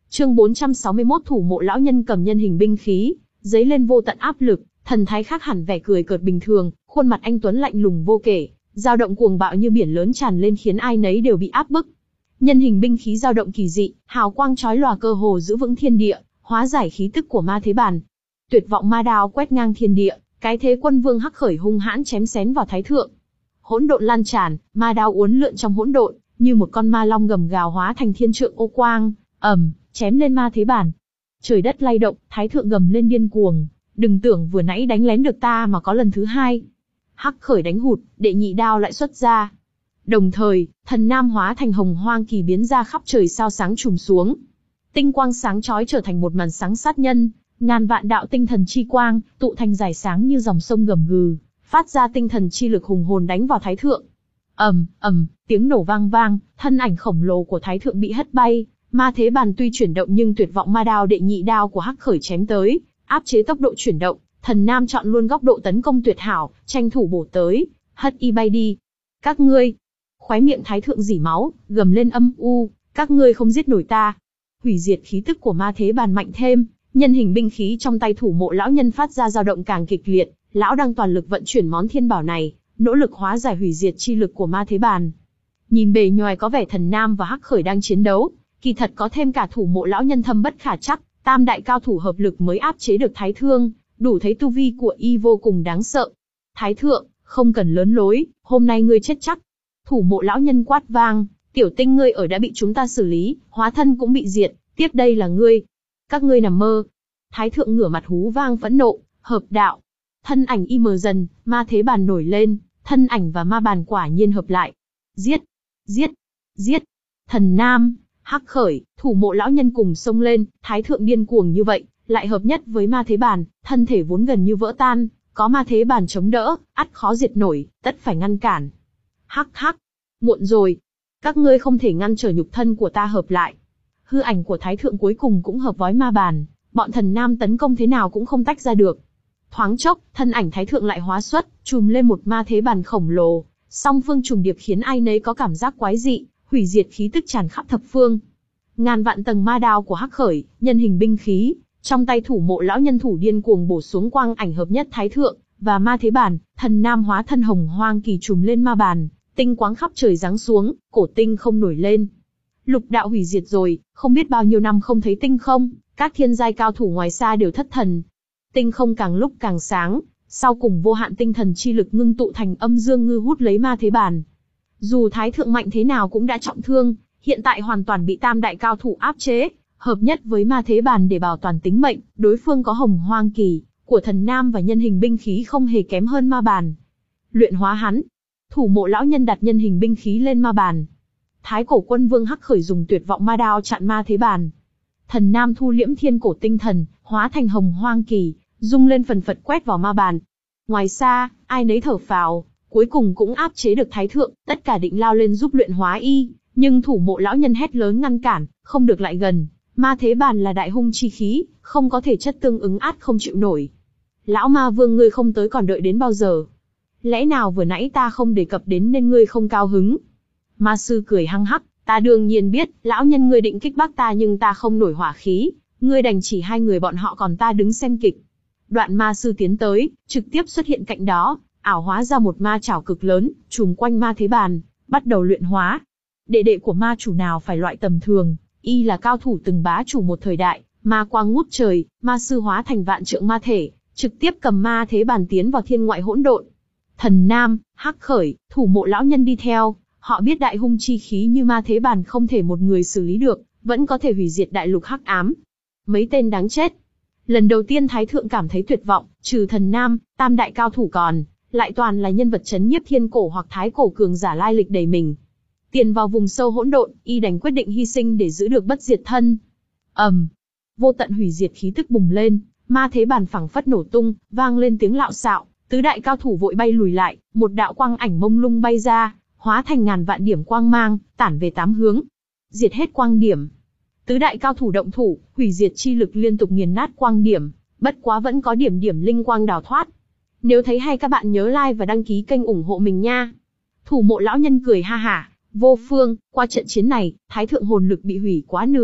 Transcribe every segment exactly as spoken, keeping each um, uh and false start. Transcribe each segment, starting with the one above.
Chương bốn trăm sáu mươi mốt Thủ mộ lão nhân cầm nhân hình binh khí, dấy lên vô tận áp lực, thần thái khác hẳn vẻ cười cợt bình thường, khuôn mặt anh tuấn lạnh lùng vô kể, dao động cuồng bạo như biển lớn tràn lên khiến ai nấy đều bị áp bức. Nhân hình binh khí dao động kỳ dị, hào quang chói lòa cơ hồ giữ vững thiên địa, hóa giải khí tức của ma thế bàn. Tuyệt vọng ma đao quét ngang thiên địa, cái thế quân vương hắc khởi hung hãn chém xén vào thái thượng. Hỗn độn lan tràn, ma đao uốn lượn trong hỗn độn, như một con ma long gầm gào hóa thành thiên trượng ô quang, ầm, chém lên ma thế bàn. Trời đất lay động, thái thượng gầm lên điên cuồng, đừng tưởng vừa nãy đánh lén được ta mà có lần thứ hai. Hắc khởi đánh hụt, đệ nhị đao lại xuất ra. Đồng thời, thần nam hóa thành hồng hoang kỳ biến ra khắp trời sao sáng trùm xuống. Tinh quang sáng chói trở thành một màn sáng sát nhân, ngàn vạn đạo tinh thần chi quang, tụ thành giải sáng như dòng sông gầm gừ, phát ra tinh thần chi lực hùng hồn đánh vào thái thượng. Ầm, ầm, tiếng nổ vang vang, thân ảnh khổng lồ của thái thượng bị hất bay, ma thế bàn tuy chuyển động nhưng tuyệt vọng ma đao đệ nhị đao của hắc khởi chém tới, áp chế tốc độ chuyển động, thần nam chọn luôn góc độ tấn công tuyệt hảo, tranh thủ bổ tới, hất y bay đi. Các ngươi, khóe miệng thái thượng rỉ máu, gầm lên âm u, các ngươi không giết nổi ta. Hủy diệt khí tức của ma thế bàn mạnh thêm, nhân hình binh khí trong tay thủ mộ lão nhân phát ra dao động càng kịch liệt, lão đang toàn lực vận chuyển món thiên bảo này, nỗ lực hóa giải hủy diệt chi lực của ma thế bàn. Nhìn bề ngoài có vẻ thần nam và hắc khởi đang chiến đấu, kỳ thật có thêm cả thủ mộ lão nhân thâm bất khả trắc, tam đại cao thủ hợp lực mới áp chế được thái thương, đủ thấy tu vi của y vô cùng đáng sợ. Thái thượng, không cần lớn lối, hôm nay ngươi chết chắc. Thủ mộ lão nhân quát vang, tiểu tinh ngươi ở đã bị chúng ta xử lý, hóa thân cũng bị diệt, tiếp đây là ngươi. Các ngươi nằm mơ. Thái thượng ngửa mặt hú vang phẫn nộ, hợp đạo. Thân ảnh y mờ dần, ma thế bàn nổi lên, thân ảnh và ma bàn quả nhiên hợp lại. Giết, giết, giết. Thần nam, hắc khởi, thủ mộ lão nhân cùng xông lên, thái thượng điên cuồng như vậy, lại hợp nhất với ma thế bàn, thân thể vốn gần như vỡ tan, có ma thế bàn chống đỡ, ắt khó diệt nổi, tất phải ngăn cản. Hắc hắc, muộn rồi. Các ngươi không thể ngăn trở nhục thân của ta hợp lại. Hư ảnh của thái thượng cuối cùng cũng hợp với ma bàn, bọn thần nam tấn công thế nào cũng không tách ra được. Thoáng chốc, thân ảnh thái thượng lại hóa xuất, trùm lên một ma thế bàn khổng lồ, song phương trùng điệp khiến ai nấy có cảm giác quái dị, hủy diệt khí tức tràn khắp thập phương. Ngàn vạn tầng ma đao của hắc khởi, nhân hình binh khí, trong tay thủ mộ lão nhân thủ điên cuồng bổ xuống quang ảnh hợp nhất thái thượng và ma thế bàn, thần nam hóa thân hồng hoang kỳ trùm lên ma bàn, tinh quáng khắp trời giáng xuống, cổ tinh không nổi lên. Lục đạo hủy diệt rồi, không biết bao nhiêu năm không thấy tinh không, các thiên giai cao thủ ngoài xa đều thất thần. Tinh không càng lúc càng sáng, sau cùng vô hạn tinh thần chi lực ngưng tụ thành âm dương ngư hút lấy ma thế bàn. Dù thái thượng mạnh thế nào cũng đã trọng thương, hiện tại hoàn toàn bị tam đại cao thủ áp chế, hợp nhất với ma thế bàn để bảo toàn tính mệnh, đối phương có hồng hoang kỳ của thần nam và nhân hình binh khí không hề kém hơn ma bàn. Luyện hóa hắn. Thủ mộ lão nhân đặt nhân hình binh khí lên ma bàn. Thái cổ quân vương hắc khởi dùng tuyệt vọng ma đao chặn ma thế bàn. Thần nam thu liễm thiên cổ tinh thần, hóa thành hồng hoang kỳ, rung lên phần phật quét vào ma bàn. Ngoài xa, ai nấy thở phào, cuối cùng cũng áp chế được thái thượng, tất cả định lao lên giúp luyện hóa y, nhưng thủ mộ lão nhân hét lớn ngăn cản, không được lại gần. Ma thế bàn là đại hung chi khí, không có thể chất tương ứng át không chịu nổi. Lão ma vương ngươi không tới còn đợi đến bao giờ? Lẽ nào vừa nãy ta không đề cập đến nên ngươi không cao hứng? Ma sư cười hăng hắc, ta đương nhiên biết, lão nhân ngươi định kích bác ta nhưng ta không nổi hỏa khí, ngươi đành chỉ hai người bọn họ còn ta đứng xem kịch. Đoạn ma sư tiến tới, trực tiếp xuất hiện cạnh đó, ảo hóa ra một ma chảo cực lớn, trùm quanh ma thế bàn, bắt đầu luyện hóa. Đệ đệ của ma chủ nào phải loại tầm thường, y là cao thủ từng bá chủ một thời đại, ma quang ngút trời, ma sư hóa thành vạn trượng ma thể, trực tiếp cầm ma thế bàn tiến vào thiên ngoại hỗn độn. Thần nam, hắc khởi, thủ mộ lão nhân đi theo, họ biết đại hung chi khí như ma thế bàn không thể một người xử lý được, vẫn có thể hủy diệt đại lục hắc ám. Mấy tên đáng chết. Lần đầu tiên thái thượng cảm thấy tuyệt vọng, trừ thần nam, tam đại cao thủ còn lại toàn là nhân vật chấn nhiếp thiên cổ hoặc thái cổ cường giả lai lịch đầy mình. Tiền vào vùng sâu hỗn độn, y đành quyết định hy sinh để giữ được bất diệt thân. ầm, um, vô tận hủy diệt khí tức bùng lên, ma thế bàn phẳng phất nổ tung, vang lên tiếng lạo xạo, tứ đại cao thủ vội bay lùi lại, một đạo quang ảnh mông lung bay ra, hóa thành ngàn vạn điểm quang mang, tản về tám hướng. Diệt hết quang điểm. Tứ đại cao thủ động thủ, hủy diệt chi lực liên tục nghiền nát quang điểm, bất quá vẫn có điểm điểm linh quang đào thoát. Nếu thấy hay các bạn nhớ like và đăng ký kênh ủng hộ mình nha. Thủ mộ lão nhân cười ha hả, vô phương, qua trận chiến này, thái thượng hồn lực bị hủy quá nửa,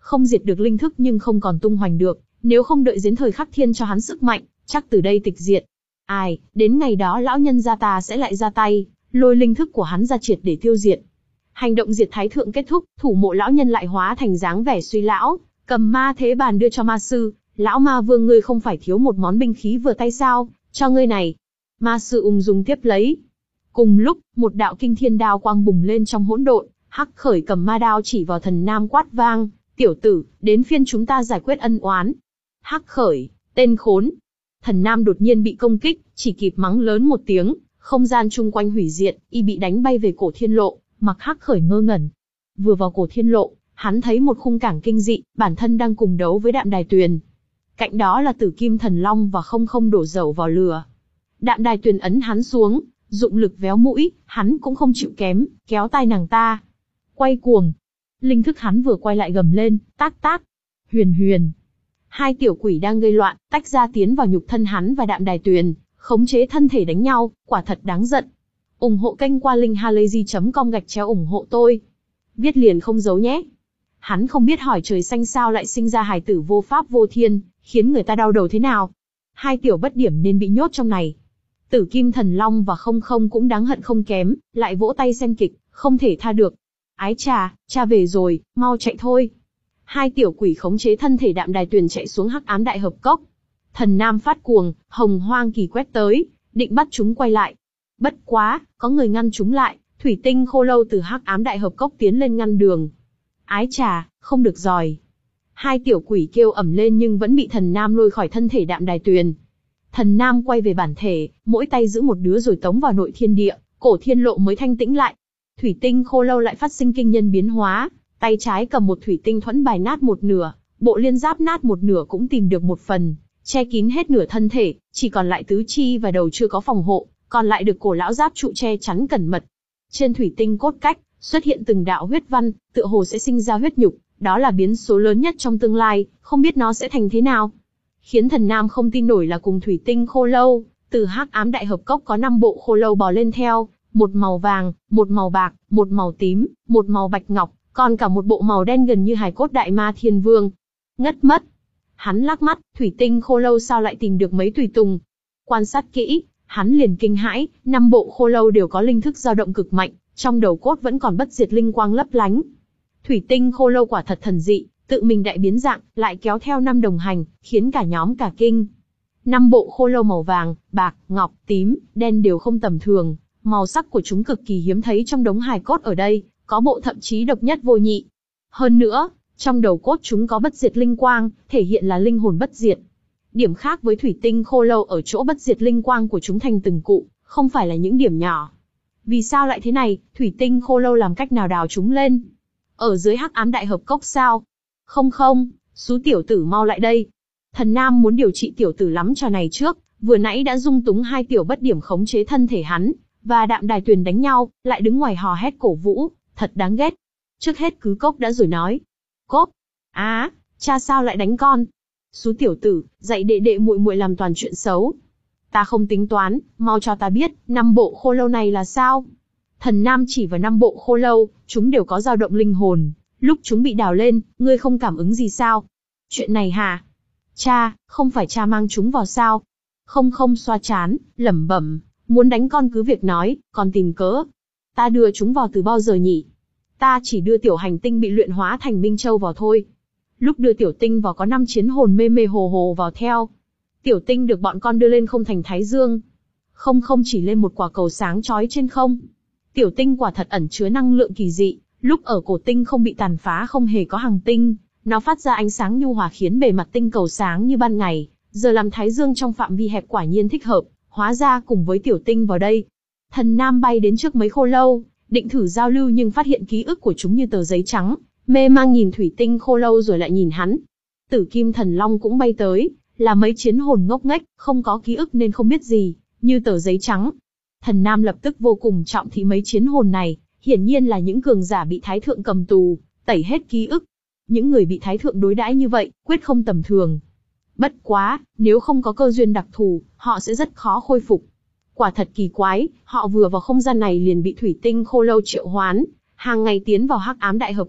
không diệt được linh thức nhưng không còn tung hoành được, nếu không đợi đến thời khắc thiên cho hắn sức mạnh, chắc từ đây tịch diệt. Ai, đến ngày đó lão nhân gia ta sẽ lại ra tay, lôi linh thức của hắn ra triệt để tiêu diệt. Hành động diệt thái thượng kết thúc, thủ mộ lão nhân lại hóa thành dáng vẻ suy lão, cầm ma thế bàn đưa cho ma sư. Lão ma vương, ngươi không phải thiếu một món binh khí vừa tay sao, cho ngươi này. Ma sư ung dung tiếp lấy. Cùng lúc, một đạo kinh thiên đao quang bùng lên trong hỗn độn, Hắc Khởi cầm ma đao chỉ vào Thần Nam quát vang, tiểu tử, đến phiên chúng ta giải quyết ân oán. Hắc Khởi, tên khốn. Thần Nam đột nhiên bị công kích, chỉ kịp mắng lớn một tiếng, không gian chung quanh hủy diệt, y bị đánh bay về cổ thiên lộ, mặc Hắc Khởi ngơ ngẩn. Vừa vào cổ thiên lộ, hắn thấy một khung cảnh kinh dị, bản thân đang cùng đấu với Đạm Đài Tuyền. Cạnh đó là Tử Kim Thần Long và không không đổ dầu vào lửa. Đạm Đài Tuyền ấn hắn xuống, dụng lực véo mũi, hắn cũng không chịu kém, kéo tai nàng ta. Quay cuồng. Linh thức hắn vừa quay lại gầm lên, tác tác. Huyền huyền. Hai tiểu quỷ đang gây loạn, tách ra tiến vào nhục thân hắn và Đạm Đài Tuyền, khống chế thân thể đánh nhau, quả thật đáng giận. ủng hộ kênh qua linkhalazy chấm com gạch chéo ủng hộ tôi. Viết liền không giấu nhé. Hắn không biết hỏi trời xanh sao lại sinh ra hài tử vô pháp vô thiên, khiến người ta đau đầu thế nào. Hai tiểu bất điểm nên bị nhốt trong này. Tử Kim Thần Long và không không cũng đáng hận không kém, lại vỗ tay xem kịch, không thể tha được. Ái chà, cha về rồi, mau chạy thôi. Hai tiểu quỷ khống chế thân thể Đạm Đài Tuyền chạy xuống Hắc Ám Đại Hợp Cốc. Thần Nam phát cuồng, hồng hoang kỳ quét tới, định bắt chúng quay lại. Bất quá, có người ngăn chúng lại, Thủy Tinh Khô Lâu từ Hắc Ám Đại Hợp Cốc tiến lên ngăn đường. Ái chà, không được rồi. Hai tiểu quỷ kêu ầm lên nhưng vẫn bị Thần Nam lôi khỏi thân thể Đạm Đài Tuyền. Thần Nam quay về bản thể, mỗi tay giữ một đứa rồi tống vào nội thiên địa, cổ thiên lộ mới thanh tĩnh lại. Thủy Tinh Khô Lâu lại phát sinh kinh nhân biến hóa, tay trái cầm một thủy tinh thuẫn bài nát một nửa, bộ liên giáp nát một nửa cũng tìm được một phần, che kín hết nửa thân thể, chỉ còn lại tứ chi và đầu chưa có phòng hộ, còn lại được cổ lão giáp trụ che chắn cẩn mật. Trên thủy tinh cốt cách, xuất hiện từng đạo huyết văn, tựa hồ sẽ sinh ra huyết nhục, đó là biến số lớn nhất trong tương lai, không biết nó sẽ thành thế nào. Khiến Thần Nam không tin nổi là cùng Thủy Tinh Khô Lâu, từ Hắc Ám Đại Hợp Cốc có năm bộ khô lâu bò lên theo, một màu vàng, một màu bạc, một màu tím, một màu bạch ngọc, còn cả một bộ màu đen gần như hài cốt Đại Ma Thiên Vương. Ngất mất. Hắn lắc mắt, Thủy Tinh Khô Lâu sao lại tìm được mấy tùy tùng? Quan sát kỹ, hắn liền kinh hãi, năm bộ khô lâu đều có linh thức dao động cực mạnh, trong đầu cốt vẫn còn bất diệt linh quang lấp lánh. Thủy Tinh Khô Lâu quả thật thần dị, tự mình đại biến dạng, lại kéo theo năm đồng hành, khiến cả nhóm cả kinh. Năm bộ khô lâu màu vàng, bạc, ngọc, tím, đen đều không tầm thường, màu sắc của chúng cực kỳ hiếm thấy trong đống hài cốt ở đây, có bộ thậm chí độc nhất vô nhị. Hơn nữa, trong đầu cốt chúng có bất diệt linh quang, thể hiện là linh hồn bất diệt. Điểm khác với Thủy Tinh Khô Lâu ở chỗ bất diệt linh quang của chúng thành từng cụ, không phải là những điểm nhỏ. Vì sao lại thế này, Thủy Tinh Khô Lâu làm cách nào đào chúng lên? Ở dưới Hắc Ám Đại Hợp Cốc sao? Không không, xú tiểu tử mau lại đây. Thần Nam muốn điều trị tiểu tử lắm trò này trước, vừa nãy đã dung túng hai tiểu bất điểm khống chế thân thể hắn, và Đạm Đài Tuyền đánh nhau, lại đứng ngoài hò hét cổ vũ, thật đáng ghét. Trước hết cứ cốc đã rồi nói. Cốc? Á, cha sao lại đánh con? Xú tiểu tử, dạy đệ đệ muội muội làm toàn chuyện xấu. Ta không tính toán, mau cho ta biết, năm bộ khô lâu này là sao? Thần Nam chỉ vào năm bộ khô lâu, chúng đều có dao động linh hồn. Lúc chúng bị đào lên, ngươi không cảm ứng gì sao? Chuyện này hả? Cha, không phải cha mang chúng vào sao? Không không xoa chán, lẩm bẩm, muốn đánh con cứ việc nói, còn tìm cớ. Ta đưa chúng vào từ bao giờ nhỉ? Ta chỉ đưa tiểu hành tinh bị luyện hóa thành Minh Châu vào thôi. Lúc đưa tiểu tinh vào có năm chiến hồn mê mê hồ hồ vào theo. Tiểu tinh được bọn con đưa lên không thành Thái Dương. Không không chỉ lên một quả cầu sáng chói trên không. Tiểu tinh quả thật ẩn chứa năng lượng kỳ dị. Lúc ở cổ tinh không bị tàn phá không hề có hành tinh, nó phát ra ánh sáng nhu hòa khiến bề mặt tinh cầu sáng như ban ngày, giờ làm Thái Dương trong phạm vi hẹp quả nhiên thích hợp, hóa ra cùng với tiểu tinh vào đây. Thần Nam bay đến trước mấy khô lâu, định thử giao lưu nhưng phát hiện ký ức của chúng như tờ giấy trắng, mê mang nhìn Thủy Tinh Khô Lâu rồi lại nhìn hắn. Tử Kim Thần Long cũng bay tới, là mấy chiến hồn ngốc nghếch, không có ký ức nên không biết gì, như tờ giấy trắng. Thần Nam lập tức vô cùng trọng thị mấy chiến hồn này. Hiển nhiên là những cường giả bị Thái Thượng cầm tù, tẩy hết ký ức. Những người bị Thái Thượng đối đãi như vậy, quyết không tầm thường. Bất quá, nếu không có cơ duyên đặc thù, họ sẽ rất khó khôi phục. Quả thật kỳ quái, họ vừa vào không gian này liền bị Thủy Tinh Khô Lâu triệu hoán, hàng ngày tiến vào Hắc Ám Đại Hợp Cốc,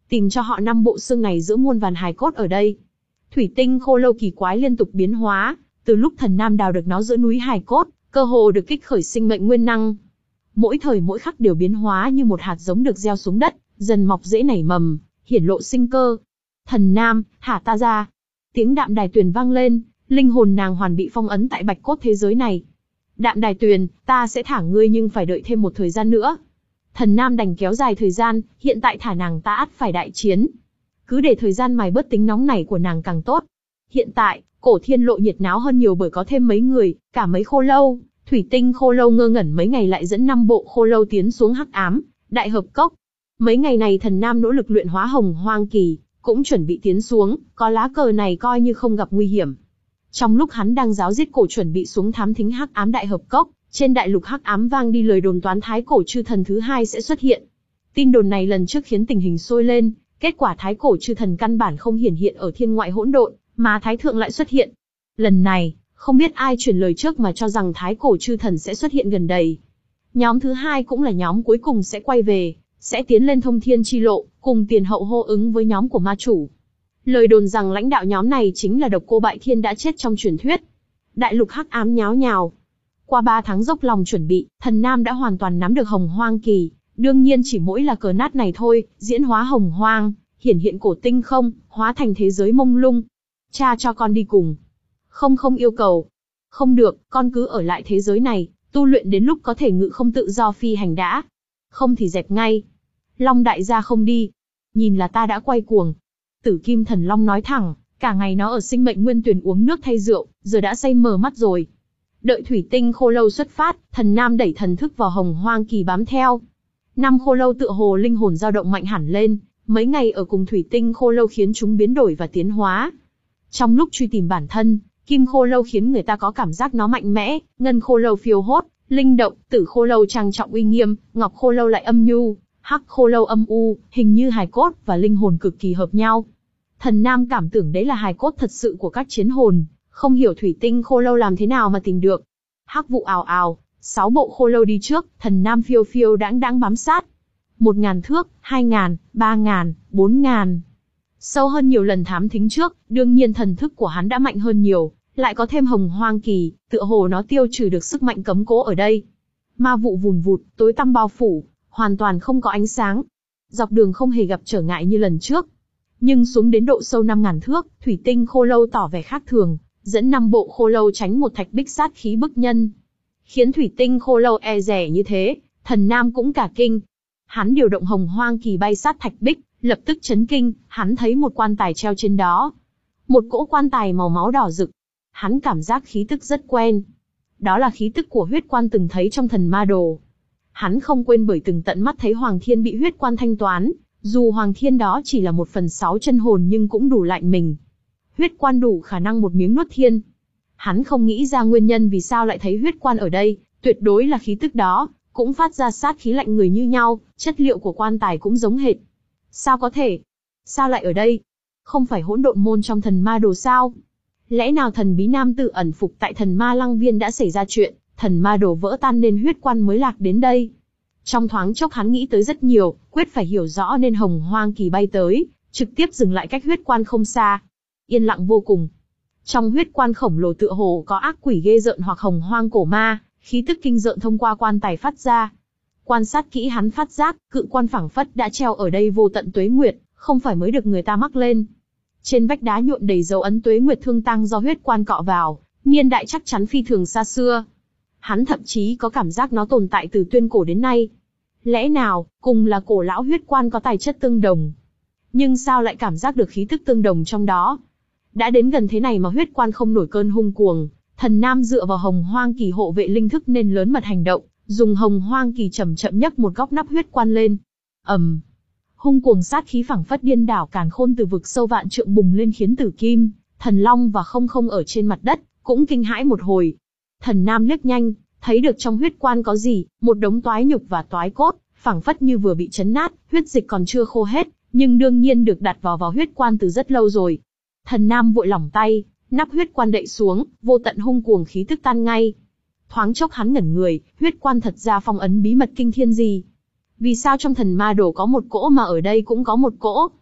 tìm cho họ năm bộ xương này giữa muôn vàn hài cốt ở đây. Thủy tinh khô lâu kỳ quái liên tục biến hóa, từ lúc Thần Nam đào được nó giữa núi hài cốt, cơ hồ được kích khởi sinh mệnh nguyên năng. Mỗi thời mỗi khắc đều biến hóa như một hạt giống được gieo xuống đất, dần mọc rễ nảy mầm, hiển lộ sinh cơ. Thần Nam, thả ta ra. Tiếng Đạm Đài Tuyền vang lên, linh hồn nàng hoàn bị phong ấn tại bạch cốt thế giới này. Đạm Đài Tuyền, ta sẽ thả ngươi nhưng phải đợi thêm một thời gian nữa. Thần Nam đành kéo dài thời gian, hiện tại thả nàng ta ắt phải đại chiến. Cứ để thời gian mài bớt tính nóng nảy của nàng càng tốt. Hiện tại, cổ thiên lộ nhiệt náo hơn nhiều bởi có thêm mấy người, cả mấy khô lâu. Thủy tinh khô lâu ngơ ngẩn mấy ngày lại dẫn năm bộ khô lâu tiến xuống hắc ám, đại hợp cốc. Mấy ngày này Thần Nam nỗ lực luyện hóa hồng hoang kỳ, cũng chuẩn bị tiến xuống, có lá cờ này coi như không gặp nguy hiểm. Trong lúc hắn đang giáo giết cổ chuẩn bị xuống thám thính hắc ám đại hợp cốc, trên đại lục hắc ám vang đi lời đồn toán thái cổ chư thần thứ hai sẽ xuất hiện. Tin đồn này lần trước khiến tình hình sôi lên, kết quả thái cổ chư thần căn bản không hiển hiện ở thiên ngoại hỗn độn, mà thái thượng lại xuất hiện. Lần này, không biết ai truyền lời trước mà cho rằng thái cổ chư thần sẽ xuất hiện gần đây. Nhóm thứ hai cũng là nhóm cuối cùng sẽ quay về, sẽ tiến lên thông thiên chi lộ, cùng tiền hậu hô ứng với nhóm của ma chủ. Lời đồn rằng lãnh đạo nhóm này chính là Độc Cô Bại Thiên đã chết trong truyền thuyết. Đại lục hắc ám nháo nhào. Qua ba tháng dốc lòng chuẩn bị, Thần Nam đã hoàn toàn nắm được hồng hoang kỳ, đương nhiên chỉ mỗi là cờ nát này thôi, diễn hóa hồng hoang, hiển hiện cổ tinh không, hóa thành thế giới mông lung. Cha cho con đi cùng. Không không yêu cầu. Không được, con cứ ở lại thế giới này, tu luyện đến lúc có thể ngự không tự do phi hành đã. Không thì dẹp ngay. Long đại gia không đi. Nhìn là ta đã quay cuồng. Tử Kim Thần Long nói thẳng, cả ngày nó ở sinh mệnh nguyên tuyển uống nước thay rượu, giờ đã say mờ mắt rồi. Đợi thủy tinh khô lâu xuất phát, Thần Nam đẩy thần thức vào hồng hoang kỳ bám theo. Năm khô lâu tựa hồ linh hồn dao động mạnh hẳn lên, mấy ngày ở cùng thủy tinh khô lâu khiến chúng biến đổi và tiến hóa. Trong lúc truy tìm bản thân, kim khô lâu khiến người ta có cảm giác nó mạnh mẽ, ngân khô lâu phiêu hốt, linh động, tử khô lâu trang trọng uy nghiêm, ngọc khô lâu lại âm nhu, hắc khô lâu âm u, hình như hài cốt và linh hồn cực kỳ hợp nhau. Thần Nam cảm tưởng đấy là hài cốt thật sự của các chiến hồn, không hiểu thủy tinh khô lâu làm thế nào mà tìm được. Hắc vụ ào ào, sáu bộ khô lâu đi trước, Thần Nam phiêu phiêu đãng đãng bám sát. Một ngàn thước, hai ngàn, ba ngàn, bốn ngàn. Sâu hơn nhiều lần thám thính trước, đương nhiên thần thức của hắn đã mạnh hơn nhiều, lại có thêm hồng hoang kỳ, tựa hồ nó tiêu trừ được sức mạnh cấm cố ở đây. Ma vụ vùn vụt, tối tăm bao phủ, hoàn toàn không có ánh sáng. Dọc đường không hề gặp trở ngại như lần trước. Nhưng xuống đến độ sâu năm ngàn thước, thủy tinh khô lâu tỏ vẻ khác thường, dẫn năm bộ khô lâu tránh một thạch bích sát khí bức nhân. Khiến thủy tinh khô lâu e dè như thế, Thần Nam cũng cả kinh. Hắn điều động hồng hoang kỳ bay sát thạch bích, lập tức chấn kinh, hắn thấy một quan tài treo trên đó. Một cỗ quan tài màu máu đỏ rực. Hắn cảm giác khí tức rất quen. Đó là khí tức của huyết quan từng thấy trong thần ma đồ. Hắn không quên bởi từng tận mắt thấy Hoàng Thiên bị huyết quan thanh toán, dù Hoàng Thiên đó chỉ là một phần sáu chân hồn nhưng cũng đủ lạnh mình. Huyết quan đủ khả năng một miếng nuốt thiên. Hắn không nghĩ ra nguyên nhân vì sao lại thấy huyết quan ở đây, tuyệt đối là khí tức đó, cũng phát ra sát khí lạnh người như nhau, chất liệu của quan tài cũng giống hệt. Sao có thể? Sao lại ở đây? Không phải hỗn độn môn trong thần ma đồ sao? Lẽ nào thần bí nam tử ẩn phục tại thần ma lăng viên đã xảy ra chuyện, thần ma đồ vỡ tan nên huyết quan mới lạc đến đây? Trong thoáng chốc hắn nghĩ tới rất nhiều, quyết phải hiểu rõ nên hồng hoang kỳ bay tới, trực tiếp dừng lại cách huyết quan không xa. Yên lặng vô cùng. Trong huyết quan khổng lồ tựa hồ có ác quỷ ghê rợn hoặc hồng hoang cổ ma, khí tức kinh rợn thông qua quan tài phát ra. Quan sát kỹ hắn phát giác, cự quan phảng phất đã treo ở đây vô tận tuế nguyệt, không phải mới được người ta mắc lên. Trên vách đá nhuộm đầy dấu ấn tuế nguyệt thương tăng do huyết quan cọ vào, niên đại chắc chắn phi thường xa xưa. Hắn thậm chí có cảm giác nó tồn tại từ tuyên cổ đến nay. Lẽ nào, cùng là cổ lão huyết quan có tài chất tương đồng? Nhưng sao lại cảm giác được khí tức tương đồng trong đó? Đã đến gần thế này mà huyết quan không nổi cơn hung cuồng, Thần Nam dựa vào hồng hoang kỳ hộ vệ linh thức nên lớn mật hành động, dùng hồng hoang kỳ chậm chậm nhấc một góc nắp huyết quan lên. ầm, um, hung cuồng sát khí phảng phất điên đảo càn khôn từ vực sâu vạn trượng bùng lên khiến Tử Kim, Thần Long và Không Không ở trên mặt đất cũng kinh hãi một hồi. Thần Nam liếc nhanh, thấy được trong huyết quan có gì, một đống toái nhục và toái cốt, phảng phất như vừa bị chấn nát, huyết dịch còn chưa khô hết, nhưng đương nhiên được đặt vào vào huyết quan từ rất lâu rồi. Thần Nam vội lỏng tay, nắp huyết quan đậy xuống, vô tận hung cuồng khí tức tan ngay. Thoáng chốc hắn ngẩn người, huyết quan thật ra phong ấn bí mật kinh thiên gì? Vì sao trong thần ma đồ có một cỗ mà ở đây cũng có một cỗ?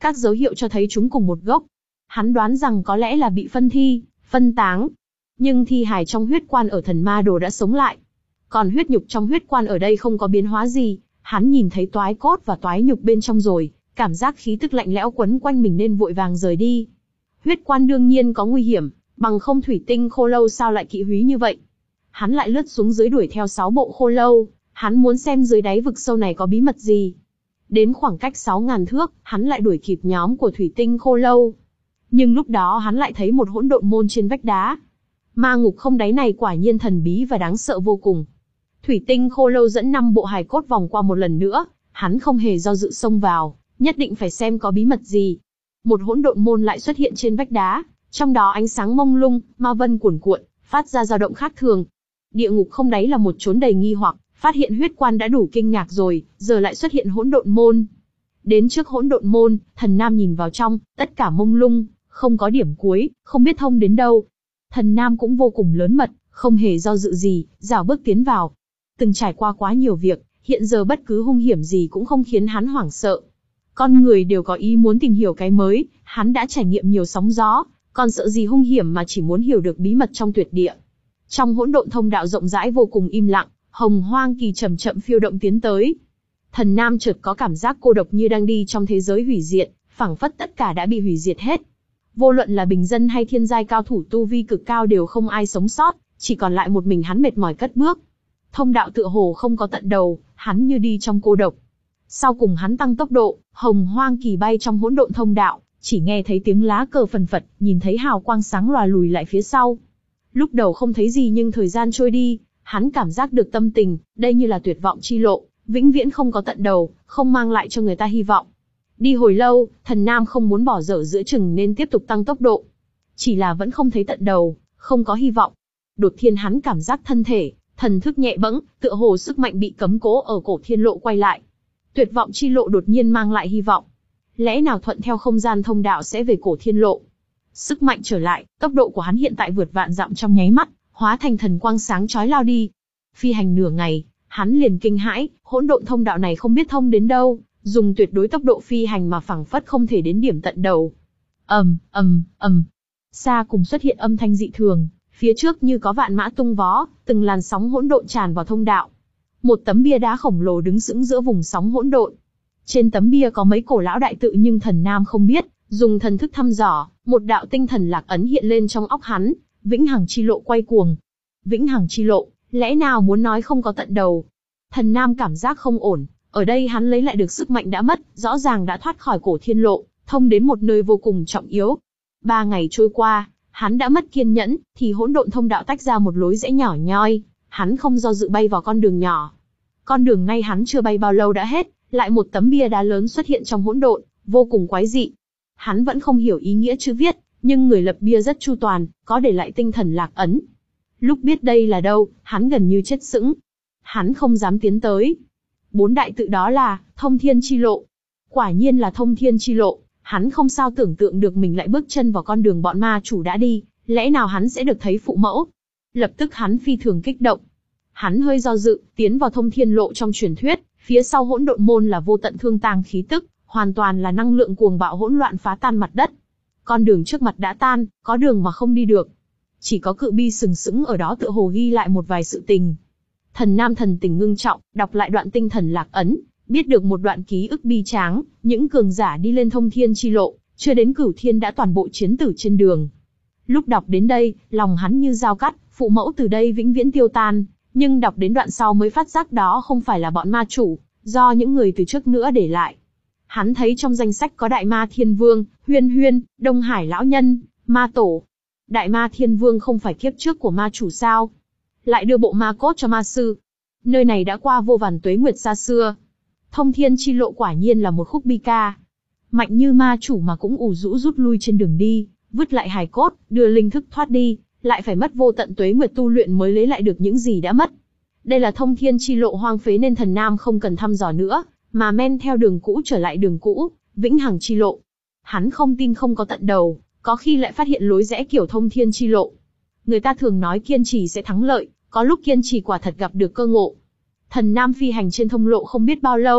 các dấu hiệu cho thấy chúng cùng một gốc. Hắn đoán rằng có lẽ là bị phân thi, phân táng. Nhưng thi hài trong huyết quan ở thần ma đồ đã sống lại. Còn huyết nhục trong huyết quan ở đây không có biến hóa gì, hắn nhìn thấy toái cốt và toái nhục bên trong rồi, cảm giác khí tức lạnh lẽo quấn quanh mình nên vội vàng rời đi. Huyết quan đương nhiên có nguy hiểm, bằng không thủy tinh khô lâu sao lại kỵ húy như vậy. Hắn lại lướt xuống dưới đuổi theo sáu bộ khô lâu, hắn muốn xem dưới đáy vực sâu này có bí mật gì. Đến khoảng cách sáu ngàn thước, hắn lại đuổi kịp nhóm của thủy tinh khô lâu. Nhưng lúc đó hắn lại thấy một hỗn độn môn trên vách đá. Ma ngục không đáy này quả nhiên thần bí và đáng sợ vô cùng. Thủy tinh khô lâu dẫn năm bộ hài cốt vòng qua một lần nữa, hắn không hề do dự xông vào, nhất định phải xem có bí mật gì. Một hỗn độn môn lại xuất hiện trên vách đá, trong đó ánh sáng mông lung, ma vân cuồn cuộn, phát ra dao động khác thường. Địa ngục không đáy là một chốn đầy nghi hoặc, phát hiện huyết quan đã đủ kinh ngạc rồi, giờ lại xuất hiện hỗn độn môn. Đến trước hỗn độn môn, Thần Nam nhìn vào trong, tất cả mông lung, không có điểm cuối, không biết thông đến đâu. Thần Nam cũng vô cùng lớn mật, không hề do dự gì, rảo bước tiến vào. Từng trải qua quá nhiều việc, hiện giờ bất cứ hung hiểm gì cũng không khiến hắn hoảng sợ. Con người đều có ý muốn tìm hiểu cái mới, hắn đã trải nghiệm nhiều sóng gió, còn sợ gì hung hiểm mà chỉ muốn hiểu được bí mật trong tuyệt địa. Trong hỗn độn thông đạo rộng rãi vô cùng im lặng, hồng hoang kỳ chậm chậm phiêu động tiến tới. Thần Nam chợt có cảm giác cô độc như đang đi trong thế giới hủy diệt, phảng phất tất cả đã bị hủy diệt hết. Vô luận là bình dân hay thiên giai cao thủ tu vi cực cao đều không ai sống sót, chỉ còn lại một mình hắn mệt mỏi cất bước. Thông đạo tựa hồ không có tận đầu, hắn như đi trong cô độc. Sau cùng hắn tăng tốc độ, hồng hoang kỳ bay trong hỗn độn thông đạo, chỉ nghe thấy tiếng lá cờ phần phật, nhìn thấy hào quang sáng lòa lùi lại phía sau. Lúc đầu không thấy gì nhưng thời gian trôi đi, hắn cảm giác được tâm tình, đây như là tuyệt vọng chi lộ, vĩnh viễn không có tận đầu, không mang lại cho người ta hy vọng. Đi hồi lâu, Thần Nam không muốn bỏ dở giữa chừng nên tiếp tục tăng tốc độ. Chỉ là vẫn không thấy tận đầu, không có hy vọng. Đột nhiên hắn cảm giác thân thể, thần thức nhẹ bẫng, tựa hồ sức mạnh bị cấm cố ở cổ thiên lộ quay lại. Tuyệt vọng chi lộ đột nhiên mang lại hy vọng. Lẽ nào thuận theo không gian thông đạo sẽ về cổ thiên lộ? Sức mạnh trở lại, tốc độ của hắn hiện tại vượt vạn dặm trong nháy mắt, hóa thành thần quang sáng chói lao đi. Phi hành nửa ngày, hắn liền kinh hãi, hỗn độn thông đạo này không biết thông đến đâu, dùng tuyệt đối tốc độ phi hành mà phảng phất không thể đến điểm tận đầu. Ầm, ầm, ầm. Xa cùng xuất hiện âm thanh dị thường, phía trước như có vạn mã tung vó, từng làn sóng hỗn độn tràn vào thông đạo. Một tấm bia đá khổng lồ đứng sững giữa vùng sóng hỗn độn. Trên tấm bia có mấy cổ lão đại tự nhưng Thần Nam không biết, dùng thần thức thăm dò, một đạo tinh thần lạc ấn hiện lên trong óc hắn, vĩnh hằng chi lộ quay cuồng. Vĩnh hằng chi lộ, lẽ nào muốn nói không có tận đầu? Thần Nam cảm giác không ổn, ở đây hắn lấy lại được sức mạnh đã mất, rõ ràng đã thoát khỏi cổ thiên lộ, thông đến một nơi vô cùng trọng yếu. Ba ngày trôi qua, hắn đã mất kiên nhẫn, thì hỗn độn thông đạo tách ra một lối rẽ nhỏ nhoi, hắn không do dự bay vào con đường nhỏ. Con đường này hắn chưa bay bao lâu đã hết, lại một tấm bia đá lớn xuất hiện trong hỗn độn, vô cùng quái dị. Hắn vẫn không hiểu ý nghĩa chữ viết, nhưng người lập bia rất chu toàn, có để lại tinh thần lạc ấn. Lúc biết đây là đâu, hắn gần như chết sững. Hắn không dám tiến tới. Bốn đại tự đó là Thông Thiên Chi Lộ. Quả nhiên là Thông Thiên Chi Lộ, hắn không sao tưởng tượng được mình lại bước chân vào con đường bọn ma chủ đã đi, lẽ nào hắn sẽ được thấy phụ mẫu? Lập tức hắn phi thường kích động. Hắn hơi do dự, tiến vào Thông Thiên Lộ trong truyền thuyết, phía sau hỗn độn môn là vô tận thương tang khí tức, hoàn toàn là năng lượng cuồng bạo hỗn loạn phá tan mặt đất. Con đường trước mặt đã tan, có đường mà không đi được. Chỉ có cự bi sừng sững ở đó tựa hồ ghi lại một vài sự tình. Thần Nam thần tình ngưng trọng, đọc lại đoạn tinh thần lạc ấn, biết được một đoạn ký ức bi tráng, những cường giả đi lên Thông Thiên Chi Lộ, chưa đến Cửu Thiên đã toàn bộ chiến tử trên đường. Lúc đọc đến đây, lòng hắn như dao cắt, phụ mẫu từ đây vĩnh viễn tiêu tan, nhưng đọc đến đoạn sau mới phát giác đó không phải là bọn ma chủ, do những người từ trước nữa để lại. Hắn thấy trong danh sách có Đại Ma Thiên Vương, Huyên Huyên, Đông Hải Lão Nhân, Ma Tổ. Đại Ma Thiên Vương không phải kiếp trước của ma chủ sao? Lại đưa bộ ma cốt cho ma sư. Nơi này đã qua vô vàn tuế nguyệt xa xưa. Thông Thiên Chi Lộ quả nhiên là một khúc bi ca. Mạnh như ma chủ mà cũng ủ rũ rút lui trên đường đi, vứt lại hài cốt, đưa linh thức thoát đi, lại phải mất vô tận tuế nguyệt tu luyện mới lấy lại được những gì đã mất. Đây là Thông Thiên Chi Lộ hoang phế nên Thần Nam không cần thăm dò nữa, mà men theo đường cũ trở lại đường cũ, Vĩnh Hằng Chi Lộ. Hắn không tin không có tận đầu, có khi lại phát hiện lối rẽ kiểu Thông Thiên Chi Lộ. Người ta thường nói kiên trì sẽ thắng lợi, có lúc kiên trì quả thật gặp được cơ ngộ. Thần Nam phi hành trên thông lộ không biết bao lâu,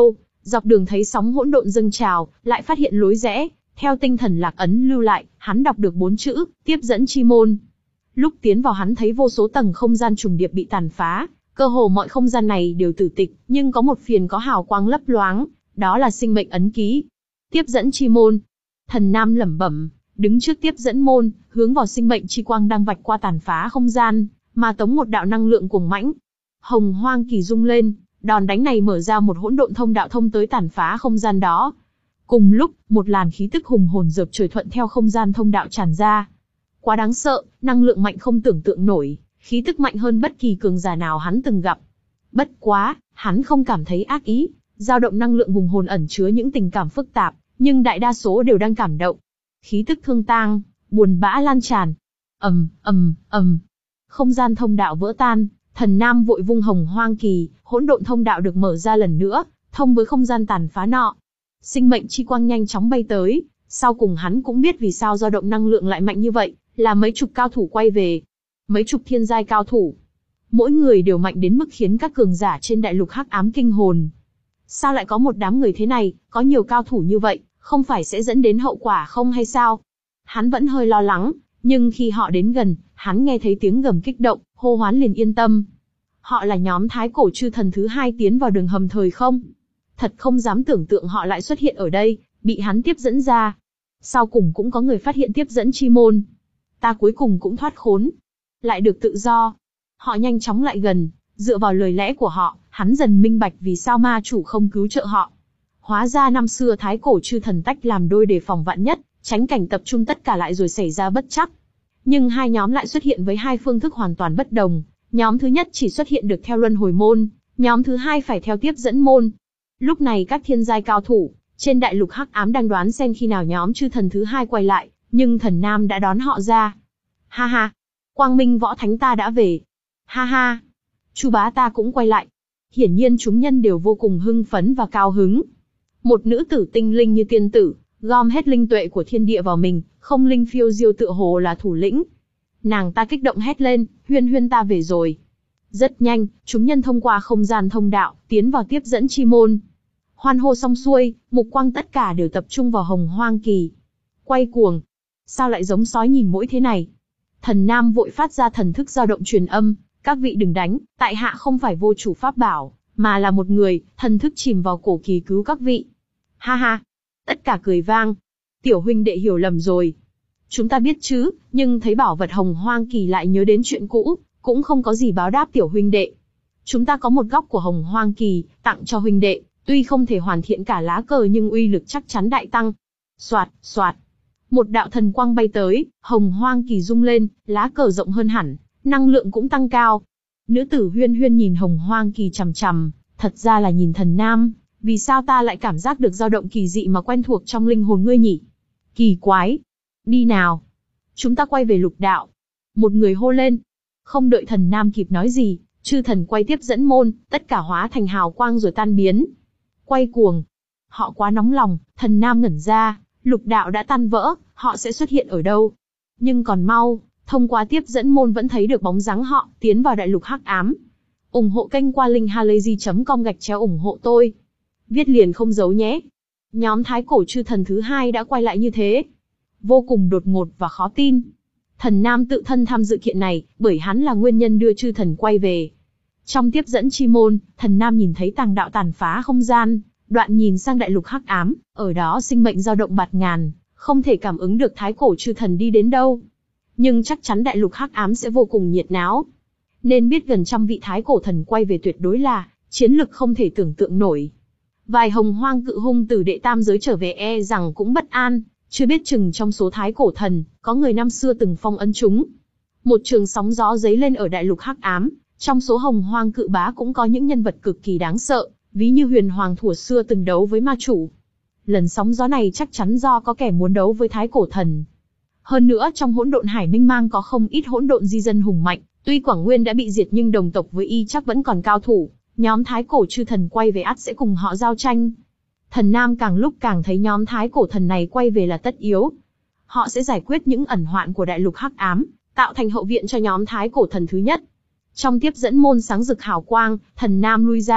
Dọc đường thấy sóng hỗn độn dâng trào, lại phát hiện lối rẽ, theo tinh thần lạc ấn lưu lại, hắn đọc được bốn chữ, tiếp dẫn chi môn. Lúc tiến vào hắn thấy vô số tầng không gian trùng điệp bị tàn phá, cơ hồ mọi không gian này đều tử tịch, nhưng có một phiền có hào quang lấp loáng, đó là sinh mệnh ấn ký. Tiếp dẫn chi môn. Thần Nam lẩm bẩm, đứng trước tiếp dẫn môn, hướng vào sinh mệnh chi quang đang vạch qua tàn phá không gian, mà tống một đạo năng lượng cuồng mãnh. Hồng hoang kỳ rung lên, đòn đánh này mở ra một hỗn độn thông đạo thông tới tàn phá không gian đó. Cùng lúc, một làn khí tức hùng hồn dợp trời thuận theo không gian thông đạo tràn ra. Quá đáng sợ, năng lượng mạnh không tưởng tượng nổi, khí tức mạnh hơn bất kỳ cường giả nào hắn từng gặp. Bất quá, hắn không cảm thấy ác ý, dao động năng lượng hùng hồn ẩn chứa những tình cảm phức tạp, nhưng đại đa số đều đang cảm động. Khí tức thương tang, buồn bã lan tràn. Ầm, ầm, ầm. Không gian thông đạo vỡ tan, Thần Nam vội vung hồng hoang kỳ, hỗn độn thông đạo được mở ra lần nữa, thông với không gian tàn phá nọ. Sinh mệnh chi quang nhanh chóng bay tới, sau cùng hắn cũng biết vì sao dao động năng lượng lại mạnh như vậy, là mấy chục cao thủ quay về. Mấy chục thiên giai cao thủ. Mỗi người đều mạnh đến mức khiến các cường giả trên đại lục hắc ám kinh hồn. Sao lại có một đám người thế này, có nhiều cao thủ như vậy, không phải sẽ dẫn đến hậu quả không hay sao? Hắn vẫn hơi lo lắng, nhưng khi họ đến gần, hắn nghe thấy tiếng gầm kích động, hô hoán liền yên tâm. Họ là nhóm thái cổ chư thần thứ hai tiến vào đường hầm thời không? Thật không dám tưởng tượng họ lại xuất hiện ở đây, bị hắn tiếp dẫn ra. Sau cùng cũng có người phát hiện tiếp dẫn chi môn. Ta cuối cùng cũng thoát khốn, lại được tự do. Họ nhanh chóng lại gần, dựa vào lời lẽ của họ, hắn dần minh bạch vì sao ma chủ không cứu trợ họ. Hóa ra năm xưa thái cổ chư thần tách làm đôi để phòng vạn nhất, tránh cảnh tập trung tất cả lại rồi xảy ra bất trắc. Nhưng hai nhóm lại xuất hiện với hai phương thức hoàn toàn bất đồng. Nhóm thứ nhất chỉ xuất hiện được theo luân hồi môn, nhóm thứ hai phải theo tiếp dẫn môn. Lúc này các thiên giai cao thủ trên đại lục hắc ám đang đoán xem khi nào nhóm chư thần thứ hai quay lại, nhưng Thần Nam đã đón họ ra. Ha ha, Quang Minh võ thánh ta đã về. Ha ha, Chu bá ta cũng quay lại. Hiển nhiên chúng nhân đều vô cùng hưng phấn và cao hứng. Một nữ tử tinh linh như tiên tử, gom hết linh tuệ của thiên địa vào mình, không linh phiêu diêu tựa hồ là thủ lĩnh. Nàng ta kích động hét lên, Huyên Huyên ta về rồi. Rất nhanh, chúng nhân thông qua không gian thông đạo, tiến vào tiếp dẫn chi môn. Hoan hô xong xuôi, mục quang tất cả đều tập trung vào hồng hoang kỳ. Quay cuồng. Sao lại giống sói nhìn mũi thế này? Thần Nam vội phát ra thần thức dao động truyền âm, các vị đừng đánh, tại hạ không phải vô chủ pháp bảo, mà là một người, thần thức chìm vào cổ kỳ cứu các vị. Ha ha. Tất cả cười vang. Tiểu huynh đệ hiểu lầm rồi. Chúng ta biết chứ, nhưng thấy bảo vật hồng hoang kỳ lại nhớ đến chuyện cũ, cũng không có gì báo đáp tiểu huynh đệ. Chúng ta có một góc của hồng hoang kỳ, tặng cho huynh đệ, tuy không thể hoàn thiện cả lá cờ nhưng uy lực chắc chắn đại tăng. Soạt, soạt. Một đạo thần quang bay tới, hồng hoang kỳ rung lên, lá cờ rộng hơn hẳn, năng lượng cũng tăng cao. Nữ tử Huyên Huyên nhìn hồng hoang kỳ chằm chằm, thật ra là nhìn Thần Nam, vì sao ta lại cảm giác được dao động kỳ dị mà quen thuộc trong linh hồn ngươi nhỉ? Kỳ quái. Đi nào. Chúng ta quay về lục đạo. Một người hô lên. Không đợi Thần Nam kịp nói gì, chư thần quay tiếp dẫn môn, tất cả hóa thành hào quang rồi tan biến. Quay cuồng. Họ quá nóng lòng, Thần Nam ngẩn ra, lục đạo đã tan vỡ, họ sẽ xuất hiện ở đâu? Nhưng còn mau, thông qua tiếp dẫn môn vẫn thấy được bóng dáng họ, tiến vào đại lục hắc ám. ủng hộ kênh qua link halayzi chấm com gạch chéo ủng hộ tôi. Viết liền không giấu nhé. Nhóm thái cổ chư thần thứ hai đã quay lại như thế. Vô cùng đột ngột và khó tin. Thần Nam tự thân tham dự kiện này, bởi hắn là nguyên nhân đưa chư thần quay về. Trong tiếp dẫn chi môn, Thần Nam nhìn thấy tàng đạo tàn phá không gian, đoạn nhìn sang đại lục hắc ám, ở đó sinh mệnh dao động bạt ngàn, không thể cảm ứng được thái cổ chư thần đi đến đâu. Nhưng chắc chắn đại lục hắc ám sẽ vô cùng nhiệt náo. Nên biết gần trăm vị thái cổ thần quay về tuyệt đối là chiến lực không thể tưởng tượng nổi. Vài hồng hoang cự hung từ đệ tam giới trở về e rằng cũng bất an, chưa biết chừng trong số thái cổ thần, có người năm xưa từng phong ấn chúng. Một trường sóng gió dấy lên ở đại lục hắc ám, trong số hồng hoang cự bá cũng có những nhân vật cực kỳ đáng sợ, ví như huyền hoàng thuở xưa từng đấu với ma chủ. Lần sóng gió này chắc chắn do có kẻ muốn đấu với thái cổ thần. Hơn nữa trong hỗn độn hải minh mang có không ít hỗn độn di dân hùng mạnh, tuy Quảng Nguyên đã bị diệt nhưng đồng tộc với y chắc vẫn còn cao thủ. Nhóm thái cổ chư thần quay về ắt sẽ cùng họ giao tranh. Thần Nam càng lúc càng thấy nhóm thái cổ thần này quay về là tất yếu. Họ sẽ giải quyết những ẩn hoạn của đại lục hắc ám, tạo thành hậu viện cho nhóm thái cổ thần thứ nhất. Trong tiếp dẫn môn sáng rực hào quang, Thần Nam lui ra,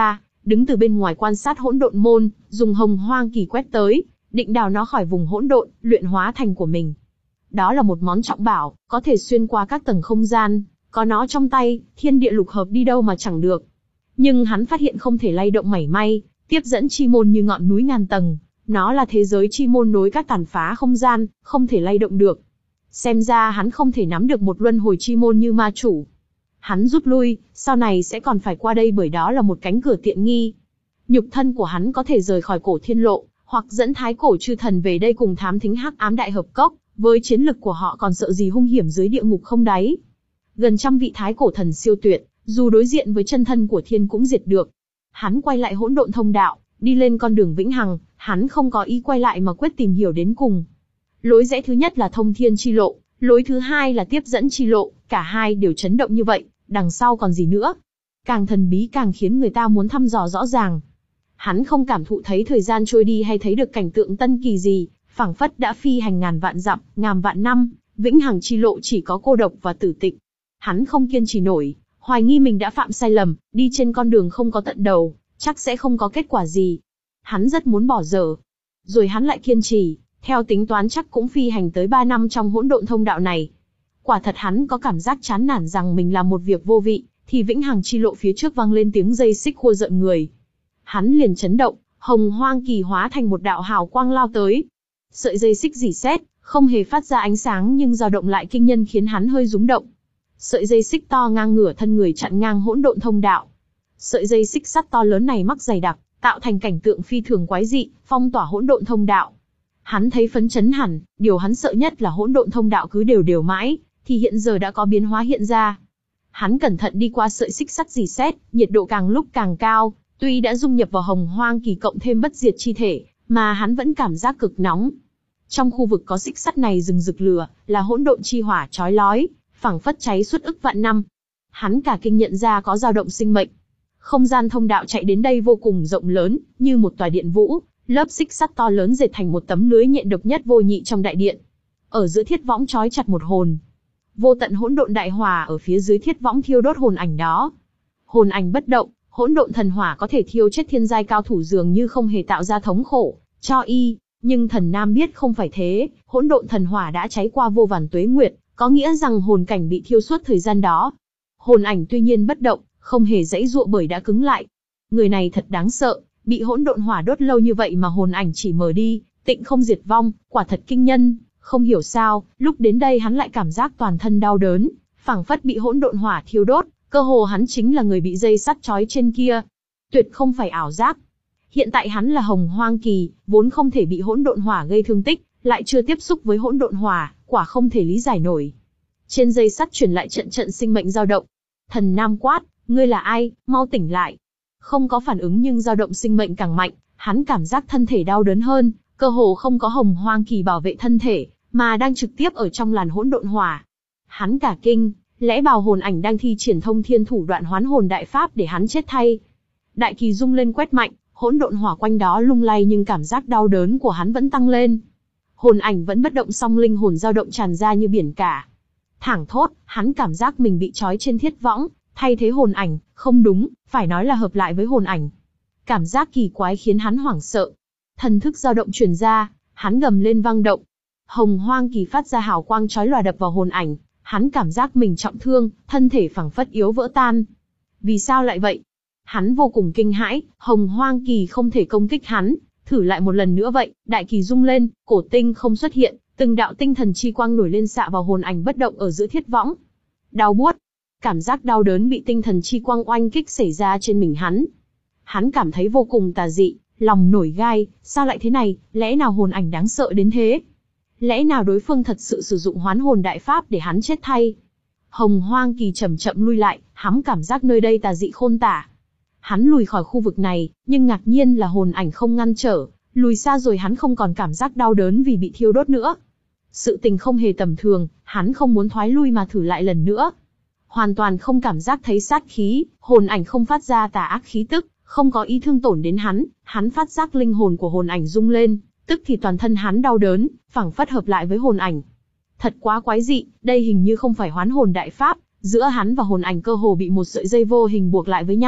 đứng từ bên ngoài quan sát hỗn độn môn, dùng hồng hoang kỳ quét tới, định đào nó khỏi vùng hỗn độn, luyện hóa thành của mình. Đó là một món trọng bảo, có thể xuyên qua các tầng không gian, có nó trong tay, thiên địa lục hợp đi đâu mà chẳng được. Nhưng hắn phát hiện không thể lay động mảy may, tiếp dẫn chi môn như ngọn núi ngàn tầng, nó là thế giới chi môn nối các tàn phá không gian, không thể lay động được. Xem ra hắn không thể nắm được một luân hồi chi môn như ma chủ. Hắn rút lui, sau này sẽ còn phải qua đây bởi đó là một cánh cửa tiện nghi. Nhục thân của hắn có thể rời khỏi cổ thiên lộ, hoặc dẫn thái cổ chư thần về đây cùng thám thính hắc ám đại hợp cốc, với chiến lực của họ còn sợ gì hung hiểm dưới địa ngục không đáy. Gần trăm vị thái cổ thần siêu tuyệt, dù đối diện với chân thân của thiên cũng diệt được. Hắn quay lại hỗn độn thông đạo, đi lên con đường vĩnh hằng, hắn không có ý quay lại mà quyết tìm hiểu đến cùng. Lối rẽ thứ nhất là thông thiên chi lộ, lối thứ hai là tiếp dẫn chi lộ, cả hai đều chấn động như vậy, đằng sau còn gì nữa? Càng thần bí càng khiến người ta muốn thăm dò rõ ràng. Hắn không cảm thụ thấy thời gian trôi đi hay thấy được cảnh tượng tân kỳ gì, phảng phất đã phi hành ngàn vạn dặm, ngàn vạn năm, vĩnh hằng chi lộ chỉ có cô độc và tử tịch. Hắn không kiên trì nổi, hoài nghi mình đã phạm sai lầm, đi trên con đường không có tận đầu, chắc sẽ không có kết quả gì. Hắn rất muốn bỏ dở. Rồi hắn lại kiên trì, theo tính toán chắc cũng phi hành tới ba năm trong hỗn độn thông đạo này. Quả thật hắn có cảm giác chán nản rằng mình làm một việc vô vị, thì vĩnh hằng chi lộ phía trước vang lên tiếng dây xích khua giận người. Hắn liền chấn động, hồng hoang kỳ hóa thành một đạo hào quang lao tới. Sợi dây xích rỉ sét, không hề phát ra ánh sáng nhưng dao động lại kinh nhân khiến hắn hơi rúng động. Sợi dây xích to ngang ngửa thân người chặn ngang hỗn độn thông đạo. Sợi dây xích sắt to lớn này mắc dày đặc, tạo thành cảnh tượng phi thường quái dị, phong tỏa hỗn độn thông đạo. Hắn thấy phấn chấn hẳn, điều hắn sợ nhất là hỗn độn thông đạo cứ đều đều mãi, thì hiện giờ đã có biến hóa hiện ra. Hắn cẩn thận đi qua sợi xích sắt rỉ sét, nhiệt độ càng lúc càng cao, tuy đã dung nhập vào hồng hoang kỳ cộng thêm bất diệt chi thể, mà hắn vẫn cảm giác cực nóng. Trong khu vực có xích sắt này rừng rực lửa, là hỗn độn chi hỏa chói lói, phảng phất cháy suốt ức vạn năm. Hắn cả kinh nhận ra có dao động sinh mệnh. Không gian thông đạo chạy đến đây vô cùng rộng lớn, như một tòa điện vũ, lớp xích sắt to lớn dệt thành một tấm lưới nhện độc nhất vô nhị trong đại điện. Ở giữa thiết võng trói chặt một hồn. Vô tận hỗn độn đại hỏa ở phía dưới thiết võng thiêu đốt hồn ảnh đó. Hồn ảnh bất động, hỗn độn thần hỏa có thể thiêu chết thiên giai cao thủ dường như không hề tạo ra thống khổ cho y, nhưng Thần Nam biết không phải thế, hỗn độn thần hỏa đã cháy qua vô vàn tuế nguyệt, có nghĩa rằng hồn cảnh bị thiêu suốt thời gian đó. Hồn ảnh tuy nhiên bất động, không hề giãy giụa bởi đã cứng lại. Người này thật đáng sợ, bị hỗn độn hỏa đốt lâu như vậy mà hồn ảnh chỉ mờ đi, tịnh không diệt vong, quả thật kinh nhân. Không hiểu sao, lúc đến đây hắn lại cảm giác toàn thân đau đớn, phảng phất bị hỗn độn hỏa thiêu đốt, cơ hồ hắn chính là người bị dây sắt trói trên kia. Tuyệt không phải ảo giác. Hiện tại hắn là hồng hoang kỳ, vốn không thể bị hỗn độn hỏa gây thương tích, lại chưa tiếp xúc với hỗn độn hỏa, quả không thể lý giải nổi. Trên dây sắt truyền lại trận trận sinh mệnh dao động. Thần Nam quát, ngươi là ai, mau tỉnh lại. Không có phản ứng nhưng dao động sinh mệnh càng mạnh, hắn cảm giác thân thể đau đớn hơn, cơ hồ không có hồng hoang kỳ bảo vệ thân thể, mà đang trực tiếp ở trong làn hỗn độn hỏa. Hắn cả kinh, lẽ bào hồn ảnh đang thi triển thông thiên thủ đoạn hoán hồn đại pháp để hắn chết thay. Đại kỳ rung lên quét mạnh, hỗn độn hỏa quanh đó lung lay nhưng cảm giác đau đớn của hắn vẫn tăng lên. Hồn ảnh vẫn bất động song linh hồn dao động tràn ra như biển cả. Thảng thốt, hắn cảm giác mình bị trói trên thiết võng, thay thế hồn ảnh, không đúng, phải nói là hợp lại với hồn ảnh. Cảm giác kỳ quái khiến hắn hoảng sợ. Thần thức dao động truyền ra, hắn gầm lên vang động. Hồng hoang kỳ phát ra hào quang chói lòa đập vào hồn ảnh, hắn cảm giác mình trọng thương, thân thể phảng phất yếu vỡ tan. Vì sao lại vậy? Hắn vô cùng kinh hãi, hồng hoang kỳ không thể công kích hắn, thử lại một lần nữa vậy, đại kỳ rung lên, cổ tinh không xuất hiện, từng đạo tinh thần chi quang nổi lên xạ vào hồn ảnh bất động ở giữa thiết võng. Đau buốt, cảm giác đau đớn bị tinh thần chi quang oanh kích xảy ra trên mình hắn. Hắn cảm thấy vô cùng tà dị, lòng nổi gai, sao lại thế này, lẽ nào hồn ảnh đáng sợ đến thế? Lẽ nào đối phương thật sự sử dụng hoán hồn đại pháp để hắn chết thay? Hồng hoang kỳ chậm chậm lui lại, hắn cảm giác nơi đây tà dị khôn tả. Hắn lùi khỏi khu vực này, nhưng ngạc nhiên là hồn ảnh không ngăn trở, lùi xa rồi hắn không còn cảm giác đau đớn vì bị thiêu đốt nữa. Sự tình không hề tầm thường, hắn không muốn thoái lui mà thử lại lần nữa. Hoàn toàn không cảm giác thấy sát khí, hồn ảnh không phát ra tà ác khí tức, không có ý thương tổn đến hắn, hắn phát giác linh hồn của hồn ảnh rung lên, tức thì toàn thân hắn đau đớn, phảng phất hợp lại với hồn ảnh. Thật quá quái dị, đây hình như không phải hoán hồn đại pháp, giữa hắn và hồn ảnh cơ hồ bị một sợi dây vô hình buộc lại với nhau,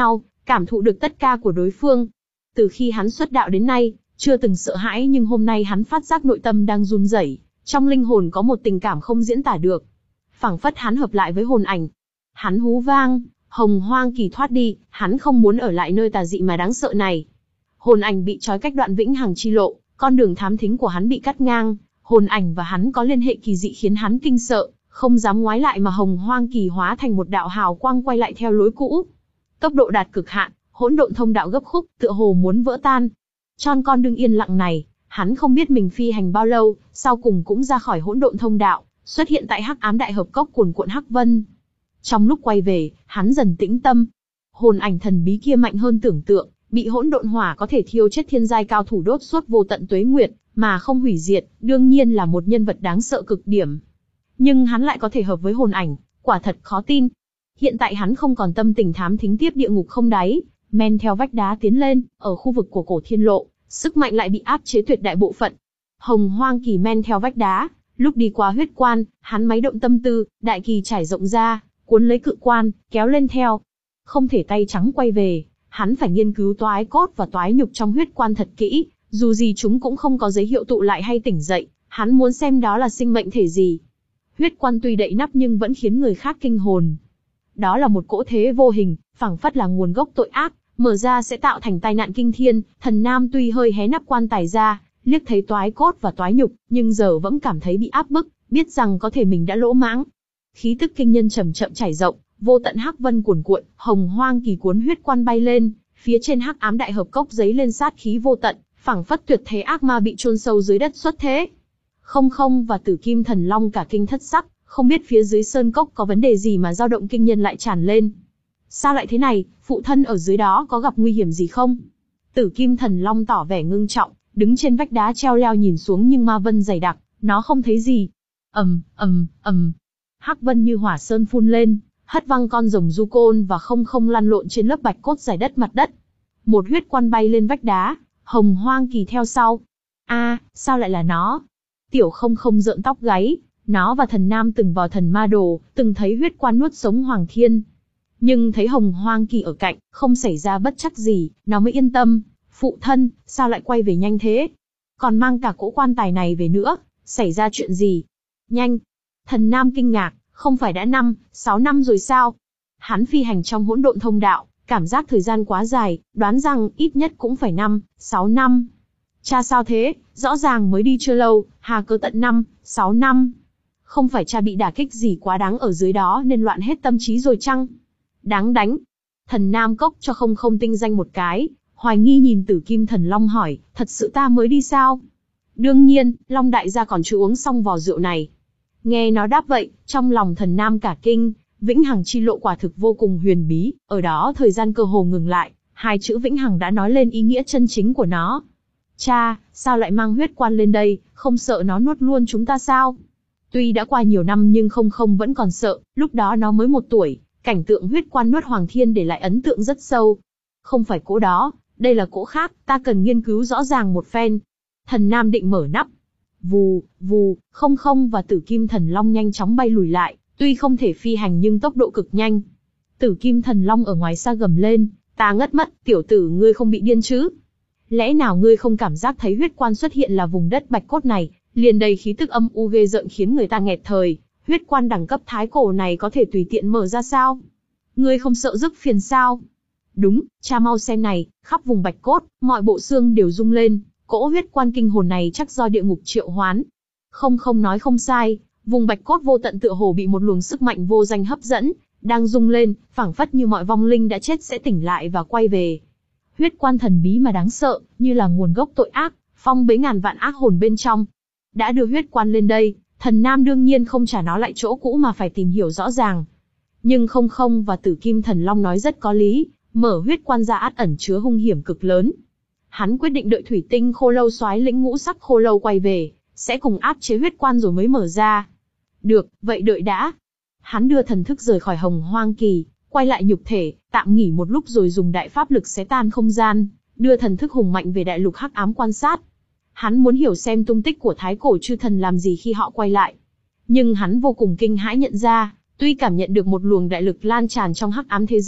cảm thụ được tất cả của đối phương. Từ khi hắn xuất đạo đến nay, chưa từng sợ hãi nhưng hôm nay hắn phát giác nội tâm đang run rẩy, trong linh hồn có một tình cảm không diễn tả được. Phảng phất hắn hợp lại với hồn ảnh. Hắn hú vang, Hồng Hoang Kỳ thoát đi, hắn không muốn ở lại nơi tà dị mà đáng sợ này. Hồn ảnh bị trói cách đoạn vĩnh hằng chi lộ, con đường thám thính của hắn bị cắt ngang, hồn ảnh và hắn có liên hệ kỳ dị khiến hắn kinh sợ, không dám ngoái lại mà Hồng Hoang Kỳ hóa thành một đạo hào quang quay lại theo lối cũ. Tốc độ đạt cực hạn, hỗn độn thông đạo gấp khúc, tựa hồ muốn vỡ tan. Tròn con đường yên lặng này, hắn không biết mình phi hành bao lâu, sau cùng cũng ra khỏi hỗn độn thông đạo, xuất hiện tại Hắc Ám Đại Hợp Cốc cuồn cuộn hắc vân. Trong lúc quay về, hắn dần tĩnh tâm. Hồn ảnh thần bí kia mạnh hơn tưởng tượng, bị hỗn độn hỏa có thể thiêu chết thiên giai cao thủ đốt suốt vô tận tuế nguyệt, mà không hủy diệt, đương nhiên là một nhân vật đáng sợ cực điểm. Nhưng hắn lại có thể hợp với hồn ảnh, quả thật khó tin. Hiện tại hắn không còn tâm tình thám thính tiếp địa ngục không đáy, men theo vách đá tiến lên, ở khu vực của cổ thiên lộ, sức mạnh lại bị áp chế tuyệt đại bộ phận. Hồng Hoang Kỳ men theo vách đá, lúc đi qua huyết quan, hắn máy động tâm tư, đại kỳ trải rộng ra, cuốn lấy cự quan, kéo lên theo. Không thể tay trắng quay về, hắn phải nghiên cứu toái cốt và toái nhục trong huyết quan thật kỹ, dù gì chúng cũng không có dấu hiệu tụ lại hay tỉnh dậy, hắn muốn xem đó là sinh mệnh thể gì. Huyết quan tuy đậy nắp nhưng vẫn khiến người khác kinh hồn. Đó là một cỗ thế vô hình, phảng phất là nguồn gốc tội ác, mở ra sẽ tạo thành tai nạn kinh thiên. Thần Nam tuy hơi hé nắp quan tài ra, liếc thấy toái cốt và toái nhục, nhưng giờ vẫn cảm thấy bị áp bức, biết rằng có thể mình đã lỗ mãng. Khí tức kinh nhân chậm chậm trải rộng, vô tận hắc vân cuồn cuộn, Hồng Hoang Kỳ cuốn huyết quan bay lên, phía trên Hắc Ám Đại Hợp Cốc giấy lên sát khí vô tận, phảng phất tuyệt thế ác ma bị chôn sâu dưới đất xuất thế. Không Không và Tử Kim Thần Long cả kinh thất sắc, không biết phía dưới sơn cốc có vấn đề gì mà dao động kinh nhân lại tràn lên. Sao lại thế này, phụ thân ở dưới đó có gặp nguy hiểm gì không? Tử Kim Thần Long tỏ vẻ ngưng trọng, đứng trên vách đá treo leo nhìn xuống nhưng ma vân dày đặc, nó không thấy gì. Ầm, ầm, ầm. Hắc vân như hỏa sơn phun lên, hất văng con rồng du côn và Không Không lăn lộn trên lớp bạch cốt dài đất mặt đất. Một huyết quan bay lên vách đá, Hồng Hoang Kỳ theo sau. A, à, sao lại là nó? Tiểu Không Không rợn tóc gáy, nó và Thần Nam từng vào Thần Ma Đồ, từng thấy huyết quan nuốt sống Hoàng Thiên. Nhưng thấy Hồng Hoang Kỳ ở cạnh, không xảy ra bất trắc gì, nó mới yên tâm. Phụ thân, sao lại quay về nhanh thế? Còn mang cả cỗ quan tài này về nữa, xảy ra chuyện gì? Nhanh! Thần Nam kinh ngạc, không phải đã năm, sáu năm rồi sao? Hắn phi hành trong hỗn độn thông đạo, cảm giác thời gian quá dài, đoán rằng ít nhất cũng phải năm, sáu năm. Cha sao thế, rõ ràng mới đi chưa lâu, hà cớ tận năm, sáu năm. Không phải cha bị đả kích gì quá đáng ở dưới đó nên loạn hết tâm trí rồi chăng? Đáng đánh. Thần Nam Cốc cho Không Không tinh danh một cái, hoài nghi nhìn Tử Kim Thần Long hỏi, thật sự ta mới đi sao? Đương nhiên, Long đại gia còn chưa uống xong vò rượu này. Nghe nó đáp vậy, trong lòng Thần Nam cả kinh, Vĩnh Hằng chi lộ quả thực vô cùng huyền bí, ở đó thời gian cơ hồ ngừng lại, hai chữ Vĩnh Hằng đã nói lên ý nghĩa chân chính của nó. Cha, sao lại mang huyết quan lên đây, không sợ nó nuốt luôn chúng ta sao? Tuy đã qua nhiều năm nhưng Không Không vẫn còn sợ, lúc đó nó mới một tuổi, cảnh tượng huyết quan nuốt Hoàng Thiên để lại ấn tượng rất sâu. Không phải cỗ đó, đây là cỗ khác, ta cần nghiên cứu rõ ràng một phen. Thần Nam định mở nắp. Vù, vù, Không Không và Tử Kim Thần Long nhanh chóng bay lùi lại, tuy không thể phi hành nhưng tốc độ cực nhanh. Tử Kim Thần Long ở ngoài xa gầm lên, ta ngất mất, tiểu tử ngươi không bị điên chứ? Lẽ nào ngươi không cảm giác thấy huyết quan xuất hiện là vùng đất bạch cốt này, liền đầy khí tức âm u ghê rợn khiến người ta nghẹt thời, huyết quan đẳng cấp thái cổ này có thể tùy tiện mở ra sao? Ngươi không sợ rước phiền sao? Đúng, cha mau xem này, khắp vùng bạch cốt, mọi bộ xương đều rung lên, cỗ huyết quan kinh hồn này chắc do địa ngục triệu hoán. Không Không nói không sai, vùng bạch cốt vô tận tựa hồ bị một luồng sức mạnh vô danh hấp dẫn, đang rung lên, phảng phất như mọi vong linh đã chết sẽ tỉnh lại và quay về. Huyết quan thần bí mà đáng sợ, như là nguồn gốc tội ác, phong bế ngàn vạn ác hồn bên trong. Đã đưa huyết quan lên đây, Thần Nam đương nhiên không trả nó lại chỗ cũ mà phải tìm hiểu rõ ràng. Nhưng Không Không và Tử Kim Thần Long nói rất có lý, mở huyết quan ra ắt ẩn chứa hung hiểm cực lớn. Hắn quyết định đợi thủy tinh khô lâu soái lĩnh ngũ sắc khô lâu quay về, sẽ cùng áp chế huyết quan rồi mới mở ra. Được, vậy đợi đã. Hắn đưa thần thức rời khỏi Hồng Hoang Kỳ, quay lại nhục thể, tạm nghỉ một lúc rồi dùng đại pháp lực xé tan không gian, đưa thần thức hùng mạnh về đại lục hắc ám quan sát. Hắn muốn hiểu xem tung tích của thái cổ chư thần làm gì khi họ quay lại. Nhưng hắn vô cùng kinh hãi nhận ra, tuy cảm nhận được một luồng đại lực lan tràn trong hắc ám thế giới,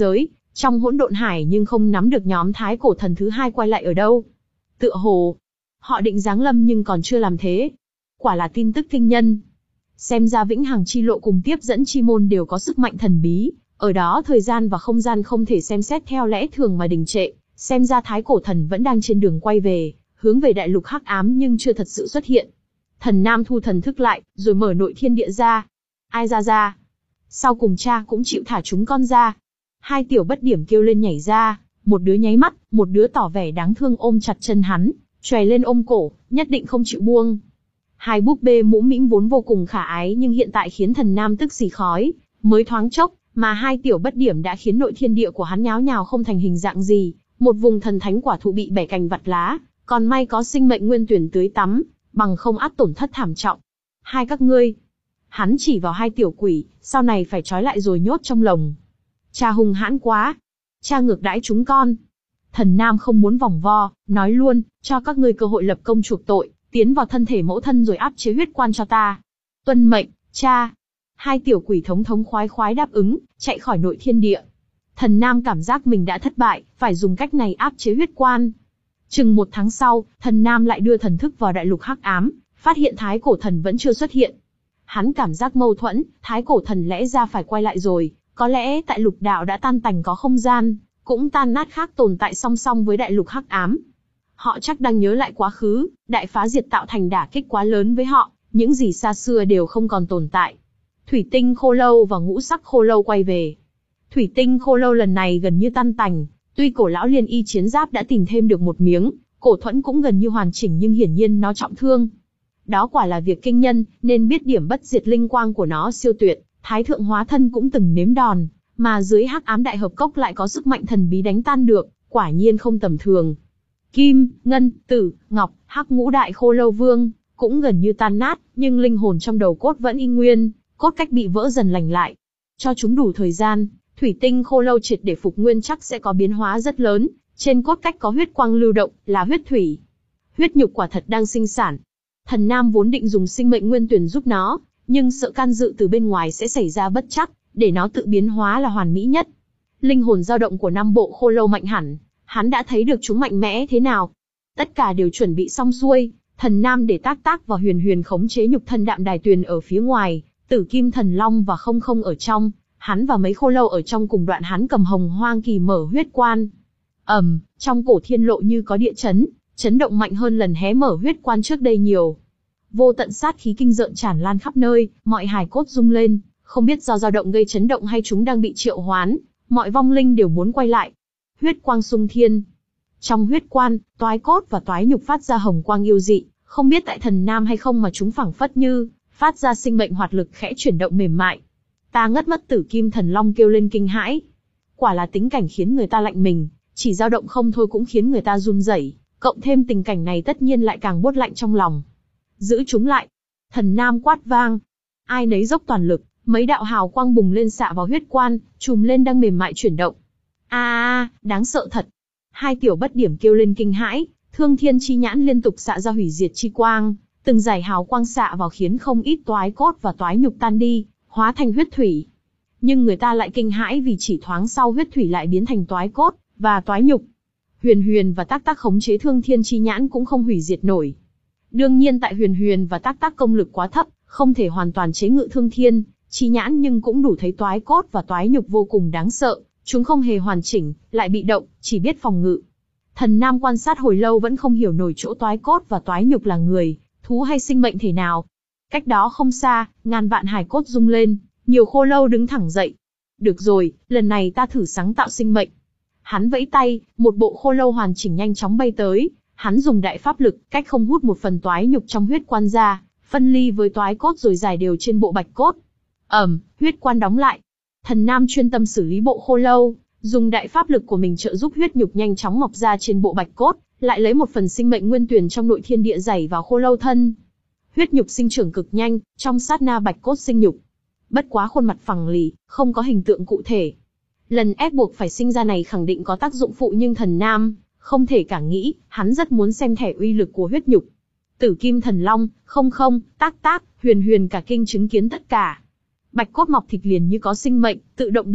trong hỗn độn hải nhưng không nắm được nhóm thái cổ thần thứ hai quay lại ở đâu. Tựa hồ, họ định giáng lâm nhưng còn chưa làm thế. Quả là tin tức kinh nhân. Xem ra vĩnh hằng chi lộ cùng tiếp dẫn chi môn đều có sức mạnh thần bí, ở đó thời gian và không gian không thể xem xét theo lẽ thường mà đình trệ, xem ra thái cổ thần vẫn đang trên đường quay về, hướng về đại lục hắc ám nhưng chưa thật sự xuất hiện. Thần Nam thu thần thức lại, rồi mở nội thiên địa ra. Ai ra ra? Sau cùng cha cũng chịu thả chúng con ra. Hai tiểu bất điểm kêu lên nhảy ra, một đứa nháy mắt, một đứa tỏ vẻ đáng thương ôm chặt chân hắn, chòe lên ôm cổ, nhất định không chịu buông. Hai búp bê mũm mĩm vốn vô cùng khả ái nhưng hiện tại khiến Thần Nam tức xì khói, mới thoáng chốc, mà hai tiểu bất điểm đã khiến nội thiên địa của hắn nháo nhào không thành hình dạng gì, một vùng thần thánh quả thụ bị bẻ cành vặt lá, còn may có sinh mệnh nguyên tuyển tưới tắm, bằng không ắt tổn thất thảm trọng. Hai các ngươi, hắn chỉ vào hai tiểu quỷ, sau này phải trói lại rồi nhốt trong lồng. Cha hung hãn quá, cha ngược đãi chúng con. Thần Nam không muốn vòng vo, nói luôn, cho các ngươi cơ hội lập công chuộc tội, tiến vào thân thể mẫu thân rồi áp chế huyết quan cho ta. Tuân mệnh, cha. Hai tiểu quỷ thống thống khoái khoái đáp ứng, chạy khỏi nội thiên địa. Thần Nam cảm giác mình đã thất bại, phải dùng cách này áp chế huyết quan. Chừng một tháng sau, Thần Nam lại đưa thần thức vào đại lục hắc ám, phát hiện thái cổ thần vẫn chưa xuất hiện. Hắn cảm giác mâu thuẫn, thái cổ thần lẽ ra phải quay lại rồi, có lẽ tại lục đạo đã tan tành có không gian, cũng tan nát khác tồn tại song song với đại lục hắc ám. Họ chắc đang nhớ lại quá khứ, đại phá diệt tạo thành đả kích quá lớn với họ, những gì xa xưa đều không còn tồn tại. Thủy tinh khô lâu và ngũ sắc khô lâu quay về. Thủy tinh khô lâu lần này gần như tan tành, tuy cổ lão liên y chiến giáp đã tìm thêm được một miếng, cổ thuẫn cũng gần như hoàn chỉnh nhưng hiển nhiên nó trọng thương. Đó quả là việc kinh nhân, nên biết điểm bất diệt linh quang của nó siêu tuyệt, thái thượng hóa thân cũng từng nếm đòn, mà dưới hắc ám đại hợp cốc lại có sức mạnh thần bí đánh tan được, quả nhiên không tầm thường. Kim, ngân, tử, ngọc, hắc ngũ đại khô lâu vương, cũng gần như tan nát, nhưng linh hồn trong đầu cốt vẫn y nguyên, cốt cách bị vỡ dần lành lại. Cho chúng đủ thời gian, thủy tinh khô lâu triệt để phục nguyên chắc sẽ có biến hóa rất lớn, trên cốt cách có huyết quang lưu động, là huyết thủy. Huyết nhục quả thật đang sinh sản. Thần Nam vốn định dùng sinh mệnh nguyên tuyển giúp nó, nhưng sợ can dự từ bên ngoài sẽ xảy ra bất trắc, để nó tự biến hóa là hoàn mỹ nhất. Linh hồn dao động của năm bộ khô lâu mạnh hẳn, hắn đã thấy được chúng mạnh mẽ thế nào. Tất cả đều chuẩn bị xong xuôi, Thần Nam để tác tác và huyền huyền khống chế nhục thân đạm đài tuyền ở phía ngoài, tử kim thần long và không không ở trong, hắn và mấy khô lâu ở trong cùng đoạn hắn cầm hồng hoang kỳ mở huyết quan. ầm, um, trong cổ thiên lộ như có địa chấn, chấn động mạnh hơn lần hé mở huyết quan trước đây nhiều. Vô tận sát khí kinh rợn tràn lan khắp nơi, mọi hài cốt rung lên, không biết do dao động gây chấn động hay chúng đang bị triệu hoán, mọi vong linh đều muốn quay lại. Huyết quang xung thiên. Trong huyết quan, toái cốt và toái nhục phát ra hồng quang yêu dị, không biết tại Thần Nam hay không mà chúng phảng phất như phát ra sinh mệnh hoạt lực khẽ chuyển động mềm mại. Ta ngất mất tử kim thần long kêu lên kinh hãi. Quả là tính cảnh khiến người ta lạnh mình, chỉ dao động không thôi cũng khiến người ta run rẩy, cộng thêm tình cảnh này tất nhiên lại càng buốt lạnh trong lòng. Giữ chúng lại. Thần Nam quát vang. Ai nấy dốc toàn lực, mấy đạo hào quang bùng lên xạ vào huyết quan, trùm lên đang mềm mại chuyển động. A a, đáng sợ thật. Hai tiểu bất điểm kêu lên kinh hãi, Thương Thiên chi nhãn liên tục xạ ra hủy diệt chi quang, từng dải hào quang xạ vào khiến không ít toái cốt và toái nhục tan đi, hóa thành huyết thủy. Nhưng người ta lại kinh hãi vì chỉ thoáng sau huyết thủy lại biến thành toái cốt và toái nhục. Huyền Huyền và Tác Tác khống chế Thương Thiên chi nhãn cũng không hủy diệt nổi. Đương nhiên tại Huyền Huyền và Tác Tác công lực quá thấp, không thể hoàn toàn chế ngự Thương Thiên chi nhãn nhưng cũng đủ thấy toái cốt và toái nhục vô cùng đáng sợ, chúng không hề hoàn chỉnh, lại bị động, chỉ biết phòng ngự. Thần Nam quan sát hồi lâu vẫn không hiểu nổi chỗ toái cốt và toái nhục là người, thú hay sinh mệnh thể nào. Cách đó không xa, ngàn vạn hài cốt rung lên, nhiều khô lâu đứng thẳng dậy. Được rồi, lần này ta thử sáng tạo sinh mệnh. Hắn vẫy tay, một bộ khô lâu hoàn chỉnh nhanh chóng bay tới, hắn dùng đại pháp lực, cách không hút một phần toái nhục trong huyết quan ra, phân ly với toái cốt rồi giải đều trên bộ bạch cốt. Ầm, huyết quan đóng lại. Thần Nam chuyên tâm xử lý bộ khô lâu, dùng đại pháp lực của mình trợ giúp huyết nhục nhanh chóng mọc ra trên bộ bạch cốt, lại lấy một phần sinh mệnh nguyên tuyển trong nội thiên địa dày vào khô lâu thân. Huyết nhục sinh trưởng cực nhanh, trong sát na bạch cốt sinh nhục. Bất quá khuôn mặt phẳng lì, không có hình tượng cụ thể. Lần ép buộc phải sinh ra này khẳng định có tác dụng phụ nhưng Thần Nam không thể cả nghĩ, hắn rất muốn xem thẻ uy lực của huyết nhục. Tử kim thần long, không không, Tác Tác, Huyền Huyền cả kinh chứng kiến tất cả. Bạch cốt mọc thịt liền như có sinh mệnh, tự động đậy,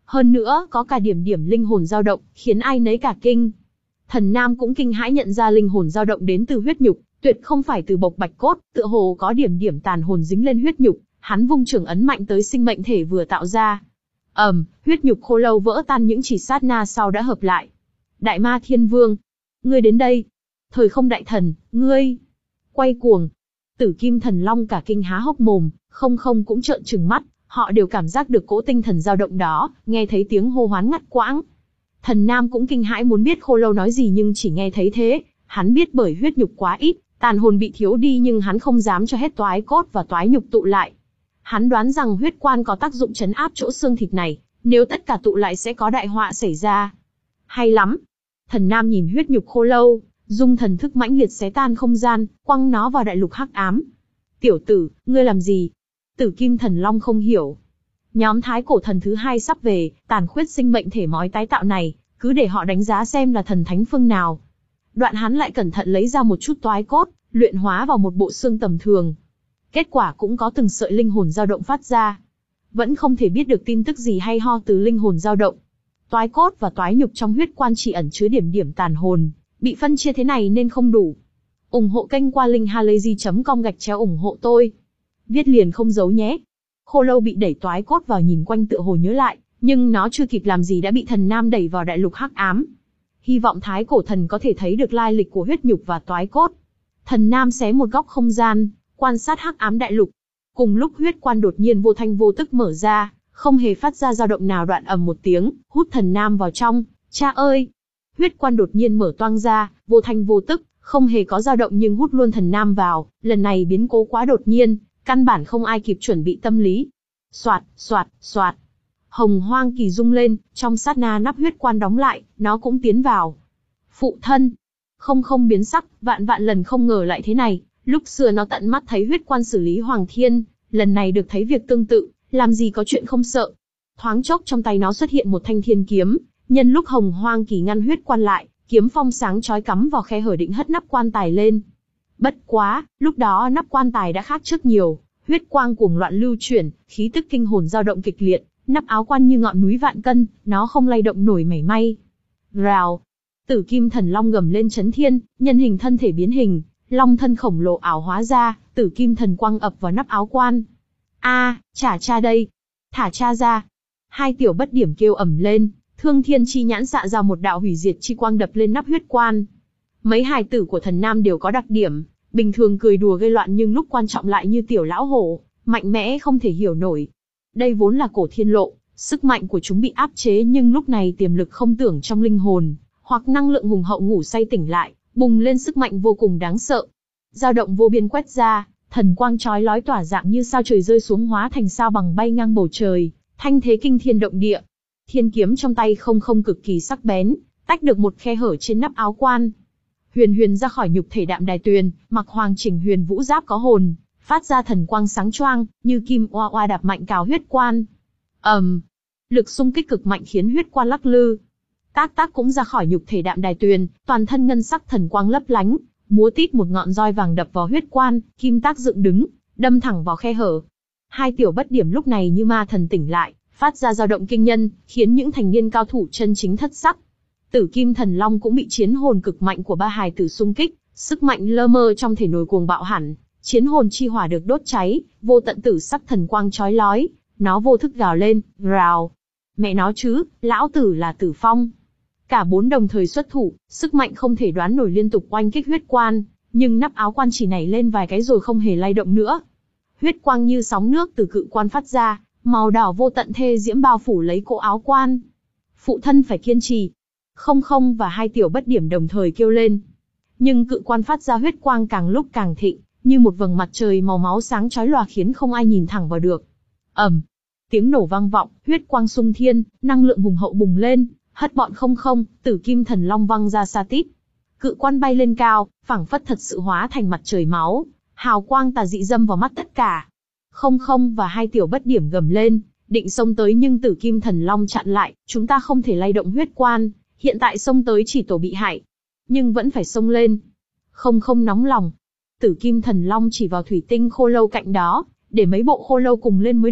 Hơn nữa, có cả điểm điểm linh hồn dao động, khiến ai nấy cả kinh. Thần Nam cũng kinh hãi nhận ra linh hồn dao động đến từ huyết nhục, tuyệt không phải từ bộc bạch cốt, tựa hồ có điểm điểm tàn hồn dính lên huyết nhục, hắn vung trường ấn mạnh tới sinh mệnh thể vừa tạo ra. Ầm, um, huyết nhục khô lâu vỡ tan những chỉ sát na sau đã hợp lại. Đại Ma Thiên Vương, ngươi đến đây. Thời Không Đại Thần, ngươi. Quay cuồng. Tử Kim Thần Long cả kinh há hốc mồm, Không Không cũng trợn trừng mắt, họ đều cảm giác được cỗ tinh thần dao động đó, nghe thấy tiếng hô hoán ngắt quãng. Thần Nam cũng kinh hãi muốn biết khô lâu nói gì nhưng chỉ nghe thấy thế, hắn biết bởi huyết nhục quá ít, tàn hồn bị thiếu đi nhưng hắn không dám cho hết toái cốt và toái nhục tụ lại. Hắn đoán rằng huyết quan có tác dụng trấn áp chỗ xương thịt này, nếu tất cả tụ lại sẽ có đại họa xảy ra. Hay lắm. Thần Nam nhìn huyết nhục khô lâu, dung thần thức mãnh liệt xé tan không gian, quăng nó vào đại lục hắc ám. Tiểu tử, ngươi làm gì? Tử Kim Thần Long không hiểu. Nhóm thái cổ thần thứ hai sắp về, tàn khuyết sinh mệnh thể mói tái tạo này, cứ để họ đánh giá xem là thần thánh phương nào. Đoạn hắn lại cẩn thận lấy ra một chút toái cốt, luyện hóa vào một bộ xương tầm thường. Kết quả cũng có từng sợi linh hồn dao động phát ra. Vẫn không thể biết được tin tức gì hay ho từ linh hồn dao động. Toái cốt và toái nhục trong huyết quan chỉ ẩn chứa điểm điểm tàn hồn, bị phân chia thế này nên không đủ. ủng hộ kênh qua link halayzi chấm com gạch chéo ủng hộ tôi. Viết liền không giấu nhé. Khô lâu bị đẩy toái cốt vào nhìn quanh tựa hồ nhớ lại, nhưng nó chưa kịp làm gì đã bị Thần Nam đẩy vào đại lục hắc ám. Hy vọng thái cổ thần có thể thấy được lai lịch của huyết nhục và toái cốt. Thần Nam xé một góc không gian, quan sát hắc ám đại lục. Cùng lúc huyết quan đột nhiên vô thanh vô tức mở ra, không hề phát ra dao động nào, đoạn ầm một tiếng, hút Thần Nam vào trong. Cha ơi! Huyết quan đột nhiên mở toang ra, vô thanh vô tức, không hề có dao động nhưng hút luôn Thần Nam vào. Lần này biến cố quá đột nhiên, căn bản không ai kịp chuẩn bị tâm lý. Soạt, soạt, soạt. Hồng hoang kỳ rung lên, trong sát na nắp huyết quan đóng lại, nó cũng tiến vào. Phụ thân! Không Không biến sắc, vạn vạn lần không ngờ lại thế này. Lúc xưa nó tận mắt thấy huyết quan xử lý Hoàng Thiên, lần này được thấy việc tương tự, làm gì có chuyện không sợ. Thoáng chốc trong tay nó xuất hiện một thanh thiên kiếm, nhân lúc hồng hoang kỳ ngăn huyết quan lại, kiếm phong sáng chói cắm vào khe hở định hất nắp quan tài lên. Bất quá, lúc đó nắp quan tài đã khác trước nhiều, huyết quang cuồng loạn lưu chuyển, khí tức kinh hồn dao động kịch liệt, nắp áo quan như ngọn núi vạn cân, nó không lay động nổi mảy may. Rào! Tử Kim Thần Long gầm lên chấn thiên, nhân hình thân thể biến hình, long thân khổng lồ ảo hóa ra, Tử Kim Thần quang ập vào nắp áo quan. A, à, trả cha đây! Thả cha ra! Hai tiểu bất điểm kêu ầm lên, Thương Thiên Chi Nhãn xạ ra một đạo hủy diệt chi quang đập lên nắp huyết quan. Mấy hài tử của Thần Nam đều có đặc điểm, bình thường cười đùa gây loạn nhưng lúc quan trọng lại như tiểu lão hổ, mạnh mẽ không thể hiểu nổi. Đây vốn là cổ thiên lộ, sức mạnh của chúng bị áp chế nhưng lúc này tiềm lực không tưởng trong linh hồn, hoặc năng lượng hùng hậu ngủ say tỉnh lại, bùng lên sức mạnh vô cùng đáng sợ. Dao động vô biên quét ra, thần quang chói lói tỏa dạng như sao trời rơi xuống hóa thành sao bằng bay ngang bầu trời, thanh thế kinh thiên động địa. Thiên kiếm trong tay Không Không cực kỳ sắc bén, tách được một khe hở trên nắp áo quan. Huyền huyền ra khỏi nhục thể đạm đài tuyền, mặc hoàng chỉnh huyền vũ giáp có hồn, phát ra thần quang sáng choang, như kim oa oa đạp mạnh cào huyết quan. ầm, um, lực xung kích cực mạnh khiến huyết quan lắc lư. Tác Tác cũng ra khỏi nhục thể đạm đài tuyền, toàn thân ngân sắc thần quang lấp lánh, múa tít một ngọn roi vàng đập vào huyết quan, Kim Tác dựng đứng, đâm thẳng vào khe hở. Hai tiểu bất điểm lúc này như ma thần tỉnh lại, phát ra dao động kinh nhân, khiến những thành niên cao thủ chân chính thất sắc. Tử Kim Thần Long cũng bị chiến hồn cực mạnh của ba hài tử xung kích, sức mạnh lơ mơ trong thể nổi cuồng bạo hẳn, chiến hồn chi hỏa được đốt cháy, vô tận tử sắc thần quang chói lói, nó vô thức gào lên, rào. Mẹ nó chứ, lão tử là Tử Phong. Cả bốn đồng thời xuất thủ, sức mạnh không thể đoán nổi liên tục oanh kích huyết quan, nhưng nắp áo quan chỉ nảy lên vài cái rồi không hề lay động nữa. Huyết quang như sóng nước từ cự quan phát ra, màu đỏ vô tận thê diễm bao phủ lấy cỗ áo quan. Phụ thân phải kiên trì. Không Không và hai tiểu bất điểm đồng thời kêu lên. Nhưng cự quan phát ra huyết quang càng lúc càng thịnh, như một vầng mặt trời màu máu sáng chói lòa khiến không ai nhìn thẳng vào được. ầm, tiếng nổ vang vọng, huyết quang xung thiên, năng lượng hùng hậu bùng lên, hất bọn Không Không, Tử Kim Thần Long văng ra xa tít. Cự quan bay lên cao, phảng phất thật sự hóa thành mặt trời máu, hào quang tà dị dâm vào mắt tất cả. Không Không và hai tiểu bất điểm gầm lên, định xông tới nhưng Tử Kim Thần Long chặn lại, chúng ta không thể lay động huyết quan, hiện tại xông tới chỉ tổ bị hại. Nhưng vẫn phải xông lên. Không Không nóng lòng. Tử Kim Thần Long chỉ vào thủy tinh khô lâu cạnh đó, để mấy bộ khô lâu cùng lên mới được,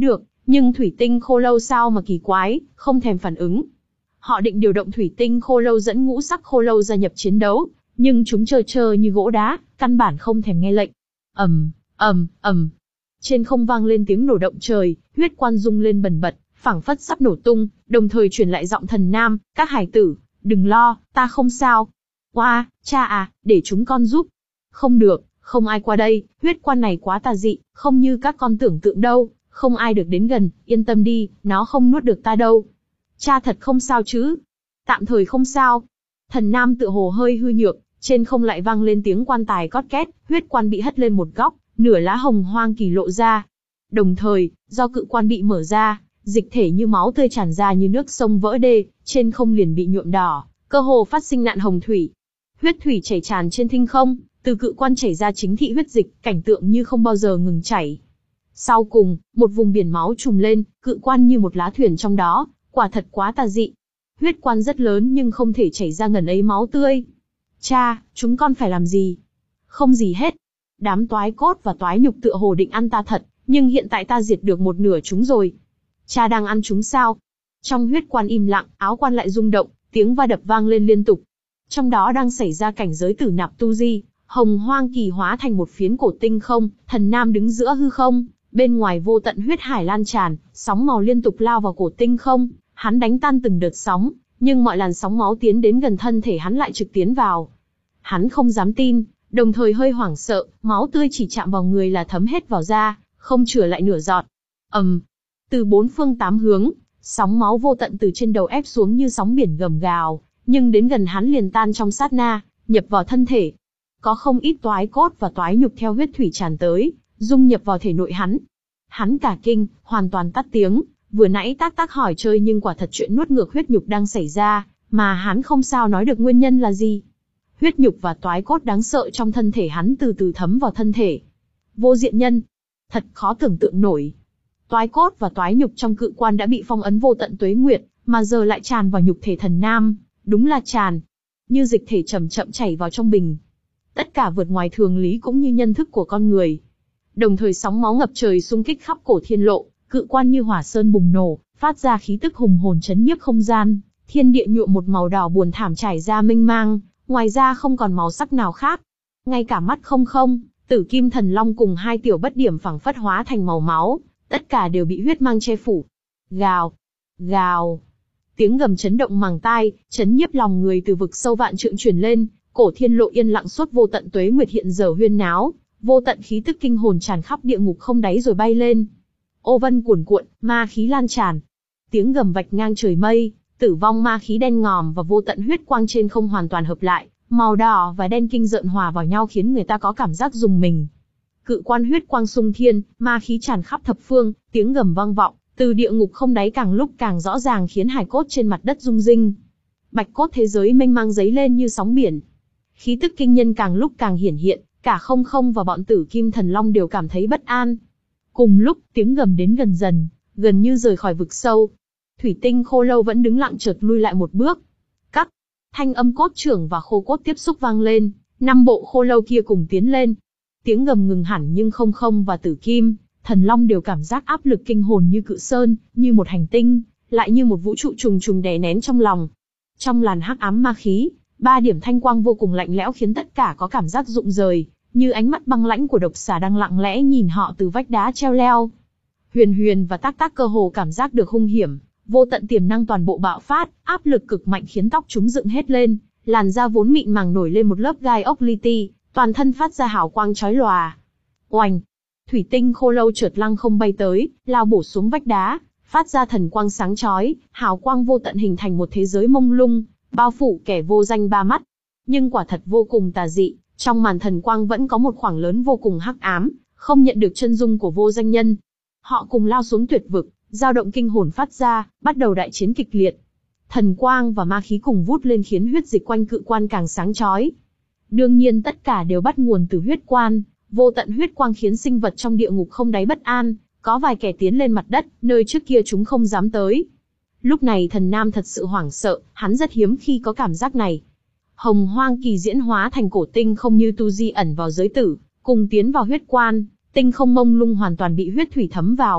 Nhưng thủy tinh khô lâu sao mà kỳ quái, không thèm phản ứng. Họ định điều động thủy tinh khô lâu dẫn ngũ sắc khô lâu gia nhập chiến đấu, nhưng chúng trơ trơ như gỗ đá, căn bản không thèm nghe lệnh. ầm, ầm, ầm. Trên không vang lên tiếng nổ động trời, huyết quan rung lên bần bật, phảng phất sắp nổ tung, đồng thời truyền lại giọng thần nam, các hải tử, đừng lo, ta không sao. Oa, cha à, để chúng con giúp. Không được, không ai qua đây, huyết quan này quá tà dị, không như các con tưởng tượng đâu, không ai được đến gần, yên tâm đi, nó không nuốt được ta đâu. Cha thật không sao chứ? Tạm thời không sao. Thần nam tựa hồ hơi hư nhược, trên không lại vang lên tiếng quan tài cót két, huyết quan bị hất lên một góc, nửa lá hồng hoang kỳ lộ ra. Đồng thời, do cự quan bị mở ra, dịch thể như máu tươi tràn ra như nước sông vỡ đê, trên không liền bị nhuộm đỏ, cơ hồ phát sinh nạn hồng thủy. Huyết thủy chảy tràn trên thinh không, từ cự quan chảy ra chính thị huyết dịch, cảnh tượng như không bao giờ ngừng chảy. Sau cùng, một vùng biển máu trùm lên, cự quan như một lá thuyền trong đó, quả thật quá tà dị. Huyết quan rất lớn nhưng không thể chảy ra ngần ấy máu tươi. Cha, chúng con phải làm gì? Không gì hết. Đám toái cốt và toái nhục tựa hồ định ăn ta thật, nhưng hiện tại ta diệt được một nửa chúng rồi. Cha đang ăn chúng sao? Trong huyết quan im lặng, áo quan lại rung động, tiếng va đập vang lên liên tục. Trong đó đang xảy ra cảnh giới tử nạp tu di, hồng hoang kỳ hóa thành một phiến cổ tinh không, thần nam đứng giữa hư không, bên ngoài vô tận huyết hải lan tràn, sóng màu liên tục lao vào cổ tinh không, hắn đánh tan từng đợt sóng, nhưng mọi làn sóng máu tiến đến gần thân thể hắn lại trực tiến vào. Hắn không dám tin, đồng thời hơi hoảng sợ, máu tươi chỉ chạm vào người là thấm hết vào da, không chừa lại nửa giọt. ầm, um, từ bốn phương tám hướng, sóng máu vô tận từ trên đầu ép xuống như sóng biển gầm gào, nhưng đến gần hắn liền tan trong sát na, nhập vào thân thể. Có không ít toái cốt và toái nhục theo huyết thủy tràn tới, dung nhập vào thể nội hắn. Hắn cả kinh, hoàn toàn tắt tiếng, vừa nãy tác tác hỏi chơi nhưng quả thật chuyện nuốt ngược huyết nhục đang xảy ra, mà hắn không sao nói được nguyên nhân là gì. Huyết nhục và toái cốt đáng sợ trong thân thể hắn từ từ thấm vào thân thể. Vô diện nhân, thật khó tưởng tượng nổi. Toái cốt và toái nhục trong cự quan đã bị phong ấn vô tận tuế nguyệt, mà giờ lại tràn vào nhục thể thần nam, đúng là tràn, như dịch thể chậm chậm chảy vào trong bình. Tất cả vượt ngoài thường lý cũng như nhân thức của con người. Đồng thời sóng máu ngập trời xung kích khắp cổ thiên lộ, cự quan như hỏa sơn bùng nổ, phát ra khí tức hùng hồn chấn nhiếp không gian, thiên địa nhuộm một màu đỏ buồn thảm trải ra mênh mang, ngoài ra không còn màu sắc nào khác. Ngay cả mắt không không, tử kim thần long cùng hai tiểu bất điểm phẳng phất hóa thành màu máu, tất cả đều bị huyết mang che phủ. Gào, gào, tiếng gầm chấn động màng tai, chấn nhiếp lòng người từ vực sâu vạn trượng truyền lên, cổ thiên lộ yên lặng suốt vô tận tuế nguyệt hiện giờ huyên náo, vô tận khí tức kinh hồn tràn khắp địa ngục không đáy rồi bay lên. Ô vân cuồn cuộn, ma khí lan tràn. Tiếng gầm vạch ngang trời mây, tử vong ma khí đen ngòm và vô tận huyết quang trên không hoàn toàn hợp lại, màu đỏ và đen kinh rợn hòa vào nhau khiến người ta có cảm giác rùng mình. Cự quan huyết quang xung thiên, ma khí tràn khắp thập phương, tiếng gầm vang vọng, từ địa ngục không đáy càng lúc càng rõ ràng khiến hài cốt trên mặt đất rung rinh. Bạch cốt thế giới mênh mang dấy lên như sóng biển. Khí tức kinh nhân càng lúc càng hiển hiện, cả không không và bọn tử kim thần long đều cảm thấy bất an. Cùng lúc, tiếng gầm đến gần dần, gần như rời khỏi vực sâu. Thủy tinh khô lâu vẫn đứng lặng chợt lui lại một bước. Cắt, thanh âm cốt trưởng và khô cốt tiếp xúc vang lên, năm bộ khô lâu kia cùng tiến lên. Tiếng gầm ngừng hẳn nhưng không không và tử kim, thần long đều cảm giác áp lực kinh hồn như cự sơn, như một hành tinh, lại như một vũ trụ trùng trùng đè nén trong lòng. Trong làn hắc ám ma khí, ba điểm thanh quang vô cùng lạnh lẽo khiến tất cả có cảm giác rụng rời, như ánh mắt băng lãnh của độc xà đang lặng lẽ nhìn họ từ vách đá treo leo. Huyền Huyền và Tác Tác cơ hồ cảm giác được hung hiểm, vô tận tiềm năng toàn bộ bạo phát, áp lực cực mạnh khiến tóc chúng dựng hết lên, làn da vốn mịn màng nổi lên một lớp gai ốc li ti, toàn thân phát ra hào quang chói lòa. Oành! Thủy tinh khô lâu chợt lăng không bay tới, lao bổ xuống vách đá, phát ra thần quang sáng chói, hào quang vô tận hình thành một thế giới mông lung, bao phủ kẻ vô danh ba mắt. Nhưng quả thật vô cùng tà dị, trong màn thần quang vẫn có một khoảng lớn vô cùng hắc ám, không nhận được chân dung của vô danh nhân. Họ cùng lao xuống tuyệt vực, dao động kinh hồn phát ra, bắt đầu đại chiến kịch liệt. Thần quang và ma khí cùng vút lên khiến huyết dịch quanh cự quan càng sáng chói. Đương nhiên tất cả đều bắt nguồn từ huyết quan, vô tận huyết quang khiến sinh vật trong địa ngục không đáy bất an, có vài kẻ tiến lên mặt đất, nơi trước kia chúng không dám tới. Lúc này thần nam thật sự hoảng sợ, hắn rất hiếm khi có cảm giác này. Hồng hoang kỳ diễn hóa thành cổ tinh không như tu di ẩn vào giới tử, cùng tiến vào huyết quan, tinh không mông lung hoàn toàn bị huyết thủy thấm vào.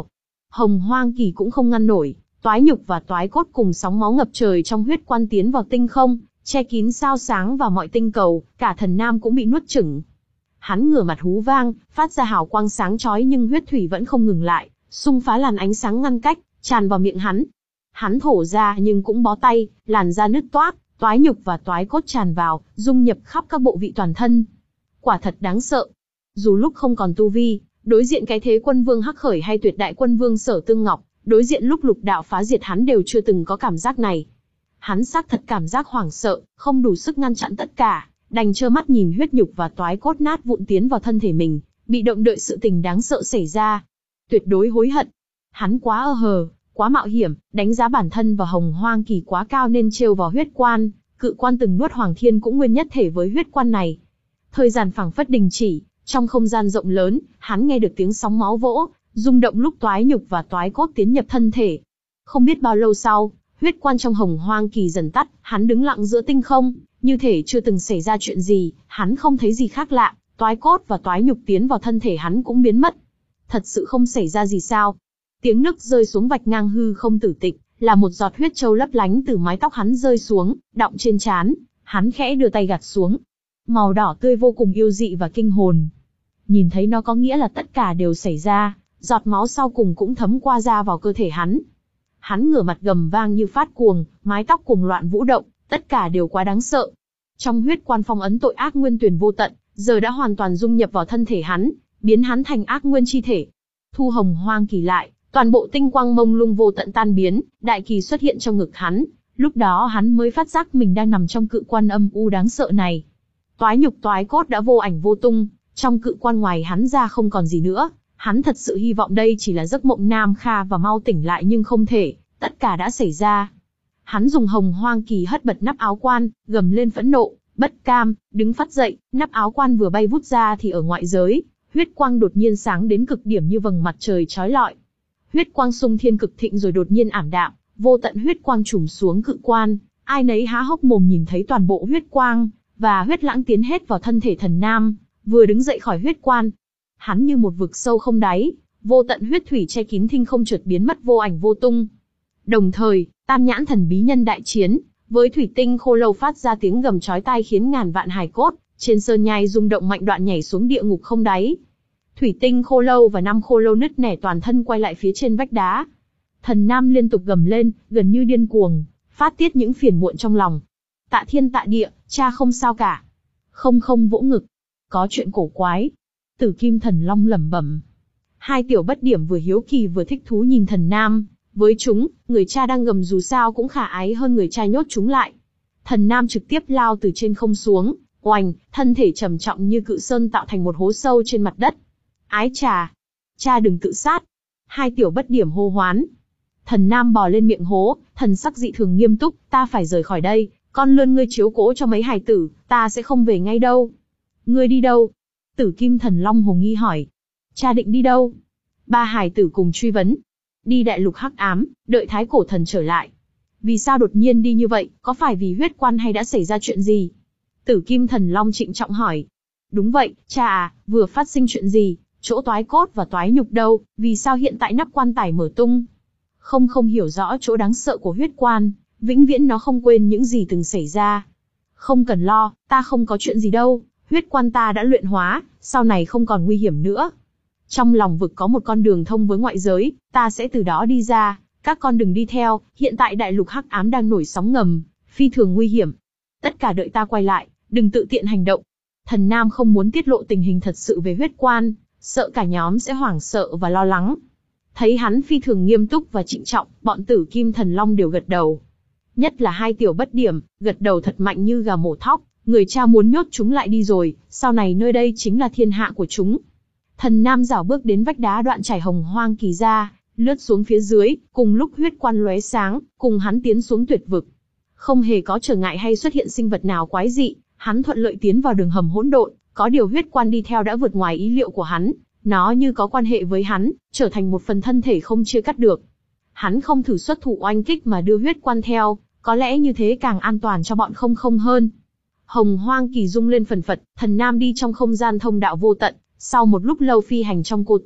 Hồng Hoang Kỳ cũng không ngăn nổi, toái nhục và toái cốt cùng sóng máu ngập trời trong huyết quan tiến vào tinh không, che kín sao sáng và mọi tinh cầu, cả Thần Nam cũng bị nuốt chửng. Hắn ngửa mặt hú vang, phát ra hào quang sáng chói nhưng huyết thủy vẫn không ngừng lại, xung phá làn ánh sáng ngăn cách, tràn vào miệng hắn. Hắn thổ ra nhưng cũng bó tay, làn da nứt toác, toái nhục và toái cốt tràn vào, dung nhập khắp các bộ vị toàn thân. Quả thật đáng sợ. Dù lúc không còn tu vi, đối diện cái thế quân vương Hắc Khởi hay tuyệt đại quân vương Sở Tương Ngọc, đối diện lúc lục đạo phá diệt hắn đều chưa từng có cảm giác này. Hắn xác thật cảm giác hoảng sợ, không đủ sức ngăn chặn tất cả, đành trơ mắt nhìn huyết nhục và toái cốt nát vụn tiến vào thân thể mình, bị động đợi sự tình đáng sợ xảy ra. Tuyệt đối hối hận. Hắn quá ơ hờ, quá mạo hiểm, đánh giá bản thân và Hồng Hoang Kỳ quá cao nên trêu vào huyết quan, cự quan từng nuốt Hoàng Thiên cũng nguyên nhất thể với huyết quan này. Thời gian phảng phất đình chỉ, trong không gian rộng lớn, hắn nghe được tiếng sóng máu vỗ, rung động lúc toái nhục và toái cốt tiến nhập thân thể. Không biết bao lâu sau, huyết quan trong Hồng Hoang Kỳ dần tắt, hắn đứng lặng giữa tinh không, như thể chưa từng xảy ra chuyện gì, hắn không thấy gì khác lạ, toái cốt và toái nhục tiến vào thân thể hắn cũng biến mất. Thật sự không xảy ra gì sao? Tiếng nức rơi xuống vạch ngang hư không tử tịch, là một giọt huyết châu lấp lánh từ mái tóc hắn rơi xuống, đọng trên trán, hắn khẽ đưa tay gạt xuống. Màu đỏ tươi vô cùng yêu dị và kinh hồn. Nhìn thấy nó có nghĩa là tất cả đều xảy ra, giọt máu sau cùng cũng thấm qua da vào cơ thể hắn. Hắn ngửa mặt gầm vang như phát cuồng, mái tóc cuồng loạn vũ động, tất cả đều quá đáng sợ. Trong huyết quan phong ấn tội ác nguyên tuyển vô tận, giờ đã hoàn toàn dung nhập vào thân thể hắn, biến hắn thành ác nguyên chi thể. Thu Hồng Hoang Kỳ lại, toàn bộ tinh quang mông lung vô tận tan biến, đại kỳ xuất hiện trong ngực hắn, lúc đó hắn mới phát giác mình đang nằm trong cự quan âm u đáng sợ này. Toái nhục toái cốt đã vô ảnh vô tung, trong cự quan ngoài hắn ra không còn gì nữa, hắn thật sự hy vọng đây chỉ là giấc mộng Nam Kha và mau tỉnh lại nhưng không thể, tất cả đã xảy ra. Hắn dùng Hồng Hoang Kỳ hất bật nắp áo quan, gầm lên phẫn nộ, bất cam, đứng phắt dậy, nắp áo quan vừa bay vút ra thì ở ngoại giới, huyết quang đột nhiên sáng đến cực điểm như vầng mặt trời chói lọi. Huyết quang xung thiên cực thịnh rồi đột nhiên ảm đạm, vô tận huyết quang trùm xuống cự quan, ai nấy há hốc mồm nhìn thấy toàn bộ huyết quang và huyết lãng tiến hết vào thân thể Thần Nam, vừa đứng dậy khỏi huyết quan, hắn như một vực sâu không đáy, vô tận huyết thủy che kín thinh không chợt biến mất vô ảnh vô tung. Đồng thời, Tam Nhãn Thần Bí Nhân đại chiến với thủy tinh khô lâu phát ra tiếng gầm chói tai khiến ngàn vạn hài cốt trên sơn nhai rung động mạnh đoạn nhảy xuống địa ngục không đáy. Thủy tinh khô lâu và năm khô lâu nứt nẻ toàn thân quay lại phía trên vách đá. Thần Nam liên tục gầm lên, gần như điên cuồng, phát tiết những phiền muộn trong lòng. Tạ thiên tạ địa, cha không sao cả. Không không vỗ ngực. Có chuyện cổ quái. Tử Kim Thần Long lẩm bẩm. Hai tiểu bất điểm vừa hiếu kỳ vừa thích thú nhìn Thần Nam. Với chúng, người cha đang gầm dù sao cũng khả ái hơn người cha nhốt chúng lại. Thần Nam trực tiếp lao từ trên không xuống, oành, thân thể trầm trọng như cự sơn tạo thành một hố sâu trên mặt đất. Ái chà! Cha đừng tự sát! Hai tiểu bất điểm hô hoán. Thần Nam bò lên miệng hố, thần sắc dị thường nghiêm túc, ta phải rời khỏi đây, con lươn ngươi chiếu cố cho mấy hài tử, ta sẽ không về ngay đâu. Ngươi đi đâu? Tử Kim Thần Long hồ nghi hỏi. Cha định đi đâu? Ba hài tử cùng truy vấn. Đi đại lục hắc ám, đợi Thái Cổ Thần trở lại. Vì sao đột nhiên đi như vậy, có phải vì huyết quan hay đã xảy ra chuyện gì? Tử Kim Thần Long trịnh trọng hỏi. Đúng vậy, cha à, vừa phát sinh chuyện gì, chỗ toái cốt và toái nhục đâu, vì sao hiện tại nắp quan tài mở tung? Không không hiểu rõ chỗ đáng sợ của huyết quan, vĩnh viễn nó không quên những gì từng xảy ra. Không cần lo, ta không có chuyện gì đâu, huyết quan ta đã luyện hóa, sau này không còn nguy hiểm nữa. Trong lòng vực có một con đường thông với ngoại giới, ta sẽ từ đó đi ra, các con đừng đi theo, hiện tại đại lục hắc ám đang nổi sóng ngầm, phi thường nguy hiểm. Tất cả đợi ta quay lại, đừng tự tiện hành động. Thần Nam không muốn tiết lộ tình hình thật sự về huyết quan, sợ cả nhóm sẽ hoảng sợ và lo lắng. Thấy hắn phi thường nghiêm túc và trịnh trọng, bọn Tử Kim Thần Long đều gật đầu. Nhất là hai tiểu bất điểm, gật đầu thật mạnh như gà mổ thóc, người cha muốn nhốt chúng lại đi rồi, sau này nơi đây chính là thiên hạ của chúng. Thần Nam rảo bước đến vách đá đoạn trải Hồng Hoang Kỳ ra, lướt xuống phía dưới, cùng lúc huyết quan lóe sáng, cùng hắn tiến xuống tuyệt vực. Không hề có trở ngại hay xuất hiện sinh vật nào quái dị, hắn thuận lợi tiến vào đường hầm hỗn độn, có điều huyết quan đi theo đã vượt ngoài ý liệu của hắn, nó như có quan hệ với hắn, trở thành một phần thân thể không chia cắt được. Hắn không thử xuất thủ oanh kích mà đưa huyết quan theo, có lẽ như thế càng an toàn cho bọn không không hơn. Hồng Hoang Kỳ rung lên phần phật, Thần Nam đi trong không gian thông đạo vô tận, sau một lúc lâu phi hành trong cô tịch,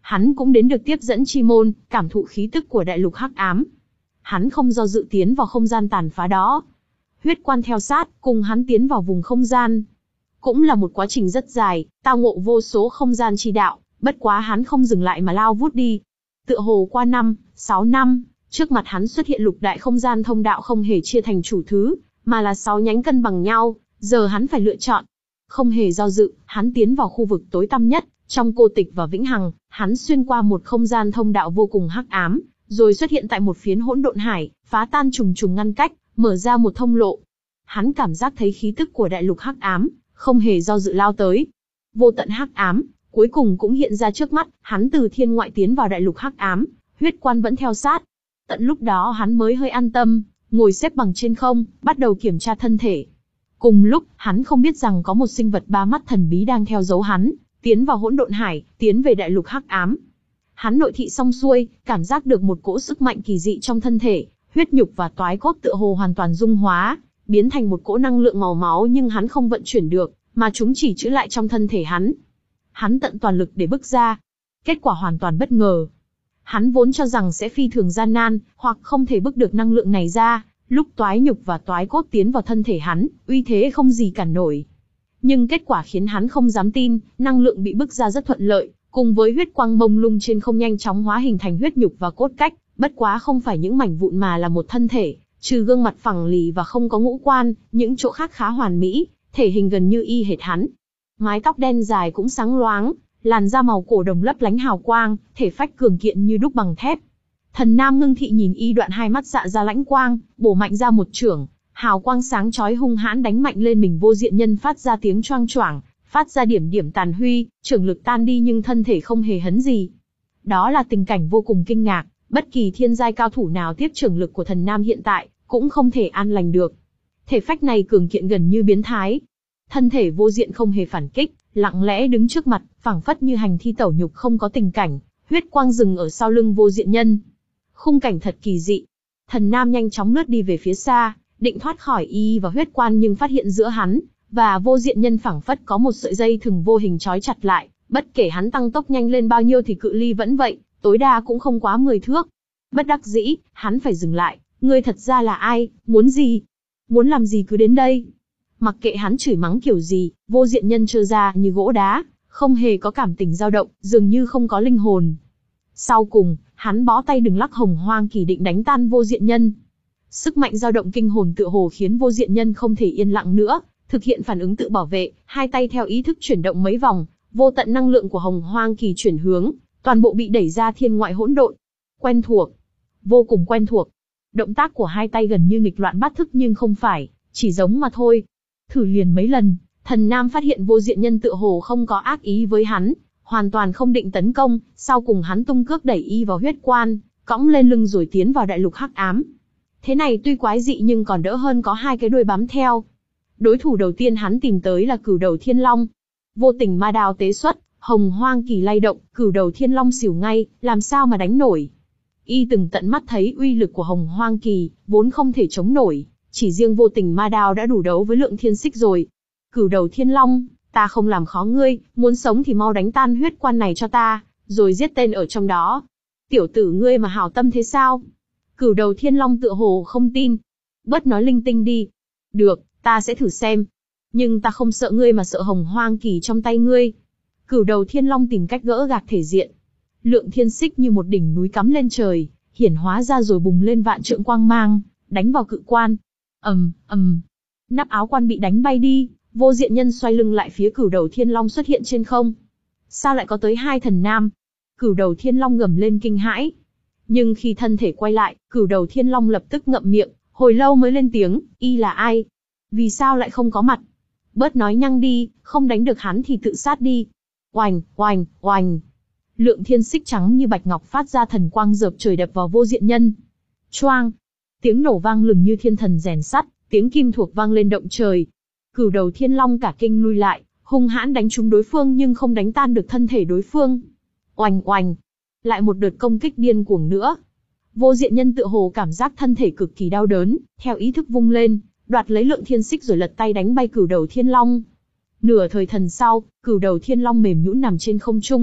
Hắn cũng đến được tiếp dẫn chi môn, cảm thụ khí tức của đại lục hắc ám. Hắn không do dự tiến vào không gian tàn phá đó. Huyết quan theo sát, cùng hắn tiến vào vùng không gian. Cũng là một quá trình rất dài, tao ngộ vô số không gian chi đạo, bất quá hắn không dừng lại mà lao vút đi. Tựa hồ qua năm, sáu năm, trước mặt hắn xuất hiện lục đại không gian thông đạo không hề chia thành chủ thứ, mà là sáu nhánh cân bằng nhau, giờ hắn phải lựa chọn. Không hề do dự, hắn tiến vào khu vực tối tăm nhất, trong cô tịch và vĩnh hằng, hắn xuyên qua một không gian thông đạo vô cùng hắc ám, rồi xuất hiện tại một phiến hỗn độn hải, phá tan trùng trùng ngăn cách, mở ra một thông lộ. Hắn cảm giác thấy khí tức của đại lục hắc ám, không hề do dự lao tới. Vô tận hắc ám, cuối cùng cũng hiện ra trước mắt, hắn từ thiên ngoại tiến vào đại lục hắc ám, huyết quan vẫn theo sát. Tận lúc đó hắn mới hơi an tâm, ngồi xếp bằng trên không, bắt đầu kiểm tra thân thể. Cùng lúc, hắn không biết rằng có một sinh vật ba mắt thần bí đang theo dấu hắn, tiến vào hỗn độn hải, tiến về đại lục hắc ám. Hắn nội thị xong xuôi, cảm giác được một cỗ sức mạnh kỳ dị trong thân thể, huyết nhục và toái cốt tựa hồ hoàn toàn dung hóa, biến thành một cỗ năng lượng màu máu, nhưng hắn không vận chuyển được, mà chúng chỉ trữ lại trong thân thể hắn. Hắn tận toàn lực để bức ra. Kết quả hoàn toàn bất ngờ. Hắn vốn cho rằng sẽ phi thường gian nan, hoặc không thể bức được năng lượng này ra, lúc toái nhục và toái cốt tiến vào thân thể hắn, uy thế không gì cản nổi. Nhưng kết quả khiến hắn không dám tin, năng lượng bị bức ra rất thuận lợi, cùng với huyết quang mông lung trên không nhanh chóng hóa hình thành huyết nhục và cốt cách, bất quá không phải những mảnh vụn mà là một thân thể, trừ gương mặt phẳng lì và không có ngũ quan, những chỗ khác khá hoàn mỹ, thể hình gần như y hệt hắn. Mái tóc đen dài cũng sáng loáng, làn da màu cổ đồng lấp lánh hào quang, thể phách cường kiện như đúc bằng thép. Thần Nam ngưng thị nhìn y, đoạn hai mắt dạ ra lãnh quang, bổ mạnh ra một chưởng, hào quang sáng chói hung hãn đánh mạnh lên mình. Vô Diện Nhân phát ra tiếng choang choảng, phát ra điểm điểm tàn huy, chưởng lực tan đi nhưng thân thể không hề hấn gì. Đó là tình cảnh vô cùng kinh ngạc, bất kỳ thiên giai cao thủ nào tiếp chưởng lực của Thần Nam hiện tại, cũng không thể an lành được. Thể phách này cường kiện gần như biến thái. Thân thể Vô Diện không hề phản kích, lặng lẽ đứng trước mặt, phảng phất như hành thi tẩu nhục không có tình cảnh, huyết quang dừng ở sau lưng Vô Diện Nhân. Khung cảnh thật kỳ dị. Thần Nam nhanh chóng lướt đi về phía xa, định thoát khỏi y và huyết quan, nhưng phát hiện giữa hắn và Vô Diện Nhân phảng phất có một sợi dây thừng vô hình trói chặt lại, bất kể hắn tăng tốc nhanh lên bao nhiêu thì cự ly vẫn vậy, tối đa cũng không quá mười thước. Bất đắc dĩ, hắn phải dừng lại. Ngươi thật ra là ai, muốn gì? Muốn làm gì cứ đến đây. Mặc kệ hắn chửi mắng kiểu gì, Vô Diện Nhân trơ ra như gỗ đá, không hề có cảm tình dao động, dường như không có linh hồn. Sau cùng, hắn bó tay đừng lắc Hồng Hoang Kỳ định đánh tan Vô Diện Nhân. Sức mạnh dao động kinh hồn tựa hồ khiến Vô Diện Nhân không thể yên lặng nữa, thực hiện phản ứng tự bảo vệ, hai tay theo ý thức chuyển động mấy vòng, vô tận năng lượng của Hồng Hoang Kỳ chuyển hướng, toàn bộ bị đẩy ra thiên ngoại hỗn độn. Quen thuộc, vô cùng quen thuộc. Động tác của hai tay gần như nghịch loạn bát thức nhưng không phải, chỉ giống mà thôi. Thử liền mấy lần, Thần Nam phát hiện Vô Diện Nhân tựa hồ không có ác ý với hắn, hoàn toàn không định tấn công, sau cùng hắn tung cước đẩy y vào huyết quan, cõng lên lưng rồi tiến vào đại lục hắc ám. Thế này tuy quái dị nhưng còn đỡ hơn có hai cái đuôi bám theo. Đối thủ đầu tiên hắn tìm tới là Cửu Đầu Thiên Long. Vô tình ma đao tế xuất, Hồng Hoang Kỳ lay động, Cửu Đầu Thiên Long xỉu ngay, làm sao mà đánh nổi. Y từng tận mắt thấy uy lực của Hồng Hoang Kỳ, vốn không thể chống nổi, chỉ riêng vô tình ma đao đã đủ đấu với Lượng Thiên Xích rồi. Cửu Đầu Thiên Long, ta không làm khó ngươi, muốn sống thì mau đánh tan huyết quan này cho ta, rồi giết tên ở trong đó. Tiểu tử ngươi mà hảo tâm thế sao? Cửu Đầu Thiên Long tựa hồ không tin. Bớt nói linh tinh đi. Được, ta sẽ thử xem. Nhưng ta không sợ ngươi mà sợ Hồng Hoang Kỳ trong tay ngươi. Cửu Đầu Thiên Long tìm cách gỡ gạc thể diện. Lượng Thiên Xích như một đỉnh núi cắm lên trời, hiển hóa ra rồi bùng lên vạn trượng quang mang, đánh vào cự quan. ầm ầm, nắp áo quan bị đánh bay đi. Vô Diện Nhân xoay lưng lại phía Cửu Đầu Thiên Long xuất hiện trên không. Sao lại có tới hai Thần Nam? Cửu Đầu Thiên Long gầm lên kinh hãi. Nhưng khi thân thể quay lại, Cửu Đầu Thiên Long lập tức ngậm miệng, hồi lâu mới lên tiếng, y là ai? Vì sao lại không có mặt? Bớt nói nhăng đi, không đánh được hắn thì tự sát đi. Oành, oành, oành. Lượng Thiên Xích trắng như bạch ngọc phát ra thần quang rợp trời đập vào Vô Diện Nhân. Choang. Tiếng nổ vang lừng như thiên thần rèn sắt, tiếng kim thuộc vang lên động trời. Cửu Đầu Thiên Long cả kinh lui lại, hung hãn đánh trúng đối phương nhưng không đánh tan được thân thể đối phương. Oành oành. Lại một đợt công kích điên cuồng nữa. Vô Diện Nhân tựa hồ cảm giác thân thể cực kỳ đau đớn, theo ý thức vung lên, đoạt lấy Lượng Thiên Xích rồi lật tay đánh bay Cửu Đầu Thiên Long. Nửa thời thần sau, Cửu Đầu Thiên Long mềm nhũn nằm trên không trung,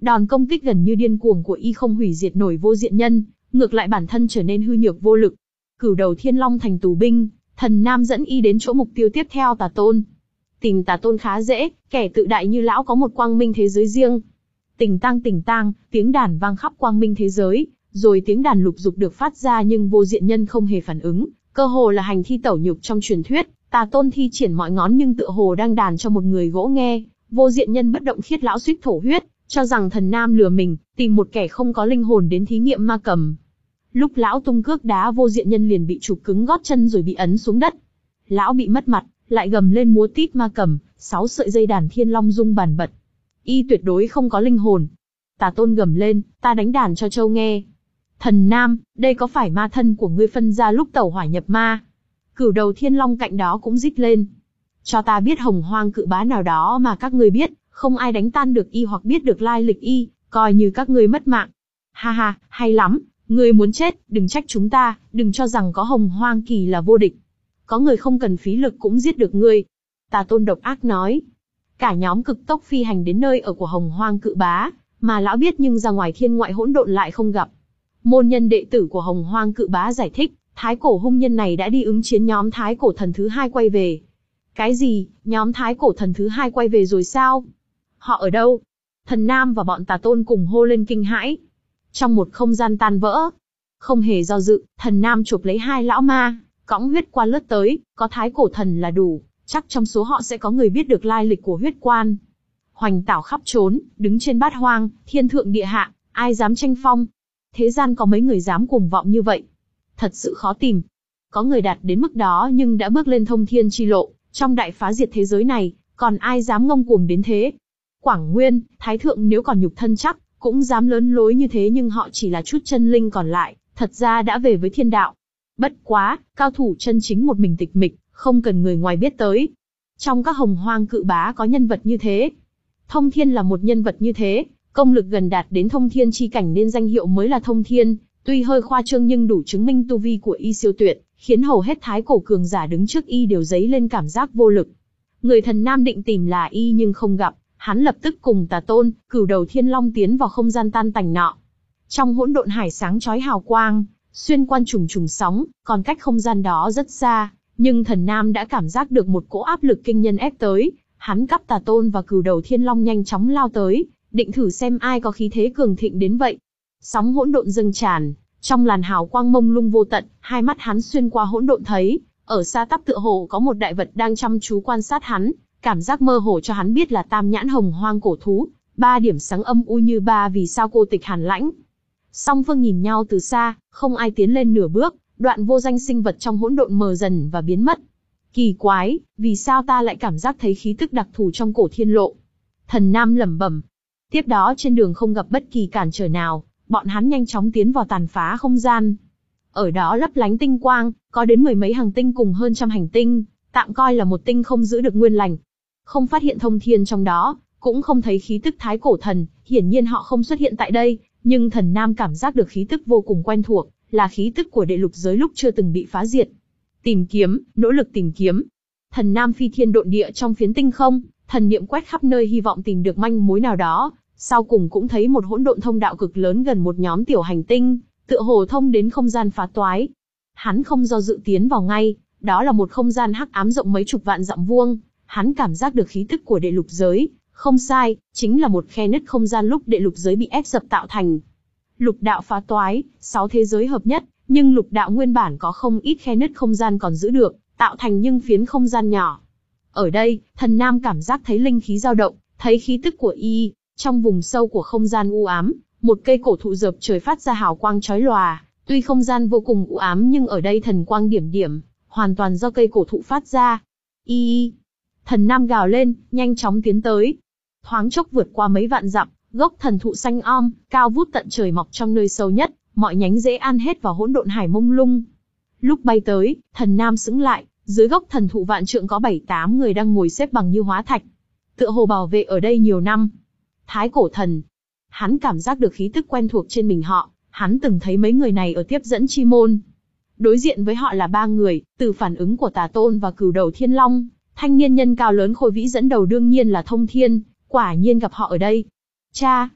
Đòn công kích gần như điên cuồng của y không hủy diệt nổi vô diện nhân, ngược lại bản thân trở nên hư nhược vô lực. Cửu đầu thiên long thành tù binh, Thần Nam dẫn y đến chỗ mục tiêu tiếp theo Tà Tôn. Tìm Tà Tôn khá dễ, kẻ tự đại như lão có một quang minh thế giới riêng. Tỉnh tang tỉnh tang, tiếng đàn vang khắp quang minh thế giới, rồi tiếng đàn lục dục được phát ra nhưng vô diện nhân không hề phản ứng, cơ hồ là hành thi tẩu nhục trong truyền thuyết. Tà Tôn thi triển mọi ngón nhưng tựa hồ đang đàn cho một người gỗ nghe. Vô diện nhân bất động khiết lão suýt thổ huyết, cho rằng Thần Nam lừa mình, tìm một kẻ không có linh hồn đến thí nghiệm ma cầm. Lúc lão tung cước đá vô diện nhân liền bị chụp cứng gót chân rồi bị ấn xuống đất. Lão bị mất mặt, lại gầm lên múa tít ma cầm, sáu sợi dây đàn thiên long rung bàn bật. Y tuyệt đối không có linh hồn. Tà Tôn gầm lên, ta đánh đàn cho châu nghe. Thần Nam, đây có phải ma thân của ngươi phân ra lúc tẩu hỏa nhập ma? Cửu đầu thiên long cạnh đó cũng rít lên. Cho ta biết hồng hoang cự bá nào đó mà các ngươi biết, không ai đánh tan được y hoặc biết được lai lịch y, coi như các ngươi mất mạng. Ha ha, hay lắm, ngươi muốn chết, đừng trách chúng ta, đừng cho rằng có hồng hoang kỳ là vô địch. Có người không cần phí lực cũng giết được ngươi. Tà Tôn độc ác nói. Cả nhóm cực tốc phi hành đến nơi ở của hồng hoang cự bá, mà lão biết nhưng ra ngoài thiên ngoại hỗn độn lại không gặp. Môn nhân đệ tử của hồng hoang cự bá giải thích, thái cổ hung nhân này đã đi ứng chiến nhóm thái cổ thần thứ hai quay về. Cái gì, nhóm thái cổ thần thứ hai quay về rồi sao? Họ ở đâu? Thần Nam và bọn Tà Tôn cùng hô lên kinh hãi. Trong một không gian tan vỡ, không hề do dự, Thần Nam chụp lấy hai lão ma, cõng huyết quan lướt tới, có thái cổ thần là đủ, chắc trong số họ sẽ có người biết được lai lịch của huyết quan. Hoành tảo khắp trốn, đứng trên bát hoang, thiên thượng địa hạ, ai dám tranh phong? Thế gian có mấy người dám cuồng vọng như vậy? Thật sự khó tìm. Có người đạt đến mức đó nhưng đã bước lên thông thiên chi lộ, trong đại phá diệt thế giới này, còn ai dám ngông cuồng đến thế? Quảng Nguyên, Thái Thượng nếu còn nhục thân chắc, cũng dám lớn lối như thế nhưng họ chỉ là chút chân linh còn lại, thật ra đã về với thiên đạo. Bất quá, cao thủ chân chính một mình tịch mịch, không cần người ngoài biết tới. Trong các hồng hoang cự bá có nhân vật như thế. Thông Thiên là một nhân vật như thế, công lực gần đạt đến thông thiên chi cảnh nên danh hiệu mới là Thông Thiên, tuy hơi khoa trương nhưng đủ chứng minh tu vi của y siêu tuyệt, khiến hầu hết thái cổ cường giả đứng trước y đều dấy lên cảm giác vô lực. Người Thần Nam định tìm là y nhưng không gặp, hắn lập tức cùng Tà Tôn, Cửu đầu thiên long tiến vào không gian tan tành nọ. Trong hỗn độn hải sáng chói hào quang, xuyên qua trùng trùng sóng, còn cách không gian đó rất xa, nhưng Thần Nam đã cảm giác được một cỗ áp lực kinh nhân ép tới, hắn cắp Tà Tôn và Cửu đầu thiên long nhanh chóng lao tới, định thử xem ai có khí thế cường thịnh đến vậy. Sóng hỗn độn dâng tràn, trong làn hào quang mông lung vô tận, hai mắt hắn xuyên qua hỗn độn thấy, ở xa tắp tựa hồ có một đại vật đang chăm chú quan sát hắn, cảm giác mơ hồ cho hắn biết là tam nhãn hồng hoang cổ thú, ba điểm sáng âm u như ba vì sao cô tịch hàn lãnh. Song phương nhìn nhau từ xa, không ai tiến lên nửa bước, đoạn vô danh sinh vật trong hỗn độn mờ dần và biến mất. Kỳ quái, vì sao ta lại cảm giác thấy khí tức đặc thù trong cổ thiên lộ? Thần Nam lẩm bẩm. Tiếp đó trên đường không gặp bất kỳ cản trở nào, bọn hắn nhanh chóng tiến vào tàn phá không gian. Ở đó lấp lánh tinh quang, có đến mười mấy hành tinh cùng hơn trăm hành tinh, tạm coi là một tinh không giữ được nguyên lành. Không phát hiện thông thiên trong đó, cũng không thấy khí tức thái cổ thần, hiển nhiên họ không xuất hiện tại đây, nhưng Thần Nam cảm giác được khí tức vô cùng quen thuộc, là khí tức của đệ lục giới lúc chưa từng bị phá diệt. Tìm kiếm, nỗ lực tìm kiếm. Thần Nam phi thiên độn địa trong phiến tinh không, thần niệm quét khắp nơi hy vọng tìm được manh mối nào đó, sau cùng cũng thấy một hỗn độn thông đạo cực lớn gần một nhóm tiểu hành tinh, tựa hồ thông đến không gian phá toái. Hắn không do dự tiến vào ngay, đó là một không gian hắc ám rộng mấy chục vạn dặm vuông, hắn cảm giác được khí tức của đệ lục giới, không sai, chính là một khe nứt không gian lúc đệ lục giới bị ép dập tạo thành. Lục đạo phá toái, sáu thế giới hợp nhất, nhưng lục đạo nguyên bản có không ít khe nứt không gian còn giữ được, tạo thành nhưng phiến không gian nhỏ. Ở đây, Thần Nam cảm giác thấy linh khí dao động, thấy khí tức của y, trong vùng sâu của không gian u ám, một cây cổ thụ dợp trời phát ra hào quang chói lòa, tuy không gian vô cùng u ám nhưng ở đây thần quang điểm điểm, hoàn toàn do cây cổ thụ phát ra. Y, Thần Nam gào lên, nhanh chóng tiến tới. Thoáng chốc vượt qua mấy vạn dặm, gốc thần thụ xanh om, cao vút tận trời mọc trong nơi sâu nhất, mọi nhánh rễ ăn hết vào hỗn độn hải mông lung. Lúc bay tới, Thần Nam sững lại, dưới gốc thần thụ vạn trượng có bảy tám người đang ngồi xếp bằng như hóa thạch, tựa hồ bảo vệ ở đây nhiều năm. Thái cổ thần. Hắn cảm giác được khí tức quen thuộc trên mình họ, hắn từng thấy mấy người này ở tiếp dẫn chi môn. Đối diện với họ là ba người, từ phản ứng của Tà Tôn và Cửu đầu thiên long, thanh niên nhân cao lớn khôi vĩ dẫn đầu đương nhiên là Thông Thiên, quả nhiên gặp họ ở đây. Cha!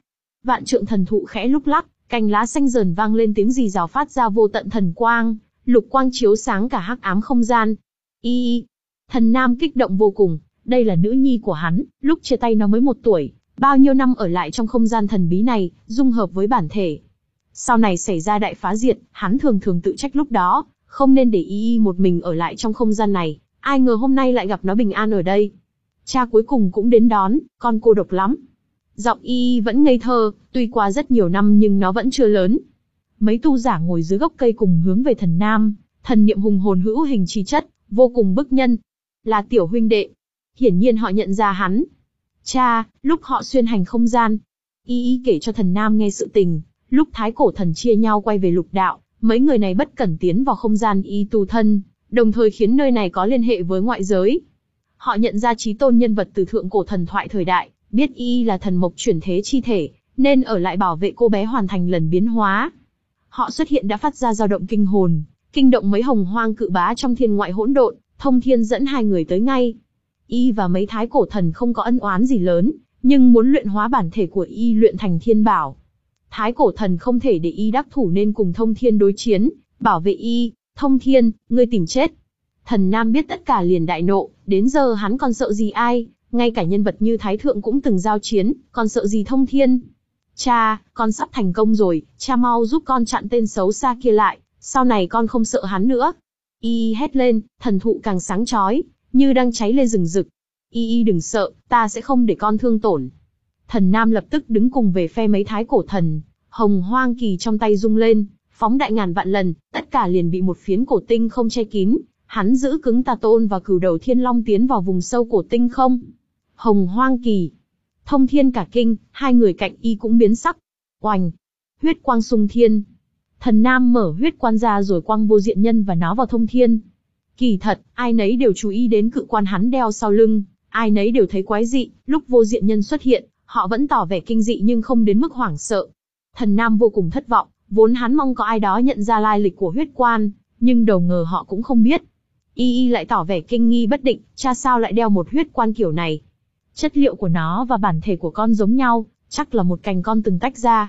Vạn trượng thần thụ khẽ lúc lắc, cành lá xanh rờn vang lên tiếng rì rào phát ra vô tận thần quang, lục quang chiếu sáng cả hắc ám không gian. Y, Thần Nam kích động vô cùng, đây là nữ nhi của hắn, lúc chia tay nó mới một tuổi, bao nhiêu năm ở lại trong không gian thần bí này, dung hợp với bản thể. Sau này xảy ra đại phá diệt, hắn thường thường tự trách lúc đó, không nên để Y Y một mình ở lại trong không gian này, ai ngờ hôm nay lại gặp nó bình an ở đây. Cha cuối cùng cũng đến đón, con cô độc lắm. Giọng Y Y vẫn ngây thơ, tuy qua rất nhiều năm nhưng nó vẫn chưa lớn. Mấy tu giả ngồi dưới gốc cây cùng hướng về Thần Nam, thần niệm hùng hồn hữu hình chi chất, vô cùng bức nhân. Là tiểu huynh đệ. Hiển nhiên họ nhận ra hắn. Cha, lúc họ xuyên hành không gian, Y Y kể cho Thần Nam nghe sự tình, lúc thái cổ thần chia nhau quay về lục đạo, mấy người này bất cẩn tiến vào không gian Y tu thân, đồng thời khiến nơi này có liên hệ với ngoại giới. Họ nhận ra chí tôn nhân vật từ thượng cổ thần thoại thời đại, biết Y Y là thần mộc chuyển thế chi thể, nên ở lại bảo vệ cô bé hoàn thành lần biến hóa. Họ xuất hiện đã phát ra dao động kinh hồn, kinh động mấy hồng hoang cự bá trong thiên ngoại hỗn độn. Thông Thiên dẫn hai người tới ngay. Y và mấy thái cổ thần không có ân oán gì lớn, nhưng muốn luyện hóa bản thể của Y luyện thành thiên bảo. Thái cổ thần không thể để Y đắc thủ nên cùng Thông Thiên đối chiến, bảo vệ Y. Thông Thiên, ngươi tìm chết. Thần Nam biết tất cả liền đại nộ, đến giờ hắn còn sợ gì ai, ngay cả nhân vật như Thái Thượng cũng từng giao chiến, còn sợ gì Thông Thiên. Cha, con sắp thành công rồi, cha mau giúp con chặn tên xấu xa kia lại, sau này con không sợ hắn nữa. Y hét lên, thần thụ càng sáng chói, như đang cháy lên rừng rực. Y Y đừng sợ, ta sẽ không để con thương tổn. Thần Nam lập tức đứng cùng về phe mấy thái cổ thần, hồng hoang kỳ trong tay rung lên, phóng đại ngàn vạn lần, tất cả liền bị một phiến cổ tinh không che kín. Hắn giữ cứng Tà Tôn và Cửu Đầu Thiên Long tiến vào vùng sâu cổ tinh không. Hồng hoang kỳ, Thông Thiên cả kinh, hai người cạnh Y cũng biến sắc. Oành, huyết quang xung thiên. Thần Nam mở huyết quan ra rồi quăng Vô Diện Nhân và nó vào Thông Thiên. Kỳ thật, ai nấy đều chú ý đến cự quan hắn đeo sau lưng, ai nấy đều thấy quái dị, lúc Vô Diện Nhân xuất hiện, họ vẫn tỏ vẻ kinh dị nhưng không đến mức hoảng sợ. Thần Nam vô cùng thất vọng, vốn hắn mong có ai đó nhận ra lai lịch của huyết quan, nhưng đầu ngờ họ cũng không biết. Y Y lại tỏ vẻ kinh nghi bất định, cha sao lại đeo một huyết quan kiểu này? Chất liệu của nó và bản thể của con giống nhau, chắc là một cành con từng tách ra.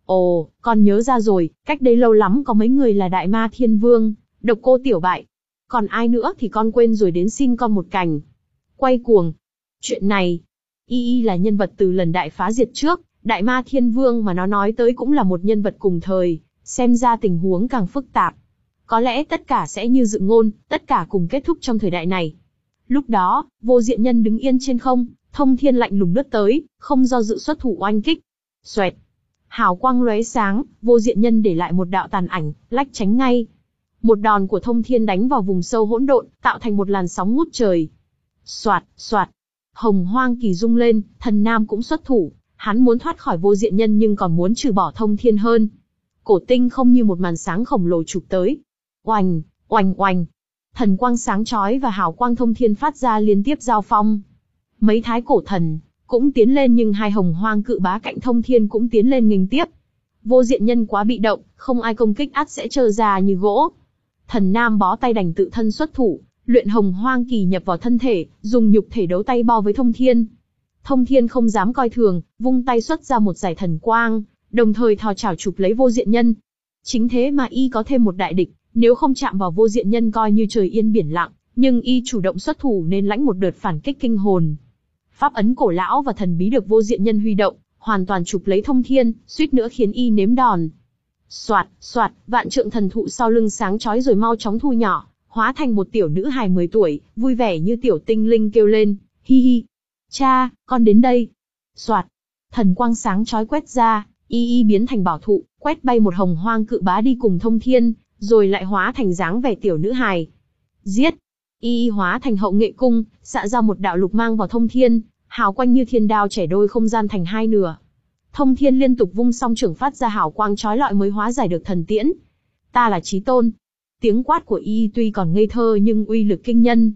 Ồ, con nhớ ra rồi, cách đây lâu lắm có mấy người là Đại Ma Thiên Vương, Độc Cô Tiểu Bại. Còn ai nữa thì con quên rồi, đến xin con một cành. Quay cuồng. Chuyện này, Y Y là nhân vật từ lần đại phá diệt trước, Đại Ma Thiên Vương mà nó nói tới cũng là một nhân vật cùng thời, xem ra tình huống càng phức tạp. Có lẽ tất cả sẽ như dự ngôn, tất cả cùng kết thúc trong thời đại này. Lúc đó, Vô Diện Nhân đứng yên trên không, Thông Thiên lạnh lùng lướt tới, không do dự xuất thủ oanh kích. Xoẹt. Hào quang lóe sáng, Vô Diện Nhân để lại một đạo tàn ảnh, lách tránh ngay. Một đòn của Thông Thiên đánh vào vùng sâu hỗn độn, tạo thành một làn sóng ngút trời. Soạt, soạt. Hồng hoang kỳ rung lên, Thần Nam cũng xuất thủ, hắn muốn thoát khỏi Vô Diện Nhân nhưng còn muốn trừ bỏ Thông Thiên hơn. Cổ tinh không như một màn sáng khổng lồ chụp tới. Oành, oành oành. Thần quang sáng chói và hào quang Thông Thiên phát ra liên tiếp giao phong. Mấy thái cổ thần cũng tiến lên nhưng hai hồng hoang cự bá cạnh Thông Thiên cũng tiến lên nghênh tiếp. Vô Diện Nhân quá bị động, không ai công kích ắt sẽ trơ ra như gỗ. Thần Nam bó tay đành tự thân xuất thủ, luyện hồng hoang kỳ nhập vào thân thể, dùng nhục thể đấu tay bo với Thông Thiên. Thông Thiên không dám coi thường, vung tay xuất ra một dải thần quang, đồng thời thò chảo chụp lấy Vô Diện Nhân. Chính thế mà Y có thêm một đại địch, nếu không chạm vào Vô Diện Nhân coi như trời yên biển lặng, nhưng Y chủ động xuất thủ nên lãnh một đợt phản kích kinh hồn. Pháp ấn cổ lão và thần bí được Vô Diện Nhân huy động, hoàn toàn chụp lấy Thông Thiên, suýt nữa khiến Y nếm đòn. Soạt, soạt, vạn trượng thần thụ sau lưng sáng chói rồi mau chóng thu nhỏ, hóa thành một tiểu nữ hài mười tuổi, vui vẻ như tiểu tinh linh kêu lên, hi hi. Cha, con đến đây. Soạt, thần quang sáng chói quét ra, Y Y biến thành bảo thụ, quét bay một hồng hoang cự bá đi cùng Thông Thiên, rồi lại hóa thành dáng vẻ tiểu nữ hài. Giết. Y Y hóa thành hậu nghệ cung, xạ ra một đạo lục mang vào Thông Thiên, hào quang như thiên đao chẻ đôi không gian thành hai nửa. Thông Thiên liên tục vung song trưởng phát ra hào quang chói lọi mới hóa giải được thần tiễn. Ta là Chí Tôn. Tiếng quát của Y Y tuy còn ngây thơ nhưng uy lực kinh nhân.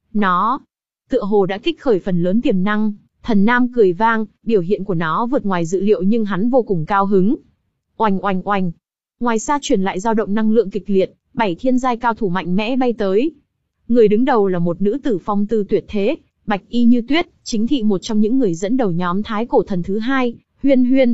Nó, tựa hồ đã kích khởi phần lớn tiềm năng. Thần Nam cười vang, biểu hiện của nó vượt ngoài dự liệu nhưng hắn vô cùng cao hứng. Oành oành oành. Ngoài xa truyền lại dao động năng lượng kịch liệt, bảy thiên giai cao thủ mạnh mẽ bay tới. Người đứng đầu là một nữ tử phong tư tuyệt thế, bạch y như tuyết, chính thị một trong những người dẫn đầu nhóm thái cổ thần thứ hai, Huyên Huyên.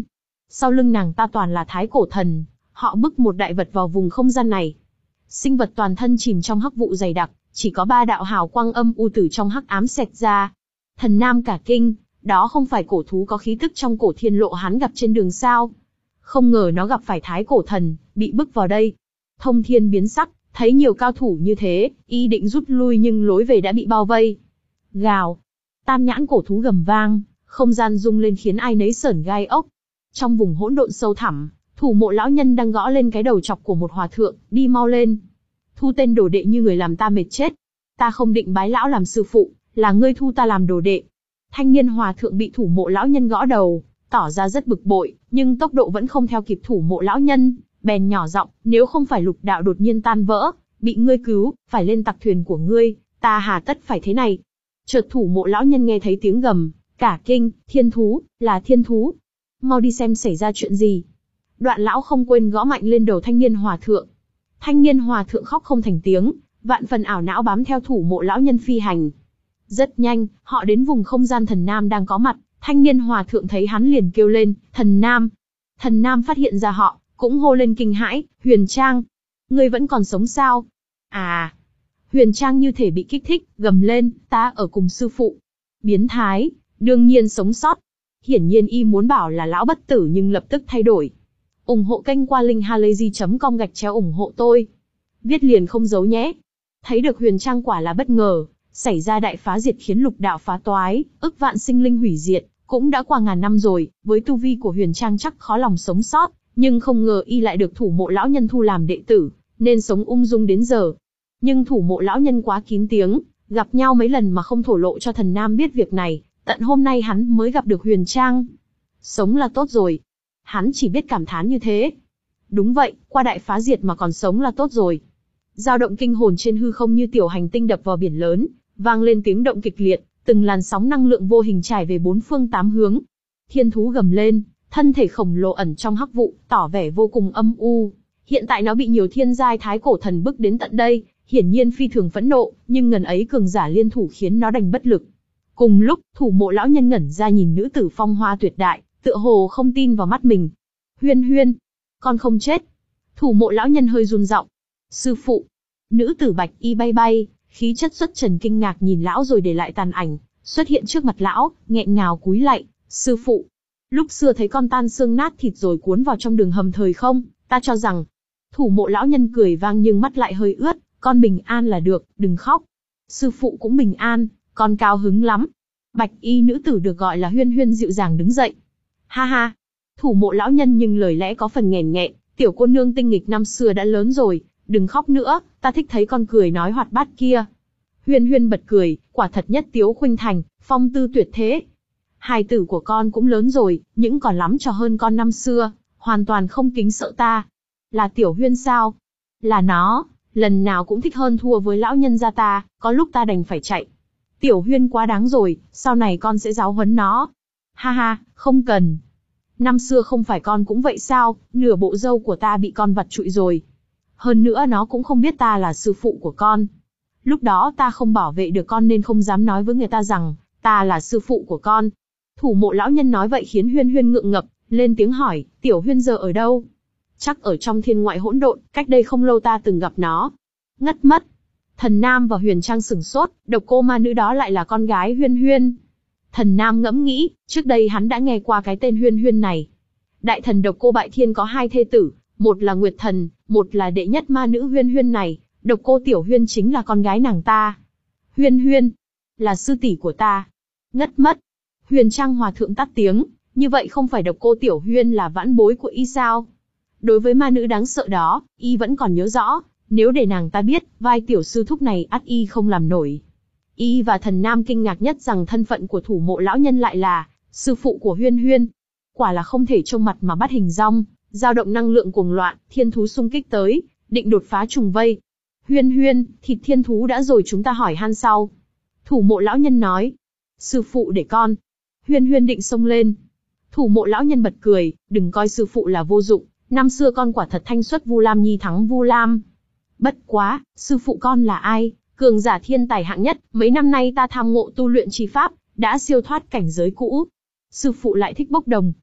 Sau lưng nàng ta toàn là thái cổ thần, họ bức một đại vật vào vùng không gian này. Sinh vật toàn thân chìm trong hắc vụ dày đặc, chỉ có ba đạo hào quang âm u từ trong hắc ám xẹt ra. Thần Nam cả kinh, đó không phải cổ thú có khí tức trong cổ thiên lộ hắn gặp trên đường sao? Không ngờ nó gặp phải thái cổ thần, bị bức vào đây. Thông Thiên biến sắc, thấy nhiều cao thủ như thế, y định rút lui nhưng lối về đã bị bao vây. Gào, tam nhãn cổ thú gầm vang, không gian rung lên khiến ai nấy sởn gai ốc. Trong vùng hỗn độn sâu thẳm, Thủ Mộ lão nhân đang gõ lên cái đầu chọc của một hòa thượng, đi mau lên. Thu tên đồ đệ như người làm ta mệt chết. Ta không định bái lão làm sư phụ, là ngươi thu ta làm đồ đệ. Thanh niên hòa thượng bị Thủ Mộ lão nhân gõ đầu, tỏ ra rất bực bội, nhưng tốc độ vẫn không theo kịp Thủ Mộ lão nhân, bèn nhỏ giọng, nếu không phải lục đạo đột nhiên tan vỡ, bị ngươi cứu, phải lên tặc thuyền của ngươi, ta hà tất phải thế này. Chợt Thủ Mộ lão nhân nghe thấy tiếng gầm, cả kinh, thiên thú, là thiên thú. Mau đi xem xảy ra chuyện gì. Đoạn lão không quên gõ mạnh lên đầu thanh niên hòa thượng. Thanh niên hòa thượng khóc không thành tiếng, vạn phần ảo não bám theo Thủ Mộ lão nhân phi hành. Rất nhanh, họ đến vùng không gian thần Nam đang có mặt, thanh niên hòa thượng thấy hắn liền kêu lên, thần Nam. Thần Nam phát hiện ra họ, cũng hô lên kinh hãi, Huyền Trang. Ngươi vẫn còn sống sao? À. Huyền Trang như thể bị kích thích, gầm lên, ta ở cùng sư phụ. Biến thái, đương nhiên sống sót. Hiển nhiên y muốn bảo là lão bất tử nhưng lập tức thay đổi. ủng hộ kênh qua linkhalazy chấm com gạch chéo ủng hộ tôi. Viết liền không giấu nhé. Thấy được Huyền Trang quả là bất ngờ, xảy ra đại phá diệt khiến lục đạo phá toái, ức vạn sinh linh hủy diệt, cũng đã qua ngàn năm rồi, với tu vi của Huyền Trang chắc khó lòng sống sót, nhưng không ngờ y lại được Thủ Mộ lão nhân thu làm đệ tử, nên sống ung dung đến giờ. Nhưng Thủ Mộ lão nhân quá kín tiếng, gặp nhau mấy lần mà không thổ lộ cho thần Nam biết việc này, tận hôm nay hắn mới gặp được Huyền Trang. Sống là tốt rồi. Hắn chỉ biết cảm thán như thế. Đúng vậy, qua đại phá diệt mà còn sống là tốt rồi. Dao động kinh hồn trên hư không như tiểu hành tinh đập vào biển lớn, vang lên tiếng động kịch liệt, từng làn sóng năng lượng vô hình trải về bốn phương tám hướng. Thiên thú gầm lên, thân thể khổng lồ ẩn trong hắc vụ, tỏ vẻ vô cùng âm u. Hiện tại nó bị nhiều thiên giai thái cổ thần bức đến tận đây, hiển nhiên phi thường phẫn nộ, nhưng ngần ấy cường giả liên thủ khiến nó đành bất lực. Cùng lúc, Thủ Mộ lão nhân ngẩn ra nhìn nữ tử phong hoa tuyệt đại, tựa hồ không tin vào mắt mình. Huyên Huyên, con không chết. Thủ Mộ lão nhân hơi run giọng. Sư phụ. Nữ tử bạch y bay bay, khí chất xuất trần kinh ngạc nhìn lão rồi để lại tàn ảnh, xuất hiện trước mặt lão, nghẹn ngào cúi lạy, sư phụ. Lúc xưa thấy con tan xương nát thịt rồi cuốn vào trong đường hầm thời không, ta cho rằng. Thủ Mộ lão nhân cười vang nhưng mắt lại hơi ướt, con bình an là được, đừng khóc. Sư phụ cũng bình an, con cao hứng lắm. Bạch y nữ tử được gọi là Huyên Huyên dịu dàng đứng dậy. Ha ha. Thủ Mộ lão nhân nhưng lời lẽ có phần nghèn nghẹn, tiểu cô nương tinh nghịch năm xưa đã lớn rồi, đừng khóc nữa, ta thích thấy con cười nói hoạt bát kia. Huyên Huyên bật cười, quả thật nhất tiếu khuynh thành, phong tư tuyệt thế. Hài tử của con cũng lớn rồi, những còn lắm trò hơn con năm xưa, hoàn toàn không kính sợ ta. Là Tiểu Huyên sao? Là nó, lần nào cũng thích hơn thua với lão nhân gia ta, có lúc ta đành phải chạy. Tiểu Huyên quá đáng rồi, sau này con sẽ giáo huấn nó. Ha ha, không cần. Năm xưa không phải con cũng vậy sao, nửa bộ râu của ta bị con vặt trụi rồi. Hơn nữa nó cũng không biết ta là sư phụ của con. Lúc đó ta không bảo vệ được con nên không dám nói với người ta rằng, ta là sư phụ của con. Thủ Mộ lão nhân nói vậy khiến Huyên Huyên ngượng ngập, lên tiếng hỏi, Tiểu Huyên giờ ở đâu? Chắc ở trong thiên ngoại hỗn độn, cách đây không lâu ta từng gặp nó. Ngất mất. Thần Nam và Huyền Trang sửng sốt, độc cô ma nữ đó lại là con gái Huyên Huyên. Thần Nam ngẫm nghĩ, trước đây hắn đã nghe qua cái tên Huyên Huyên này. Đại thần độc cô Bại Thiên có hai thê tử, một là Nguyệt Thần, một là đệ nhất ma nữ Huyên Huyên này, độc cô Tiểu Huyên chính là con gái nàng ta. Huyên Huyên, là sư tỷ của ta. Ngất mất. Huyền Trang hòa thượng tắt tiếng, như vậy không phải độc cô Tiểu Huyên là vãn bối của y sao? Đối với ma nữ đáng sợ đó, y vẫn còn nhớ rõ, nếu để nàng ta biết, vai tiểu sư thúc này ắt y không làm nổi. Y và Thần Nam kinh ngạc nhất rằng thân phận của Thủ Mộ lão nhân lại là sư phụ của Huyên Huyên. Quả là không thể trông mặt mà bắt hình dong, dao động năng lượng cuồng loạn, thiên thú xung kích tới, định đột phá trùng vây. Huyên Huyên, thịt thiên thú đã rồi chúng ta hỏi han sau. Thủ Mộ lão nhân nói, sư phụ để con. Huyên Huyên định xông lên. Thủ Mộ lão nhân bật cười, đừng coi sư phụ là vô dụng, năm xưa con quả thật thanh xuất Vu Lam Nhi thắng Vu Lam. Bất quá, sư phụ con là ai? Cường giả thiên tài hạng nhất, mấy năm nay ta tham ngộ tu luyện chi pháp, đã siêu thoát cảnh giới cũ. Sư phụ lại thích bốc đồng.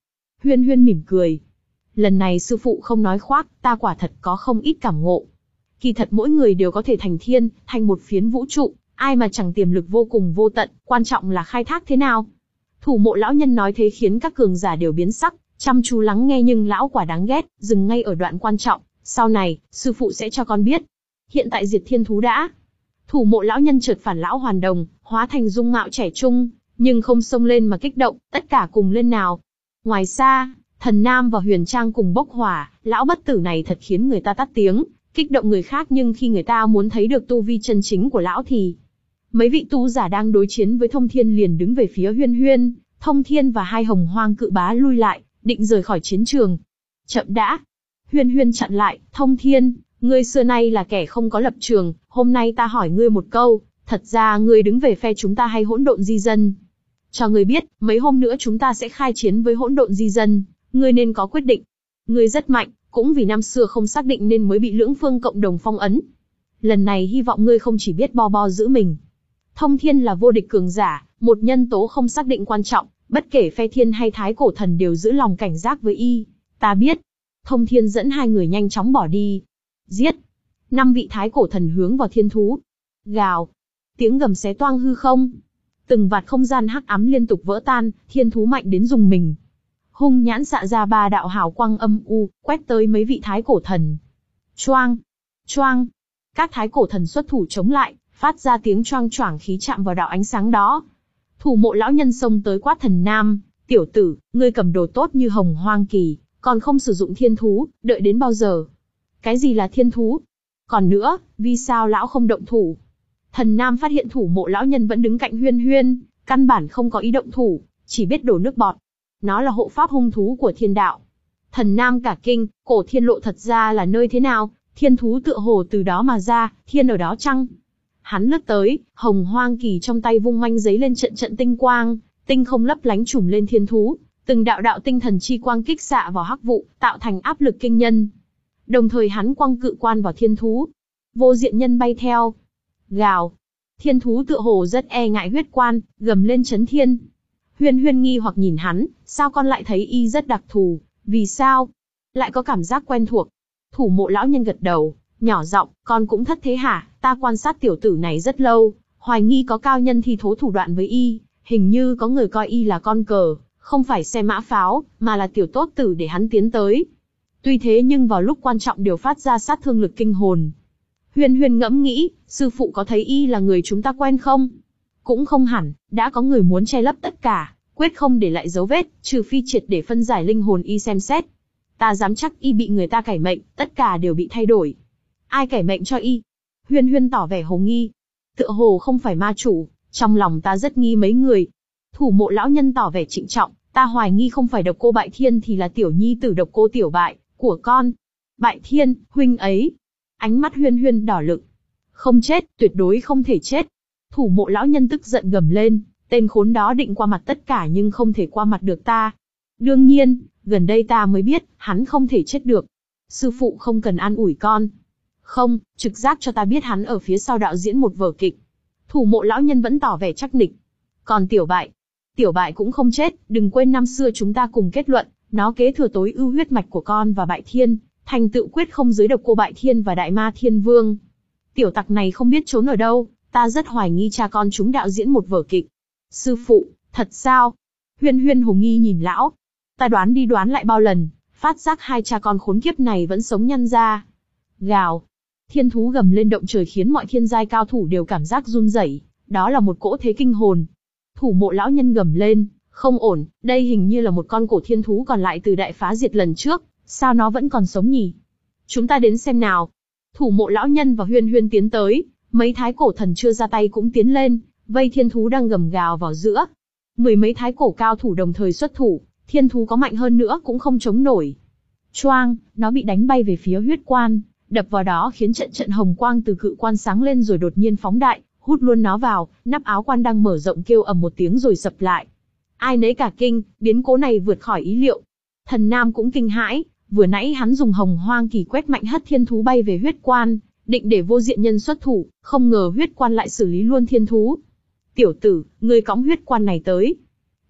Huyên Huyên mỉm cười. Lần này sư phụ không nói khoác, ta quả thật có không ít cảm ngộ. Kỳ thật mỗi người đều có thể thành thiên, thành một phiến vũ trụ, ai mà chẳng tiềm lực vô cùng vô tận, quan trọng là khai thác thế nào. Thủ mộ lão nhân nói thế khiến các cường giả đều biến sắc, chăm chú lắng nghe, nhưng lão quả đáng ghét, dừng ngay ở đoạn quan trọng. Sau này, sư phụ sẽ cho con biết. Hiện tại diệt thiên thú đã. Thủ mộ lão nhân chợt phản lão hoàn đồng, hóa thành dung mạo trẻ trung, nhưng không xông lên mà kích động, tất cả cùng lên nào. Ngoài xa, Thần Nam và Huyền Trang cùng bốc hỏa, lão bất tử này thật khiến người ta tắt tiếng, kích động người khác, nhưng khi người ta muốn thấy được tu vi chân chính của lão thì... Mấy vị tu giả đang đối chiến với Thông Thiên liền đứng về phía Huyên Huyên, Thông Thiên và hai hồng hoang cự bá lui lại, định rời khỏi chiến trường. Chậm đã. Huyên Huyên chặn lại, Thông Thiên, ngươi xưa nay là kẻ không có lập trường, hôm nay ta hỏi ngươi một câu, thật ra ngươi đứng về phe chúng ta hay hỗn độn di dân? Cho ngươi biết, mấy hôm nữa chúng ta sẽ khai chiến với hỗn độn di dân, ngươi nên có quyết định. Ngươi rất mạnh, cũng vì năm xưa không xác định nên mới bị lưỡng phương cộng đồng phong ấn. Lần này hy vọng ngươi không chỉ biết bo bo giữ mình. Thông Thiên là vô địch cường giả, một nhân tố không xác định quan trọng, bất kể phe thiên hay thái cổ thần đều giữ lòng cảnh giác với y. Ta biết. Thông Thiên dẫn hai người nhanh chóng bỏ đi. Giết. Năm vị thái cổ thần hướng vào thiên thú. Gào. Tiếng gầm xé toang hư không. Từng vạt không gian hắc ám liên tục vỡ tan, thiên thú mạnh đến dùng mình. Hung nhãn xạ ra ba đạo hào quang âm u, quét tới mấy vị thái cổ thần. Choang. Choang. Các thái cổ thần xuất thủ chống lại, phát ra tiếng choang choảng khí chạm vào đạo ánh sáng đó. Thủ mộ lão nhân xông tới quát Thần Nam, tiểu tử, ngươi cầm đồ tốt như hồng hoang kỳ, còn không sử dụng thiên thú, đợi đến bao giờ? Cái gì là thiên thú? Còn nữa, vì sao lão không động thủ? Thần Nam phát hiện thủ mộ lão nhân vẫn đứng cạnh Huyên Huyên, căn bản không có ý động thủ, chỉ biết đổ nước bọt. Nó là hộ pháp hung thú của thiên đạo. Thần Nam cả kinh, cổ thiên lộ thật ra là nơi thế nào? Thiên thú tựa hồ từ đó mà ra, thiên ở đó chăng? Hắn lướt tới, hồng hoang kỳ trong tay vung manh giấy lên trận trận tinh quang, tinh không lấp lánh trùm lên thiên thú, từng đạo đạo tinh thần chi quang kích xạ vào hắc vụ, tạo thành áp lực kinh nhân. Đồng thời hắn quăng cự quan vào thiên thú. Vô diện nhân bay theo. Gào. Thiên thú tựa hồ rất e ngại huyết quan, gầm lên chấn thiên. Huyên Huyên nghi hoặc nhìn hắn, sao con lại thấy y rất đặc thù, vì sao? Lại có cảm giác quen thuộc. Thủ mộ lão nhân gật đầu, nhỏ giọng, con cũng thất thế hả? Ta quan sát tiểu tử này rất lâu, hoài nghi có cao nhân thi thố thủ đoạn với y, hình như có người coi y là con cờ, không phải xe mã pháo, mà là tiểu tốt tử để hắn tiến tới. Tuy thế nhưng vào lúc quan trọng đều phát ra sát thương lực kinh hồn. Huyên Huyên ngẫm nghĩ, sư phụ có thấy y là người chúng ta quen không? Cũng không hẳn, đã có người muốn che lấp tất cả, quyết không để lại dấu vết, trừ phi triệt để phân giải linh hồn y xem xét. Ta dám chắc y bị người ta cải mệnh, tất cả đều bị thay đổi. Ai cải mệnh cho y? Huyên Huyên tỏ vẻ hồ nghi. Tựa hồ không phải ma chủ, trong lòng ta rất nghi mấy người. Thủ mộ lão nhân tỏ vẻ trịnh trọng, ta hoài nghi không phải độc cô Bại Thiên thì là tiểu nhi tử độc cô Tiểu Bại, của con. Bại Thiên, huynh ấy. Ánh mắt Huyên Huyên đỏ lựng. Không chết, tuyệt đối không thể chết. Thủ mộ lão nhân tức giận gầm lên, tên khốn đó định qua mặt tất cả nhưng không thể qua mặt được ta. Đương nhiên, gần đây ta mới biết, hắn không thể chết được. Sư phụ không cần an ủi con. Không, trực giác cho ta biết hắn ở phía sau đạo diễn một vở kịch. Thủ mộ lão nhân vẫn tỏ vẻ chắc nịch. Còn Tiểu Bại, Tiểu Bại cũng không chết, đừng quên năm xưa chúng ta cùng kết luận, nó kế thừa tối ưu huyết mạch của con và Bại Thiên, thành tựu quyết không dưới độc cô Bại Thiên và Đại Ma Thiên Vương. Tiểu tặc này không biết trốn ở đâu, ta rất hoài nghi cha con chúng đạo diễn một vở kịch. Sư phụ, thật sao? Huyên Huyên hồ nghi nhìn lão. Ta đoán đi đoán lại bao lần, phát giác hai cha con khốn kiếp này vẫn sống nhăn ra. Gào. Thiên thú gầm lên động trời khiến mọi thiên giai cao thủ đều cảm giác run rẩy, đó là một cỗ thế kinh hồn. Thủ mộ lão nhân gầm lên, không ổn, đây hình như là một con cổ thiên thú còn lại từ đại phá diệt lần trước, sao nó vẫn còn sống nhỉ? Chúng ta đến xem nào. Thủ mộ lão nhân và Huyên Huyên tiến tới, mấy thái cổ thần chưa ra tay cũng tiến lên, vây thiên thú đang gầm gào vào giữa. Mười mấy thái cổ cao thủ đồng thời xuất thủ, thiên thú có mạnh hơn nữa cũng không chống nổi. Choang, nó bị đánh bay về phía huyết quan, đập vào đó khiến trận trận hồng quang từ cự quan sáng lên rồi đột nhiên phóng đại, hút luôn nó vào, nắp áo quan đang mở rộng kêu ầm một tiếng rồi sập lại. Ai nấy cả kinh, biến cố này vượt khỏi ý liệu. Thần Nam cũng kinh hãi, vừa nãy hắn dùng hồng hoang kỳ quét mạnh hất thiên thú bay về huyết quan, định để vô diện nhân xuất thủ, không ngờ huyết quan lại xử lý luôn thiên thú. Tiểu tử, ngươi cõng huyết quan này tới.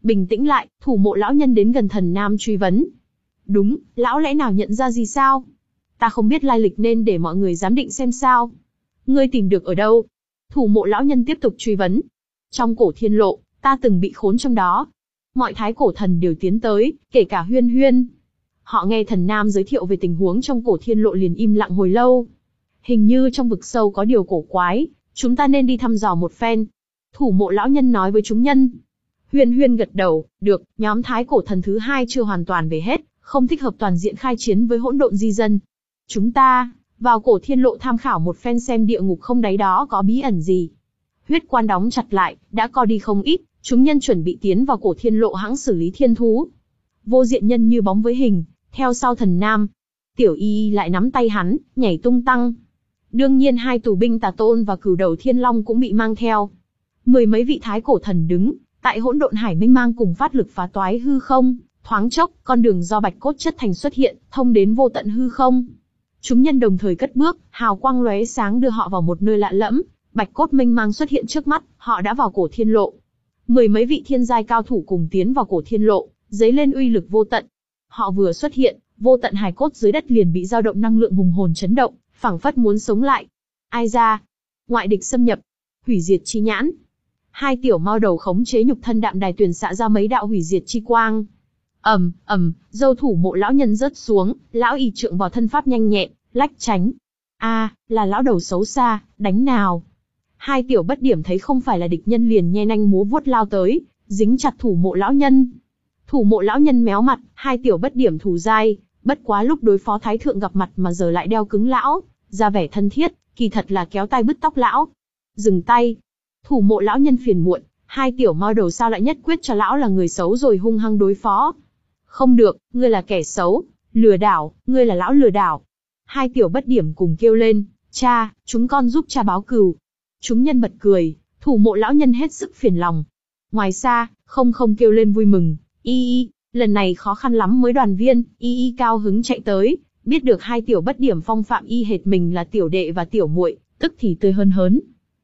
Bình tĩnh lại, thủ mộ lão nhân đến gần thần nam truy vấn. Đúng, lão lẽ nào nhận ra gì sao? Ta không biết lai lịch nên để mọi người giám định xem sao. Ngươi tìm được ở đâu? Thủ mộ lão nhân tiếp tục truy vấn. Trong cổ thiên lộ, ta từng bị khốn trong đó. Mọi thái cổ thần đều tiến tới, kể cả Huyên Huyên. Họ nghe thần nam giới thiệu về tình huống trong cổ thiên lộ liền im lặng hồi lâu. Hình như trong vực sâu có điều cổ quái, chúng ta nên đi thăm dò một phen. Thủ mộ lão nhân nói với chúng nhân. Huyên Huyên gật đầu, được, nhóm thái cổ thần thứ hai chưa hoàn toàn về hết, không thích hợp toàn diện khai chiến với hỗn độn di dân. Chúng ta, vào cổ thiên lộ tham khảo một phen xem địa ngục không đáy đó có bí ẩn gì. Huyết quan đóng chặt lại, đã co đi không ít, chúng nhân chuẩn bị tiến vào cổ thiên lộ hãng xử lý thiên thú. Vô diện nhân như bóng với hình, theo sau thần nam. Tiểu y y lại nắm tay hắn, nhảy tung tăng. Đương nhiên hai tù binh tà tôn và cửu đầu thiên long cũng bị mang theo. Mười mấy vị thái cổ thần đứng, tại hỗn độn hải mênh mang cùng phát lực phá toái hư không, thoáng chốc, con đường do bạch cốt chất thành xuất hiện, thông đến vô tận hư không. Chúng nhân đồng thời cất bước, hào quang lóe sáng đưa họ vào một nơi lạ lẫm, bạch cốt mênh mang xuất hiện trước mắt, họ đã vào cổ thiên lộ. Mười mấy vị thiên giai cao thủ cùng tiến vào cổ thiên lộ, dấy lên uy lực vô tận. Họ vừa xuất hiện, vô tận hài cốt dưới đất liền bị dao động năng lượng hùng hồn chấn động, phảng phất muốn sống lại. Ai ra? Ngoại địch xâm nhập, hủy diệt chi nhãn. Hai tiểu mao đầu khống chế nhục thân đạm đài tuyển xạ ra mấy đạo hủy diệt chi quang. ầm ầm, dâu thủ mộ lão nhân rớt xuống, lão y trượng vào thân pháp nhanh nhẹn, lách tránh. A, là lão đầu xấu xa, đánh nào. Hai tiểu bất điểm thấy không phải là địch nhân liền nhe nanh múa vuốt lao tới, dính chặt thủ mộ lão nhân. Thủ mộ lão nhân méo mặt, hai tiểu bất điểm thù dai, bất quá lúc đối phó thái thượng gặp mặt mà giờ lại đeo cứng lão, ra vẻ thân thiết, kỳ thật là kéo tay bứt tóc lão. Dừng tay. Thủ mộ lão nhân phiền muộn, hai tiểu mao đầu sao lại nhất quyết cho lão là người xấu rồi hung hăng đối phó. Không được, ngươi là kẻ xấu, lừa đảo, ngươi là lão lừa đảo. Hai tiểu bất điểm cùng kêu lên, cha, chúng con giúp cha báo cừu. Chúng nhân bật cười, thủ mộ lão nhân hết sức phiền lòng. Ngoài xa, không không kêu lên vui mừng, y y, lần này khó khăn lắm mới đoàn viên, y y cao hứng chạy tới, biết được hai tiểu bất điểm phong phạm y hệt mình là tiểu đệ và tiểu muội, tức thì tươi hơn hớn.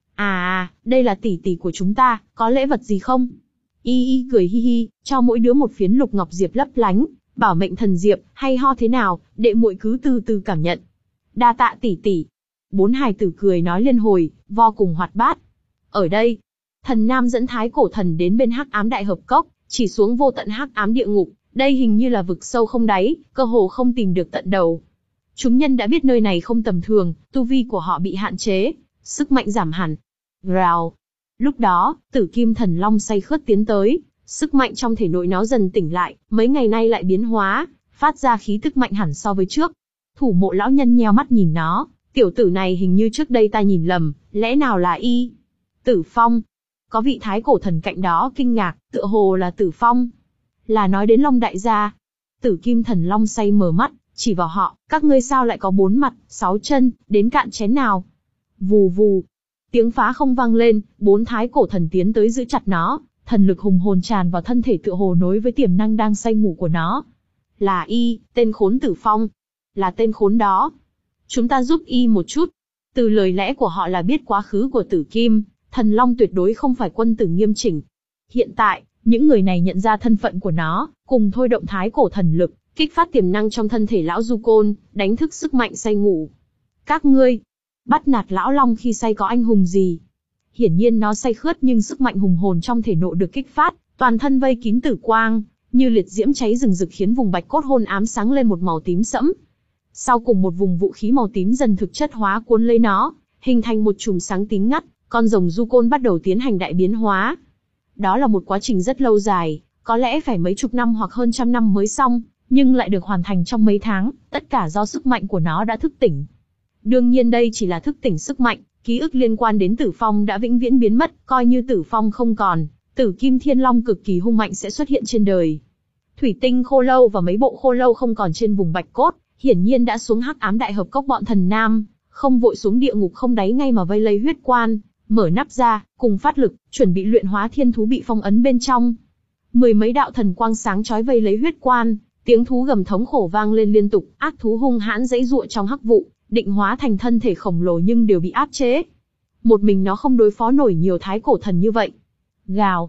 À, đây là tỷ tỷ của chúng ta, có lễ vật gì không? Y y cười hi hi, cho mỗi đứa một phiến lục ngọc diệp lấp lánh, bảo mệnh thần diệp, hay ho thế nào, đệ muội cứ từ từ cảm nhận. Đa tạ tỷ tỷ. Bốn hài tử cười nói liên hồi, vô cùng hoạt bát. Ở đây, thần nam dẫn thái cổ thần đến bên hắc ám đại hợp cốc, chỉ xuống vô tận hắc ám địa ngục, đây hình như là vực sâu không đáy, cơ hồ không tìm được tận đầu. Chúng nhân đã biết nơi này không tầm thường, tu vi của họ bị hạn chế, sức mạnh giảm hẳn. Rào. Lúc đó, Tử Kim Thần Long say khướt tiến tới, sức mạnh trong thể nội nó dần tỉnh lại, mấy ngày nay lại biến hóa, phát ra khí tức mạnh hẳn so với trước. Thủ mộ lão nhân nheo mắt nhìn nó, tiểu tử này hình như trước đây ta nhìn lầm, lẽ nào là y? Tử Phong. Có vị thái cổ thần cạnh đó kinh ngạc, tựa hồ là Tử Phong. Là nói đến Long đại gia. Tử Kim Thần Long say mở mắt, chỉ vào họ, các ngươi sao lại có bốn mặt, sáu chân, đến cạn chén nào. Vù vù. Tiếng phá không vang lên, bốn thái cổ thần tiến tới giữ chặt nó, thần lực hùng hồn tràn vào thân thể tựa hồ nối với tiềm năng đang say ngủ của nó. Là y, tên khốn Tử Phong. Là tên khốn đó. Chúng ta giúp y một chút. Từ lời lẽ của họ là biết quá khứ của Tử Kim, Thần Long tuyệt đối không phải quân tử nghiêm chỉnh. Hiện tại, những người này nhận ra thân phận của nó, cùng thôi động thái cổ thần lực, kích phát tiềm năng trong thân thể lão Du Côn, đánh thức sức mạnh say ngủ. Các ngươi, bắt nạt lão Long khi say có anh hùng gì? Hiển nhiên nó say khướt nhưng sức mạnh hùng hồn trong thể nội được kích phát, toàn thân vây kín tử quang, như liệt diễm cháy rừng rực khiến vùng bạch cốt hôn ám sáng lên một màu tím sẫm. Sau cùng một vùng vũ khí màu tím dần thực chất hóa cuốn lấy nó, hình thành một chùm sáng tím ngắt, con rồng Du Côn bắt đầu tiến hành đại biến hóa. Đó là một quá trình rất lâu dài, có lẽ phải mấy chục năm hoặc hơn trăm năm mới xong, nhưng lại được hoàn thành trong mấy tháng, tất cả do sức mạnh của nó đã thức tỉnh. Đương nhiên đây chỉ là thức tỉnh sức mạnh, ký ức liên quan đến Tử Phong đã vĩnh viễn biến mất, coi như Tử Phong không còn, Tử Kim Thiên Long cực kỳ hung mạnh sẽ xuất hiện trên đời. Thủy tinh khô lâu và mấy bộ khô lâu không còn trên vùng bạch cốt, hiển nhiên đã xuống hắc ám đại hợp cốc bọn thần nam, không vội xuống địa ngục không đáy ngay mà vây lấy huyết quan, mở nắp ra, cùng phát lực, chuẩn bị luyện hóa thiên thú bị phong ấn bên trong. Mười mấy đạo thần quang sáng chói vây lấy huyết quan, tiếng thú gầm thống khổ vang lên liên tục, ác thú hung hãn giãy giụa trong hắc vụ, định hóa thành thân thể khổng lồ nhưng đều bị áp chế. Một mình nó không đối phó nổi nhiều thái cổ thần như vậy. Gào.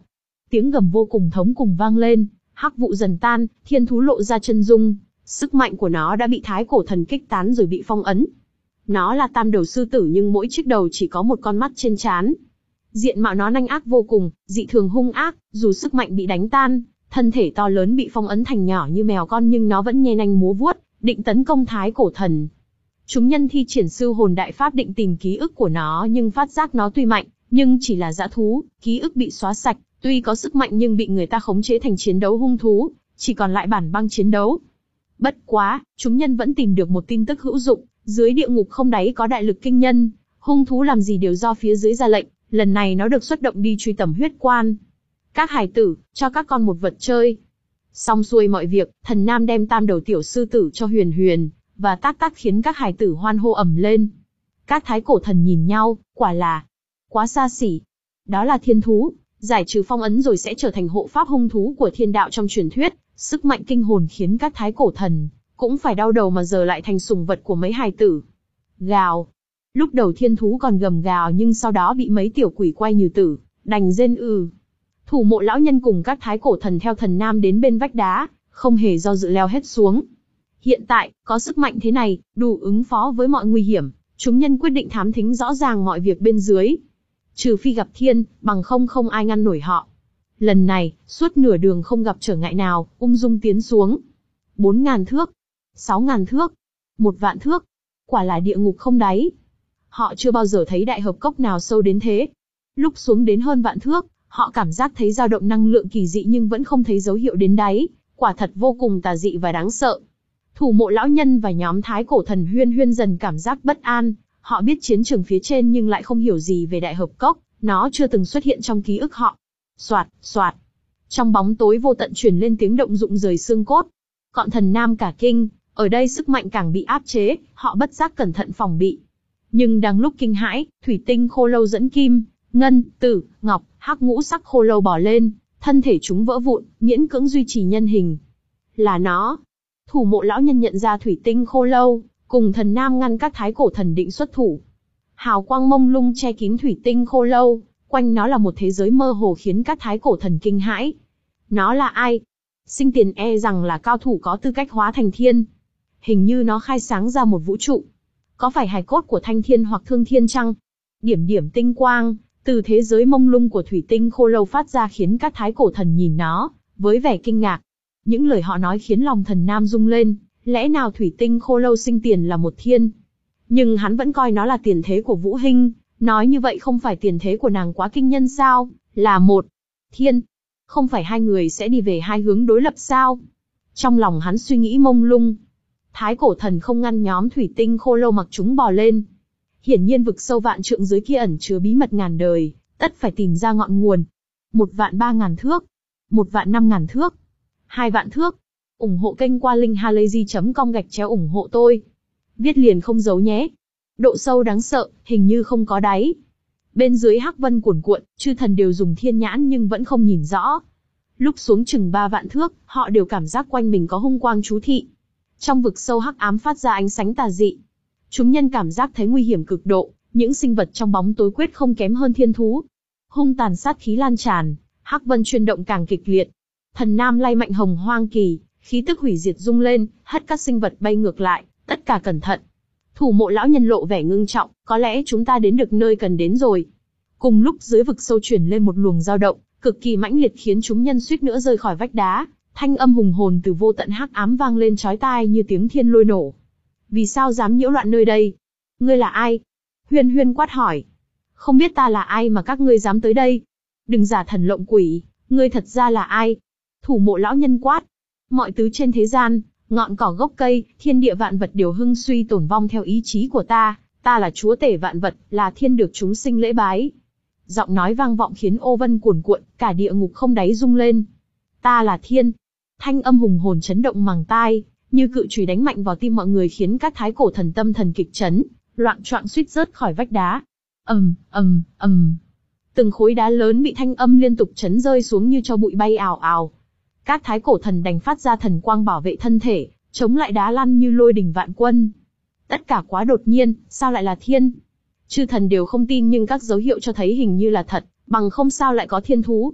Tiếng gầm vô cùng thống cùng vang lên, hắc vụ dần tan, thiên thú lộ ra chân dung, sức mạnh của nó đã bị thái cổ thần kích tán rồi bị phong ấn. Nó là tam đầu sư tử nhưng mỗi chiếc đầu chỉ có một con mắt trên trán. Diện mạo nó nanh ác vô cùng, dị thường hung ác, dù sức mạnh bị đánh tan, thân thể to lớn bị phong ấn thành nhỏ như mèo con nhưng nó vẫn nhe nanh múa vuốt, định tấn công thái cổ thần. Chúng nhân thi triển sư hồn đại pháp định tìm ký ức của nó nhưng phát giác nó tuy mạnh, nhưng chỉ là dã thú, ký ức bị xóa sạch, tuy có sức mạnh nhưng bị người ta khống chế thành chiến đấu hung thú, chỉ còn lại bản băng chiến đấu. Bất quá, chúng nhân vẫn tìm được một tin tức hữu dụng, dưới địa ngục không đáy có đại lực kinh nhân, hung thú làm gì đều do phía dưới ra lệnh, lần này nó được xuất động đi truy tầm huyết quan. Các hài tử, cho các con một vật chơi. Xong xuôi mọi việc, thần nam đem tam đầu tiểu sư tử cho Huyền Huyền, và tác tác khiến các hài tử hoan hô ầm lên. Các thái cổ thần nhìn nhau, quả là quá xa xỉ. Đó là thiên thú, giải trừ phong ấn rồi sẽ trở thành hộ pháp hung thú của thiên đạo trong truyền thuyết, sức mạnh kinh hồn khiến các thái cổ thần cũng phải đau đầu mà giờ lại thành sủng vật của mấy hài tử. Gào. Lúc đầu thiên thú còn gầm gào nhưng sau đó bị mấy tiểu quỷ quay như tử, đành rên ừ. Thủ mộ lão nhân cùng các thái cổ thần theo thần nam đến bên vách đá, không hề do dự leo hết xuống. Hiện tại, có sức mạnh thế này, đủ ứng phó với mọi nguy hiểm, chúng nhân quyết định thám thính rõ ràng mọi việc bên dưới. Trừ phi gặp thiên, bằng không không ai ngăn nổi họ. Lần này, suốt nửa đường không gặp trở ngại nào, ung dung tiến xuống. Bốn ngàn thước, sáu ngàn thước, một vạn thước, quả là địa ngục không đáy. Họ chưa bao giờ thấy đại hợp cốc nào sâu đến thế. Lúc xuống đến hơn vạn thước, họ cảm giác thấy dao động năng lượng kỳ dị nhưng vẫn không thấy dấu hiệu đến đáy, quả thật vô cùng tà dị và đáng sợ. Thủ mộ lão nhân và nhóm thái cổ thần Huyên Huyên dần cảm giác bất an, họ biết chiến trường phía trên nhưng lại không hiểu gì về đại hợp cốc, nó chưa từng xuất hiện trong ký ức họ. Soạt, soạt. Trong bóng tối vô tận truyền lên tiếng động rụng rời xương cốt. Cọn thần nam cả kinh, ở đây sức mạnh càng bị áp chế, họ bất giác cẩn thận phòng bị. Nhưng đang lúc kinh hãi, thủy tinh khô lâu dẫn kim, ngân, tử, ngọc, hắc ngũ sắc khô lâu bò lên, thân thể chúng vỡ vụn, miễn cưỡng duy trì nhân hình. Là nó. Thủ mộ lão nhân nhận ra thủy tinh khô lâu, cùng thần nam ngăn các thái cổ thần định xuất thủ. Hào quang mông lung che kín thủy tinh khô lâu, quanh nó là một thế giới mơ hồ khiến các thái cổ thần kinh hãi. Nó là ai? Sinh tiền e rằng là cao thủ có tư cách hóa thành thiên. Hình như nó khai sáng ra một vũ trụ. Có phải hài cốt của thanh thiên hoặc thương thiên chăng? Điểm điểm tinh quang, từ thế giới mông lung của thủy tinh khô lâu phát ra khiến các thái cổ thần nhìn nó, với vẻ kinh ngạc. Những lời họ nói khiến lòng thần nam rung lên, lẽ nào thủy tinh khô lâu sinh tiền là một thiên? Nhưng hắn vẫn coi nó là tiền thế của Vũ Hinh, nói như vậy không phải tiền thế của nàng quá kinh nhân sao, là một thiên. Không phải hai người sẽ đi về hai hướng đối lập sao? Trong lòng hắn suy nghĩ mông lung. Thái cổ thần không ngăn nhóm thủy tinh khô lâu mặc chúng bò lên. Hiển nhiên vực sâu vạn trượng dưới kia ẩn chứa bí mật ngàn đời, tất phải tìm ra ngọn nguồn. Một vạn ba ngàn thước, một vạn năm ngàn thước, hai vạn thước. ủng hộ kênh qua link halayzi chấm com gạch chéo ủng hộ tôi. Viết liền không giấu nhé. Độ sâu đáng sợ, hình như không có đáy. Bên dưới hắc vân cuồn cuộn, chư thần đều dùng thiên nhãn nhưng vẫn không nhìn rõ. Lúc xuống chừng ba vạn thước, họ đều cảm giác quanh mình có hung quang chú thị. Trong vực sâu hắc ám phát ra ánh sáng tà dị. Chúng nhân cảm giác thấy nguy hiểm cực độ, những sinh vật trong bóng tối quyết không kém hơn thiên thú. Hung tàn sát khí lan tràn, hắc vân chuyển động càng kịch liệt. Thần nam lay mạnh hồng hoang kỳ, khí tức hủy diệt rung lên, hất các sinh vật bay ngược lại, tất cả cẩn thận. Thủ mộ lão nhân lộ vẻ ngưng trọng, có lẽ chúng ta đến được nơi cần đến rồi. Cùng lúc dưới vực sâu chuyển lên một luồng dao động, cực kỳ mãnh liệt khiến chúng nhân suýt nữa rơi khỏi vách đá. Thanh âm hùng hồn từ vô tận hắc ám vang lên chói tai như tiếng thiên lôi nổ. Vì sao dám nhiễu loạn nơi đây? Ngươi là ai? Huyên Huyên quát hỏi. Không biết ta là ai mà các ngươi dám tới đây? Đừng giả thần lộng quỷ, ngươi thật ra là ai? Thủ mộ lão nhân quát. Mọi thứ trên thế gian, ngọn cỏ gốc cây, thiên địa vạn vật đều hưng suy tổn vong theo ý chí của ta, ta là chúa tể vạn vật, là thiên được chúng sinh lễ bái. Giọng nói vang vọng khiến ô vân cuồn cuộn, cả địa ngục không đáy rung lên. Ta là thiên. Thanh âm hùng hồn chấn động màng tai, như cự chùy đánh mạnh vào tim mọi người khiến các thái cổ thần tâm thần kịch chấn, loạng choạng suýt rớt khỏi vách đá. Ầm, ầm, ầm. Từng khối đá lớn bị thanh âm liên tục chấn rơi xuống như cho bụi bay ào ào. Các thái cổ thần đành phát ra thần quang bảo vệ thân thể, chống lại đá lăn như lôi đình vạn quân. Tất cả quá đột nhiên, sao lại là thiên? Chư thần đều không tin nhưng các dấu hiệu cho thấy hình như là thật, bằng không sao lại có thiên thú.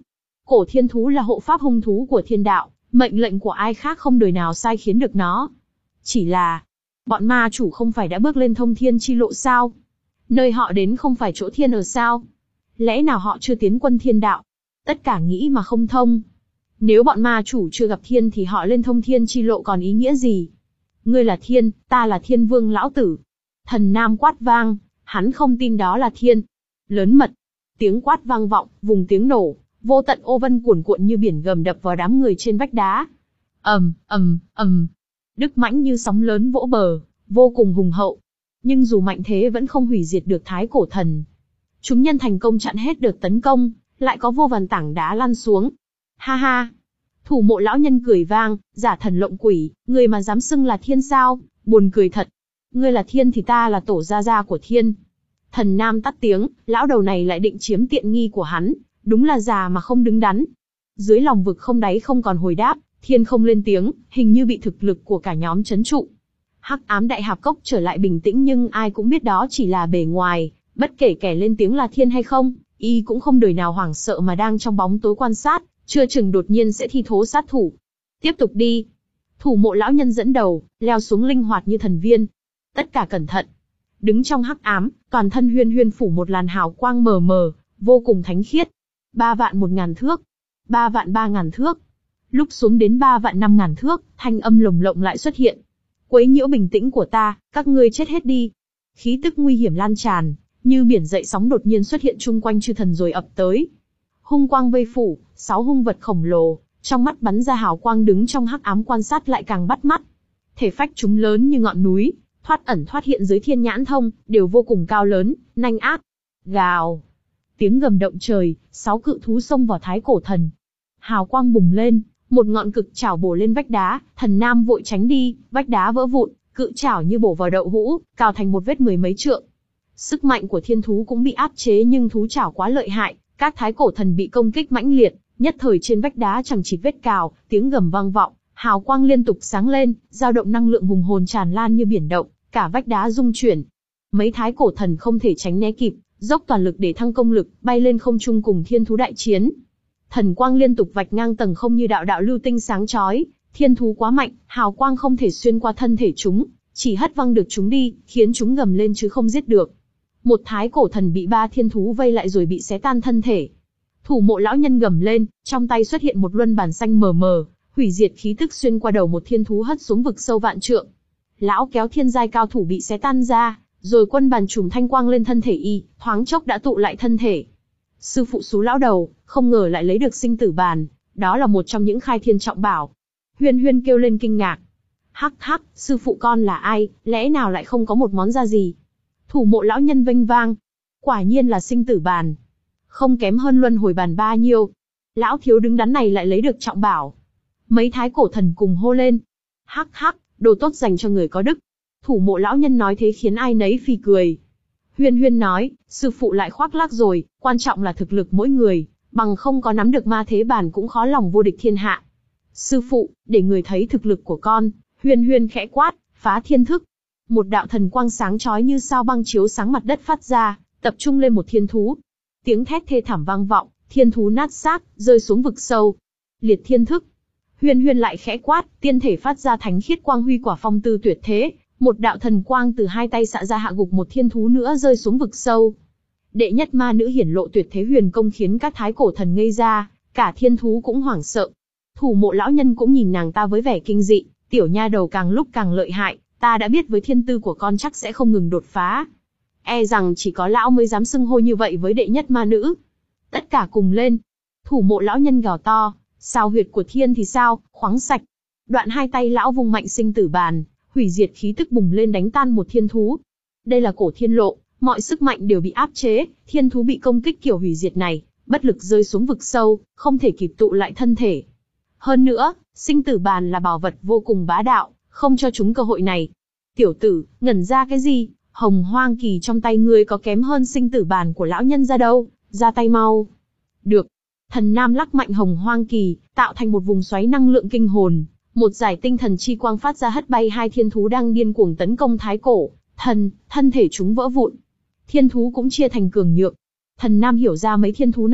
Cổ thiên thú là hộ pháp hung thú của thiên đạo, mệnh lệnh của ai khác không đời nào sai khiến được nó. Chỉ là, bọn ma chủ không phải đã bước lên thông thiên chi lộ sao? Nơi họ đến không phải chỗ thiên ở sao? Lẽ nào họ chưa tiến quân thiên đạo? Tất cả nghĩ mà không thông. Nếu bọn ma chủ chưa gặp thiên thì họ lên thông thiên chi lộ còn ý nghĩa gì? Ngươi là thiên, ta là thiên vương lão tử. Thần Nam quát vang, hắn không tin đó là thiên. Lớn mật. Tiếng quát vang vọng, vùng tiếng nổ, vô tận ô vân cuồn cuộn như biển gầm đập vào đám người trên vách đá. Ầm, ầm, ầm. Đức mãnh như sóng lớn vỗ bờ, vô cùng hùng hậu. Nhưng dù mạnh thế vẫn không hủy diệt được Thái Cổ Thần. Chúng nhân thành công chặn hết đợt tấn công, lại có vô vàn tảng đá lăn xuống. Ha ha. Thủ mộ lão nhân cười vang, giả thần lộng quỷ, người mà dám xưng là thiên sao, buồn cười thật. Ngươi là thiên thì ta là tổ gia gia của thiên. Thần Nam tắt tiếng, lão đầu này lại định chiếm tiện nghi của hắn, đúng là già mà không đứng đắn. Dưới lòng vực không đáy không còn hồi đáp, thiên không lên tiếng, hình như bị thực lực của cả nhóm trấn trụ. Hắc ám đại hạp cốc trở lại bình tĩnh nhưng ai cũng biết đó chỉ là bề ngoài, bất kể kẻ lên tiếng là thiên hay không, y cũng không đời nào hoảng sợ mà đang trong bóng tối quan sát, chưa chừng đột nhiên sẽ thi thố sát thủ. Tiếp tục đi. Thủ mộ lão nhân dẫn đầu, leo xuống linh hoạt như thần viên. Tất cả cẩn thận. Đứng trong hắc ám, toàn thân Huyên Huyên phủ một làn hào quang mờ mờ, vô cùng thánh khiết. Ba vạn một ngàn thước, ba vạn ba ngàn thước. Lúc xuống đến ba vạn năm ngàn thước, thanh âm lồng lộng lại xuất hiện. Quấy nhiễu bình tĩnh của ta, các ngươi chết hết đi. Khí tức nguy hiểm lan tràn, như biển dậy sóng đột nhiên xuất hiện chung quanh chư thần rồi ập tới. Hung quang vây phủ, sáu hung vật khổng lồ, trong mắt bắn ra hào quang đứng trong hắc ám quan sát lại càng bắt mắt. Thể phách chúng lớn như ngọn núi, thoát ẩn thoát hiện dưới thiên nhãn thông, đều vô cùng cao lớn, nanh ác. Gào. Tiếng gầm động trời, sáu cự thú xông vào Thái Cổ Thần. Hào quang bùng lên, một ngọn cực chảo bổ lên vách đá, Thần Nam vội tránh đi, vách đá vỡ vụn, cự chảo như bổ vào đậu hũ, cào thành một vết mười mấy trượng. Sức mạnh của thiên thú cũng bị áp chế nhưng thú chảo quá lợi hại, các Thái Cổ Thần bị công kích mãnh liệt, nhất thời trên vách đá chẳng chịt vết cào, tiếng gầm vang vọng, hào quang liên tục sáng lên, dao động năng lượng hùng hồn tràn lan như biển động, cả vách đá rung chuyển. Mấy Thái Cổ Thần không thể tránh né kịp, dốc toàn lực để thăng công lực, bay lên không trung cùng thiên thú đại chiến. Thần quang liên tục vạch ngang tầng không như đạo đạo lưu tinh sáng chói, thiên thú quá mạnh, hào quang không thể xuyên qua thân thể chúng, chỉ hất văng được chúng đi, khiến chúng gầm lên chứ không giết được. Một Thái Cổ Thần bị ba thiên thú vây lại rồi bị xé tan thân thể. Thủ mộ lão nhân gầm lên, trong tay xuất hiện một luân bản xanh mờ mờ, hủy diệt khí tức xuyên qua đầu một thiên thú hất xuống vực sâu vạn trượng. Lão kéo thiên giai cao thủ bị xé tan ra, rồi quân bàn trùm thanh quang lên thân thể y, thoáng chốc đã tụ lại thân thể. Sư phụ Sú lão đầu, không ngờ lại lấy được sinh tử bàn, đó là một trong những khai thiên trọng bảo. Huyên Huyên kêu lên kinh ngạc. Hắc hắc, sư phụ con là ai, lẽ nào lại không có một món ra gì? Thủ mộ lão nhân vênh vang. Quả nhiên là sinh tử bàn. Không kém hơn luân hồi bàn ba nhiêu. Lão thiếu đứng đắn này lại lấy được trọng bảo. Mấy Thái Cổ Thần cùng hô lên. Hắc hắc, đồ tốt dành cho người có đức. Thủ mộ lão nhân nói thế khiến ai nấy phì cười. Huyên Huyên nói, sư phụ lại khoác lác rồi, quan trọng là thực lực mỗi người, bằng không có nắm được ma thế bản cũng khó lòng vô địch thiên hạ. Sư phụ, để người thấy thực lực của con. Huyên Huyên khẽ quát, phá thiên thức. Một đạo thần quang sáng chói như sao băng chiếu sáng mặt đất phát ra, tập trung lên một thiên thú. Tiếng thét thê thảm vang vọng, thiên thú nát xác, rơi xuống vực sâu. Liệt thiên thức. Huyên Huyên lại khẽ quát, tiên thể phát ra thánh khiết quang huy quả phong tư tuyệt thế, một đạo thần quang từ hai tay xạ ra hạ gục một thiên thú nữa rơi xuống vực sâu. Đệ nhất ma nữ hiển lộ tuyệt thế huyền công khiến các Thái Cổ Thần ngây ra, cả thiên thú cũng hoảng sợ. Thủ mộ lão nhân cũng nhìn nàng ta với vẻ kinh dị, tiểu nha đầu càng lúc càng lợi hại, ta đã biết với thiên tư của con chắc sẽ không ngừng đột phá. E rằng chỉ có lão mới dám xưng hô như vậy với đệ nhất ma nữ. Tất cả cùng lên. Thủ mộ lão nhân gào to, sao huyệt của thiên thì sao, khoáng sạch. Đoạn hai tay lão vung mạnh sinh tử bàn, hủy diệt khí tức bùng lên đánh tan một thiên thú. Đây là cổ thiên lộ, mọi sức mạnh đều bị áp chế, thiên thú bị công kích kiểu hủy diệt này, bất lực rơi xuống vực sâu, không thể kịp tụ lại thân thể. Hơn nữa, sinh tử bàn là bảo vật vô cùng bá đạo, không cho chúng cơ hội này. Tiểu tử, ngẩn ra cái gì? Hồng hoang kỳ trong tay ngươi có kém hơn sinh tử bàn của lão nhân ra đâu, ra tay mau. Được. Thần Nam lắc mạnh hồng hoang kỳ, tạo thành một vùng xoáy năng lượng kinh hồn. Một giải tinh thần chi quang phát ra hất bay hai thiên thú đang điên cuồng tấn công Thái Cổ Thần, thân thể chúng vỡ vụn. Thiên thú cũng chia thành cường nhược. Thần Nam hiểu ra mấy thiên thú này,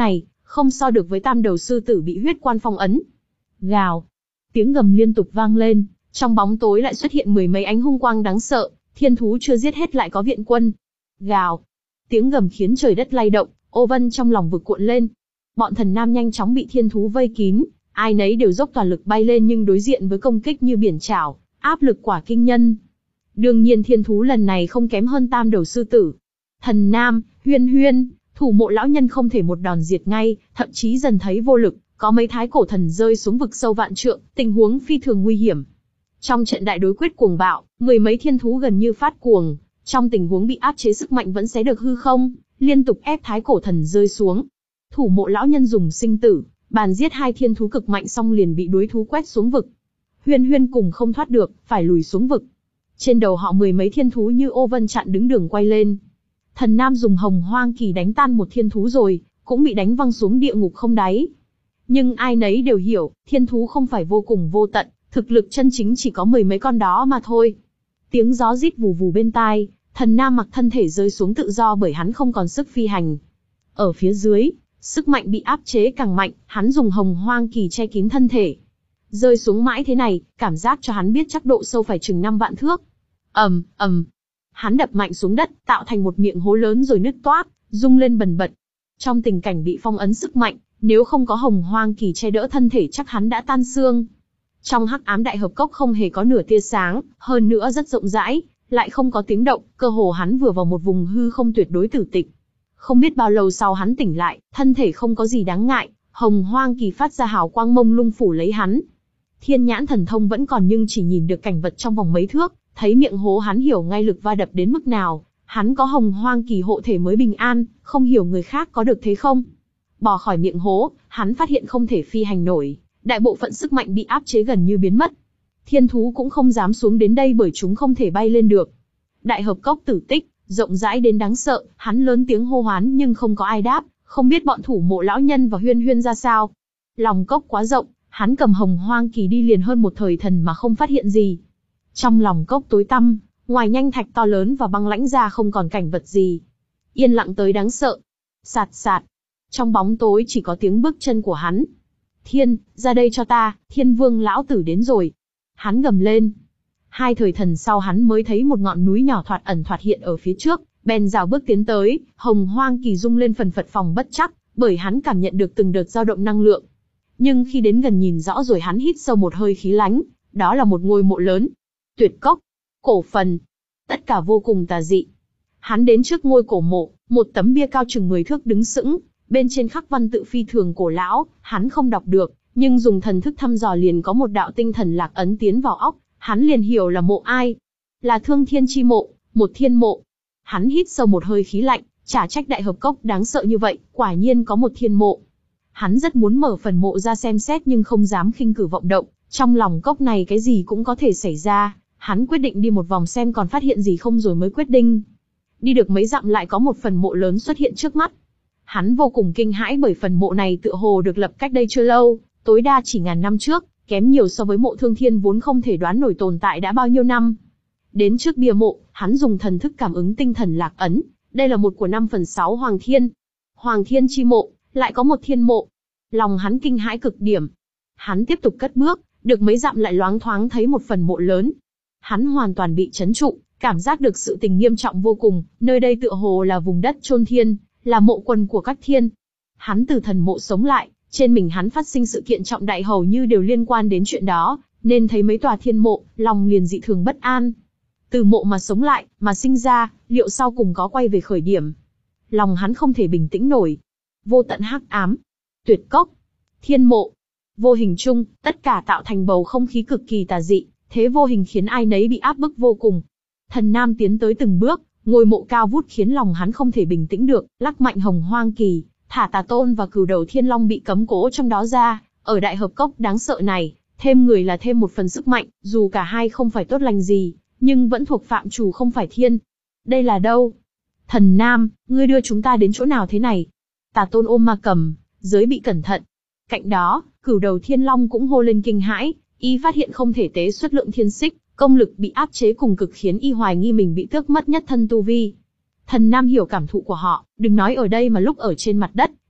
không so được với tam đầu sư tử bị huyết quan phong ấn. Gào, tiếng gầm liên tục vang lên, trong bóng tối lại xuất hiện mười mấy ánh hung quang đáng sợ, thiên thú chưa giết hết lại có viện quân. Gào, tiếng gầm khiến trời đất lay động, ô vân trong lòng vực cuộn lên. Bọn thần nam nhanh chóng bị thiên thú vây kín, ai nấy đều dốc toàn lực bay lên nhưng đối diện với công kích như biển chảo, áp lực quả kinh nhân. Đương nhiên thiên thú lần này không kém hơn tam đầu sư tử. Thần nam, Huyên Huyên, thủ mộ lão nhân không thể một đòn diệt ngay, thậm chí dần thấy vô lực, có mấy thái cổ thần rơi xuống vực sâu vạn trượng, tình huống phi thường nguy hiểm. Trong trận đại đối quyết cuồng bạo, mười mấy thiên thú gần như phát cuồng, trong tình huống bị áp chế sức mạnh vẫn xé được hư không, liên tục ép thái cổ thần rơi xuống. Thủ mộ lão nhân dùng sinh tử, bàn giết hai thiên thú cực mạnh xong liền bị đối thú quét xuống vực. Huyên Huyên cùng không thoát được, phải lùi xuống vực. Trên đầu họ mười mấy thiên thú như ô vân chặn đứng đường quay lên. Thần nam dùng hồng hoang kỳ đánh tan một thiên thú rồi, cũng bị đánh văng xuống địa ngục không đáy. Nhưng ai nấy đều hiểu, thiên thú không phải vô cùng vô tận, thực lực chân chính chỉ có mười mấy con đó mà thôi. Tiếng gió rít vù vù bên tai, thần nam mặc thân thể rơi xuống tự do bởi hắn không còn sức phi hành. Ở phía dưới, sức mạnh bị áp chế càng mạnh, hắn dùng hồng hoang kỳ che kín thân thể. Rơi xuống mãi thế này, cảm giác cho hắn biết chắc độ sâu phải chừng năm vạn thước. Ầm, ầm. Hắn đập mạnh xuống đất, tạo thành một miệng hố lớn rồi nứt toác, rung lên bần bật. Trong tình cảnh bị phong ấn sức mạnh, nếu không có hồng hoang kỳ che đỡ thân thể chắc hắn đã tan xương. Trong hắc ám đại hợp cốc không hề có nửa tia sáng, hơn nữa rất rộng rãi, lại không có tiếng động, cơ hồ hắn vừa vào một vùng hư không tuyệt đối tử tịch. Không biết bao lâu sau hắn tỉnh lại, thân thể không có gì đáng ngại, hồng hoang kỳ phát ra hào quang mông lung phủ lấy hắn. Thiên nhãn thần thông vẫn còn nhưng chỉ nhìn được cảnh vật trong vòng mấy thước, thấy miệng hố hắn hiểu ngay lực va đập đến mức nào. Hắn có hồng hoang kỳ hộ thể mới bình an, không hiểu người khác có được thế không. Bò khỏi miệng hố, hắn phát hiện không thể phi hành nổi, đại bộ phận sức mạnh bị áp chế gần như biến mất. Thiên thú cũng không dám xuống đến đây bởi chúng không thể bay lên được. Đại hợp cốc tử tích, rộng rãi đến đáng sợ, hắn lớn tiếng hô hoán nhưng không có ai đáp, không biết bọn thủ mộ lão nhân và Huyên Huyên ra sao. Lòng cốc quá rộng, hắn cầm hồng hoang kỳ đi liền hơn một thời thần mà không phát hiện gì. Trong lòng cốc tối tăm, ngoài nhanh thạch to lớn và băng lãnh ra không còn cảnh vật gì. Yên lặng tới đáng sợ. Sạt sạt. Trong bóng tối chỉ có tiếng bước chân của hắn. Thiên, ra đây cho ta, thiên vương lão tử đến rồi. Hắn gầm lên. Hai thời thần sau hắn mới thấy một ngọn núi nhỏ thoạt ẩn thoạt hiện ở phía trước, bèn rào bước tiến tới, hồng hoang kỳ rung lên phần phật phòng bất chắc, bởi hắn cảm nhận được từng đợt dao động năng lượng. Nhưng khi đến gần nhìn rõ rồi hắn hít sâu một hơi khí lánh, đó là một ngôi mộ lớn. Tuyệt cốc, cổ phần, tất cả vô cùng tà dị. Hắn đến trước ngôi cổ mộ, một tấm bia cao chừng mười thước đứng sững, bên trên khắc văn tự phi thường cổ lão, hắn không đọc được, nhưng dùng thần thức thăm dò liền có một đạo tinh thần lạc ấn tiến vào óc, hắn liền hiểu là mộ ai. Là Thương Thiên chi mộ, một thiên mộ. Hắn hít sâu một hơi khí lạnh, chả trách đại hợp cốc đáng sợ như vậy, quả nhiên có một thiên mộ. Hắn rất muốn mở phần mộ ra xem xét nhưng không dám khinh cử vọng động, trong lòng cốc này cái gì cũng có thể xảy ra, hắn quyết định đi một vòng xem còn phát hiện gì không rồi mới quyết định. Đi được mấy dặm lại có một phần mộ lớn xuất hiện trước mắt. Hắn vô cùng kinh hãi bởi phần mộ này tựa hồ được lập cách đây chưa lâu, tối đa chỉ ngàn năm trước, kém nhiều so với mộ Thương Thiên vốn không thể đoán nổi tồn tại đã bao nhiêu năm. Đến trước bia mộ, hắn dùng thần thức cảm ứng tinh thần lạc ấn, đây là một của năm phần sáu Hoàng Thiên. Hoàng Thiên chi mộ, lại có một thiên mộ. Lòng hắn kinh hãi cực điểm. Hắn tiếp tục cất bước, được mấy dặm lại loáng thoáng thấy một phần mộ lớn. Hắn hoàn toàn bị chấn trụ, cảm giác được sự tình nghiêm trọng vô cùng, nơi đây tựa hồ là vùng đất chôn thiên, là mộ quần của các thiên. Hắn từ thần mộ sống lại, trên mình hắn phát sinh sự kiện trọng đại hầu như đều liên quan đến chuyện đó, nên thấy mấy tòa thiên mộ, lòng liền dị thường bất an. Từ mộ mà sống lại, mà sinh ra, liệu sau cùng có quay về khởi điểm? Lòng hắn không thể bình tĩnh nổi. Vô tận hắc ám, tuyệt cốc, thiên mộ, vô hình chung, tất cả tạo thành bầu không khí cực kỳ tà dị, thế vô hình khiến ai nấy bị áp bức vô cùng. Thần Nam tiến tới từng bước, ngôi mộ cao vút khiến lòng hắn không thể bình tĩnh được, lắc mạnh hồng hoang kỳ, thả Tà Tôn và Cửu Đầu Thiên Long bị cấm cố trong đó ra. Ở đại hợp cốc đáng sợ này, thêm người là thêm một phần sức mạnh, dù cả hai không phải tốt lành gì, nhưng vẫn thuộc phạm chủ không phải thiên. Đây là đâu? Thần Nam, ngươi đưa chúng ta đến chỗ nào thế này? Tà Tôn ôm ma cầm, giới bị cẩn thận. Cạnh đó, Cửu Đầu Thiên Long cũng hô lên kinh hãi, y phát hiện không thể tế xuất lượng thiên xích, công lực bị áp chế cùng cực khiến y hoài nghi mình bị tước mất nhất thân tu vi. Thần Nam hiểu cảm thụ của họ, đừng nói ở đây mà lúc ở trên mặt đất,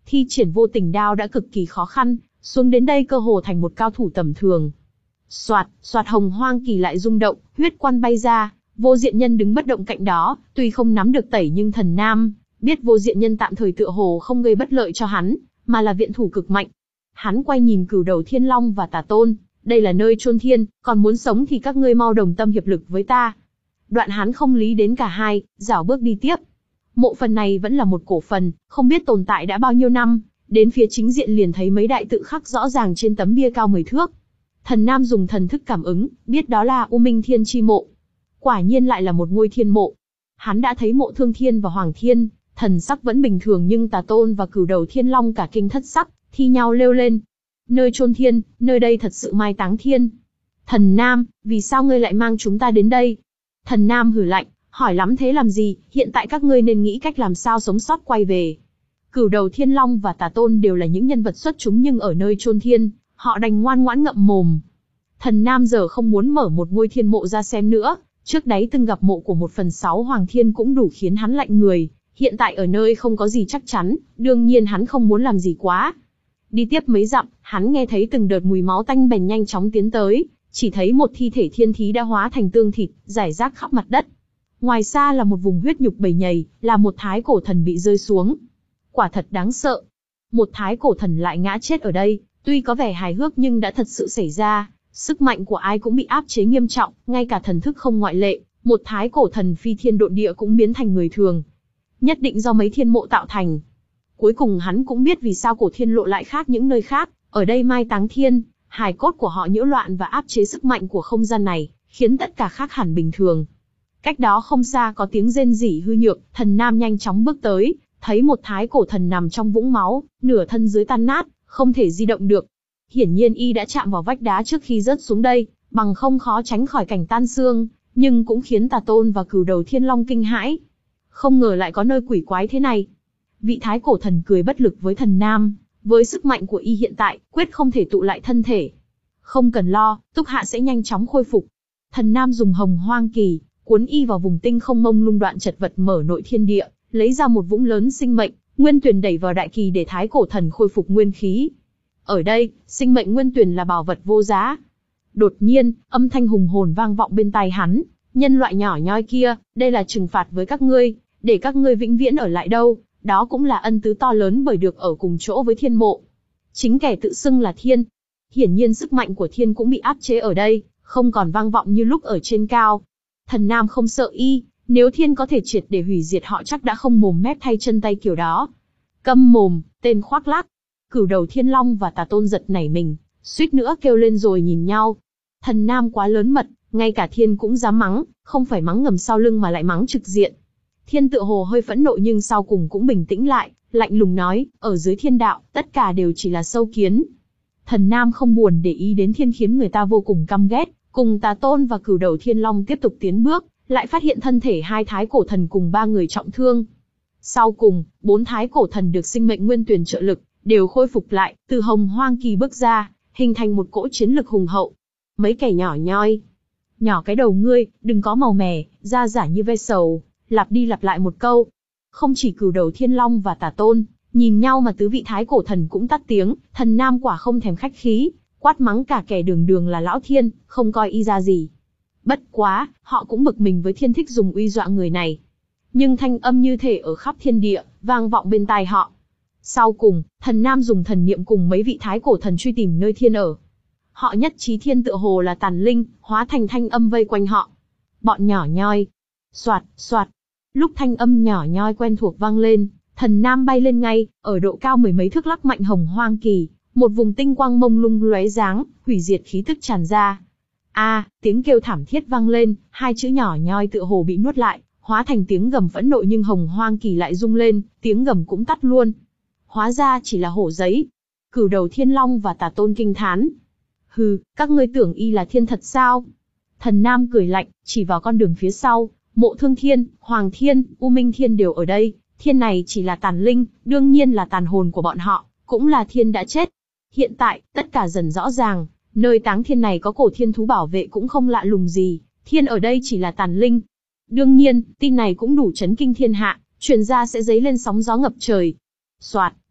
thi triển vô tình đao đã cực kỳ khó khăn, xuống đến đây cơ hồ thành một cao thủ tầm thường. Soạt, soạt hồng hoang kỳ lại rung động, huyết quan bay ra, Vô Diện Nhân đứng bất động cạnh đó, tuy không nắm được tẩy nhưng Thần Nam biết Vô Diện Nhân tạm thời tựa hồ không gây bất lợi cho hắn, mà là viện thủ cực mạnh. Hắn quay nhìn Cửu Đầu Thiên Long và Tà Tôn, đây là nơi chôn thiên, còn muốn sống thì các ngươi mau đồng tâm hiệp lực với ta. Đoạn hắn không lý đến cả hai, rảo bước đi tiếp. Mộ phần này vẫn là một cổ phần, không biết tồn tại đã bao nhiêu năm, đến phía chính diện liền thấy mấy đại tự khắc rõ ràng trên tấm bia cao mười thước. Thần Nam dùng thần thức cảm ứng, biết đó là U Minh Thiên chi mộ. Quả nhiên lại là một ngôi thiên mộ. Hắn đã thấy mộ Thương Thiên và Hoàng Thiên, thần sắc vẫn bình thường nhưng Tà Tôn và Cửu Đầu Thiên Long cả kinh thất sắc, thi nhau lêu lên. Nơi chôn thiên, nơi đây thật sự mai táng thiên. Thần Nam, vì sao ngươi lại mang chúng ta đến đây? Thần Nam hừ lạnh, hỏi lắm thế làm gì, hiện tại các ngươi nên nghĩ cách làm sao sống sót quay về. Cửu Đầu Thiên Long và Tà Tôn đều là những nhân vật xuất chúng nhưng ở nơi chôn thiên, họ đành ngoan ngoãn ngậm mồm. Thần Nam giờ không muốn mở một ngôi thiên mộ ra xem nữa, trước đấy từng gặp mộ của một phần sáu Hoàng Thiên cũng đủ khiến hắn lạnh người, hiện tại ở nơi không có gì chắc chắn, đương nhiên hắn không muốn làm gì quá. Đi tiếp mấy dặm, hắn nghe thấy từng đợt mùi máu tanh bèn nhanh chóng tiến tới, chỉ thấy một thi thể thiên thí đã hóa thành tương thịt, rải rác khắp mặt đất. Ngoài xa là một vùng huyết nhục bầy nhầy, là một thái cổ thần bị rơi xuống. Quả thật đáng sợ. Một thái cổ thần lại ngã chết ở đây, tuy có vẻ hài hước nhưng đã thật sự xảy ra, sức mạnh của ai cũng bị áp chế nghiêm trọng, ngay cả thần thức không ngoại lệ, một thái cổ thần phi thiên độn địa cũng biến thành người thường. Nhất định do mấy thiên mộ tạo thành. Cuối cùng hắn cũng biết vì sao cổ thiên lộ lại khác những nơi khác, ở đây mai táng thiên, hài cốt của họ nhiễu loạn và áp chế sức mạnh của không gian này, khiến tất cả khác hẳn bình thường. Cách đó không xa có tiếng rên rỉ hư nhược, Thần Nam nhanh chóng bước tới, thấy một thái cổ thần nằm trong vũng máu, nửa thân dưới tan nát, không thể di động được. Hiển nhiên y đã chạm vào vách đá trước khi rớt xuống đây, bằng không khó tránh khỏi cảnh tan xương, nhưng cũng khiến Tà Tôn và Cửu Đầu Thiên Long kinh hãi. Không ngờ lại có nơi quỷ quái thế này. Vị thái cổ thần cười bất lực với Thần Nam, với sức mạnh của y hiện tại, quyết không thể tụ lại thân thể. Không cần lo, Túc Hạ sẽ nhanh chóng khôi phục. Thần Nam dùng hồng hoang kỳ, cuốn y vào vùng tinh không mông lung đoạn chật vật mở nội thiên địa, lấy ra một vũng lớn sinh mệnh, nguyên tuyển đẩy vào đại kỳ để thái cổ thần khôi phục nguyên khí. Ở đây, sinh mệnh nguyên tuyển là bảo vật vô giá. Đột nhiên, âm thanh hùng hồn vang vọng bên tai hắn, nhân loại nhỏ nhoi kia, đây là trừng phạt với các ngươi, để các ngươi vĩnh viễn ở lại đâu, đó cũng là ân tứ to lớn bởi được ở cùng chỗ với thiên mộ. Chính kẻ tự xưng là thiên. Hiển nhiên sức mạnh của thiên cũng bị áp chế ở đây, không còn vang vọng như lúc ở trên cao. Thần Nam không sợ y, nếu thiên có thể triệt để hủy diệt họ chắc đã không mồm mép thay chân tay kiểu đó. Câm mồm, tên khoác lác. Cửu Đầu Thiên Long và Tà Tôn giật nảy mình, suýt nữa kêu lên rồi nhìn nhau. Thần Nam quá lớn mật, ngay cả thiên cũng dám mắng, không phải mắng ngầm sau lưng mà lại mắng trực diện. Thiên tựa hồ hơi phẫn nộ nhưng sau cùng cũng bình tĩnh lại, lạnh lùng nói, ở dưới thiên đạo, tất cả đều chỉ là sâu kiến. Thần Nam không buồn để ý đến thiên khiến người ta vô cùng căm ghét, cùng Tà Tôn và Cửu Đầu Thiên Long tiếp tục tiến bước, lại phát hiện thân thể hai thái cổ thần cùng ba người trọng thương. Sau cùng, bốn thái cổ thần được sinh mệnh nguyên tuyển trợ lực, đều khôi phục lại, từ hồng hoang kỳ bước ra, hình thành một cỗ chiến lực hùng hậu. Mấy kẻ nhỏ nhoi, nhỏ cái đầu ngươi, đừng có màu mè, da giả như ve sầu, lặp đi lặp lại một câu. Không chỉ Cửu Đầu Thiên Long và Tà Tôn, nhìn nhau mà tứ vị thái cổ thần cũng tắt tiếng, Thần Nam quả không thèm khách khí, quát mắng cả kẻ đường đường là lão thiên, không coi y ra gì. Bất quá, họ cũng bực mình với thiên thích dùng uy dọa người này. Nhưng thanh âm như thể ở khắp thiên địa, vang vọng bên tai họ. Sau cùng, Thần Nam dùng thần niệm cùng mấy vị thái cổ thần truy tìm nơi thiên ở. Họ nhất trí thiên tựa hồ là tàn linh, hóa thành thanh âm vây quanh họ. Bọn nhỏ nhoi. Soạt, soạt. Lúc thanh âm nhỏ nhoi quen thuộc vang lên, Thần Nam bay lên ngay, ở độ cao mười mấy thước lắc mạnh hồng hoang kỳ, một vùng tinh quang mông lung lóe dáng, hủy diệt khí tức tràn ra. A, tiếng kêu thảm thiết vang lên, hai chữ nhỏ nhoi tựa hồ bị nuốt lại, hóa thành tiếng gầm phẫn nộ nhưng hồng hoang kỳ lại rung lên, tiếng gầm cũng tắt luôn. Hóa ra chỉ là hổ giấy. Cửu Đầu Thiên Long và Tà Tôn kinh thán. Hừ, các ngươi tưởng y là thiên thật sao? Thần Nam cười lạnh, chỉ vào con đường phía sau, mộ Thương Thiên, Hoàng Thiên, U Minh Thiên đều ở đây, thiên này chỉ là tàn linh, đương nhiên là tàn hồn của bọn họ, cũng là thiên đã chết. Hiện tại, tất cả dần rõ ràng, nơi táng thiên này có cổ thiên thú bảo vệ cũng không lạ lùng gì, thiên ở đây chỉ là tàn linh. Đương nhiên, tin này cũng đủ chấn kinh thiên hạ, truyền ra sẽ dấy lên sóng gió ngập trời. Soạt,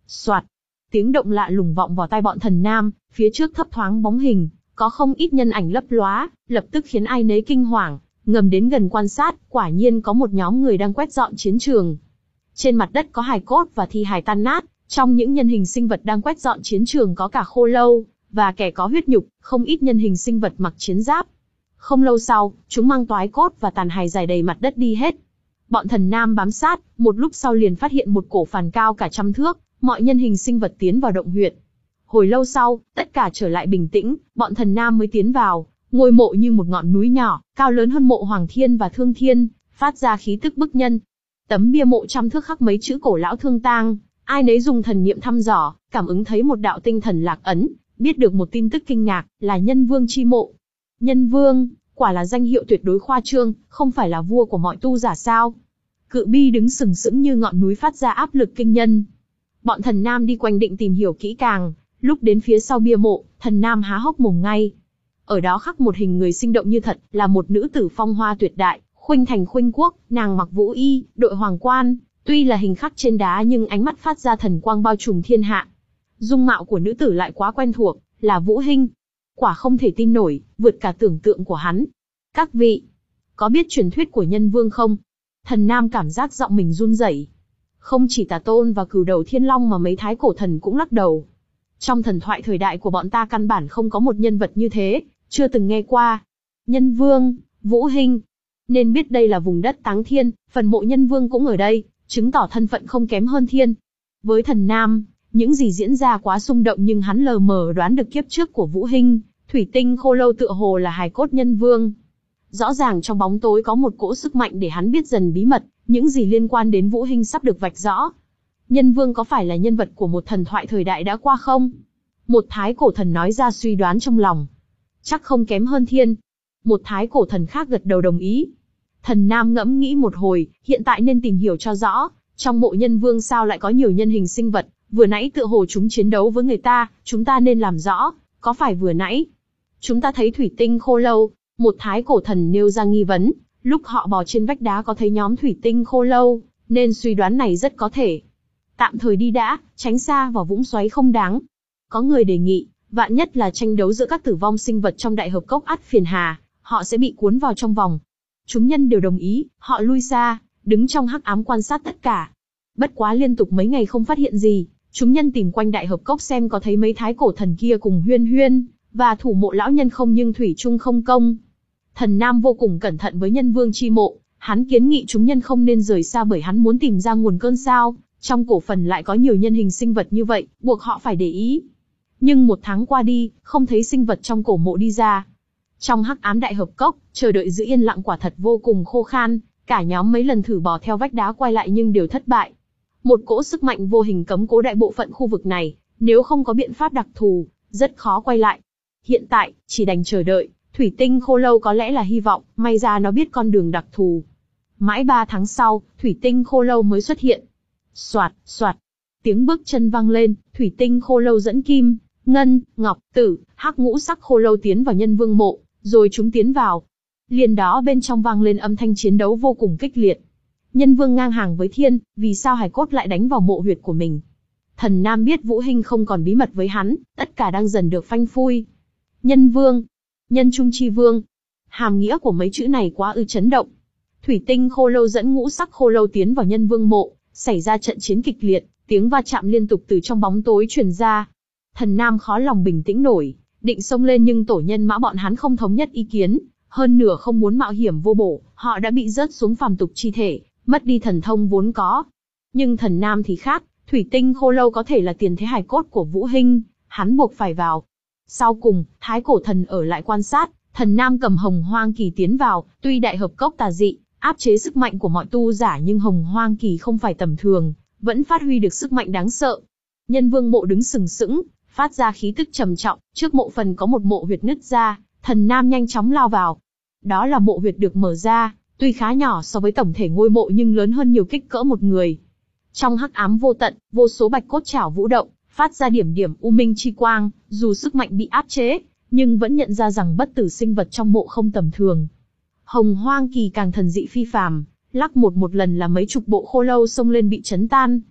Soạt, tiếng động lạ lùng vọng vào tai bọn Thần Nam, phía trước thấp thoáng bóng hình, có không ít nhân ảnh lấp lóa, lập tức khiến ai nấy kinh hoàng, ngầm đến gần quan sát, quả nhiên có một nhóm người đang quét dọn chiến trường. Trên mặt đất có hài cốt và thi hài tan nát, trong những nhân hình sinh vật đang quét dọn chiến trường có cả khô lâu, và kẻ có huyết nhục, không ít nhân hình sinh vật mặc chiến giáp. Không lâu sau, chúng mang toái cốt và tàn hài rải đầy mặt đất đi hết. Bọn Thần Nam bám sát, một lúc sau liền phát hiện một cổ phàn cao cả trăm thước, mọi nhân hình sinh vật tiến vào động huyệt. Hồi lâu sau, tất cả trở lại bình tĩnh, bọn Thần Nam mới tiến vào, ngôi mộ như một ngọn núi nhỏ, cao lớn hơn mộ Hoàng Thiên và Thương Thiên, phát ra khí tức bức nhân. Tấm bia mộ trăm thước khắc mấy chữ cổ lão thương tang, ai nấy dùng thần niệm thăm dò, cảm ứng thấy một đạo tinh thần lạc ấn, biết được một tin tức kinh ngạc, là Nhân Vương chi mộ. Nhân Vương, quả là danh hiệu tuyệt đối khoa trương, không phải là vua của mọi tu giả sao? Cự bi đứng sừng sững như ngọn núi phát ra áp lực kinh nhân. Bọn Thần Nam đi quanh định tìm hiểu kỹ càng, lúc đến phía sau bia mộ, Thần Nam há hốc mồm ngay. Ở đó khắc một hình người sinh động như thật, là một nữ tử phong hoa tuyệt đại, khuynh thành khuynh quốc, nàng mặc vũ y, đội hoàng quan, tuy là hình khắc trên đá nhưng ánh mắt phát ra thần quang bao trùm thiên hạ. Dung mạo của nữ tử lại quá quen thuộc, là Vũ Hinh. Quả không thể tin nổi, vượt cả tưởng tượng của hắn. Các vị, có biết truyền thuyết của Nhân Vương không? Thần Nam cảm giác giọng mình run rẩy. Không chỉ Tà Tôn và Cửu Đầu Thiên Long mà mấy thái cổ thần cũng lắc đầu. Trong thần thoại thời đại của bọn ta căn bản không có một nhân vật như thế, chưa từng nghe qua. Nhân Vương, Vũ Hinh. Nên biết đây là vùng đất táng thiên, phần mộ Nhân Vương cũng ở đây, chứng tỏ thân phận không kém hơn thiên. Với Thần Nam, những gì diễn ra quá xung động nhưng hắn lờ mờ đoán được kiếp trước của Vũ Hinh, thủy tinh khô lâu tựa hồ là hài cốt Nhân Vương. Rõ ràng trong bóng tối có một cỗ sức mạnh để hắn biết dần bí mật, những gì liên quan đến Vũ Hinh sắp được vạch rõ. Nhân Vương có phải là nhân vật của một thần thoại thời đại đã qua không? Một thái cổ thần nói ra suy đoán trong lòng. Chắc không kém hơn thiên. Một thái cổ thần khác gật đầu đồng ý. Thần Nam ngẫm nghĩ một hồi, hiện tại nên tìm hiểu cho rõ, trong mộ Nhân Vương sao lại có nhiều nhân hình sinh vật, vừa nãy tựa hồ chúng chiến đấu với người ta, chúng ta nên làm rõ, có phải vừa nãy chúng ta thấy thủy tinh khô lâu? Một thái cổ thần nêu ra nghi vấn, lúc họ bò trên vách đá có thấy nhóm thủy tinh khô lâu, nên suy đoán này rất có thể. Tạm thời đi đã, tránh xa vào vũng xoáy không đáng. Có người đề nghị, vạn nhất là tranh đấu giữa các tử vong sinh vật trong đại hợp cốc ắt phiền hà, họ sẽ bị cuốn vào trong vòng. Chúng nhân đều đồng ý, họ lui xa, đứng trong hắc ám quan sát tất cả. Bất quá liên tục mấy ngày không phát hiện gì, chúng nhân tìm quanh đại hợp cốc xem có thấy mấy thái cổ thần kia cùng Huyên Huyên và thủ mộ lão nhân không, nhưng thủy chung không công. Thần Nam vô cùng cẩn thận với Nhân Vương chi mộ, hắn kiến nghị chúng nhân không nên rời xa bởi hắn muốn tìm ra nguồn cơn sao, trong cổ phần lại có nhiều nhân hình sinh vật như vậy, buộc họ phải để ý. Nhưng một tháng qua đi, không thấy sinh vật trong cổ mộ đi ra. Trong hắc ám đại hợp cốc, chờ đợi giữ yên lặng quả thật vô cùng khô khan, cả nhóm mấy lần thử bò theo vách đá quay lại nhưng đều thất bại. Một cỗ sức mạnh vô hình cấm cố đại bộ phận khu vực này, nếu không có biện pháp đặc thù, rất khó quay lại. Hiện tại, chỉ đành chờ đợi, thủy tinh khô lâu có lẽ là hy vọng, may ra nó biết con đường đặc thù. Mãi ba tháng sau, thủy tinh khô lâu mới xuất hiện. Soạt, soạt, tiếng bước chân vang lên, thủy tinh khô lâu dẫn kim, ngân, ngọc, tử, hắc ngũ sắc khô lâu tiến vào Nhân Vương mộ, rồi chúng tiến vào. Liền đó bên trong vang lên âm thanh chiến đấu vô cùng kích liệt. Nhân Vương ngang hàng với thiên, vì sao hài cốt lại đánh vào mộ huyệt của mình? Thần Nam biết Vũ Hinh không còn bí mật với hắn, tất cả đang dần được phanh phui. Nhân Vương, Nhân Trung Chi Vương. Hàm nghĩa của mấy chữ này quá ư chấn động. Thủy tinh khô lâu dẫn ngũ sắc khô lâu tiến vào Nhân Vương mộ, xảy ra trận chiến kịch liệt, tiếng va chạm liên tục từ trong bóng tối truyền ra. Thần Nam khó lòng bình tĩnh nổi, định xông lên nhưng tổ nhân mã bọn hắn không thống nhất ý kiến, hơn nửa không muốn mạo hiểm vô bổ, họ đã bị rớt xuống phàm tục chi thể, mất đi thần thông vốn có. Nhưng Thần Nam thì khác, thủy tinh khô lâu có thể là tiền thế hài cốt của Vũ Hinh, hắn buộc phải vào. Sau cùng, thái cổ thần ở lại quan sát, Thần Nam cầm hồng hoang kỳ tiến vào, tuy đại hợp cốc tà dị, áp chế sức mạnh của mọi tu giả nhưng hồng hoang kỳ không phải tầm thường, vẫn phát huy được sức mạnh đáng sợ. Nhân Vương mộ đứng sừng sững, phát ra khí tức trầm trọng, trước mộ phần có một mộ huyệt nứt ra, Thần Nam nhanh chóng lao vào. Đó là mộ huyệt được mở ra, tuy khá nhỏ so với tổng thể ngôi mộ nhưng lớn hơn nhiều kích cỡ một người. Trong hắc ám vô tận, vô số bạch cốt chảo vũ động, phát ra điểm điểm u minh chi quang, dù sức mạnh bị áp chế, nhưng vẫn nhận ra rằng bất tử sinh vật trong mộ không tầm thường. Hồng hoang kỳ càng thần dị phi phàm, lắc một một lần là mấy chục bộ khô lâu xông lên bị chấn tan.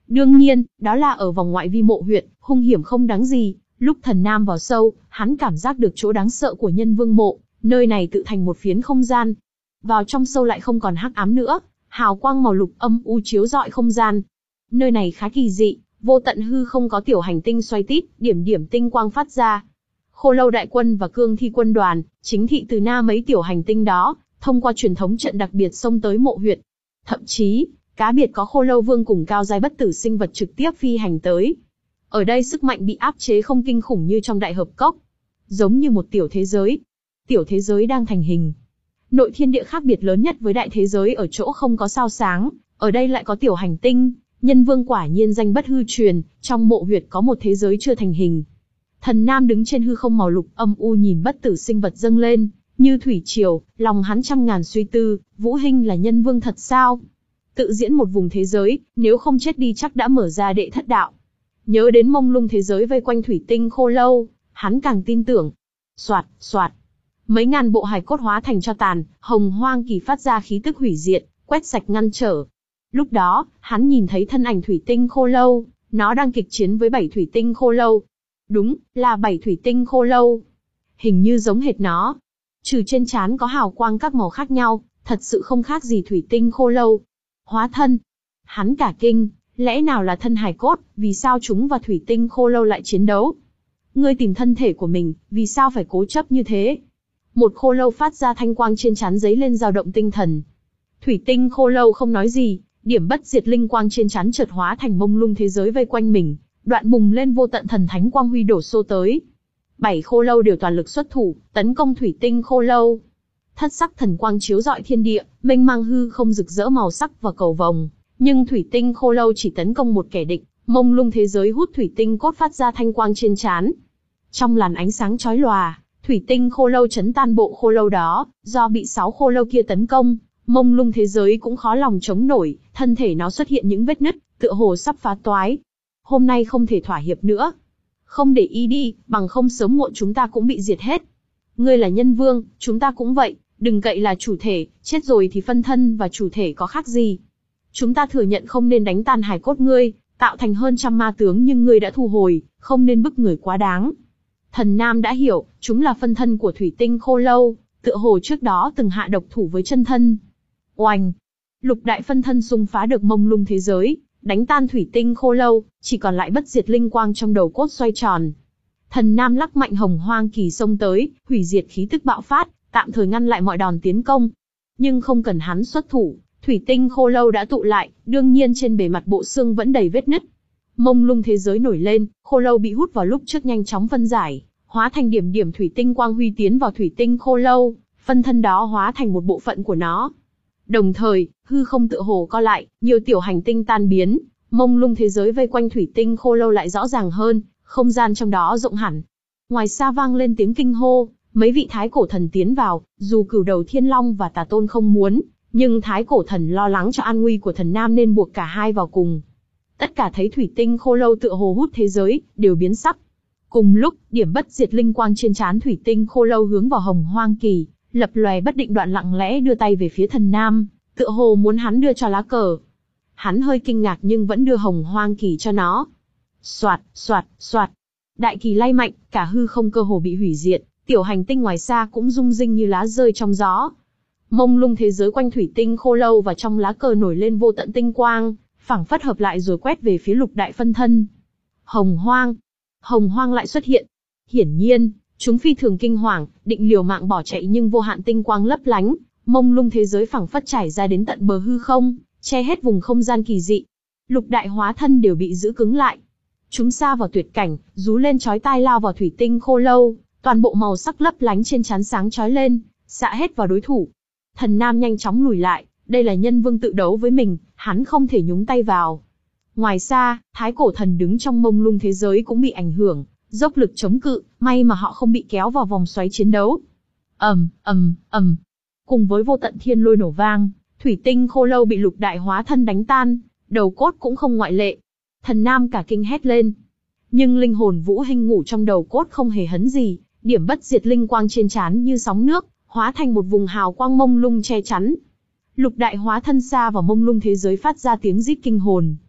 Đương nhiên, đó là ở vòng ngoại vi mộ huyệt, hung hiểm không đáng gì. Lúc Thần Nam vào sâu, hắn cảm giác được chỗ đáng sợ của Nhân Vương mộ, nơi này tự thành một phiến không gian. Vào trong sâu lại không còn hắc ám nữa, hào quang màu lục âm u chiếu rọi không gian. Nơi này khá kỳ dị, vô tận hư không có tiểu hành tinh xoay tít, điểm điểm tinh quang phát ra. Khô Lâu đại quân và Cương Thi quân đoàn, chính thị từ na mấy tiểu hành tinh đó, thông qua truyền thống trận đặc biệt xông tới mộ huyệt. Thậm chí, cá biệt có Khô Lâu Vương cùng cao giai bất tử sinh vật trực tiếp phi hành tới. Ở đây sức mạnh bị áp chế không kinh khủng như trong đại hợp cốc, giống như một tiểu thế giới. Tiểu thế giới đang thành hình. Nội thiên địa khác biệt lớn nhất với đại thế giới ở chỗ không có sao sáng, ở đây lại có tiểu hành tinh. Nhân Vương quả nhiên danh bất hư truyền, trong mộ huyệt có một thế giới chưa thành hình. Thần Nam đứng trên hư không màu lục âm u nhìn bất tử sinh vật dâng lên, như thủy triều, lòng hắn trăm ngàn suy tư, Vũ Hinh là Nhân Vương thật sao? Tự diễn một vùng thế giới, nếu không chết đi chắc đã mở ra đệ thất đạo. Nhớ đến mông lung thế giới vây quanh thủy tinh Khô Lâu, hắn càng tin tưởng. Soạt, soạt. Mấy ngàn bộ hài cốt hóa thành tro tàn, Hồng Hoang Kỳ phát ra khí tức hủy diệt, quét sạch ngăn trở. Lúc đó, hắn nhìn thấy thân ảnh thủy tinh Khô Lâu, nó đang kịch chiến với bảy thủy tinh Khô Lâu. Đúng, là bảy thủy tinh Khô Lâu. Hình như giống hệt nó. Trừ trên trán có hào quang các màu khác nhau, thật sự không khác gì thủy tinh Khô Lâu. Hóa thân. Hắn cả kinh, lẽ nào là thân hài cốt, vì sao chúng và thủy tinh Khô Lâu lại chiến đấu? Ngươi tìm thân thể của mình, vì sao phải cố chấp như thế? Một Khô Lâu phát ra thanh quang trên trán giấy lên dao động tinh thần. Thủy tinh Khô Lâu không nói gì, điểm bất diệt linh quang trên trán chợt hóa thành mông lung thế giới vây quanh mình, đoạn bùng lên vô tận thần thánh quang huy đổ xô tới. Bảy Khô Lâu đều toàn lực xuất thủ, tấn công thủy tinh Khô Lâu. Thất sắc thần quang chiếu rọi thiên địa, mênh mang hư không rực rỡ màu sắc và cầu vồng, nhưng thủy tinh Khô Lâu chỉ tấn công một kẻ địch, mông lung thế giới hút thủy tinh cốt phát ra thanh quang trên trán. Trong làn ánh sáng chói lòa, thủy tinh Khô Lâu chấn tan bộ Khô Lâu đó, do bị sáu Khô Lâu kia tấn công, mông lung thế giới cũng khó lòng chống nổi, thân thể nó xuất hiện những vết nứt, tựa hồ sắp phá toái. Hôm nay không thể thỏa hiệp nữa. Không để ý đi, bằng không sớm muộn chúng ta cũng bị diệt hết. Ngươi là Nhân Vương, chúng ta cũng vậy, đừng cậy là chủ thể, chết rồi thì phân thân và chủ thể có khác gì. Chúng ta thừa nhận không nên đánh tan hài cốt ngươi, tạo thành hơn trăm ma tướng nhưng ngươi đã thu hồi, không nên bức người quá đáng. Thần Nam đã hiểu, chúng là phân thân của thủy tinh Khô Lâu, tựa hồ trước đó từng hạ độc thủ với chân thân. Oanh! Lục đại phân thân xung phá được mông lung thế giới, đánh tan thủy tinh Khô Lâu, chỉ còn lại bất diệt linh quang trong đầu cốt xoay tròn. Thần Nam lắc mạnh Hồng Hoang Kỳ xông tới, hủy diệt khí tức bạo phát, tạm thời ngăn lại mọi đòn tiến công. Nhưng không cần hắn xuất thủ, thủy tinh Khô Lâu đã tụ lại, đương nhiên trên bề mặt bộ xương vẫn đầy vết nứt. Mông lung thế giới nổi lên, Khô Lâu bị hút vào lúc trước nhanh chóng phân giải, hóa thành điểm điểm thủy tinh quang huy tiến vào thủy tinh Khô Lâu, phân thân đó hóa thành một bộ phận của nó. Đồng thời, hư không tựa hồ co lại, nhiều tiểu hành tinh tan biến, mông lung thế giới vây quanh thủy tinh Khô Lâu lại rõ ràng hơn, không gian trong đó rộng hẳn. Ngoài xa vang lên tiếng kinh hô, mấy vị thái cổ thần tiến vào, dù cửu đầu thiên long và tà tôn không muốn, nhưng thái cổ thần lo lắng cho an nguy của thần Nam nên buộc cả hai vào cùng. Tất cả thấy thủy tinh Khô Lâu tựa hồ hút thế giới, đều biến sắc. Cùng lúc, điểm bất diệt linh quang trên trán thủy tinh Khô Lâu hướng vào Hồng Hoang Kỳ, lập lòe bất định đoạn lặng lẽ đưa tay về phía thần Nam, tựa hồ muốn hắn đưa cho lá cờ. Hắn hơi kinh ngạc nhưng vẫn đưa Hồng Hoang Kỳ cho nó. Soạt, soạt, soạt. Đại kỳ lay mạnh, cả hư không cơ hồ bị hủy diệt, tiểu hành tinh ngoài xa cũng rung rinh như lá rơi trong gió. Mông lung thế giới quanh thủy tinh Khô Lâu và trong lá cờ nổi lên vô tận tinh quang, phảng phất hợp lại rồi quét về phía lục đại phân thân. Hồng Hoang, Hồng Hoang lại xuất hiện. Hiển nhiên, chúng phi thường kinh hoàng, định liều mạng bỏ chạy nhưng vô hạn tinh quang lấp lánh, mông lung thế giới phảng phất trải ra đến tận bờ hư không, che hết vùng không gian kỳ dị. Lục đại hóa thân đều bị giữ cứng lại. Chúng xa vào tuyệt cảnh, rú lên chói tai lao vào thủy tinh Khô Lâu, toàn bộ màu sắc lấp lánh trên trán sáng chói lên, xạ hết vào đối thủ. Thần Nam nhanh chóng lùi lại, đây là Nhân Vương tự đấu với mình, hắn không thể nhúng tay vào. Ngoài xa, thái cổ thần đứng trong mông lung thế giới cũng bị ảnh hưởng, dốc lực chống cự, may mà họ không bị kéo vào vòng xoáy chiến đấu. ầm ầm ầm, cùng với vô tận thiên lôi nổ vang, thủy tinh Khô Lâu bị lục đại hóa thân đánh tan, đầu cốt cũng không ngoại lệ. Thần Nam cả kinh hét lên, nhưng linh hồn Vũ Hinh ngủ trong đầu cốt không hề hấn gì, điểm bất diệt linh quang trên trán như sóng nước, hóa thành một vùng hào quang mông lung che chắn. Lục đại hóa thân xa vào mông lung thế giới phát ra tiếng rít kinh hồn.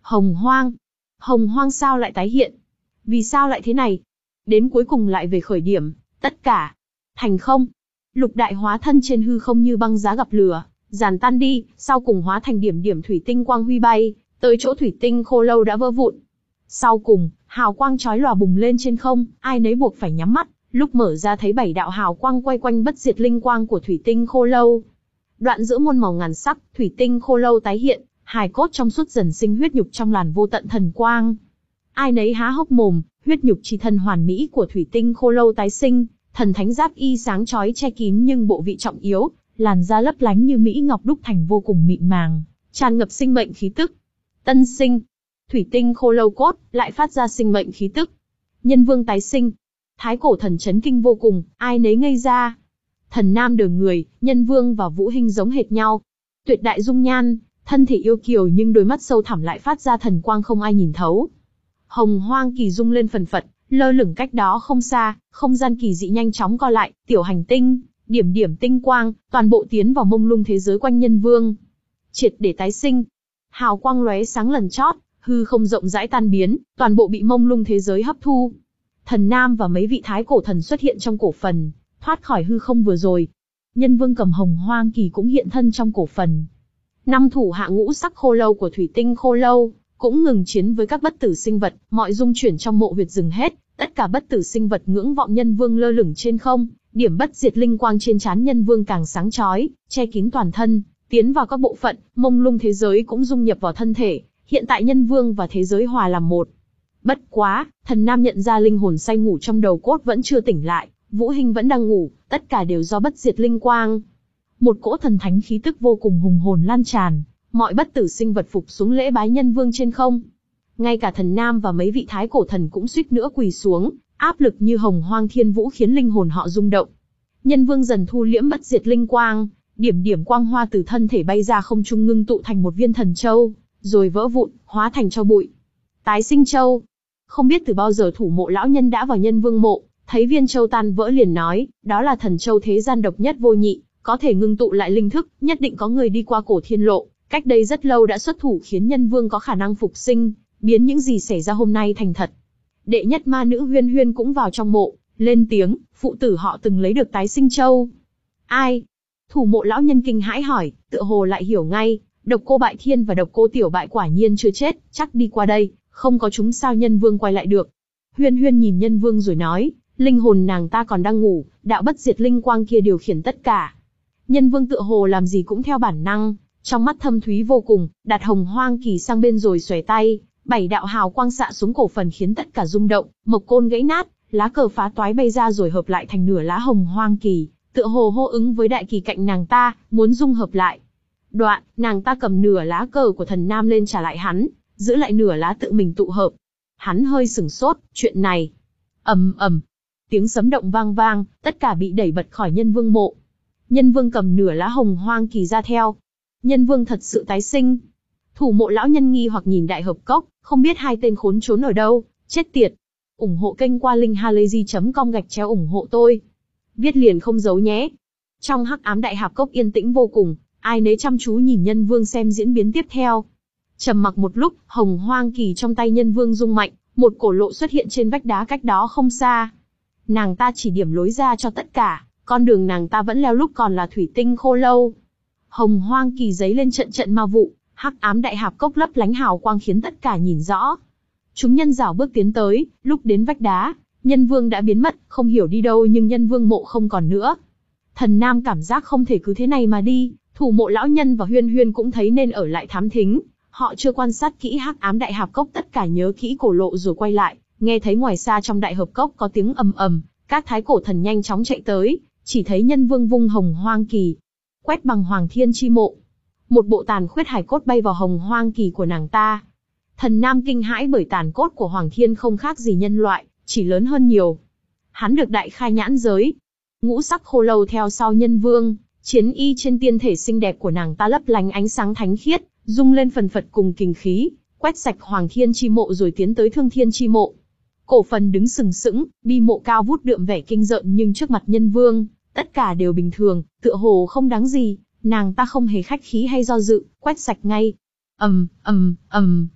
Hồng hoang. Hồng hoang sao lại tái hiện? Vì sao lại thế này? Đến cuối cùng lại về khởi điểm, tất cả thành không. Lục đại hóa thân trên hư không như băng giá gặp lửa, giàn tan đi, sau cùng hóa thành điểm điểm thủy tinh quang huy bay, tới chỗ thủy tinh khô lâu đã vỡ vụn. Sau cùng, hào quang chói lòa bùng lên trên không, ai nấy buộc phải nhắm mắt, lúc mở ra thấy bảy đạo hào quang quay quanh bất diệt linh quang của thủy tinh khô lâu. Đoạn giữa muôn màu ngàn sắc, thủy tinh khô lâu tái hiện, hài cốt trong suốt dần sinh huyết nhục trong làn vô tận thần quang. Ai nấy há hốc mồm, huyết nhục chi thân hoàn mỹ của thủy tinh khô lâu tái sinh, thần thánh giáp y sáng chói che kín nhưng bộ vị trọng yếu, làn da lấp lánh như mỹ ngọc đúc thành vô cùng mịn màng, tràn ngập sinh mệnh khí tức. Tân sinh, thủy tinh khô lâu cốt lại phát ra sinh mệnh khí tức. Nhân vương tái sinh. Thái cổ thần chấn kinh vô cùng, ai nấy ngây ra. Thần nam đời người, nhân vương và Vũ Hinh giống hệt nhau. Tuyệt đại dung nhan, thân thể yêu kiều nhưng đôi mắt sâu thẳm lại phát ra thần quang không ai nhìn thấu. Hồng hoang kỳ rung lên phần phật, lơ lửng cách đó không xa, không gian kỳ dị nhanh chóng co lại, tiểu hành tinh, điểm điểm tinh quang, toàn bộ tiến vào mông lung thế giới quanh nhân vương. Triệt để tái sinh. Hào quang lóe sáng lần chót, hư không rộng rãi tan biến, toàn bộ bị mông lung thế giới hấp thu. Thần nam và mấy vị thái cổ thần xuất hiện trong cổ phần, thoát khỏi hư không vừa rồi. Nhân vương cầm hồng hoang kỳ cũng hiện thân trong cổ phần. Năm thủ hạ ngũ sắc khô lâu của thủy tinh khô lâu cũng ngừng chiến với các bất tử sinh vật, mọi dung chuyển trong mộ huyệt dừng hết, tất cả bất tử sinh vật ngưỡng vọng nhân vương lơ lửng trên không, điểm bất diệt linh quang trên trán nhân vương càng sáng chói, che kín toàn thân, tiến vào các bộ phận, mông lung thế giới cũng dung nhập vào thân thể, hiện tại nhân vương và thế giới hòa làm một. Bất quá, thần nam nhận ra linh hồn say ngủ trong đầu cốt vẫn chưa tỉnh lại, Vũ Hinh vẫn đang ngủ, tất cả đều do bất diệt linh quang. Một cỗ thần thánh khí tức vô cùng hùng hồn lan tràn, mọi bất tử sinh vật phục xuống lễ bái nhân vương trên không. Ngay cả thần nam và mấy vị thái cổ thần cũng suýt nữa quỳ xuống, áp lực như hồng hoang thiên vũ khiến linh hồn họ rung động. Nhân vương dần thu liễm bất diệt linh quang, điểm điểm quang hoa từ thân thể bay ra không trung ngưng tụ thành một viên thần châu, rồi vỡ vụn, hóa thành tro bụi. Tái sinh châu. Không biết từ bao giờ thủ mộ lão nhân đã vào nhân vương mộ, thấy viên châu tan vỡ liền nói, đó là thần châu thế gian độc nhất vô nhị, có thể ngưng tụ lại linh thức, nhất định có người đi qua cổ thiên lộ, cách đây rất lâu đã xuất thủ khiến nhân vương có khả năng phục sinh, biến những gì xảy ra hôm nay thành thật. Đệ nhất ma nữ Huyên Huyên cũng vào trong mộ, lên tiếng, phụ tử họ từng lấy được tái sinh châu. Ai? Thủ mộ lão nhân kinh hãi hỏi, tựa hồ lại hiểu ngay, độc cô bại thiên và độc cô tiểu bại quả nhiên chưa chết, chắc đi qua đây, không có chúng sao nhân vương quay lại được. Huyên Huyên nhìn nhân vương rồi nói, linh hồn nàng ta còn đang ngủ, đạo bất diệt linh quang kia điều khiển tất cả. Nhân vương tựa hồ làm gì cũng theo bản năng, trong mắt thâm thúy vô cùng, đặt hồng hoang kỳ sang bên rồi xòe tay, bảy đạo hào quang xạ xuống cổ phần khiến tất cả rung động, mộc côn gãy nát, lá cờ phá toái bay ra rồi hợp lại thành nửa lá hồng hoang kỳ, tựa hồ hô ứng với đại kỳ cạnh nàng ta, muốn dung hợp lại. Đoạn, nàng ta cầm nửa lá cờ của thần nam lên trả lại hắn, giữ lại nửa lá tự mình tụ hợp. Hắn hơi sửng sốt, chuyện này. Ầm ầm, tiếng sấm động vang vang, tất cả bị đẩy bật khỏi nhân vương mộ. Nhân vương cầm nửa lá hồng hoang kỳ ra theo. Nhân vương thật sự tái sinh. Thủ mộ lão nhân nghi hoặc nhìn đại hợp cốc, không biết hai tên khốn trốn ở đâu, chết tiệt. Ủng hộ kênh qua linkhalazy chấm com gạch chéo ủng hộ tôi. Viết liền không giấu nhé. Trong hắc ám đại hạp cốc yên tĩnh vô cùng, ai nấy chăm chú nhìn nhân vương xem diễn biến tiếp theo. Trầm mặc một lúc, hồng hoang kỳ trong tay nhân vương rung mạnh, một cổ lộ xuất hiện trên vách đá cách đó không xa. Nàng ta chỉ điểm lối ra cho tất cả, con đường nàng ta vẫn leo lúc còn là thủy tinh khô lâu. Hồng hoang kỳ giấy lên trận trận ma vụ, hắc ám đại hạp cốc lấp lánh hào quang khiến tất cả nhìn rõ. Chúng nhân rảo bước tiến tới, lúc đến vách đá, nhân vương đã biến mất, không hiểu đi đâu nhưng nhân vương mộ không còn nữa. Thần nam cảm giác không thể cứ thế này mà đi, thủ mộ lão nhân và Huyên Huyên cũng thấy nên ở lại thám thính. Họ chưa quan sát kỹ hắc ám đại hạp cốc, tất cả nhớ kỹ cổ lộ rồi quay lại, nghe thấy ngoài xa trong đại hợp cốc có tiếng ầm ầm, các thái cổ thần nhanh chóng chạy tới, chỉ thấy nhân vương vung hồng hoang kỳ, quét bằng hoàng thiên chi mộ. Một bộ tàn khuyết hài cốt bay vào hồng hoang kỳ của nàng ta. Thần nam kinh hãi bởi tàn cốt của hoàng thiên không khác gì nhân loại, chỉ lớn hơn nhiều. Hắn được đại khai nhãn giới. Ngũ sắc khô lâu theo sau nhân vương, chiến y trên tiên thể xinh đẹp của nàng ta lấp lánh ánh sáng thánh khiết, rung lên phần phật cùng kình khí, quét sạch hoàng thiên chi mộ rồi tiến tới thương thiên chi mộ. Cổ phần đứng sừng sững, bi mộ cao vút đượm vẻ kinh rợn nhưng trước mặt nhân vương, tất cả đều bình thường, tựa hồ không đáng gì, nàng ta không hề khách khí hay do dự, quét sạch ngay. Ầm, ầm, ầm.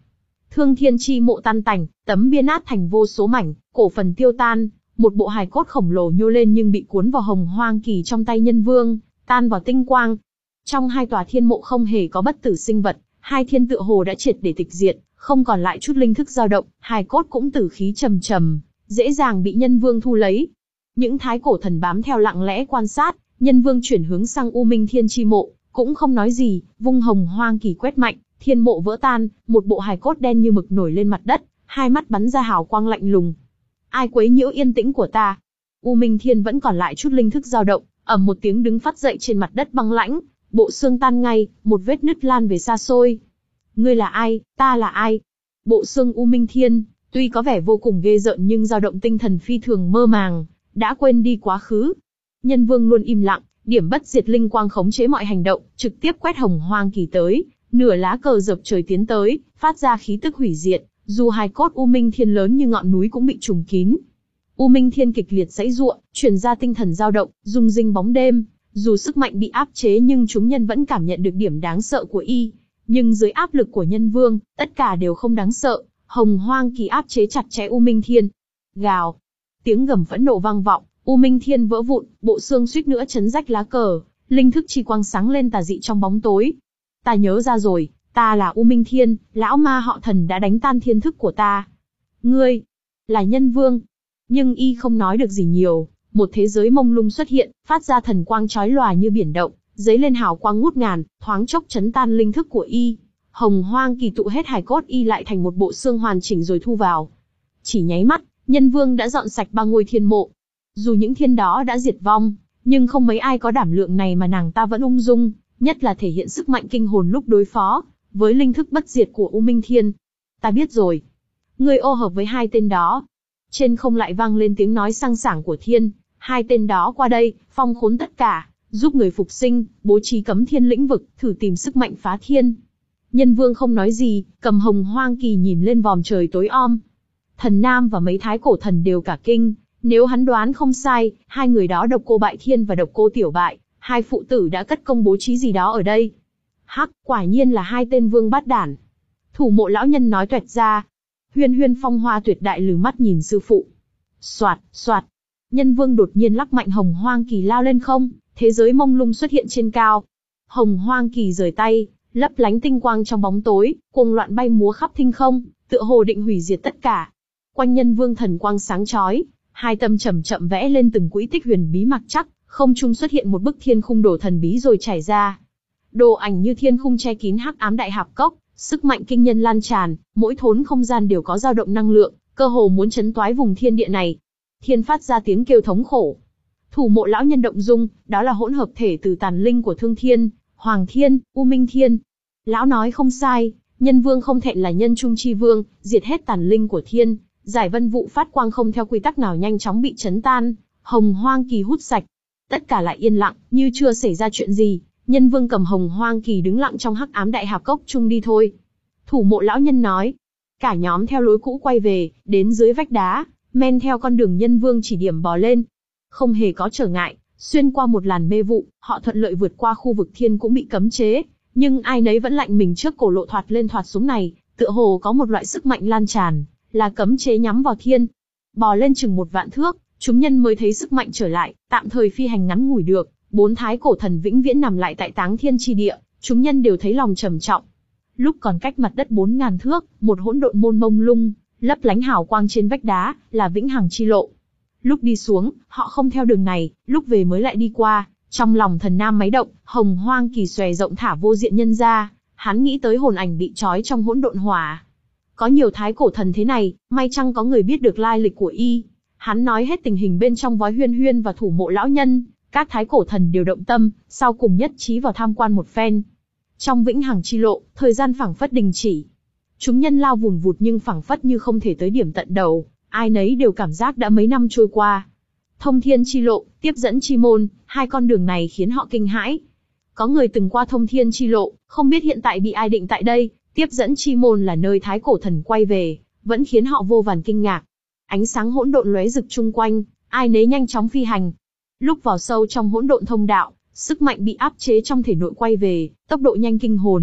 Thương thiên chi mộ tan tành, tấm bia nát thành vô số mảnh, cổ phần tiêu tan, một bộ hài cốt khổng lồ nhô lên nhưng bị cuốn vào hồng hoang kỳ trong tay nhân vương, tan vào tinh quang. Trong hai tòa thiên mộ không hề có bất tử sinh vật, hai thiên tựa hồ đã triệt để tịch diệt, không còn lại chút linh thức dao động, hài cốt cũng tử khí trầm trầm, dễ dàng bị nhân vương thu lấy. Những thái cổ thần bám theo lặng lẽ quan sát, nhân vương chuyển hướng sang U Minh Thiên chi mộ, cũng không nói gì, vung hồng hoang kỳ quét mạnh, thiên mộ vỡ tan, một bộ hài cốt đen như mực nổi lên mặt đất, hai mắt bắn ra hào quang lạnh lùng. Ai quấy nhiễu yên tĩnh của ta? U Minh Thiên vẫn còn lại chút linh thức dao động, ầm một tiếng đứng phát dậy trên mặt đất băng lãnh, bộ xương tan ngay, một vết nứt lan về xa xôi. Ngươi là ai, ta là ai? Bộ xương U Minh Thiên, tuy có vẻ vô cùng ghê rợn nhưng dao động tinh thần phi thường mơ màng, đã quên đi quá khứ. Nhân vương luôn im lặng, điểm bất diệt linh quang khống chế mọi hành động, trực tiếp quét hồng hoang kỳ tới, nửa lá cờ dập trời tiến tới, phát ra khí tức hủy diệt, dù hài cốt U Minh Thiên lớn như ngọn núi cũng bị trùm kín. U Minh Thiên kịch liệt giãy giụa, truyền ra tinh thần dao động, rung rinh bóng đêm, dù sức mạnh bị áp chế nhưng chúng nhân vẫn cảm nhận được điểm đáng sợ của y. Nhưng dưới áp lực của nhân vương, tất cả đều không đáng sợ, hồng hoang kỳ áp chế chặt chẽ U Minh Thiên. Gào, tiếng gầm phẫn nộ vang vọng, U Minh Thiên vỡ vụn, bộ xương suýt nữa chấn rách lá cờ, linh thức chi quang sáng lên tà dị trong bóng tối. Ta nhớ ra rồi, ta là U Minh Thiên, lão ma họ Thần đã đánh tan thiên thức của ta. Ngươi, là nhân vương. Nhưng y không nói được gì nhiều, một thế giới mông lung xuất hiện, phát ra thần quang chói lòa như biển động, giấy lên hào quang ngút ngàn, thoáng chốc chấn tan linh thức của y. Hồng hoang kỳ tụ hết hài cốt y lại thành một bộ xương hoàn chỉnh rồi thu vào. Chỉ nháy mắt, nhân vương đã dọn sạch ba ngôi thiên mộ. Dù những thiên đó đã diệt vong, nhưng không mấy ai có đảm lượng này mà nàng ta vẫn ung dung, nhất là thể hiện sức mạnh kinh hồn lúc đối phó với linh thức bất diệt của U Minh Thiên. Ta biết rồi. Ngươi ô hợp với hai tên đó. Trên không lại vang lên tiếng nói sang sảng của thiên. Hai tên đó qua đây, phong khốn tất cả, giúp người phục sinh, bố trí cấm thiên lĩnh vực, thử tìm sức mạnh phá thiên. Nhân vương không nói gì, cầm hồng hoang kỳ nhìn lên vòm trời tối om. Thần Nam và mấy thái cổ thần đều cả kinh. Nếu hắn đoán không sai, hai người đó Độc Cô Bại Thiên và Độc Cô Tiểu Bại, hai phụ tử đã cất công bố trí gì đó ở đây. Hắc, quả nhiên là hai tên vương bát đản. Thủ mộ lão nhân nói toẹt ra. Huyên Huyên Phong Hoa Tuyệt Đại lừ mắt nhìn sư phụ. Soạt, soạt. Nhân vương đột nhiên lắc mạnh hồng hoang kỳ lao lên không, thế giới mông lung xuất hiện trên cao. Hồng hoang kỳ rời tay, lấp lánh tinh quang trong bóng tối, cuồng loạn bay múa khắp thinh không, tựa hồ định hủy diệt tất cả. Quanh nhân vương thần quang sáng chói, hai tâm chậm chậm vẽ lên từng quỹ tích huyền bí mặc chắc, không trung xuất hiện một bức thiên khung đồ thần bí rồi trải ra. Đồ ảnh như thiên khung che kín hắc ám đại hạp cốc, sức mạnh kinh nhân lan tràn, mỗi thốn không gian đều có dao động năng lượng, cơ hồ muốn chấn toái vùng thiên địa này. Thiên phát ra tiếng kêu thống khổ. Thủ mộ lão nhân động dung, đó là hỗn hợp thể từ tàn linh của Thương Thiên, Hoàng Thiên, U Minh Thiên. Lão nói không sai, nhân vương không thẹn là nhân trung chi vương, diệt hết tàn linh của thiên, giải vân vụ phát quang không theo quy tắc nào nhanh chóng bị chấn tan, hồng hoang kỳ hút sạch. Tất cả lại yên lặng, như chưa xảy ra chuyện gì. Nhân vương cầm hồng hoang kỳ đứng lặng trong hắc ám đại hạp cốc chung đi thôi. Thủ mộ lão nhân nói. Cả nhóm theo lối cũ quay về, đến dưới vách đá, men theo con đường nhân vương chỉ điểm bò lên. Không hề có trở ngại, xuyên qua một làn mê vụ, họ thuận lợi vượt qua khu vực thiên cũng bị cấm chế. Nhưng ai nấy vẫn lạnh mình trước cổ lộ thoạt lên thoạt xuống này, tựa hồ có một loại sức mạnh lan tràn, là cấm chế nhắm vào thiên. Bò lên chừng một vạn thước, chúng nhân mới thấy sức mạnh trở lại, tạm thời phi hành ngắn ngủi được. Bốn thái cổ thần vĩnh viễn nằm lại tại táng thiên chi địa, chúng nhân đều thấy lòng trầm trọng. Lúc còn cách mặt đất bốn ngàn thước, một hỗn độn môn mông lung, lấp lánh hào quang trên vách đá, là vĩnh hằng chi lộ. Lúc đi xuống, họ không theo đường này, lúc về mới lại đi qua. Trong lòng thần nam máy động, hồng hoang kỳ xòe rộng thả vô diện nhân ra, hắn nghĩ tới hồn ảnh bị trói trong hỗn độn hỏa. Có nhiều thái cổ thần thế này, may chăng có người biết được lai lịch của y. Hắn nói hết tình hình bên trong với Huyên Huyên và thủ mộ lão nhân. Các thái cổ thần đều động tâm, sau cùng nhất trí vào tham quan một phen. Trong vĩnh hằng chi lộ, thời gian phảng phất đình chỉ. Chúng nhân lao vùn vụt nhưng phảng phất như không thể tới điểm tận đầu, ai nấy đều cảm giác đã mấy năm trôi qua. Thông thiên chi lộ, tiếp dẫn chi môn, hai con đường này khiến họ kinh hãi. Có người từng qua thông thiên chi lộ, không biết hiện tại bị ai định tại đây, tiếp dẫn chi môn là nơi thái cổ thần quay về, vẫn khiến họ vô vàn kinh ngạc. Ánh sáng hỗn độn lóe rực chung quanh, ai nấy nhanh chóng phi hành. Lúc vào sâu trong hỗn độn thông đạo, sức mạnh bị áp chế trong thể nội quay về, tốc độ nhanh kinh hồn,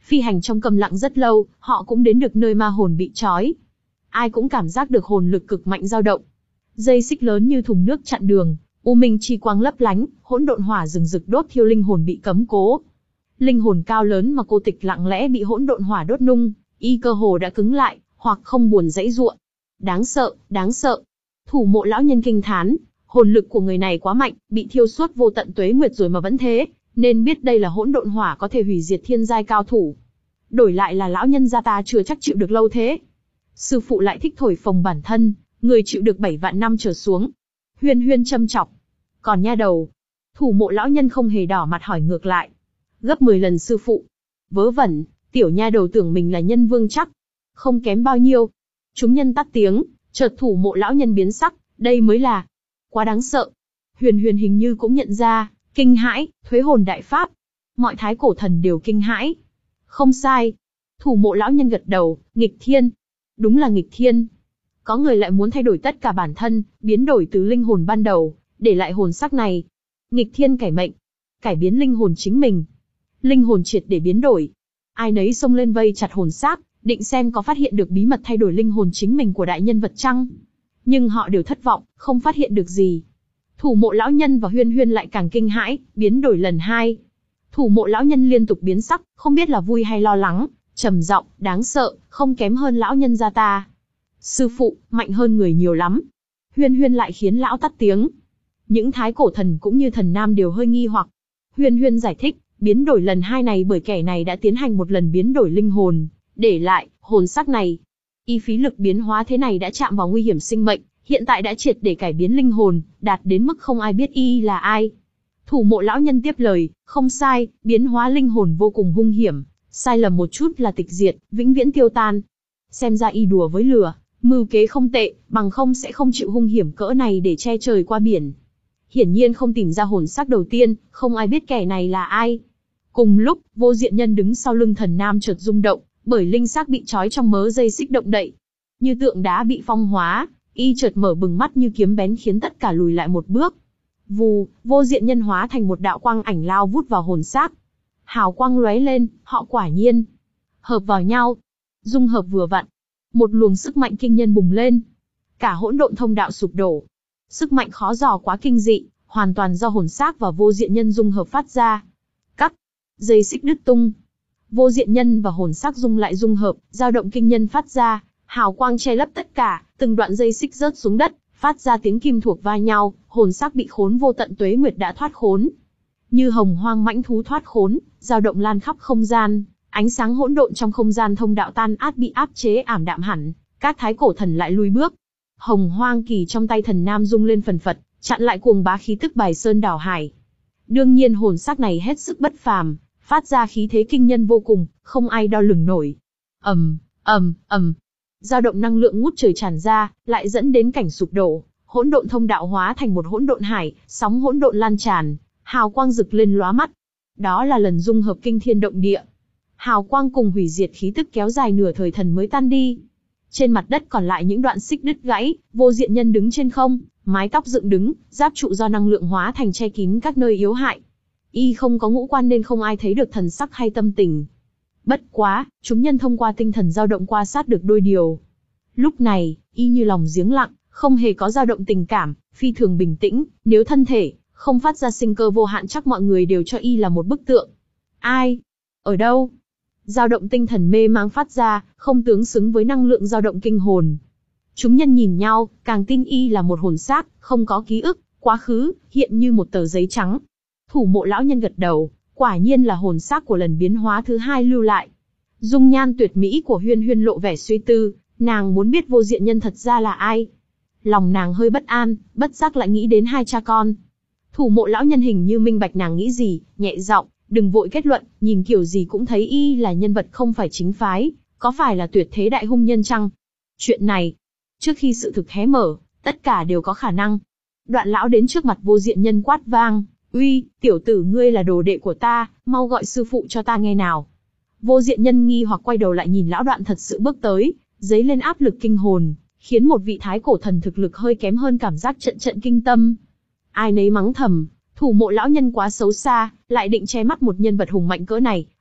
Phi hành trong câm lặng rất lâu, họ cũng đến được nơi ma hồn bị trói. Ai cũng cảm giác được hồn lực cực mạnh dao động. Dây xích lớn như thùng nước chặn đường, u minh chi quang lấp lánh, hỗn độn hỏa rừng rực đốt thiêu linh hồn bị cấm cố. Linh hồn cao lớn mà cô tịch lặng lẽ bị hỗn độn hỏa đốt nung, y cơ hồ đã cứng lại, hoặc không buồn dãy ruộng. Đáng sợ, đáng sợ. Thủ mộ lão nhân kinh thán, hồn lực của người này quá mạnh, bị thiêu suốt vô tận tuế nguyệt rồi mà vẫn thế, nên biết đây là hỗn độn hỏa có thể hủy diệt thiên giai cao thủ. Đổi lại là lão nhân gia ta chưa chắc chịu được lâu thế. Sư phụ lại thích thổi phồng bản thân, người chịu được bảy vạn năm trở xuống. Huyên Huyên châm chọc. Còn nha đầu. Thủ mộ lão nhân không hề đỏ mặt hỏi ngược lại. Gấp mười lần sư phụ. Vớ vẩn, tiểu nha đầu tưởng mình là nhân vương chắc. Không kém bao nhiêu. Chúng nhân tắt tiếng, chợt thủ mộ lão nhân biến sắc, đây mới là quá đáng sợ. Huyền Huyền hình như cũng nhận ra, kinh hãi, thuế hồn đại pháp. Mọi thái cổ thần đều kinh hãi. Không sai. Thủ mộ lão nhân gật đầu, nghịch thiên. Đúng là nghịch thiên. Có người lại muốn thay đổi tất cả bản thân, biến đổi từ linh hồn ban đầu, để lại hồn sắc này. Nghịch thiên cải mệnh. Cải biến linh hồn chính mình. Linh hồn triệt để biến đổi. Ai nấy xông lên vây chặt hồn xác, định xem có phát hiện được bí mật thay đổi linh hồn chính mình của đại nhân vật chăng. Nhưng họ đều thất vọng, không phát hiện được gì. Thủ mộ lão nhân và Huyên Huyên lại càng kinh hãi, biến đổi lần hai. Thủ mộ lão nhân liên tục biến sắc, không biết là vui hay lo lắng, trầm giọng, đáng sợ, không kém hơn lão nhân gia ta. Sư phụ, mạnh hơn người nhiều lắm. Huyên Huyên lại khiến lão tắt tiếng. Những thái cổ thần cũng như thần nam đều hơi nghi hoặc. Huyên Huyên giải thích, biến đổi lần hai này bởi kẻ này đã tiến hành một lần biến đổi linh hồn, để lại hồn sắc này. Y phí lực biến hóa thế này đã chạm vào nguy hiểm sinh mệnh, hiện tại đã triệt để cải biến linh hồn, đạt đến mức không ai biết y là ai. Thủ mộ lão nhân tiếp lời, không sai, biến hóa linh hồn vô cùng hung hiểm, sai lầm một chút là tịch diệt, vĩnh viễn tiêu tan. Xem ra y đùa với lửa, mưu kế không tệ, bằng không sẽ không chịu hung hiểm cỡ này để che trời qua biển. Hiển nhiên không tìm ra hồn sắc đầu tiên, không ai biết kẻ này là ai. Cùng lúc, Vô Diện Nhân đứng sau lưng thần nam chợt rung động, bởi linh xác bị trói trong mớ dây xích động đậy. Như tượng đá bị phong hóa, y chợt mở bừng mắt như kiếm bén khiến tất cả lùi lại một bước. Vù, Vô Diện Nhân hóa thành một đạo quang ảnh lao vút vào hồn xác. Hào quang lóe lên, họ quả nhiên hợp vào nhau, dung hợp vừa vặn. Một luồng sức mạnh kinh nhân bùng lên, cả hỗn độn thông đạo sụp đổ. Sức mạnh khó dò quá kinh dị, hoàn toàn do hồn xác và Vô Diện Nhân dung hợp phát ra. Cắt, dây xích đứt tung. Vô Diện Nhân và hồn xác dung lại dung hợp, dao động kinh nhân phát ra, hào quang che lấp tất cả, từng đoạn dây xích rớt xuống đất, phát ra tiếng kim thuộc va nhau, hồn xác bị khốn vô tận tuế nguyệt đã thoát khốn. Như hồng hoang mãnh thú thoát khốn, dao động lan khắp không gian, ánh sáng hỗn độn trong không gian thông đạo tan át bị áp chế ảm đạm hẳn, các thái cổ thần lại lùi bước. Hồng hoang kỳ trong tay thần nam rung lên phần phật, chặn lại cuồng bá khí tức bài sơn đảo hải. Đương nhiên hồn xác này hết sức bất phàm, phát ra khí thế kinh nhân vô cùng, không ai đo lường nổi. ầm, ầm, ầm, dao động năng lượng ngút trời tràn ra, lại dẫn đến cảnh sụp đổ. Hỗn độn thông đạo hóa thành một hỗn độn hải, sóng hỗn độn lan tràn, hào quang rực lên lóa mắt. Đó là lần dung hợp kinh thiên động địa. Hào quang cùng hủy diệt khí tức kéo dài nửa thời thần mới tan đi. Trên mặt đất còn lại những đoạn xích đứt gãy, Vô Diện Nhân đứng trên không, mái tóc dựng đứng, giáp trụ do năng lượng hóa thành che kín các nơi yếu hại. Y không có ngũ quan nên không ai thấy được thần sắc hay tâm tình. Bất quá, chúng nhân thông qua tinh thần dao động quan sát được đôi điều. Lúc này, y như lòng giếng lặng, không hề có dao động tình cảm, phi thường bình tĩnh, nếu thân thể không phát ra sinh cơ vô hạn chắc mọi người đều cho y là một bức tượng. Ai? Ở đâu? Dao động tinh thần mê mang phát ra, không tương xứng với năng lượng dao động kinh hồn. Chúng nhân nhìn nhau, càng tin y là một hồn xác, không có ký ức, quá khứ, hiện như một tờ giấy trắng. Thủ mộ lão nhân gật đầu, quả nhiên là hồn xác của lần biến hóa thứ hai lưu lại. Dung nhan tuyệt mỹ của Huyên Huyên lộ vẻ suy tư, nàng muốn biết Vô Diện Nhân thật ra là ai. Lòng nàng hơi bất an, bất giác lại nghĩ đến hai cha con. Thủ mộ lão nhân hình như minh bạch nàng nghĩ gì, nhẹ giọng, đừng vội kết luận, nhìn kiểu gì cũng thấy y là nhân vật không phải chính phái, có phải là tuyệt thế đại hung nhân chăng? Chuyện này, trước khi sự thực hé mở, tất cả đều có khả năng. Đoạn lão đến trước mặt Vô Diện Nhân quát vang, uy, tiểu tử ngươi là đồ đệ của ta, mau gọi sư phụ cho ta nghe nào. Vô Diện Nhân nghi hoặc quay đầu lại nhìn lão đoạn thật sự bước tới, dấy lên áp lực kinh hồn, khiến một vị thái cổ thần thực lực hơi kém hơn cảm giác trận trận kinh tâm. Ai nấy mắng thầm, thủ mộ lão nhân quá xấu xa, lại định che mắt một nhân vật hùng mạnh cỡ này,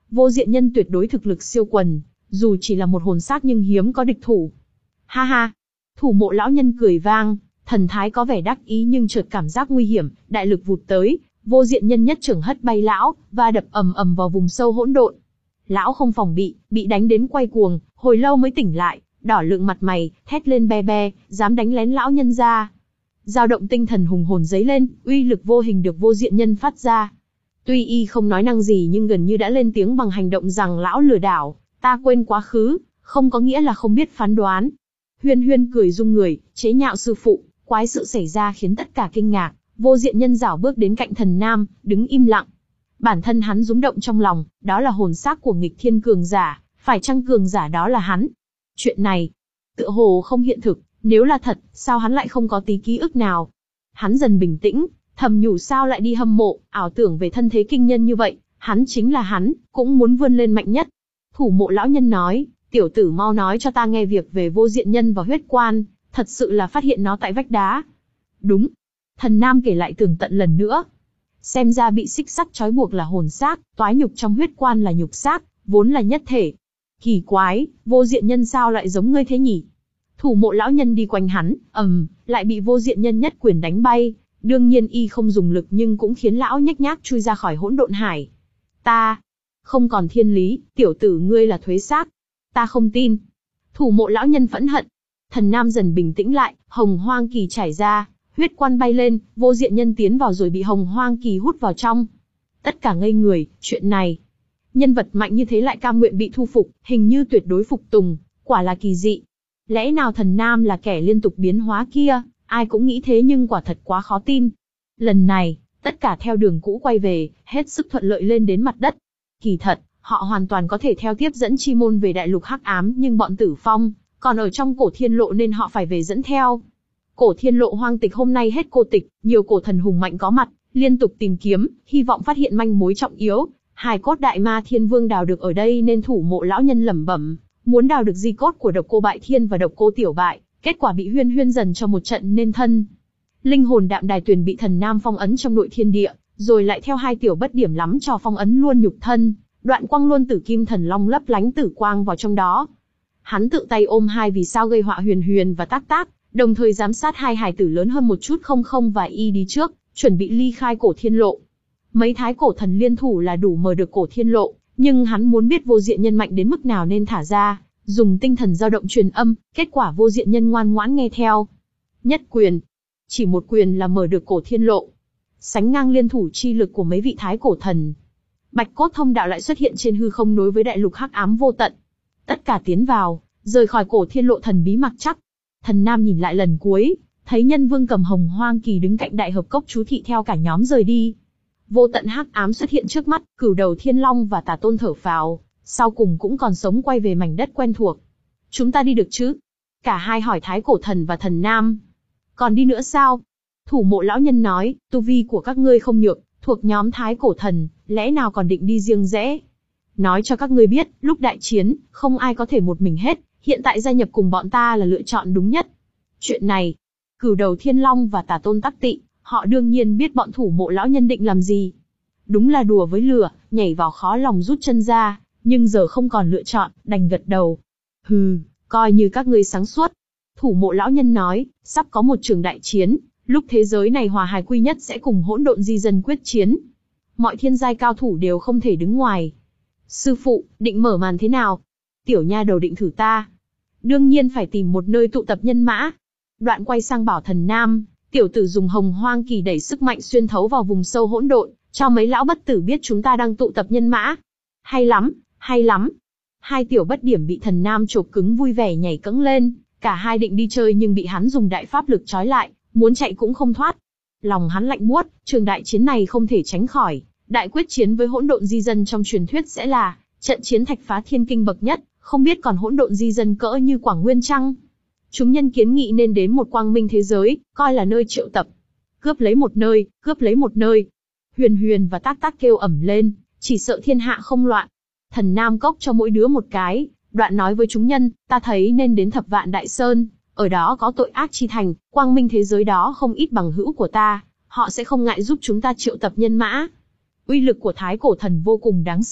Vô Diện Nhân tuyệt đối thực lực siêu quần, dù chỉ là một hồn xác nhưng hiếm có địch thủ. Ha ha! Thủ mộ lão nhân cười vang, thần thái có vẻ đắc ý nhưng chợt cảm giác nguy hiểm, đại lực vụt tới, Vô Diện Nhân nhất chưởng hất bay lão, và đập ầm ầm vào vùng sâu hỗn độn. Lão không phòng bị, bị đánh đến quay cuồng, hồi lâu mới tỉnh lại, đỏ lựng mặt mày, thét lên be be, dám đánh lén lão nhân ra. Dao động tinh thần hùng hồn dấy lên, uy lực vô hình được Vô Diện Nhân phát ra. Tuy y không nói năng gì nhưng gần như đã lên tiếng bằng hành động rằng lão lừa đảo, ta quên quá khứ, không có nghĩa là không biết phán đoán. Huyên Huyên cười rung người, chế nhạo sư phụ, quái sự xảy ra khiến tất cả kinh ngạc. Vô Diện Nhân rảo bước đến cạnh Thần Nam, đứng im lặng. Bản thân hắn rúng động trong lòng, đó là hồn xác của nghịch thiên cường giả, phải chăng cường giả đó là hắn? Chuyện này, tựa hồ không hiện thực, nếu là thật, sao hắn lại không có tí ký ức nào? Hắn dần bình tĩnh, thầm nhủ sao lại đi hâm mộ, ảo tưởng về thân thế kinh nhân như vậy, hắn chính là hắn, cũng muốn vươn lên mạnh nhất. Thủ mộ lão nhân nói, tiểu tử mau nói cho ta nghe việc về Vô Diện Nhân và huyết quan, thật sự là phát hiện nó tại vách đá. Đúng. Thần Nam kể lại tường tận lần nữa. Xem ra bị xích sắt trói buộc là hồn xác, toái nhục trong huyết quan là nhục xác, vốn là nhất thể. Kỳ quái, Vô Diện Nhân sao lại giống ngươi thế nhỉ? Thủ mộ lão nhân đi quanh hắn, ầm, um, lại bị Vô Diện Nhân nhất quyền đánh bay. Đương nhiên y không dùng lực nhưng cũng khiến lão nhếch nhác chui ra khỏi hỗn độn hải. Ta không còn thiên lý, tiểu tử ngươi là thuế xác. Ta không tin. Thủ mộ lão nhân phẫn hận. Thần Nam dần bình tĩnh lại, hồng hoang kỳ trải ra, huyết quan bay lên, Vô Diện Nhân tiến vào rồi bị hồng hoang kỳ hút vào trong. Tất cả ngây người, chuyện này. Nhân vật mạnh như thế lại cam nguyện bị thu phục, hình như tuyệt đối phục tùng, quả là kỳ dị. Lẽ nào Thần Nam là kẻ liên tục biến hóa kia? Ai cũng nghĩ thế nhưng quả thật quá khó tin. Lần này, tất cả theo đường cũ quay về, hết sức thuận lợi lên đến mặt đất. Kỳ thật, họ hoàn toàn có thể theo tiếp dẫn chi môn về đại lục hắc ám nhưng bọn Tử Phong còn ở trong cổ thiên lộ nên họ phải về dẫn theo. Cổ thiên lộ hoang tịch hôm nay hết cô tịch, nhiều cổ thần hùng mạnh có mặt, liên tục tìm kiếm, hy vọng phát hiện manh mối trọng yếu. Hài cốt đại ma thiên vương đào được ở đây nên thủ mộ lão nhân lẩm bẩm, muốn đào được di cốt của độc cô bại thiên và độc cô tiểu bại, kết quả bị Huyên Huyên dần cho một trận nên thân. Linh hồn đạm đài tuyền bị Thần Nam phong ấn trong nội thiên địa, rồi lại theo hai tiểu bất điểm lắm cho phong ấn luôn nhục thân, đoạn quang luôn tử kim thần long lấp lánh tử quang vào trong đó. Hắn tự tay ôm hai vì sao gây họa Huyền Huyền và Tác Tác, đồng thời giám sát hai hài tử lớn hơn một chút không không và y đi trước, chuẩn bị ly khai cổ thiên lộ. Mấy thái cổ thần liên thủ là đủ mở được cổ thiên lộ, nhưng hắn muốn biết Vô Diện Nhân mạnh đến mức nào nên thả ra, dùng tinh thần dao động truyền âm, kết quả Vô Diện Nhân ngoan ngoãn nghe theo. Nhất quyền, chỉ một quyền là mở được cổ thiên lộ, sánh ngang liên thủ chi lực của mấy vị thái cổ thần. Bạch cốt thông đạo lại xuất hiện trên hư không nối với đại lục hắc ám vô tận. Tất cả tiến vào, rời khỏi cổ thiên lộ thần bí mặc chắc. Thần Nam nhìn lại lần cuối, thấy Nhân Vương cầm hồng hoang kỳ đứng cạnh đại hợp cốc chú thị theo cả nhóm rời đi. Vô tận hắc ám xuất hiện trước mắt, cửu đầu thiên long và tà tôn thở phào, sau cùng cũng còn sống quay về mảnh đất quen thuộc. Chúng ta đi được chứ? Cả hai hỏi thái cổ thần và Thần Nam. Còn đi nữa sao? Thủ mộ lão nhân nói, tu vi của các ngươi không nhược, thuộc nhóm thái cổ thần, lẽ nào còn định đi riêng rẽ? Nói cho các ngươi biết, lúc đại chiến, không ai có thể một mình hết, hiện tại gia nhập cùng bọn ta là lựa chọn đúng nhất. Chuyện này, cửu đầu thiên long và tà tôn tắc tị, họ đương nhiên biết bọn thủ mộ lão nhân định làm gì. Đúng là đùa với lửa, nhảy vào khó lòng rút chân ra, nhưng giờ không còn lựa chọn, đành gật đầu. Hừ, coi như các ngươi sáng suốt. Thủ mộ lão nhân nói, sắp có một trường đại chiến, lúc thế giới này hòa hài quy nhất sẽ cùng hỗn độn di dân quyết chiến. Mọi thiên giai cao thủ đều không thể đứng ngoài. Sư phụ, định mở màn thế nào? Tiểu nha đầu định thử ta. Đương nhiên phải tìm một nơi tụ tập nhân mã. Đoạn quay sang bảo Thần Nam, tiểu tử dùng hồng hoang kỳ đẩy sức mạnh xuyên thấu vào vùng sâu hỗn độn, cho mấy lão bất tử biết chúng ta đang tụ tập nhân mã. Hay lắm, hay lắm. Hai tiểu bất điểm bị Thần Nam chộp cứng vui vẻ nhảy cẫng lên, cả hai định đi chơi nhưng bị hắn dùng đại pháp lực trói lại, muốn chạy cũng không thoát. Lòng hắn lạnh buốt, trường đại chiến này không thể tránh khỏi. Đại quyết chiến với hỗn độn di dân trong truyền thuyết sẽ là trận chiến thạch phá thiên kinh bậc nhất, không biết còn hỗn độn di dân cỡ như Quảng Nguyên chăng? Chúng nhân kiến nghị nên đến một quang minh thế giới, coi là nơi triệu tập. Cướp lấy một nơi, cướp lấy một nơi. Huyền Huyền và Tác Tác kêu ẩm lên, chỉ sợ thiên hạ không loạn. Thần Nam cốc cho mỗi đứa một cái, đoạn nói với chúng nhân, ta thấy nên đến Thập Vạn Đại Sơn, ở đó có tội ác chi thành, quang minh thế giới đó không ít bằng hữu của ta, họ sẽ không ngại giúp chúng ta triệu tập nhân mã. Uy lực của thái cổ thần vô cùng đáng sợ,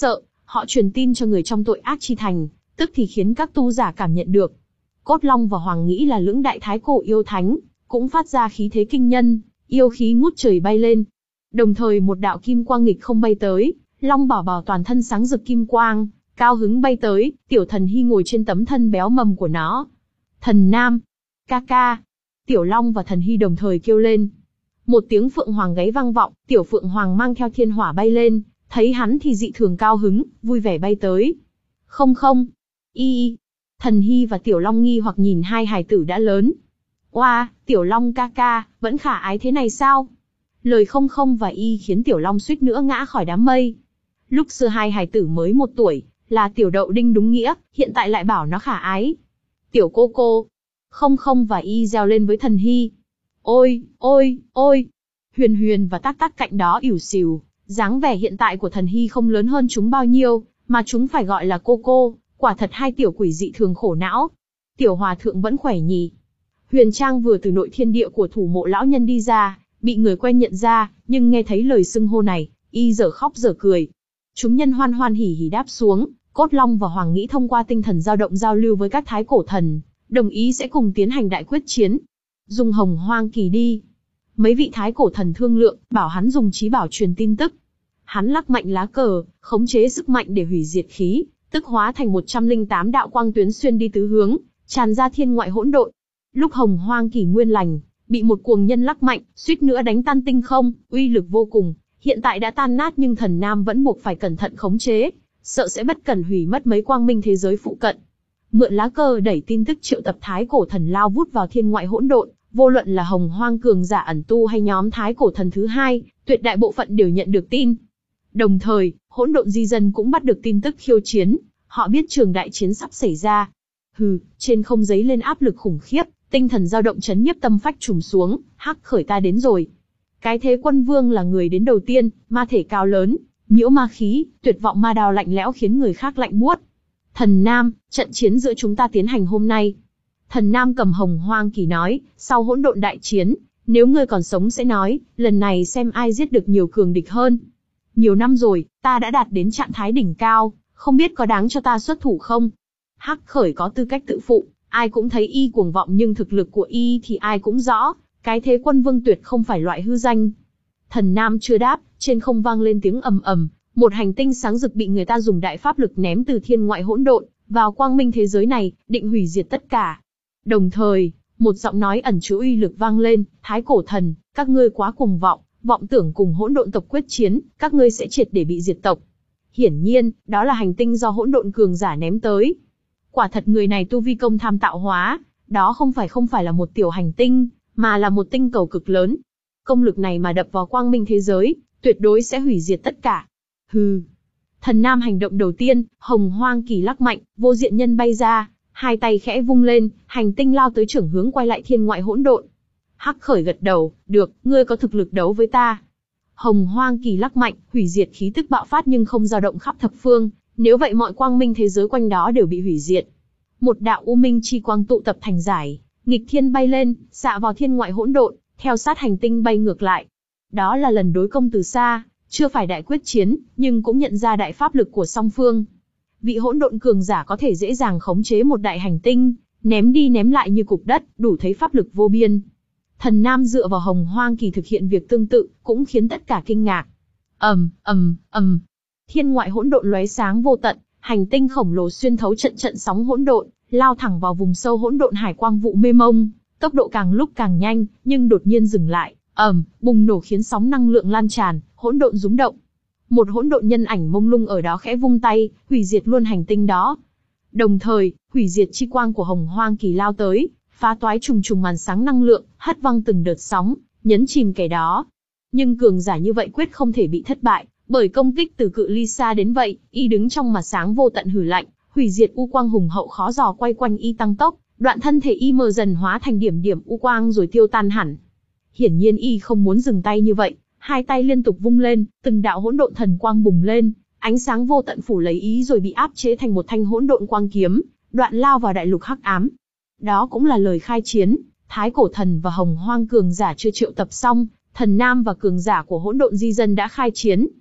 Họ truyền tin cho người trong tội ác chi thành, tức thì khiến các tu giả cảm nhận được. Cốt Long và Hoàng Nghĩ là lưỡng đại thái cổ yêu thánh, cũng phát ra khí thế kinh nhân, yêu khí ngút trời bay lên. Đồng thời một đạo kim quang nghịch không bay tới, Long Bảo Bảo toàn thân sáng rực kim quang, cao hứng bay tới, Tiểu Thần Hy ngồi trên tấm thân béo mầm của nó. Thần Nam, ca ca. Tiểu Long và Thần Hy đồng thời kêu lên. Một tiếng phượng hoàng gáy vang vọng, Tiểu Phượng Hoàng mang theo thiên hỏa bay lên, thấy hắn thì dị thường cao hứng, vui vẻ bay tới. Không không, y. Thần Hy và Tiểu Long nghi hoặc nhìn hai hài tử đã lớn. Oa, Tiểu Long ca ca, vẫn khả ái thế này sao? Lời không không và y khiến Tiểu Long suýt nữa ngã khỏi đám mây. Lúc xưa hai hài tử mới một tuổi, là Tiểu Đậu Đinh đúng nghĩa, hiện tại lại bảo nó khả ái. Tiểu cô cô. Không không và y reo lên với Thần Hy. Ôi, ôi, ôi. Huyền Huyền và Tắc Tắc cạnh đó ỉu xìu, dáng vẻ hiện tại của Thần Hy không lớn hơn chúng bao nhiêu, mà chúng phải gọi là cô cô, quả thật hai tiểu quỷ dị thường khổ não. Tiểu Hòa Thượng vẫn khỏe nhỉ? Huyền Trang vừa từ nội thiên địa của thủ mộ lão nhân đi ra, bị người quen nhận ra, nhưng nghe thấy lời xưng hô này, y dở khóc dở cười. Chúng nhân hoan hoan hỉ hỉ đáp xuống, Cốt Long và Hoàng Nghĩ thông qua tinh thần dao động giao lưu với các thái cổ thần, đồng ý sẽ cùng tiến hành đại quyết chiến. Dùng Hồng Hoang Kỳ đi. Mấy vị thái cổ thần thương lượng, bảo hắn dùng trí bảo truyền tin tức. Hắn lắc mạnh lá cờ, khống chế sức mạnh để hủy diệt khí, tức hóa thành một trăm lẻ tám đạo quang tuyến xuyên đi tứ hướng, tràn ra thiên ngoại hỗn độn. Lúc Hồng Hoang Kỳ nguyên lành, bị một cuồng nhân lắc mạnh, suýt nữa đánh tan tinh không, uy lực vô cùng. Hiện tại đã tan nát nhưng Thần Nam vẫn buộc phải cẩn thận khống chế, sợ sẽ bất cẩn hủy mất mấy quang minh thế giới phụ cận. Mượn lá cờ đẩy tin tức triệu tập thái cổ thần lao vút vào thiên ngoại hỗn độn, vô luận là Hồng Hoang cường giả ẩn tu hay nhóm thái cổ thần thứ hai, tuyệt đại bộ phận đều nhận được tin. Đồng thời, hỗn độn di dân cũng bắt được tin tức khiêu chiến, họ biết trường đại chiến sắp xảy ra. Hừ, trên không giấy lên áp lực khủng khiếp, tinh thần dao động chấn nhiếp tâm phách trùng xuống, hắc khởi ta đến rồi. Cái thế quân vương là người đến đầu tiên, ma thể cao lớn, nhiễu ma khí, tuyệt vọng ma đao lạnh lẽo khiến người khác lạnh buốt. Thần Nam, trận chiến giữa chúng ta tiến hành hôm nay. Thần Nam cầm Hồng Hoang Kỳ nói, sau hỗn độn đại chiến, nếu ngươi còn sống sẽ nói, lần này xem ai giết được nhiều cường địch hơn. Nhiều năm rồi, ta đã đạt đến trạng thái đỉnh cao, không biết có đáng cho ta xuất thủ không? Hắc khởi có tư cách tự phụ, ai cũng thấy y cuồng vọng nhưng thực lực của y thì ai cũng rõ, cái thế quân vương tuyệt không phải loại hư danh. Thần Nam chưa đáp, trên không vang lên tiếng ầm ầm, một hành tinh sáng rực bị người ta dùng đại pháp lực ném từ thiên ngoại hỗn độn vào quang minh thế giới này, định hủy diệt tất cả. Đồng thời, một giọng nói ẩn chứa uy lực vang lên, thái cổ thần, các ngươi quá cuồng vọng, vọng tưởng cùng hỗn độn tộc quyết chiến, các ngươi sẽ triệt để bị diệt tộc. Hiển nhiên, đó là hành tinh do hỗn độn cường giả ném tới. Quả thật người này tu vi công tham tạo hóa, đó không phải không phải là một tiểu hành tinh, mà là một tinh cầu cực lớn. Công lực này mà đập vào quang minh thế giới, tuyệt đối sẽ hủy diệt tất cả. Hừ. Thần Nam hành động đầu tiên, Hồng Hoang Kỳ lắc mạnh, vô diện nhân bay ra, hai tay khẽ vung lên, hành tinh lao tới trưởng hướng quay lại thiên ngoại hỗn độn. Hắc khởi gật đầu, được, ngươi có thực lực đấu với ta. Hồng Hoang Kỳ lắc mạnh, hủy diệt khí tức bạo phát nhưng không dao động khắp thập phương, nếu vậy mọi quang minh thế giới quanh đó đều bị hủy diệt. Một đạo u minh chi quang tụ tập thành giải, nghịch thiên bay lên, xạ vào thiên ngoại hỗn độn, theo sát hành tinh bay ngược lại. Đó là lần đối công từ xa, chưa phải đại quyết chiến, nhưng cũng nhận ra đại pháp lực của song phương. Vị hỗn độn cường giả có thể dễ dàng khống chế một đại hành tinh, ném đi ném lại như cục đất, đủ thấy pháp lực vô biên. Thần Nam dựa vào Hồng Hoang Kỳ thực hiện việc tương tự, cũng khiến tất cả kinh ngạc. ầm ầm ầm, thiên ngoại hỗn độn lóe sáng vô tận, hành tinh khổng lồ xuyên thấu trận trận sóng hỗn độn, lao thẳng vào vùng sâu hỗn độn hải quang vụ mê mông, tốc độ càng lúc càng nhanh, nhưng đột nhiên dừng lại, ầm, bùng nổ khiến sóng năng lượng lan tràn, hỗn độn rúng động. Một hỗn độn nhân ảnh mông lung ở đó khẽ vung tay, hủy diệt luôn hành tinh đó. Đồng thời, hủy diệt chi quang của Hồng Hoang Kỳ lao tới, phá toái trùng trùng màn sáng năng lượng, hất văng từng đợt sóng, nhấn chìm kẻ đó. Nhưng cường giả như vậy quyết không thể bị thất bại, bởi công kích từ cự ly xa đến vậy, y đứng trong mặt sáng vô tận hử lạnh, hủy diệt u quang hùng hậu khó dò quay quanh y tăng tốc, đoạn thân thể y mờ dần hóa thành điểm điểm u quang rồi tiêu tan hẳn. Hiển nhiên y không muốn dừng tay như vậy, hai tay liên tục vung lên, từng đạo hỗn độn thần quang bùng lên, ánh sáng vô tận phủ lấy ý rồi bị áp chế thành một thanh hỗn độn quang kiếm, đoạn lao vào đại lục hắc ám. Đó cũng là lời khai chiến, thái cổ thần và Hồng Hoang cường giả chưa triệu tập xong, Thần Nam và cường giả của hỗn độn di dân đã khai chiến.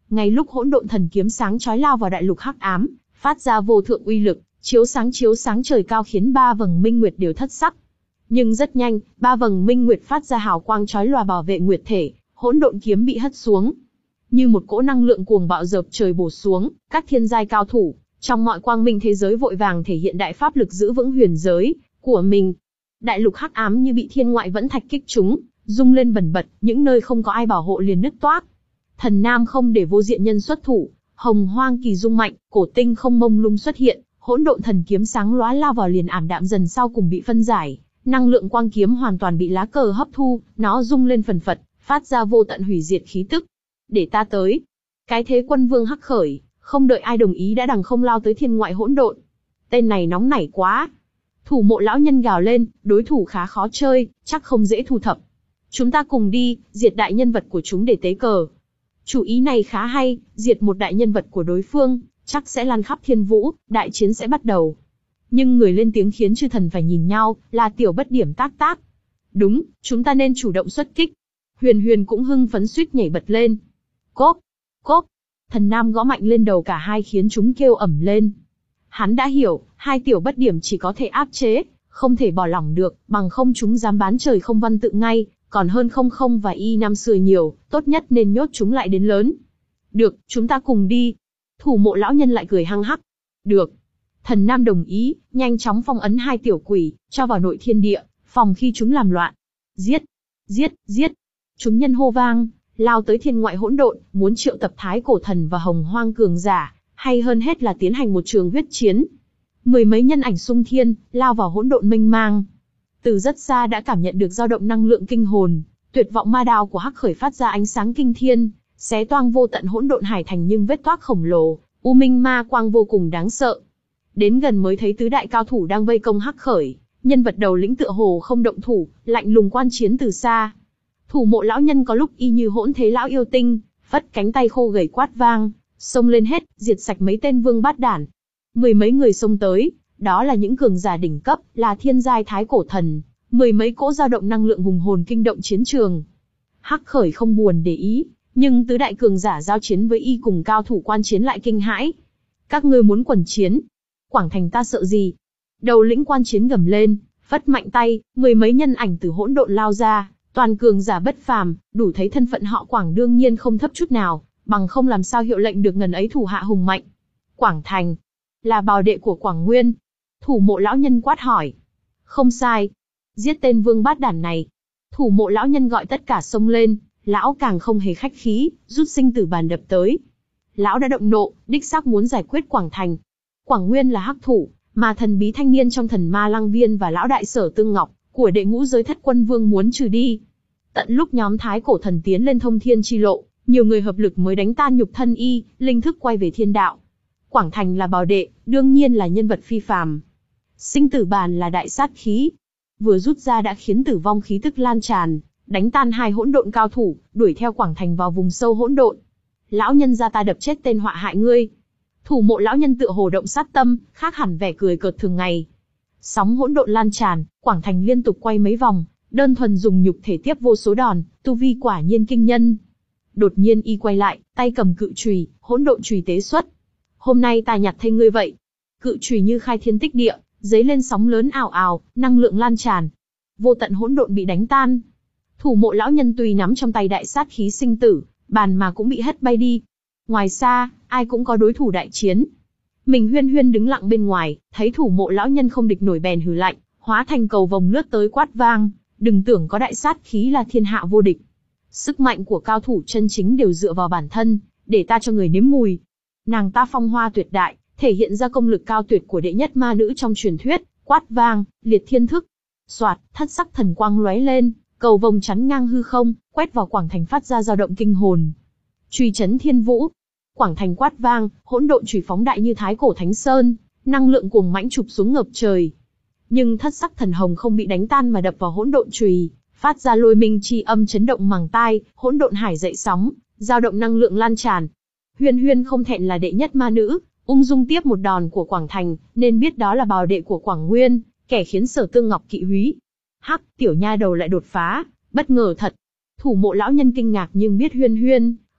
Ngay lúc hỗn độn thần kiếm sáng chói lao vào đại lục hắc ám, phát ra vô thượng uy lực, chiếu sáng chiếu sáng trời cao khiến ba vầng minh nguyệt đều thất sắc. Nhưng rất nhanh, ba vầng minh nguyệt phát ra hào quang chói lòa bảo vệ nguyệt thể, hỗn độn kiếm bị hất xuống. Như một cỗ năng lượng cuồng bạo dợp trời bổ xuống, các thiên giai cao thủ, trong mọi quang minh thế giới vội vàng thể hiện đại pháp lực giữ vững huyền giới của mình. Đại lục hắc ám như bị thiên ngoại vẫn thạch kích trúng, rung lên bần bật, những nơi không có ai bảo hộ liền nứt toác. Thần Nam không để vô diện nhân xuất thủ, hồng hoang kỳ dung mạnh, cổ tinh không mông lung xuất hiện, hỗn độn thần kiếm sáng lóa lao vào liền ảm đạm dần sau cùng bị phân giải, năng lượng quang kiếm hoàn toàn bị lá cờ hấp thu, nó rung lên phần phật, phát ra vô tận hủy diệt khí tức. Để ta tới. Cái thế quân vương hắc khởi, không đợi ai đồng ý đã đằng không lao tới thiên ngoại hỗn độn. Tên này nóng nảy quá. Thủ mộ lão nhân gào lên, đối thủ khá khó chơi, chắc không dễ thu thập. Chúng ta cùng đi, diệt đại nhân vật của chúng để tế cờ. Chủ ý này khá hay, diệt một đại nhân vật của đối phương, chắc sẽ lan khắp thiên vũ, đại chiến sẽ bắt đầu. Nhưng người lên tiếng khiến chư thần phải nhìn nhau, là Tiểu Bất Điểm tác tác. Đúng, chúng ta nên chủ động xuất kích. Huyền Huyền cũng hưng phấn suýt nhảy bật lên. Cốp, cốp, Thần Nam gõ mạnh lên đầu cả hai khiến chúng kêu ầm lên. Hắn đã hiểu, hai Tiểu Bất Điểm chỉ có thể áp chế, không thể bỏ lỏng được, bằng không chúng dám bán trời không văn tự ngay, còn hơn không không và y năm xưa nhiều, tốt nhất nên nhốt chúng lại đến lớn. Được, chúng ta cùng đi. Thủ mộ lão nhân lại cười hăng hắc. Được. Thần Nam đồng ý, nhanh chóng phong ấn hai tiểu quỷ, cho vào nội thiên địa, phòng khi chúng làm loạn. Giết, giết, giết. Chúng nhân hô vang, lao tới thiên ngoại hỗn độn, muốn triệu tập thái cổ thần và hồng hoang cường giả, hay hơn hết là tiến hành một trường huyết chiến. Mười mấy nhân ảnh xung thiên, lao vào hỗn độn mênh mang. Từ rất xa đã cảm nhận được dao động năng lượng kinh hồn, tuyệt vọng ma đao của hắc khởi phát ra ánh sáng kinh thiên, xé toang vô tận hỗn độn hải thành nhưng vết toác khổng lồ, u minh ma quang vô cùng đáng sợ. Đến gần mới thấy tứ đại cao thủ đang vây công hắc khởi, nhân vật đầu lĩnh tựa hồ không động thủ, lạnh lùng quan chiến từ xa. Thủ mộ lão nhân có lúc y như hỗn thế lão yêu tinh, phất cánh tay khô gầy quát vang, xông lên hết, diệt sạch mấy tên vương bát đản. Mười mấy người xông tới, đó là những cường giả đỉnh cấp, là thiên giai thái cổ thần, mười mấy cỗ dao động năng lượng hùng hồn kinh động chiến trường. Hắc khởi không buồn để ý, nhưng tứ đại cường giả giao chiến với y cùng cao thủ quan chiến lại kinh hãi. Các ngươi muốn quần chiến? Quảng Thành ta sợ gì? Đầu lĩnh quan chiến gầm lên, phất mạnh tay, mười mấy nhân ảnh từ hỗn độn lao ra, toàn cường giả bất phàm, đủ thấy thân phận họ Quảng đương nhiên không thấp chút nào, bằng không làm sao hiệu lệnh được ngần ấy thủ hạ hùng mạnh. Quảng Thành là bào đệ của Quảng Nguyên. Thủ mộ lão nhân quát hỏi. Không sai. Giết tên vương bát đản này. Thủ mộ lão nhân gọi tất cả xông lên, lão càng không hề khách khí, rút sinh tử bàn đập tới. Lão đã động nộ, đích xác muốn giải quyết Quảng Thành. Quảng Nguyên là hắc thủ, mà thần bí thanh niên trong thần ma lăng viên và lão đại sở tương ngọc, của đệ ngũ giới thất quân vương muốn trừ đi. Tận lúc nhóm thái cổ thần tiến lên thông thiên chi lộ, nhiều người hợp lực mới đánh tan nhục thân y, linh thức quay về thiên đạo. Quảng Thành là bào đệ, đương nhiên là nhân vật phi phàm. Sinh tử bàn là đại sát khí, vừa rút ra đã khiến tử vong khí tức lan tràn, đánh tan hai hỗn độn cao thủ, đuổi theo Quảng Thành vào vùng sâu hỗn độn. Lão nhân ra ta đập chết tên họa hại ngươi. Thủ mộ lão nhân tựa hồ động sát tâm, khác hẳn vẻ cười cợt thường ngày. Sóng hỗn độn lan tràn, Quảng Thành liên tục quay mấy vòng, đơn thuần dùng nhục thể tiếp vô số đòn, tu vi quả nhiên kinh nhân. Đột nhiên y quay lại, tay cầm cự chùy, hỗn độn chùy tế xuất. Hôm nay ta nhặt thay ngươi vậy. Cự chùy như khai thiên tích địa, giấy lên sóng lớn ảo ảo, năng lượng lan tràn. Vô tận hỗn độn bị đánh tan. Thủ mộ lão nhân tùy nắm trong tay đại sát khí sinh tử, bàn mà cũng bị hất bay đi. Ngoài xa, ai cũng có đối thủ đại chiến. Mình Huyên Huyên đứng lặng bên ngoài, thấy thủ mộ lão nhân không địch nổi bèn hừ lạnh, hóa thành cầu vồng lướt tới quát vang, đừng tưởng có đại sát khí là thiên hạ vô địch. Sức mạnh của cao thủ chân chính đều dựa vào bản thân, để ta cho người nếm mùi. Nàng ta phong hoa tuyệt đại, thể hiện ra công lực cao tuyệt của đệ nhất ma nữ trong truyền thuyết, quát vang, liệt thiên thức. Soạt, thất sắc thần quang lóe lên, cầu vồng chắn ngang hư không, quét vào Quảng Thành phát ra dao động kinh hồn. Chùy chấn thiên vũ. Quảng Thành quát vang, hỗn độn chùy phóng đại như thái cổ thánh sơn, năng lượng cuồng mãnh chụp xuống ngập trời. Nhưng thất sắc thần hồng không bị đánh tan mà đập vào hỗn độn chùy, phát ra lôi minh chi âm chấn động màng tai, hỗn độn hải dậy sóng, dao động năng lượng lan tràn. Huyên Huyên không thẹn là đệ nhất ma nữ, ung dung tiếp một đòn của Quảng Thành, nên biết đó là bào đệ của Quảng Nguyên, kẻ khiến Sở Tương Ngọc kỵ húy. Hắc, tiểu nha đầu lại đột phá, bất ngờ thật. Thủ mộ lão nhân kinh ngạc nhưng biết Huyên Huyên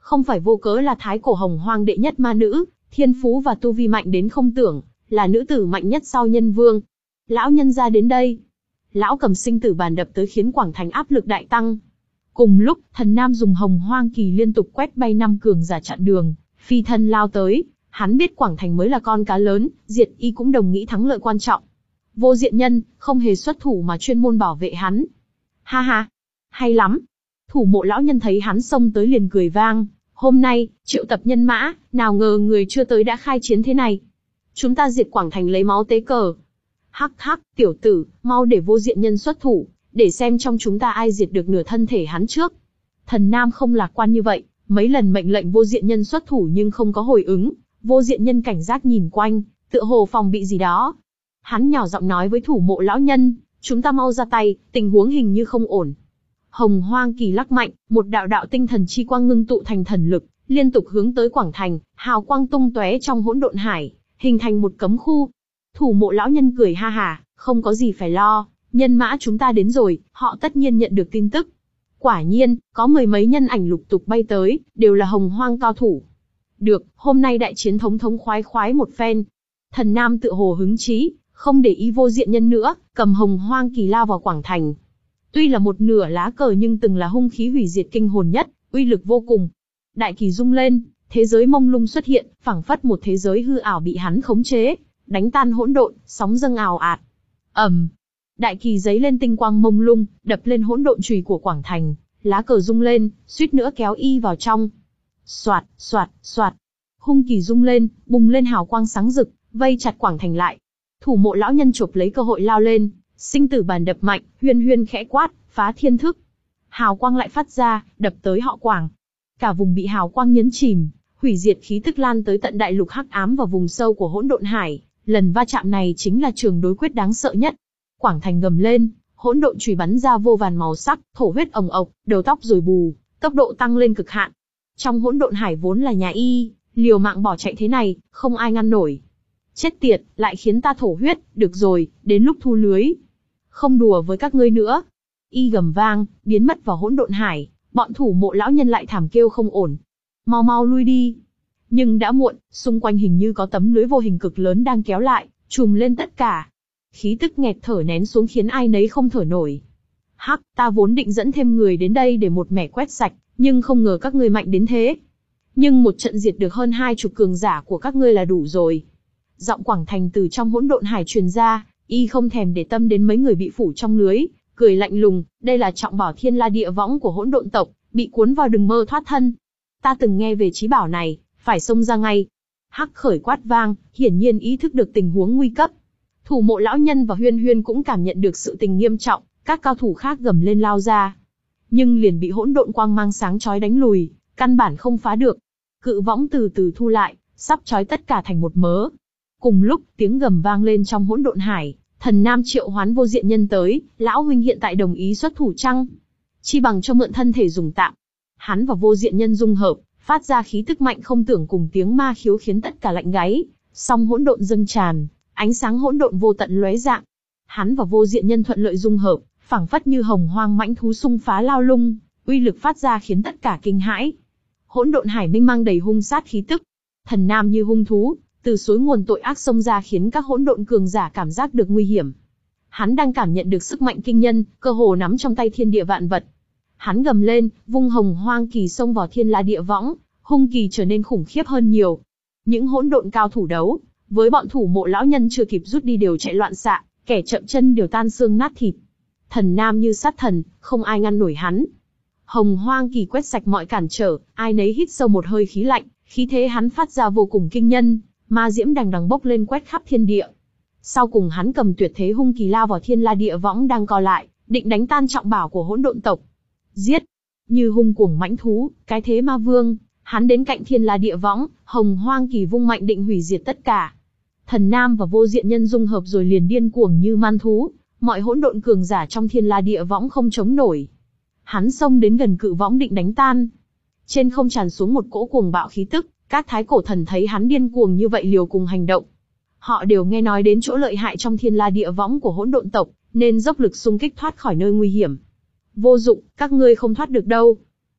Không phải vô cớ là thái cổ hồng hoang đệ nhất ma nữ, thiên phú và tu vi mạnh đến không tưởng, là nữ tử mạnh nhất sau nhân vương. Lão nhân gia đến đây. Lão cầm sinh tử bàn đập tới khiến Quảng Thành áp lực đại tăng. Cùng lúc, Thần Nam dùng hồng hoang kỳ liên tục quét bay năm cường giả chặn đường, phi thân lao tới. Hắn biết Quảng Thành mới là con cá lớn, diệt y cũng đồng nghĩ thắng lợi quan trọng. Vô Diện Nhân không hề xuất thủ mà chuyên môn bảo vệ hắn. Ha ha, hay lắm. Thủ Mộ lão nhân thấy hắn xông tới liền cười vang. Hôm nay, triệu tập nhân mã, nào ngờ người chưa tới đã khai chiến thế này. Chúng ta diệt Quảng Thành lấy máu tế cờ. Hắc hắc, tiểu tử, mau để Vô Diện Nhân xuất thủ, để xem trong chúng ta ai diệt được nửa thân thể hắn trước. Thần Nam không lạc quan như vậy, mấy lần mệnh lệnh Vô Diện Nhân xuất thủ nhưng không có hồi ứng. Vô Diện Nhân cảnh giác nhìn quanh, tựa hồ phòng bị gì đó. Hắn nhỏ giọng nói với Thủ Mộ lão nhân, chúng ta mau ra tay, tình huống hình như không ổn. Hồng hoang kỳ lắc mạnh, một đạo đạo tinh thần chi quang ngưng tụ thành thần lực, liên tục hướng tới Quảng Thành, hào quang tung tóe trong hỗn độn hải, hình thành một cấm khu. Thủ Mộ lão nhân cười ha hà, không có gì phải lo, nhân mã chúng ta đến rồi, họ tất nhiên nhận được tin tức. Quả nhiên, có mười mấy nhân ảnh lục tục bay tới, đều là hồng hoang cao thủ. Được, hôm nay đại chiến thống thống khoái khoái một phen. Thần Nam tự hồ hứng chí, không để ý Vô Diện Nhân nữa, cầm hồng hoang kỳ lao vào Quảng Thành. Tuy là một nửa lá cờ nhưng từng là hung khí hủy diệt kinh hồn nhất, uy lực vô cùng. Đại kỳ rung lên, thế giới mông lung xuất hiện, phảng phất một thế giới hư ảo bị hắn khống chế, đánh tan hỗn độn, sóng dâng ào ạt. ầm, đại kỳ giấy lên tinh quang mông lung, đập lên hỗn độn chùy của Quảng Thành, lá cờ rung lên, suýt nữa kéo y vào trong. Soạt, soạt, soạt, hung kỳ rung lên, bùng lên hào quang sáng rực, vây chặt Quảng Thành lại. Thủ Mộ lão nhân chộp lấy cơ hội lao lên, sinh tử bàn đập mạnh, huyên huyên khẽ quát, phá thiên thức. Hào quang lại phát ra, đập tới họ Quảng. Cả vùng bị hào quang nhấn chìm, hủy diệt khí tức lan tới tận đại lục hắc ám và vùng sâu của hỗn độn hải. Lần va chạm này chính là trường đối quyết đáng sợ nhất. Quảng Thành gầm lên, hỗn độn chùy bắn ra vô vàn màu sắc, thổ huyết ồng ộc, đầu tóc rối bù, tốc độ tăng lên cực hạn. Trong hỗn độn hải vốn là nhà y, liều mạng bỏ chạy thế này, không ai ngăn nổi. Chết tiệt, lại khiến ta thổ huyết, được rồi, đến lúc thu lưới. Không đùa với các ngươi nữa. Y gầm vang, biến mất vào hỗn độn hải, bọn Thủ Mộ lão nhân lại thảm kêu không ổn. Mau mau lui đi. Nhưng đã muộn, xung quanh hình như có tấm lưới vô hình cực lớn đang kéo lại, trùm lên tất cả. Khí tức nghẹt thở nén xuống khiến ai nấy không thở nổi. Hắc, ta vốn định dẫn thêm người đến đây để một mẻ quét sạch, nhưng không ngờ các ngươi mạnh đến thế. Nhưng một trận diệt được hơn hai chục cường giả của các ngươi là đủ rồi. Giọng Quảng Thành từ trong hỗn độn hải truyền ra, y không thèm để tâm đến mấy người bị phủ trong lưới, cười lạnh lùng, đây là trọng bảo thiên la địa võng của hỗn độn tộc, bị cuốn vào đừng mơ thoát thân. Ta từng nghe về chí bảo này, phải xông ra ngay. Hắc khởi quát vang, hiển nhiên ý thức được tình huống nguy cấp. Thủ Mộ lão nhân và Huyên Huyên cũng cảm nhận được sự tình nghiêm trọng, các cao thủ khác gầm lên lao ra. Nhưng liền bị hỗn độn quang mang sáng chói đánh lùi, căn bản không phá được. Cự võng từ từ thu lại, sắp chói tất cả thành một mớ. Cùng lúc, tiếng gầm vang lên trong hỗn độn hải, Thần Nam triệu hoán Vô Diện Nhân tới, lão huynh hiện tại đồng ý xuất thủ chăng? Chi bằng cho mượn thân thể dùng tạm. Hắn và Vô Diện Nhân dung hợp, phát ra khí tức mạnh không tưởng cùng tiếng ma khiếu khiến tất cả lạnh gáy, song hỗn độn dâng tràn, ánh sáng hỗn độn vô tận lóe dạng. Hắn và Vô Diện Nhân thuận lợi dung hợp, phảng phất như hồng hoang mãnh thú xung phá lao lung, uy lực phát ra khiến tất cả kinh hãi. Hỗn độn hải minh mang đầy hung sát khí tức. Thần Nam như hung thú, từ suối nguồn tội ác xông ra khiến các hỗn độn cường giả cảm giác được nguy hiểm. Hắn đang cảm nhận được sức mạnh kinh nhân, cơ hồ nắm trong tay thiên địa vạn vật. Hắn gầm lên, vung hồng hoang kỳ xông vào thiên la địa võng, hung kỳ trở nên khủng khiếp hơn nhiều. Những hỗn độn cao thủ đấu, với bọn Thủ Mộ lão nhân chưa kịp rút đi đều chạy loạn xạ, kẻ chậm chân đều tan xương nát thịt. Thần Nam như sát thần, không ai ngăn nổi hắn. Hồng hoang kỳ quét sạch mọi cản trở, ai nấy hít sâu một hơi khí lạnh, khí thế hắn phát ra vô cùng kinh nhân, ma diễm đằng đằng bốc lên quét khắp thiên địa. Sau cùng hắn cầm tuyệt thế hung kỳ lao vào thiên la địa võng đang co lại, định đánh tan trọng bảo của hỗn độn tộc. Giết! Như hung cuồng mãnh thú, cái thế ma vương, hắn đến cạnh thiên la địa võng, hồng hoang kỳ vung mạnh định hủy diệt tất cả. Thần Nam và Vô Diện Nhân dung hợp rồi liền điên cuồng như man thú, mọi hỗn độn cường giả trong thiên la địa võng không chống nổi. Hắn xông đến gần cự võng định đánh tan. Trên không tràn xuống một cỗ cuồng bạo khí tức, các thái cổ thần thấy hắn điên cuồng như vậy liều cùng hành động. Họ đều nghe nói đến chỗ lợi hại trong thiên la địa võng của hỗn độn tộc, nên dốc lực xung kích thoát khỏi nơi nguy hiểm. Vô dụng, các ngươi không thoát được đâu.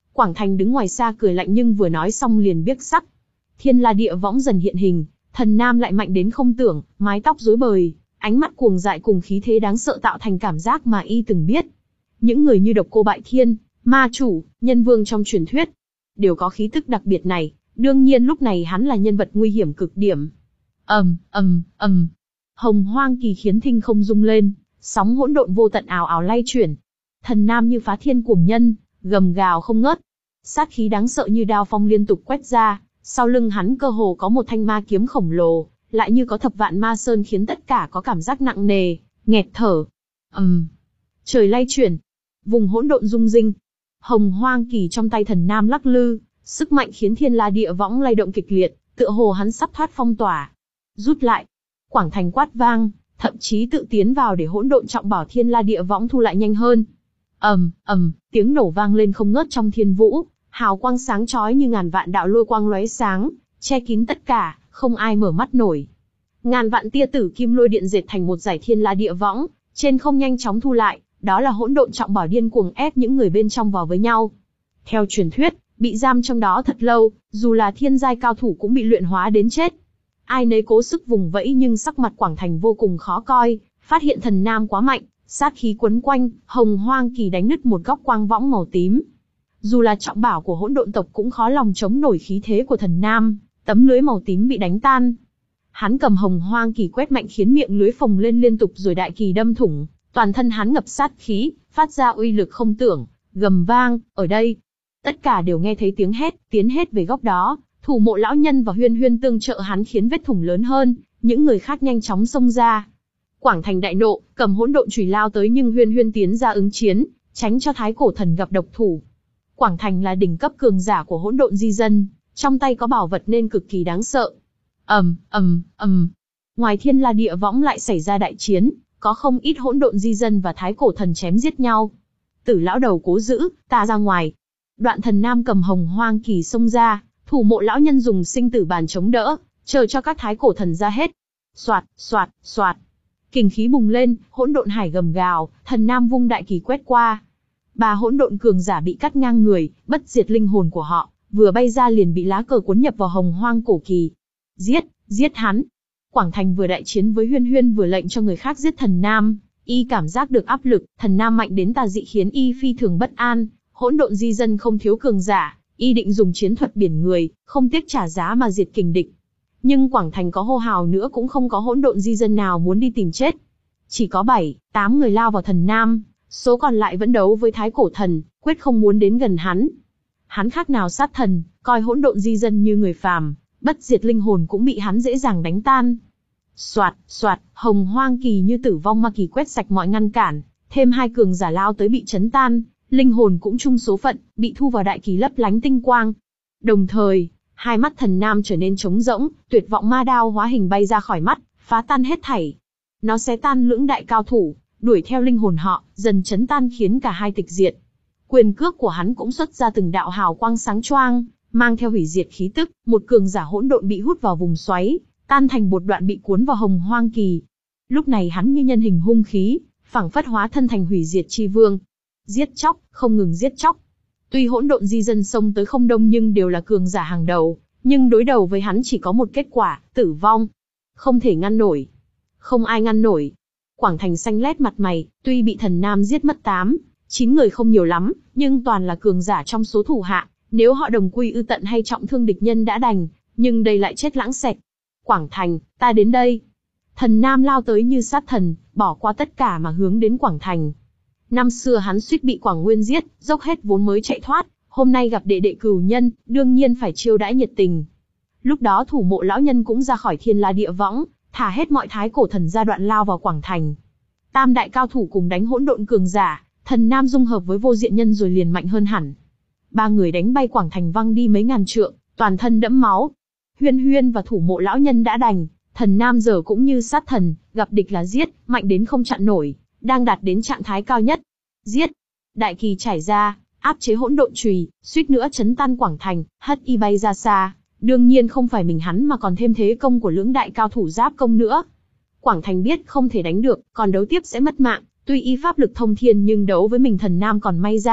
Quảng Thành đứng ngoài xa cười lạnh nhưng vừa nói xong liền biếc sắc. Thiên La Địa Võng dần hiện hình, Thần Nam lại mạnh đến không tưởng, mái tóc rối bời, ánh mắt cuồng dại cùng khí thế đáng sợ tạo thành cảm giác mà y từng biết. Những người như Độc Cô Bại Thiên, Ma Chủ, Nhân Vương trong truyền thuyết, đều có khí tức đặc biệt này, đương nhiên lúc này hắn là nhân vật nguy hiểm cực điểm. Ầm, ầm, ầm. Hồng Hoang Kỳ khiến thinh không rung lên, sóng hỗn độn vô tận ào ào lay chuyển. Thần Nam như phá thiên cuồng nhân, gầm gào không ngớt. Sát khí đáng sợ như đao phong liên tục quét ra, sau lưng hắn cơ hồ có một thanh ma kiếm khổng lồ, lại như có thập vạn ma sơn khiến tất cả có cảm giác nặng nề, nghẹt thở. Ầm. Um. Trời lay chuyển, vùng hỗn độn rung rinh. Hồng Hoang Kỳ trong tay Thần Nam lắc lư, sức mạnh khiến Thiên La Địa Võng lay động kịch liệt, tựa hồ hắn sắp thoát phong tỏa. Rút lại. Quảng Thành quát vang, thậm chí tự tiến vào để hỗn độn trọng bảo Thiên La Địa Võng thu lại nhanh hơn. Ầm, ầm, tiếng nổ vang lên không ngớt trong thiên vũ, hào quang sáng chói như ngàn vạn đạo lôi quang lóe sáng, che kín tất cả, không ai mở mắt nổi. Ngàn vạn tia tử kim lôi điện dệt thành một dải Thiên La Địa Võng, trên không nhanh chóng thu lại, đó là hỗn độn trọng bảo điên cuồng ép những người bên trong vào với nhau. Theo truyền thuyết, bị giam trong đó thật lâu, dù là thiên giai cao thủ cũng bị luyện hóa đến chết. Ai nấy cố sức vùng vẫy nhưng sắc mặt Quảng Thành vô cùng khó coi, phát hiện Thần Nam quá mạnh, sát khí quấn quanh, Hồng Hoang Kỳ đánh nứt một góc quang võng màu tím. Dù là trọng bảo của hỗn độn tộc cũng khó lòng chống nổi khí thế của Thần Nam, tấm lưới màu tím bị đánh tan. Hắn cầm Hồng Hoang Kỳ quét mạnh khiến miệng lưới phồng lên liên tục rồi đại kỳ đâm thủng, toàn thân hắn ngập sát khí, phát ra uy lực không tưởng, gầm vang, ở đây. Tất cả đều nghe thấy tiếng hét, tiến hết về góc đó, Thủ Mộ lão nhân và Huyên Huyên tương trợ hắn khiến vết thủng lớn hơn, những người khác nhanh chóng xông ra. Quảng Thành đại nộ, cầm hỗn độn chùy lao tới nhưng Huyên Huyên tiến ra ứng chiến, tránh cho Thái Cổ Thần gặp độc thủ. Quảng Thành là đỉnh cấp cường giả của hỗn độn di dân, trong tay có bảo vật nên cực kỳ đáng sợ. Ầm, ầm, ầm. Ngoài Thiên La Địa Võng lại xảy ra đại chiến, có không ít hỗn độn di dân và Thái Cổ Thần chém giết nhau. Tử lão đầu cố giữ, ta ra ngoài. Đoạn Thần Nam cầm Hồng Hoang Kỳ xông ra, Thủ Mộ lão nhân dùng sinh tử bàn chống đỡ, chờ cho các Thái Cổ Thần ra hết. Soạt, soạt, soạt. Kình khí bùng lên, hỗn độn hải gầm gào, Thần Nam vung đại kỳ quét qua. Ba hỗn độn cường giả bị cắt ngang người, bất diệt linh hồn của họ, vừa bay ra liền bị lá cờ cuốn nhập vào Hồng Hoang cổ kỳ. Giết, giết hắn. Quảng Thành vừa đại chiến với Huyên Huyên vừa lệnh cho người khác giết Thần Nam, y cảm giác được áp lực, Thần Nam mạnh đến tà dị khiến y phi thường bất an, hỗn độn di dân không thiếu cường giả, y định dùng chiến thuật biển người, không tiếc trả giá mà diệt kình địch. Nhưng Quảng Thành có hô hào nữa cũng không có hỗn độn di dân nào muốn đi tìm chết. Chỉ có bảy, tám người lao vào Thần Nam, số còn lại vẫn đấu với Thái Cổ Thần, quyết không muốn đến gần hắn. Hắn khác nào sát thần, coi hỗn độn di dân như người phàm, bất diệt linh hồn cũng bị hắn dễ dàng đánh tan. Soạt, soạt, Hồng Hoang Kỳ như tử vong ma kỳ quét sạch mọi ngăn cản, thêm hai cường giả lao tới bị chấn tan, linh hồn cũng chung số phận, bị thu vào đại kỳ lấp lánh tinh quang. Đồng thời, hai mắt Thần Nam trở nên trống rỗng, tuyệt vọng ma đao hóa hình bay ra khỏi mắt, phá tan hết thảy. Nó xé tan lưỡng đại cao thủ, đuổi theo linh hồn họ, dần chấn tan khiến cả hai tịch diệt. Quyền cước của hắn cũng xuất ra từng đạo hào quang sáng choang, mang theo hủy diệt khí tức, một cường giả hỗn độn bị hút vào vùng xoáy, tan thành bột đoạn bị cuốn vào Hồng Hoang Kỳ. Lúc này hắn như nhân hình hung khí, phảng phất hóa thân thành hủy diệt chi vương. Giết chóc, không ngừng giết chóc. Tuy hỗn độn di dân xông tới không đông nhưng đều là cường giả hàng đầu, nhưng đối đầu với hắn chỉ có một kết quả, tử vong. Không thể ngăn nổi. Không ai ngăn nổi. Quảng Thành xanh lét mặt mày, tuy bị Thần Nam giết mất tám, chín người không nhiều lắm, nhưng toàn là cường giả trong số thủ hạ, nếu họ đồng quy ư tận hay trọng thương địch nhân đã đành, nhưng đây lại chết lãng xẹt. Quảng Thành, ta đến đây. Thần Nam lao tới như sát thần, bỏ qua tất cả mà hướng đến Quảng Thành. Năm xưa hắn suýt bị Quảng Nguyên giết, dốc hết vốn mới chạy thoát, hôm nay gặp đệ đệ cửu nhân, đương nhiên phải chiêu đãi nhiệt tình. Lúc đó Thủ Mộ lão nhân cũng ra khỏi Thiên La Địa Võng, thả hết mọi Thái Cổ Thần ra đoạn lao vào Quảng Thành. Tam đại cao thủ cùng đánh hỗn độn cường giả, Thần Nam dung hợp với Vô Diện Nhân rồi liền mạnh hơn hẳn. Ba người đánh bay Quảng Thành văng đi mấy ngàn trượng, toàn thân đẫm máu. Huyên Huyên và Thủ Mộ lão nhân đã đành, Thần Nam giờ cũng như sát thần, gặp địch là giết, mạnh đến không chặn nổi, đang đạt đến trạng thái cao nhất. Giết! Đại kỳ trải ra, áp chế hỗn độn chùy, suýt nữa chấn tan Quảng Thành, hất y bay ra xa. Đương nhiên không phải mình hắn mà còn thêm thế công của lưỡng đại cao thủ giáp công nữa. Quảng Thành biết không thể đánh được, còn đấu tiếp sẽ mất mạng, tuy y pháp lực thông thiên nhưng đấu với mình Thần Nam còn may ra,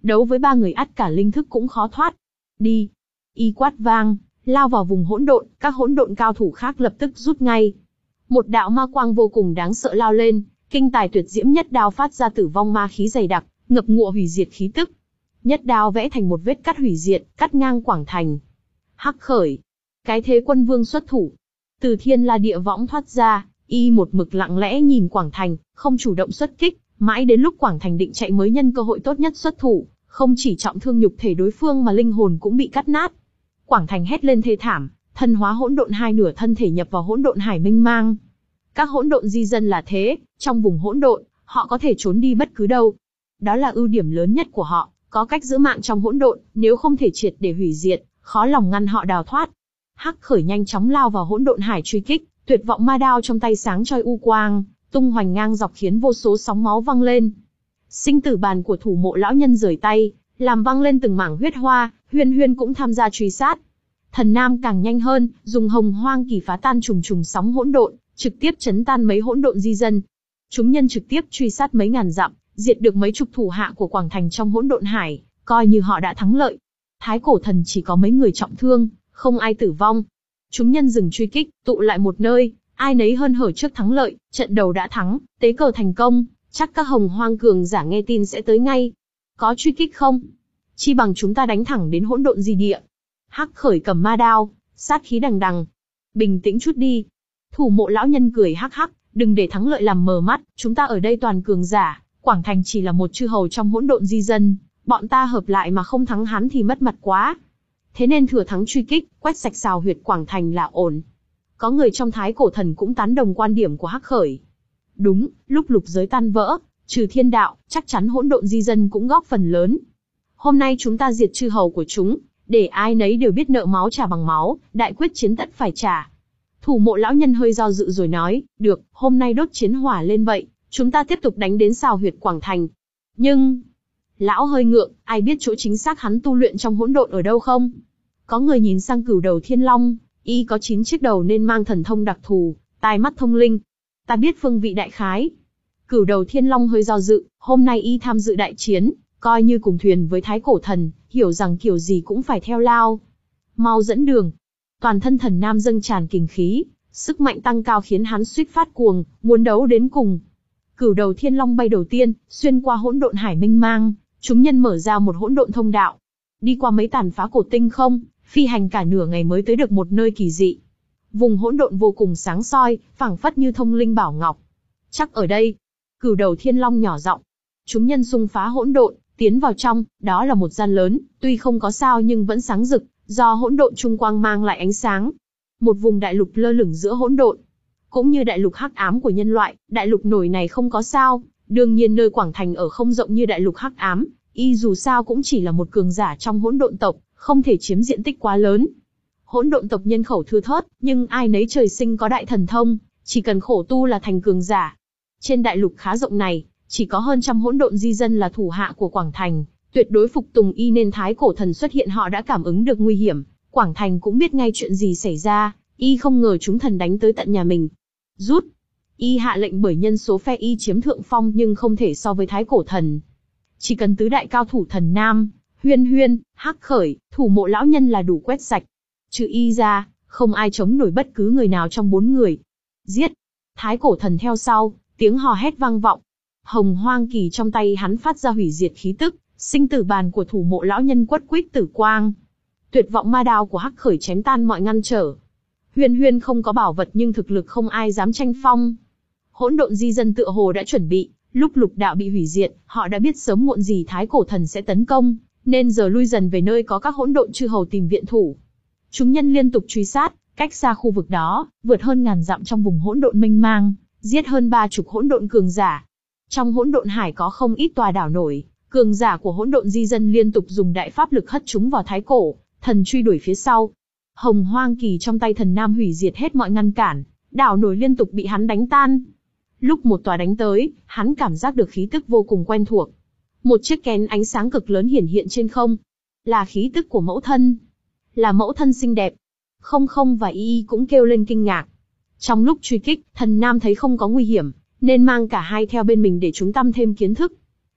Đấu với ba người ắt cả linh thức cũng khó thoát. Đi. Y quát vang, lao vào vùng hỗn độn, các hỗn độn cao thủ khác lập tức rút ngay. Một đạo ma quang vô cùng đáng sợ lao lên, kinh tài tuyệt diễm nhất đao phát ra tử vong ma khí dày đặc, ngập ngụa hủy diệt khí tức. Nhất đao vẽ thành một vết cắt hủy diệt, cắt ngang quảng thành. Hắc Khởi, cái thế quân vương xuất thủ. Từ thiên la địa võng thoát ra, y một mực lặng lẽ nhìn quảng thành, không chủ động xuất kích, mãi đến lúc quảng thành định chạy mới nhân cơ hội tốt nhất xuất thủ, không chỉ trọng thương nhục thể đối phương mà linh hồn cũng bị cắt nát. Quảng thành hét lên thê thảm, thân hóa hỗn độn hai nửa thân thể nhập vào hỗn độn hải mênh mang. Các hỗn độn di dân là thế, trong vùng hỗn độn, họ có thể trốn đi bất cứ đâu. Đó là ưu điểm lớn nhất của họ, có cách giữ mạng trong hỗn độn, nếu không thể triệt để hủy diệt, khó lòng ngăn họ đào thoát. Hắc Khởi nhanh chóng lao vào hỗn độn hải truy kích, tuyệt vọng ma đao trong tay sáng choi u quang, tung hoành ngang dọc khiến vô số sóng máu văng lên. Sinh tử bàn của thủ mộ lão nhân rời tay, làm văng lên từng mảng huyết hoa, Huyên Huyên cũng tham gia truy sát. Thần Nam càng nhanh hơn, dùng hồng hoang kỳ phá tan trùng trùng sóng hỗn độn, trực tiếp chấn tan mấy hỗn độn di dân. Chúng nhân trực tiếp truy sát mấy ngàn dặm, diệt được mấy chục thủ hạ của Quảng Thành trong hỗn độn hải, coi như họ đã thắng lợi. Thái cổ thần chỉ có mấy người trọng thương, không ai tử vong. Chúng nhân dừng truy kích, tụ lại một nơi, ai nấy hơn hở trước thắng lợi, trận đầu đã thắng, tế cờ thành công, chắc các hồng hoang cường giả nghe tin sẽ tới ngay. Có truy kích không? Chi bằng chúng ta đánh thẳng đến hỗn độn di địa. Hắc Khởi cầm ma đao, sát khí đằng đằng. Bình tĩnh chút đi. Thủ mộ lão nhân cười hắc hắc, đừng để thắng lợi làm mờ mắt, chúng ta ở đây toàn cường giả, Quảng Thành chỉ là một chư hầu trong hỗn độn di dân, bọn ta hợp lại mà không thắng hắn thì mất mặt quá. Thế nên thừa thắng truy kích, quét sạch xào huyệt Quảng Thành là ổn. Có người trong Thái cổ thần cũng tán đồng quan điểm của Hắc Khởi. Đúng, lúc lục giới tan vỡ, trừ thiên đạo, chắc chắn hỗn độn di dân cũng góp phần lớn. Hôm nay chúng ta diệt chư hầu của chúng, để ai nấy đều biết nợ máu trả bằng máu, đại quyết chiến tận phải trả. Thủ mộ lão nhân hơi do dự rồi nói, được, hôm nay đốt chiến hỏa lên vậy, chúng ta tiếp tục đánh đến xào huyệt Quảng Thành. Nhưng, lão hơi ngượng, ai biết chỗ chính xác hắn tu luyện trong hỗn độn ở đâu không? Có người nhìn sang Cửu Đầu Thiên Long, y có chín chiếc đầu nên mang thần thông đặc thù, tai mắt thông linh. Ta biết phương vị đại khái. Cửu Đầu Thiên Long hơi do dự, hôm nay y tham dự đại chiến, coi như cùng thuyền với Thái cổ thần, hiểu rằng kiểu gì cũng phải theo lao. Mau dẫn đường. Toàn thân Thần Nam dâng tràn kình khí, sức mạnh tăng cao khiến hắn suýt phát cuồng, muốn đấu đến cùng. Cửu Đầu Thiên Long bay đầu tiên, xuyên qua hỗn độn hải mênh mang, chúng nhân mở ra một hỗn độn thông đạo. Đi qua mấy tàn phá cổ tinh không, phi hành cả nửa ngày mới tới được một nơi kỳ dị. Vùng hỗn độn vô cùng sáng soi, phảng phất như thông linh bảo ngọc. Chắc ở đây. Cửu Đầu Thiên Long nhỏ giọng. Chúng nhân xung phá hỗn độn, tiến vào trong, đó là một gian lớn, tuy không có sao nhưng vẫn sáng rực, do hỗn độn trung quang mang lại ánh sáng. Một vùng đại lục lơ lửng giữa hỗn độn. Cũng như đại lục hắc ám của nhân loại, đại lục nổi này không có sao, đương nhiên nơi Quảng Thành ở không rộng như đại lục hắc ám, y dù sao cũng chỉ là một cường giả trong hỗn độn tộc, không thể chiếm diện tích quá lớn. Hỗn độn tộc nhân khẩu thưa thớt, nhưng ai nấy trời sinh có đại thần thông, chỉ cần khổ tu là thành cường giả. Trên đại lục khá rộng này, chỉ có hơn trăm hỗn độn di dân là thủ hạ của Quảng Thành, tuyệt đối phục tùng y nên Thái cổ thần xuất hiện họ đã cảm ứng được nguy hiểm, Quảng Thành cũng biết ngay chuyện gì xảy ra, y không ngờ chúng thần đánh tới tận nhà mình. Rút! Y hạ lệnh bởi nhân số phe y chiếm thượng phong nhưng không thể so với Thái cổ thần. Chỉ cần tứ đại cao thủ Thần Nam, Huyên Huyên, Hắc Khởi, thủ mộ lão nhân là đủ quét sạch. Trừ y ra, không ai chống nổi bất cứ người nào trong bốn người. Giết! Thái cổ thần theo sau, tiếng hò hét vang vọng. Hồng hoang kỳ trong tay hắn phát ra hủy diệt khí tức, sinh tử bàn của thủ mộ lão nhân quất quýt tử quang. Tuyệt vọng ma đao của Hắc Khởi chém tan mọi ngăn trở. Huyên Huyên không có bảo vật nhưng thực lực không ai dám tranh phong. Hỗn độn di dân tựa hồ đã chuẩn bị, lúc lục đạo bị hủy diệt, họ đã biết sớm muộn gì Thái cổ thần sẽ tấn công, nên giờ lui dần về nơi có các hỗn độn chư hầu tìm viện thủ. Chúng nhân liên tục truy sát, cách xa khu vực đó, vượt hơn ngàn dặm trong vùng hỗn độn mênh mang, giết hơn ba chục hỗn độn cường giả. Trong hỗn độn hải có không ít tòa đảo nổi, cường giả của hỗn độn di dân liên tục dùng đại pháp lực hất chúng vào Thái cổ thần truy đuổi phía sau. Hồng hoang kỳ trong tay Thần Nam hủy diệt hết mọi ngăn cản, đảo nổi liên tục bị hắn đánh tan. Lúc một tòa đánh tới, hắn cảm giác được khí tức vô cùng quen thuộc. Một chiếc kén ánh sáng cực lớn hiển hiện trên không. Là khí tức của mẫu thân. Là mẫu thân xinh đẹp. Không không và y y cũng kêu lên kinh ngạc. Trong lúc truy kích, Thần Nam thấy không có nguy hiểm, nên mang cả hai theo bên mình để chúng tăng thêm kiến thức.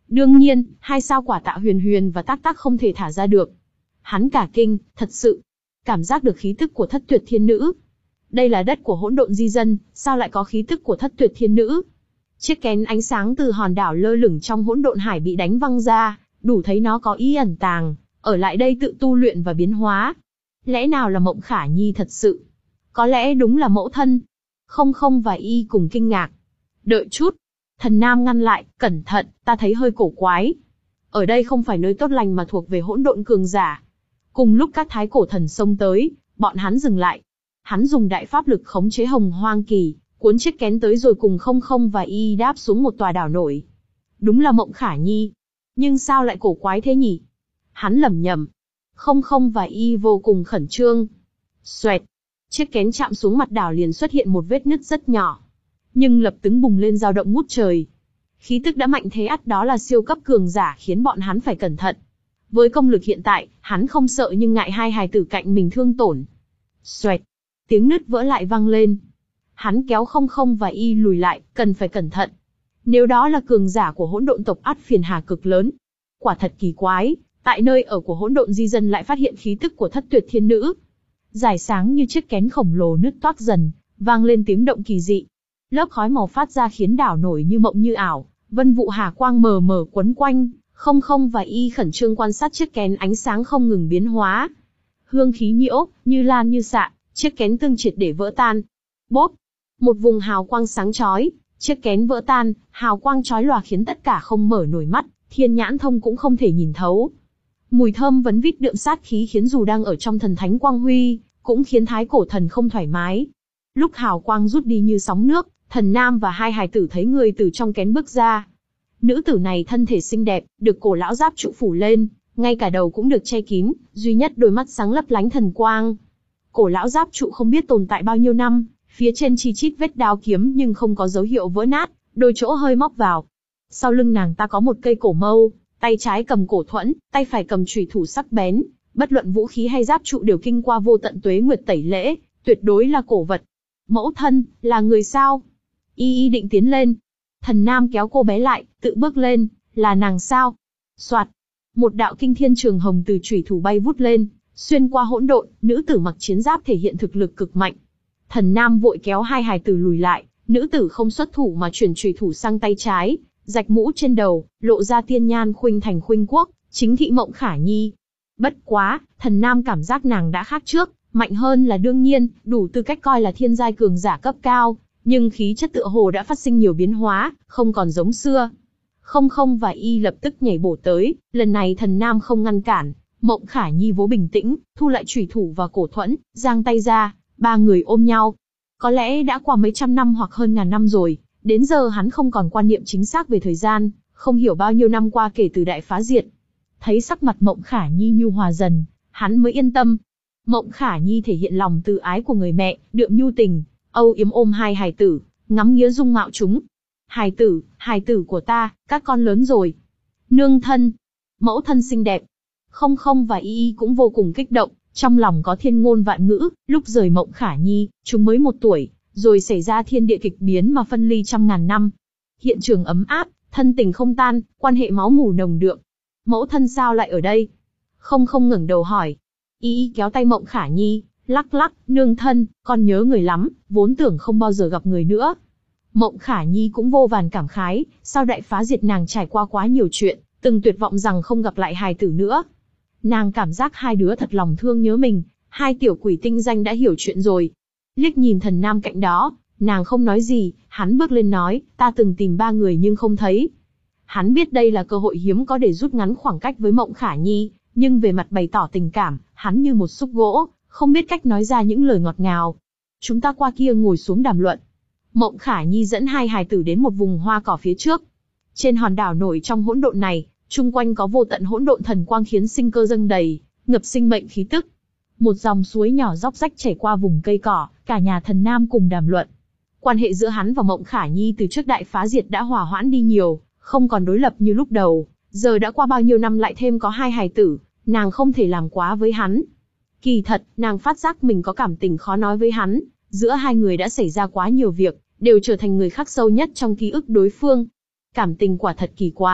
Đương nhiên, hai sao quả Tạ Huyền Huyền và Tác Tác không thể thả ra được. Hắn cả kinh, thật sự, cảm giác được khí tức của Thất Tuyệt Thiên Nữ. Đây là đất của hỗn độn di dân, sao lại có khí tức của Thất Tuyệt Thiên Nữ? Chiếc kén ánh sáng từ hòn đảo lơ lửng trong hỗn độn hải bị đánh văng ra, đủ thấy nó có ý ẩn tàng, ở lại đây tự tu luyện và biến hóa. Lẽ nào là Mộng Khả Nhi thật sự? Có lẽ đúng là mẫu thân. Không Không và Y cùng kinh ngạc. Đợi chút. Thần Nam ngăn lại, cẩn thận, ta thấy hơi cổ quái. Ở đây không phải nơi tốt lành mà thuộc về hỗn độn cường giả. Cùng lúc các thái cổ thần xông tới, bọn hắn dừng lại. Hắn dùng đại pháp lực khống chế Hồng Hoang Kỳ, cuốn chiếc kén tới rồi cùng Không Không và Y đáp xuống một tòa đảo nổi. Đúng là Mộng Khả Nhi. Nhưng sao lại cổ quái thế nhỉ? Hắn lẩm nhẩm. Không Không và Y vô cùng khẩn trương. Xoẹt. Chiếc kén chạm xuống mặt đảo liền xuất hiện một vết nứt rất nhỏ. Nhưng lập tức bùng lên dao động ngút trời. Khí tức đã mạnh thế ắt đó là siêu cấp cường giả khiến bọn hắn phải cẩn thận. Với công lực hiện tại, hắn không sợ nhưng ngại hai hài tử cạnh mình thương tổn. Xoẹt. Tiếng nứt vỡ lại vang lên. Hắn kéo Không Không và Y lùi lại, cần phải cẩn thận. Nếu đó là cường giả của hỗn độn tộc ắt phiền hà cực lớn. Quả thật kỳ quái, tại nơi ở của hỗn độn di dân lại phát hiện khí tức của Thất Tuyệt Thiên Nữ. Rải sáng như chiếc kén khổng lồ nứt toác dần, vang lên tiếng động kỳ dị. Lớp khói màu phát ra khiến đảo nổi như mộng như ảo, vân vụ hà quang mờ mờ quấn quanh, Không Không và Y khẩn trương quan sát chiếc kén ánh sáng không ngừng biến hóa. Hương khí nhiễu, như lan như xạ, chiếc kén tương triệt để vỡ tan. Bốp! Một vùng hào quang sáng chói, chiếc kén vỡ tan, hào quang chói lòa khiến tất cả không mở nổi mắt, thiên nhãn thông cũng không thể nhìn thấu. Mùi thơm vấn vít đượm sát khí khiến dù đang ở trong thần thánh quang huy, cũng khiến thái cổ thần không thoải mái. Lúc hào quang rút đi như sóng nước, Thần Nam và hai hài tử thấy người từ trong kén bước ra. Nữ tử này thân thể xinh đẹp, được cổ lão giáp trụ phủ lên, ngay cả đầu cũng được che kín, duy nhất đôi mắt sáng lấp lánh thần quang. Cổ lão giáp trụ không biết tồn tại bao nhiêu năm, phía trên chi chít vết đao kiếm nhưng không có dấu hiệu vỡ nát, đôi chỗ hơi móc vào. Sau lưng nàng ta có một cây cổ mâu, tay trái cầm cổ thuẫn, tay phải cầm chùy thủ sắc bén, bất luận vũ khí hay giáp trụ đều kinh qua vô tận tuế nguyệt tẩy lễ, tuyệt đối là cổ vật. Mẫu thân, là người sao? Y Y định tiến lên. Thần Nam kéo cô bé lại, tự bước lên, là nàng sao? Soạt. Một đạo kinh thiên trường hồng từ chùy thủ bay vút lên, xuyên qua hỗn độn, nữ tử mặc chiến giáp thể hiện thực lực cực mạnh. Thần Nam vội kéo hai hài tử lùi lại, nữ tử không xuất thủ mà chuyển chùy thủ sang tay trái, rạch mũ trên đầu, lộ ra tiên nhan khuynh thành khuynh quốc, chính thị Mộng Khả Nhi. Bất quá, Thần Nam cảm giác nàng đã khác trước, mạnh hơn là đương nhiên, đủ tư cách coi là thiên giai cường giả cấp cao, nhưng khí chất tựa hồ đã phát sinh nhiều biến hóa, không còn giống xưa. Không Không và Y lập tức nhảy bổ tới, lần này Thần Nam không ngăn cản, Mộng Khả Nhi vốn bình tĩnh, thu lại chùy thủ và cổ thuẫn, giang tay ra, ba người ôm nhau. Có lẽ đã qua mấy trăm năm hoặc hơn ngàn năm rồi, đến giờ hắn không còn quan niệm chính xác về thời gian, không hiểu bao nhiêu năm qua kể từ đại phá diệt. Thấy sắc mặt Mộng Khả Nhi nhu hòa dần, hắn mới yên tâm. Mộng Khả Nhi thể hiện lòng từ ái của người mẹ, đượm nhu tình, âu yếm ôm hai hài tử, ngắm nghía dung mạo chúng. Hài tử, hài tử của ta, các con lớn rồi. Nương thân, mẫu thân xinh đẹp. Không Không và Y Y cũng vô cùng kích động, trong lòng có thiên ngôn vạn ngữ, lúc rời Mộng Khả Nhi, chúng mới một tuổi, rồi xảy ra thiên địa kịch biến mà phân ly trăm ngàn năm. Hiện trường ấm áp, thân tình không tan, quan hệ máu mủ nồng đượm. Mẫu thân sao lại ở đây? Không Không ngẩng đầu hỏi. Y Y kéo tay Mộng Khả Nhi, lắc lắc, nương thân, con nhớ người lắm, vốn tưởng không bao giờ gặp người nữa. Mộng Khả Nhi cũng vô vàn cảm khái, sau đại phá diệt nàng trải qua quá nhiều chuyện, từng tuyệt vọng rằng không gặp lại hài tử nữa. Nàng cảm giác hai đứa thật lòng thương nhớ mình, hai tiểu quỷ tinh danh đã hiểu chuyện rồi. Liếc nhìn Thần Nam cạnh đó, nàng không nói gì, hắn bước lên nói, ta từng tìm ba người nhưng không thấy. Hắn biết đây là cơ hội hiếm có để rút ngắn khoảng cách với Mộng Khả Nhi, nhưng về mặt bày tỏ tình cảm, hắn như một xúc gỗ, không biết cách nói ra những lời ngọt ngào. Chúng ta qua kia ngồi xuống đàm luận. Mộng Khả Nhi dẫn hai hài tử đến một vùng hoa cỏ phía trước. Trên hòn đảo nổi trong hỗn độn này, chung quanh có vô tận hỗn độn thần quang khiến sinh cơ dâng đầy, ngập sinh mệnh khí tức. Một dòng suối nhỏ róc rách chảy qua vùng cây cỏ, cả nhà Thần Nam cùng đàm luận. Quan hệ giữa hắn và Mộng Khả Nhi từ trước đại phá diệt đã hòa hoãn đi nhiều, không còn đối lập như lúc đầu. Giờ đã qua bao nhiêu năm lại thêm có hai hài tử, nàng không thể làm quá với hắn. Kỳ thật, nàng phát giác mình có cảm tình khó nói với hắn, giữa hai người đã xảy ra quá nhiều việc, đều trở thành người khắc sâu nhất trong ký ức đối phương. Cảm tình quả thật kỳ quái,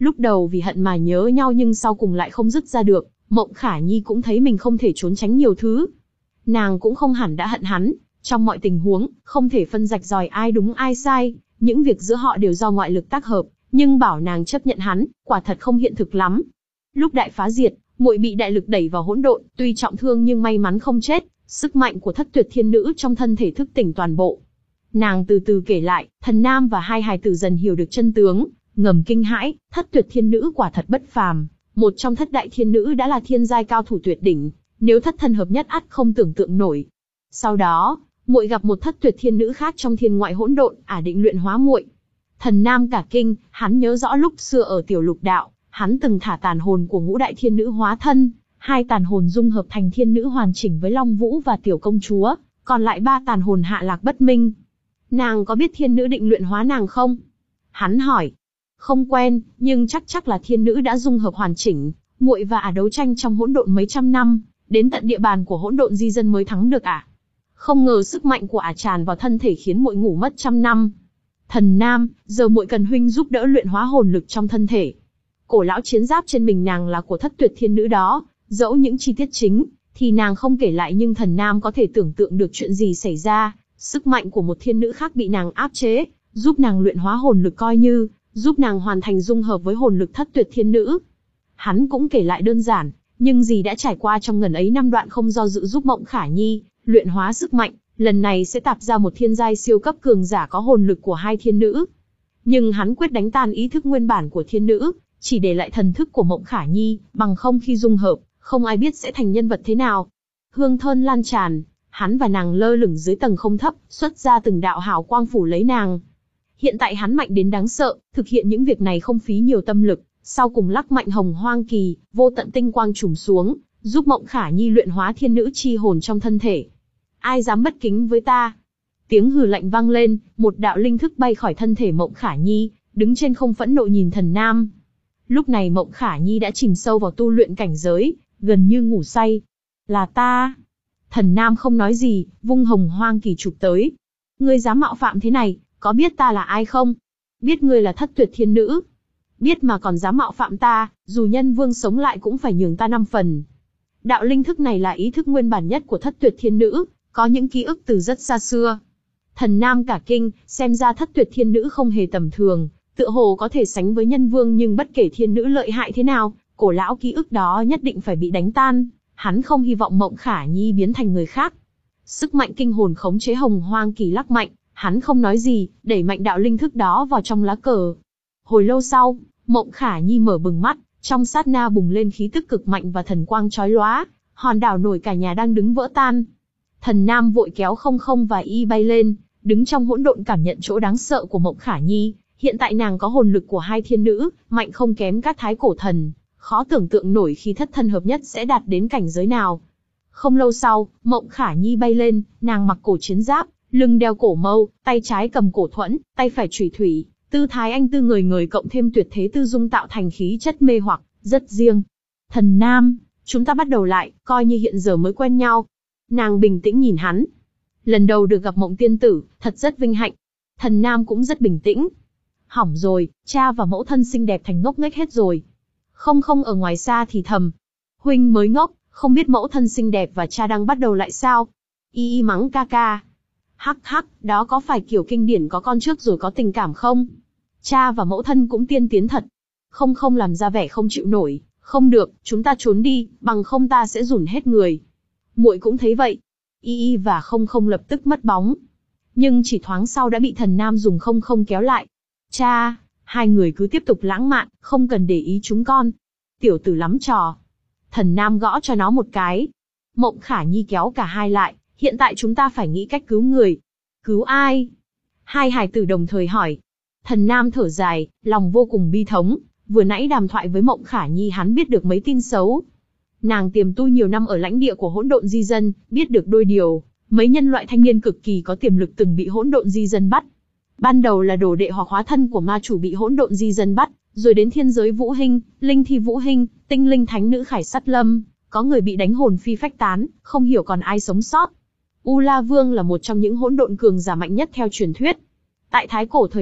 Lúc đầu vì hận mà nhớ nhau nhưng sau cùng lại không dứt ra được, Mộng Khả Nhi cũng thấy mình không thể trốn tránh nhiều thứ. Nàng cũng không hẳn đã hận hắn, trong mọi tình huống, không thể phân rạch ròi ai đúng ai sai, những việc giữa họ đều do ngoại lực tác hợp, nhưng bảo nàng chấp nhận hắn, quả thật không hiện thực lắm. Lúc đại phá diệt, muội bị đại lực đẩy vào hỗn độn, tuy trọng thương nhưng may mắn không chết, sức mạnh của Thất Tuyệt Thiên Nữ trong thân thể thức tỉnh toàn bộ. Nàng từ từ kể lại, Thần Nam và hai hài tử dần hiểu được chân tướng, ngầm kinh hãi, Thất Tuyệt Thiên Nữ quả thật bất phàm, một trong thất đại thiên nữ đã là thiên giai cao thủ tuyệt đỉnh, nếu thất thân hợp nhất ắt không tưởng tượng nổi. Sau đó, muội gặp một Thất Tuyệt Thiên Nữ khác trong thiên ngoại hỗn độn, ả định luyện hóa muội. Thần Nam cả kinh, hắn nhớ rõ lúc xưa ở Tiểu Lục Đạo, hắn từng thả tàn hồn của ngũ đại thiên nữ hóa thân, hai tàn hồn dung hợp thành thiên nữ hoàn chỉnh với Long Vũ và Tiểu Công Chúa, còn lại ba tàn hồn hạ lạc bất minh. Nàng có biết thiên nữ định luyện hóa nàng không? Hắn hỏi. Không quen, nhưng chắc chắc là thiên nữ đã dung hợp hoàn chỉnh, muội và ả đấu tranh trong hỗn độn mấy trăm năm, đến tận địa bàn của hỗn độn di dân mới thắng được ả. Không ngờ sức mạnh của ả tràn vào thân thể khiến muội ngủ mất trăm năm. Thần Nam, giờ muội cần huynh giúp đỡ luyện hóa hồn lực trong thân thể. Cổ lão chiến giáp trên mình nàng là của Thất Tuyệt Thiên Nữ đó, dẫu những chi tiết chính thì nàng không kể lại nhưng Thần Nam có thể tưởng tượng được chuyện gì xảy ra, sức mạnh của một thiên nữ khác bị nàng áp chế, giúp nàng luyện hóa hồn lực coi như giúp nàng hoàn thành dung hợp với hồn lực Thất Tuyệt Thiên Nữ. Hắn cũng kể lại đơn giản, nhưng gì đã trải qua trong ngần ấy năm đoạn không do dự giúp Mộng Khả Nhi luyện hóa sức mạnh, lần này sẽ tạp ra một thiên giai siêu cấp cường giả có hồn lực của hai thiên nữ. Nhưng hắn quyết đánh tan ý thức nguyên bản của thiên nữ, chỉ để lại thần thức của Mộng Khả Nhi, bằng không khi dung hợp, không ai biết sẽ thành nhân vật thế nào. Hương thơm lan tràn, hắn và nàng lơ lửng dưới tầng không thấp, xuất ra từng đạo hào quang phủ lấy nàng. Hiện tại hắn mạnh đến đáng sợ, thực hiện những việc này không phí nhiều tâm lực, sau cùng lắc mạnh hồng hoang kỳ, vô tận tinh quang trùm xuống, giúp Mộng Khả Nhi luyện hóa thiên nữ chi hồn trong thân thể. Ai dám bất kính với ta? Tiếng hừ lạnh vang lên, một đạo linh thức bay khỏi thân thể Mộng Khả Nhi, đứng trên không phẫn nộ nhìn Thần Nam. Lúc này Mộng Khả Nhi đã chìm sâu vào tu luyện cảnh giới, gần như ngủ say. Là ta. Thần Nam không nói gì, vung hồng hoang kỳ chụp tới. Ngươi dám mạo phạm thế này, có biết ta là ai không? Biết ngươi là Thất Tuyệt Thiên Nữ. Biết mà còn dám mạo phạm ta, dù nhân vương sống lại cũng phải nhường ta năm phần. Đạo linh thức này là ý thức nguyên bản nhất của Thất Tuyệt Thiên Nữ, có những ký ức từ rất xa xưa. Thần Nam cả kinh, xem ra Thất Tuyệt Thiên Nữ không hề tầm thường, tựa hồ có thể sánh với nhân vương nhưng bất kể thiên nữ lợi hại thế nào, cổ lão ký ức đó nhất định phải bị đánh tan. Hắn không hy vọng Mộng Khả Nhi biến thành người khác. Sức mạnh kinh hồn khống chế hồng hoang kỳ lắc mạnh, hắn không nói gì, đẩy mạnh đạo linh thức đó vào trong lá cờ. Hồi lâu sau, Mộng Khả Nhi mở bừng mắt, trong sát na bùng lên khí tức cực mạnh và thần quang chói lóa, hòn đảo nổi cả nhà đang đứng vỡ tan. Thần Nam vội kéo không không và y bay lên, đứng trong hỗn độn cảm nhận chỗ đáng sợ của Mộng Khả Nhi. Hiện tại nàng có hồn lực của hai thiên nữ, mạnh không kém các thái cổ thần, khó tưởng tượng nổi khi thất thân hợp nhất sẽ đạt đến cảnh giới nào. Không lâu sau, Mộng Khả Nhi bay lên, nàng mặc cổ chiến giáp, lưng đeo cổ mâu, tay trái cầm cổ thuẫn, tay phải chủy thủy, tư thái anh tư người người cộng thêm tuyệt thế tư dung tạo thành khí chất mê hoặc, rất riêng. Thần Nam, chúng ta bắt đầu lại, coi như hiện giờ mới quen nhau. Nàng bình tĩnh nhìn hắn. Lần đầu được gặp Mộng tiên tử, thật rất vinh hạnh. Thần Nam cũng rất bình tĩnh. Hỏng rồi, cha và mẫu thân xinh đẹp thành ngốc nghếch hết rồi. Không không ở ngoài xa thì thầm. Huynh mới ngốc, không biết mẫu thân xinh đẹp và cha đang bắt đầu lại sao? Y y mắng ca ca. Hắc hắc, đó có phải kiểu kinh điển có con trước rồi có tình cảm không? Cha và mẫu thân cũng tiên tiến thật. Không không làm ra vẻ không chịu nổi. Không được, chúng ta trốn đi, bằng không ta sẽ rủn hết người. Muội cũng thấy vậy. Y y và không không lập tức mất bóng. Nhưng chỉ thoáng sau đã bị Thần Nam dùng không không kéo lại. Cha, hai người cứ tiếp tục lãng mạn, không cần để ý chúng con. Tiểu tử lắm trò. Thần Nam gõ cho nó một cái. Mộng Khả Nhi kéo cả hai lại, hiện tại chúng ta phải nghĩ cách cứu người. Cứu ai? Hai hài tử đồng thời hỏi. Thần Nam thở dài, lòng vô cùng bi thống, vừa nãy đàm thoại với Mộng Khả Nhi hắn biết được mấy tin xấu. Nàng tiềm tu nhiều năm ở lãnh địa của hỗn độn di dân, biết được đôi điều, mấy nhân loại thanh niên cực kỳ có tiềm lực từng bị hỗn độn di dân bắt. Ban đầu là đồ đệ hoặc hóa thân của ma chủ bị hỗn độn di dân bắt, rồi đến thiên giới Vũ Hinh, linh thi Vũ Hinh, tinh linh thánh nữ Khải Sắt Lâm, có người bị đánh hồn phi phách tán, không hiểu còn ai sống sót. U La Vương là một trong những hỗn độn cường giả mạnh nhất theo truyền thuyết. Tại thái cổ thời đại,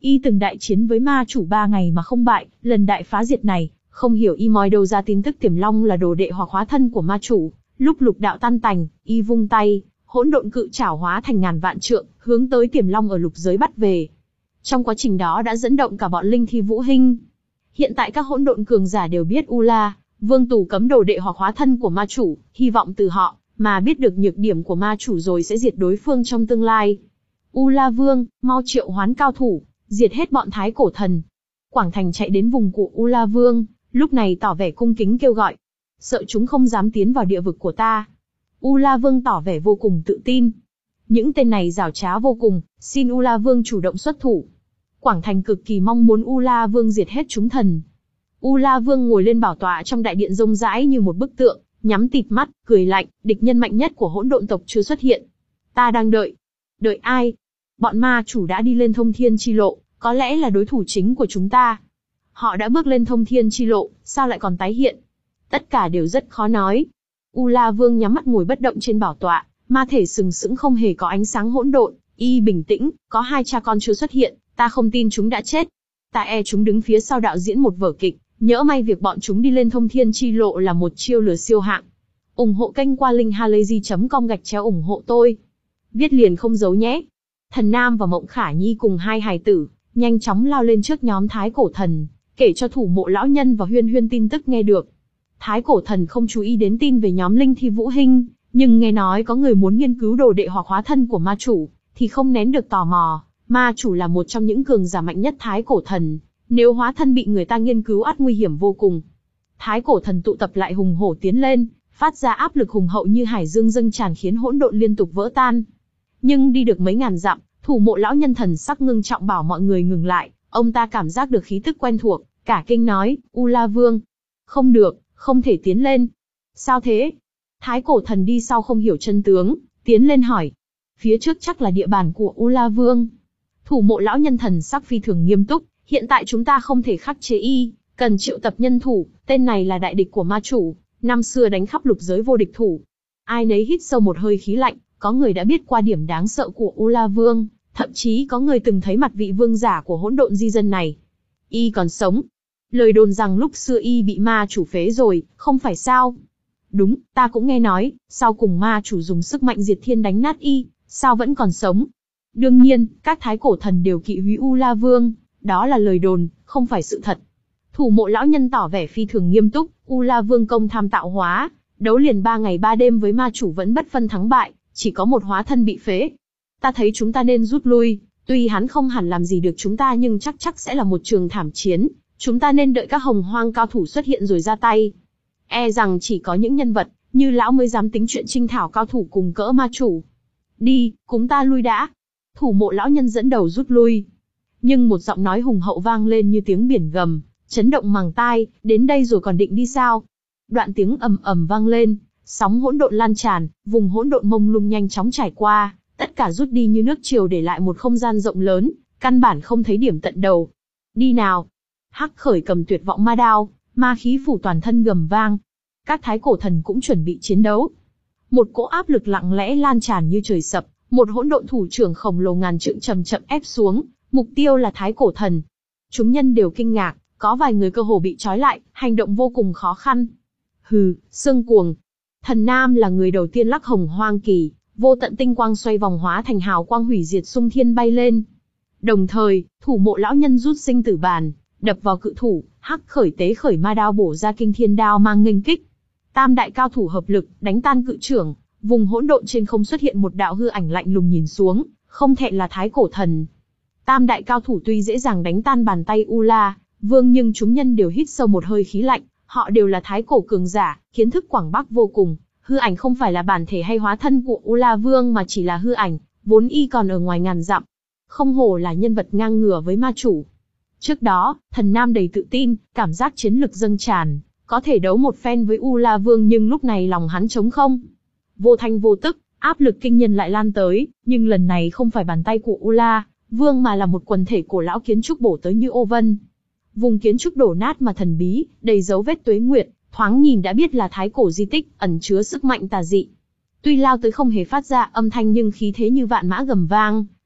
Y từng đại chiến với ma chủ ba ngày mà không bại, lần đại phá diệt này, không hiểu y moi đâu ra tin tức Tiềm Long là đồ đệ hoặc hóa thân của ma chủ. Lúc lục đạo tan tành, y vung tay, hỗn độn cự trảo hóa thành ngàn vạn trượng, hướng tới Tiềm Long ở lục giới bắt về. Trong quá trình đó đã dẫn động cả bọn linh thi vũ hinh. Hiện tại các hỗn độn cường giả đều biết U La Vương tù cấm đồ đệ hoặc hóa thân của ma chủ, hy vọng từ họ mà biết được nhược điểm của ma chủ rồi sẽ diệt đối phương trong tương lai. U La Vương, mau triệu hoán cao thủ, diệt hết bọn thái cổ thần. Quảng Thành chạy đến vùng của U La Vương, lúc này tỏ vẻ cung kính kêu gọi. Sợ chúng không dám tiến vào địa vực của ta. U La Vương tỏ vẻ vô cùng tự tin. Những tên này giảo trá vô cùng, xin U La Vương chủ động xuất thủ. Quảng Thành cực kỳ mong muốn U La Vương diệt hết chúng thần. U La Vương ngồi lên bảo tọa trong đại điện rông rãi như một bức tượng, nhắm tịt mắt, cười lạnh, địch nhân mạnh nhất của hỗn độn tộc chưa xuất hiện. Ta đang đợi. Đợi ai? Bọn ma chủ đã đi lên thông thiên chi lộ, có lẽ là đối thủ chính của chúng ta. Họ đã bước lên thông thiên chi lộ, sao lại còn tái hiện? Tất cả đều rất khó nói. U La Vương nhắm mắt ngồi bất động trên bảo tọa, ma thể sừng sững không hề có ánh sáng hỗn độn, y bình tĩnh, có hai cha con chưa xuất hiện, ta không tin chúng đã chết. Ta e chúng đứng phía sau đạo diễn một vở kịch, nhỡ may việc bọn chúng đi lên thông thiên chi lộ là một chiêu lừa siêu hạng. Ủng hộ kênh qua link halayzi chấm com gạch chéo ủng hộ tôi. Viết liền không giấu nhé. Thần Nam và Mộng Khả Nhi cùng hai hài tử, nhanh chóng lao lên trước nhóm Thái Cổ Thần, kể cho Thủ Mộ lão nhân và Huyên Huyên tin tức nghe được. Thái Cổ Thần không chú ý đến tin về nhóm linh thi vũ hinh, nhưng nghe nói có người muốn nghiên cứu đồ đệ hoặc hóa thân của ma chủ, thì không nén được tò mò. Ma chủ là một trong những cường giả mạnh nhất Thái Cổ Thần, nếu hóa thân bị người ta nghiên cứu ắt nguy hiểm vô cùng. Thái Cổ Thần tụ tập lại hùng hổ tiến lên, phát ra áp lực hùng hậu như hải dương dâng tràn khiến hỗn độn liên tục vỡ tan. Nhưng đi được mấy ngàn dặm, Thủ Mộ lão nhân thần sắc ngưng trọng bảo mọi người ngừng lại, ông ta cảm giác được khí tức quen thuộc, cả kinh nói, U La Vương. Không được, không thể tiến lên. Sao thế? Thái Cổ Thần đi sau không hiểu chân tướng, tiến lên hỏi. Phía trước chắc là địa bàn của U La Vương. Thủ Mộ lão nhân thần sắc phi thường nghiêm túc, hiện tại chúng ta không thể khắc chế y, cần triệu tập nhân thủ, tên này là đại địch của ma chủ, năm xưa đánh khắp lục giới vô địch thủ. Ai nấy hít sâu một hơi khí lạnh, có người đã biết qua điểm đáng sợ của U La Vương, thậm chí có người từng thấy mặt vị vương giả của hỗn độn di dân này. Y còn sống. Lời đồn rằng lúc xưa y bị ma chủ phế rồi, không phải sao? Đúng, ta cũng nghe nói, sau cùng ma chủ dùng sức mạnh diệt thiên đánh nát y, sao vẫn còn sống? Đương nhiên, các thái cổ thần đều kỵ húy U La Vương, đó là lời đồn, không phải sự thật. Thủ Mộ lão nhân tỏ vẻ phi thường nghiêm túc, U La Vương công tham tạo hóa, đấu liền ba ngày ba đêm với ma chủ vẫn bất phân thắng bại, chỉ có một hóa thân bị phế. Ta thấy chúng ta nên rút lui, tuy hắn không hẳn làm gì được chúng ta nhưng chắc chắc sẽ là một trường thảm chiến, chúng ta nên đợi các hồng hoang cao thủ xuất hiện rồi ra tay. E rằng chỉ có những nhân vật như lão mới dám tính chuyện chinh thảo cao thủ cùng cỡ ma chủ. Đi, chúng ta lui đã. Thủ Mộ lão nhân dẫn đầu rút lui. Nhưng một giọng nói hùng hậu vang lên như tiếng biển gầm, chấn động màng tai, đến đây rồi còn định đi sao? Đoạn tiếng ầm ầm vang lên, sóng hỗn độn lan tràn, vùng hỗn độn mông lung nhanh chóng trải qua, tất cả rút đi như nước triều để lại một không gian rộng lớn, căn bản không thấy điểm tận đầu. Đi nào! Hắc Khởi cầm tuyệt vọng ma đao, ma khí phủ toàn thân gầm vang. Các thái cổ thần cũng chuẩn bị chiến đấu. Một cỗ áp lực lặng lẽ lan tràn như trời sập, một hỗn độn thủ trưởng khổng lồ ngàn trượng chậm chậm ép xuống, mục tiêu là thái cổ thần. Chúng nhân đều kinh ngạc, có vài người cơ hồ bị trói lại, hành động vô cùng khó khăn. Hừ, Sương Cuồng. Thần Nam là người đầu tiên lắc hồng hoang kỳ, vô tận tinh quang xoay vòng hóa thành hào quang hủy diệt xung thiên bay lên. Đồng thời, Thủ Mộ lão nhân rút sinh tử bàn, đập vào cự thủ, Hắc Khởi tế khởi ma đao bổ ra kinh thiên đao mang nghênh kích. Tam đại cao thủ hợp lực, đánh tan cự trưởng, vùng hỗn độn trên không xuất hiện một đạo hư ảnh lạnh lùng nhìn xuống, không thẹn là thái cổ thần. Tam đại cao thủ tuy dễ dàng đánh tan bàn tay U La Vương nhưng chúng nhân đều hít sâu một hơi khí lạnh, họ đều là thái cổ cường giả, kiến thức quảng bác vô cùng. Hư ảnh không phải là bản thể hay hóa thân của U La Vương mà chỉ là hư ảnh, vốn y còn ở ngoài ngàn dặm. Không hổ là nhân vật ngang ngửa với ma chủ. Trước đó, Thần Nam đầy tự tin, cảm giác chiến lực dâng tràn, có thể đấu một phen với U La Vương nhưng lúc này lòng hắn trống không. Vô thanh vô tức, áp lực kinh nhân lại lan tới, nhưng lần này không phải bàn tay của U La Vương mà là một quần thể cổ lão kiến trúc bổ tới như ô vân. Vùng kiến trúc đổ nát mà thần bí, đầy dấu vết tuế nguyệt, thoáng nhìn đã biết là thái cổ di tích, ẩn chứa sức mạnh tà dị. Tuy lao tới không hề phát ra âm thanh nhưng khí thế như vạn mã gầm vang,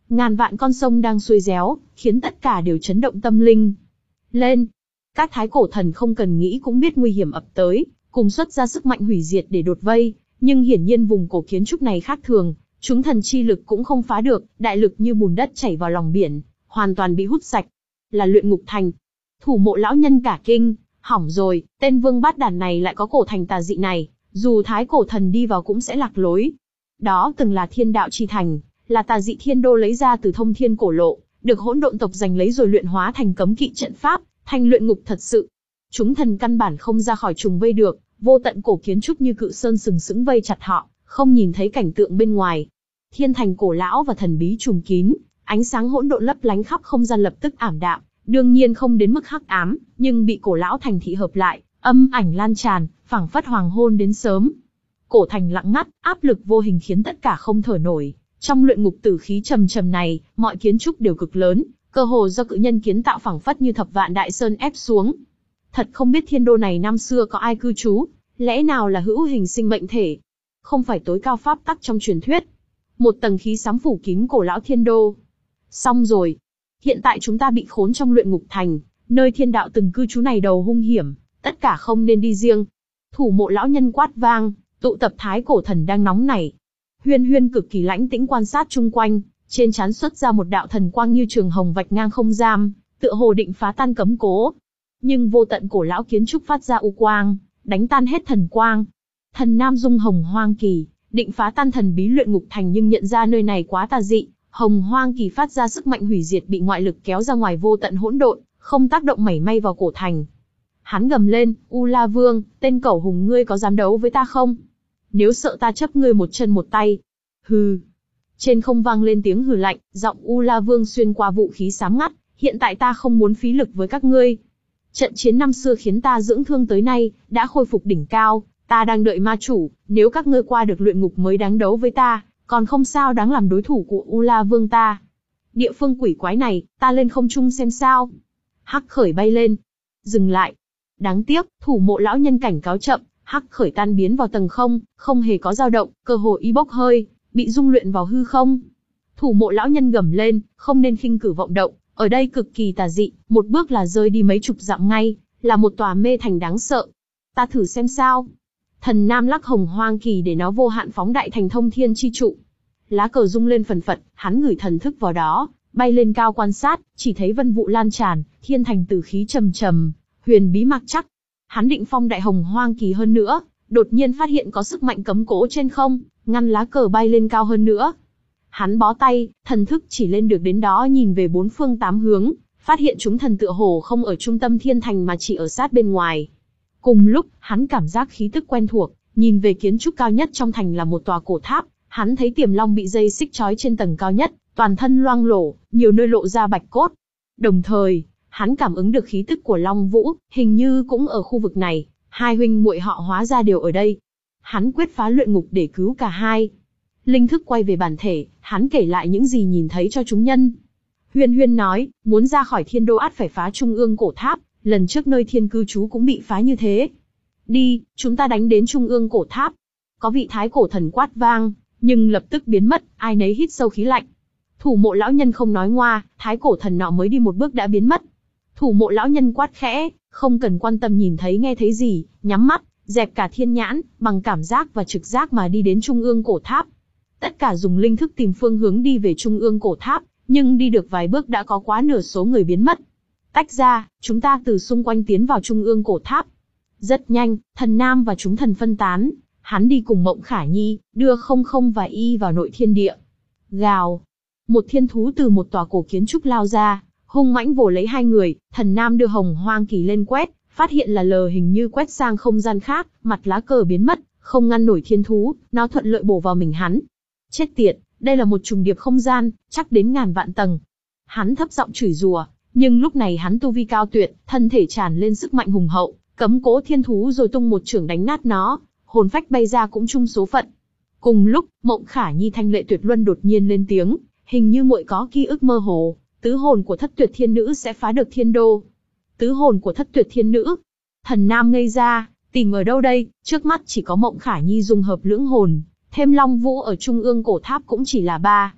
Ngàn vạn con sông đang xuôi réo, khiến tất cả đều chấn động tâm linh. Lên! Các thái cổ thần không cần nghĩ cũng biết nguy hiểm ập tới, cùng xuất ra sức mạnh hủy diệt để đột vây, nhưng hiển nhiên vùng cổ kiến trúc này khác thường, chúng thần chi lực cũng không phá được, đại lực như bùn đất chảy vào lòng biển, hoàn toàn bị hút sạch. Là luyện ngục thành. Thủ mộ lão nhân cả kinh, hỏng rồi, tên vương bát đàn này lại có cổ thành tà dị này, dù thái cổ thần đi vào cũng sẽ lạc lối. Đó từng là thiên đạo chi thành, là tà dị thiên đô lấy ra từ thông thiên cổ lộ, được hỗn độn tộc giành lấy rồi luyện hóa thành cấm kỵ trận pháp, thành luyện ngục thật sự. Chúng thần căn bản không ra khỏi trùng vây được, vô tận cổ kiến trúc như cự sơn sừng sững vây chặt họ, không nhìn thấy cảnh tượng bên ngoài. Thiên thành cổ lão và thần bí trùm kín, ánh sáng hỗn độn lấp lánh khắp không gian lập tức ảm đạm, đương nhiên không đến mức hắc ám, nhưng bị cổ lão thành thị hợp lại, âm ảnh lan tràn, phảng phất hoàng hôn đến sớm. Cổ thành lặng ngắt, áp lực vô hình khiến tất cả không thở nổi. Trong luyện ngục tử khí trầm trầm này, mọi kiến trúc đều cực lớn, cơ hồ do cự nhân kiến tạo phảng phất như thập vạn đại sơn ép xuống. Thật không biết thiên đô này năm xưa có ai cư trú, lẽ nào là hữu hình sinh mệnh thể? Không phải tối cao pháp tắc trong truyền thuyết. Một tầng khí xám phủ kín cổ lão thiên đô. Xong rồi. Hiện tại chúng ta bị khốn trong luyện ngục thành, nơi thiên đạo từng cư trú này đầu hung hiểm, tất cả không nên đi riêng. Thủ mộ lão nhân quát vang, tụ tập thái cổ thần đang nóng nảy. Huyên Huyên cực kỳ lãnh tĩnh quan sát chung quanh, trên trán xuất ra một đạo thần quang như trường hồng vạch ngang không gian, tựa hồ định phá tan cấm cố. Nhưng vô tận cổ lão kiến trúc phát ra u quang, đánh tan hết thần quang. Thần Nam dung hồng hoang kỳ, định phá tan thần bí luyện ngục thành nhưng nhận ra nơi này quá tà dị, hồng hoang kỳ phát ra sức mạnh hủy diệt bị ngoại lực kéo ra ngoài vô tận hỗn độn, không tác động mảy may vào cổ thành. Hắn gầm lên, U La Vương, tên cẩu hùng ngươi có dám đấu với ta không? Nếu sợ ta chấp ngươi một chân một tay. Hừ. Trên không vang lên tiếng hừ lạnh, giọng U La Vương xuyên qua vũ khí sám ngắt, hiện tại ta không muốn phí lực với các ngươi. Trận chiến năm xưa khiến ta dưỡng thương tới nay, đã khôi phục đỉnh cao, ta đang đợi ma chủ, nếu các ngươi qua được luyện ngục mới đáng đấu với ta, còn không sao đáng làm đối thủ của U La Vương ta. Địa phương quỷ quái này, ta lên không trung xem sao. Hắc khởi bay lên. Dừng lại. Đáng tiếc, thủ mộ lão nhân cảnh cáo chậm, hắc khởi tan biến vào tầng không, không hề có dao động, cơ hồ y bốc hơi, bị dung luyện vào hư không. Thủ mộ lão nhân gầm lên, không nên khinh cử vọng động, ở đây cực kỳ tà dị, một bước là rơi đi mấy chục dặm ngay, là một tòa mê thành đáng sợ. Ta thử xem sao. Thần Nam lắc hồng hoang kỳ để nó vô hạn phóng đại thành thông thiên chi trụ. Lá cờ rung lên phần phật, hắn gửi thần thức vào đó, bay lên cao quan sát, chỉ thấy vân vụ lan tràn, thiên thành tử khí trầm trầm, huyền bí mặc chắc. Hắn định phong đại hồng hoang kỳ hơn nữa, đột nhiên phát hiện có sức mạnh cấm cố trên không, ngăn lá cờ bay lên cao hơn nữa. Hắn bó tay, thần thức chỉ lên được đến đó nhìn về bốn phương tám hướng, phát hiện chúng thần tựa hồ không ở trung tâm thiên thành mà chỉ ở sát bên ngoài. Cùng lúc, hắn cảm giác khí tức quen thuộc, nhìn về kiến trúc cao nhất trong thành là một tòa cổ tháp, hắn thấy Tiềm Long bị dây xích trói trên tầng cao nhất, toàn thân loang lổ, nhiều nơi lộ ra bạch cốt. Đồng thời, hắn cảm ứng được khí tức của Long Vũ, hình như cũng ở khu vực này, hai huynh muội họ hóa ra đều ở đây. Hắn quyết phá luyện ngục để cứu cả hai. Linh thức quay về bản thể, hắn kể lại những gì nhìn thấy cho chúng nhân. Huyên Huyên nói, muốn ra khỏi thiên đô ắt phải phá trung ương cổ tháp, lần trước nơi thiên cư trú cũng bị phá như thế. Đi, chúng ta đánh đến trung ương cổ tháp. Có vị thái cổ thần quát vang, nhưng lập tức biến mất, ai nấy hít sâu khí lạnh. Thủ mộ lão nhân không nói ngoa, thái cổ thần nọ mới đi một bước đã biến mất. Thủ mộ lão nhân quát khẽ, không cần quan tâm nhìn thấy nghe thấy gì, nhắm mắt, dẹp cả thiên nhãn, bằng cảm giác và trực giác mà đi đến trung ương cổ tháp. Tất cả dùng linh thức tìm phương hướng đi về trung ương cổ tháp, nhưng đi được vài bước đã có quá nửa số người biến mất. Tách ra, chúng ta từ xung quanh tiến vào trung ương cổ tháp. Rất nhanh, thần Nam và chúng thần phân tán, hắn đi cùng Mộng Khả Nhi, đưa không không và y vào nội thiên địa. Gào! Một thiên thú từ một tòa cổ kiến trúc lao ra, hung mãnh vồ lấy hai người, thần Nam đưa hồng hoang kỳ lên quét, phát hiện là lờ hình như quét sang không gian khác, mặt lá cờ biến mất, không ngăn nổi thiên thú, nó thuận lợi bổ vào mình hắn. Chết tiệt, đây là một trùng điệp không gian, chắc đến ngàn vạn tầng. Hắn thấp giọng chửi rủa, nhưng lúc này hắn tu vi cao tuyệt, thân thể tràn lên sức mạnh hùng hậu, cấm cố thiên thú rồi tung một chưởng đánh nát nó, hồn phách bay ra cũng chung số phận. Cùng lúc, Mộng Khả Nhi thanh lệ tuyệt luân đột nhiên lên tiếng, hình như muội có ký ức mơ hồ, tứ hồn của thất tuyệt thiên nữ sẽ phá được thiên đô. Tứ hồn của thất tuyệt thiên nữ? Thần Nam ngây ra, tìm ở đâu đây, trước mắt chỉ có Mộng Khả Nhi dung hợp lưỡng hồn, thêm Long Vũ ở trung ương cổ tháp cũng chỉ là ba.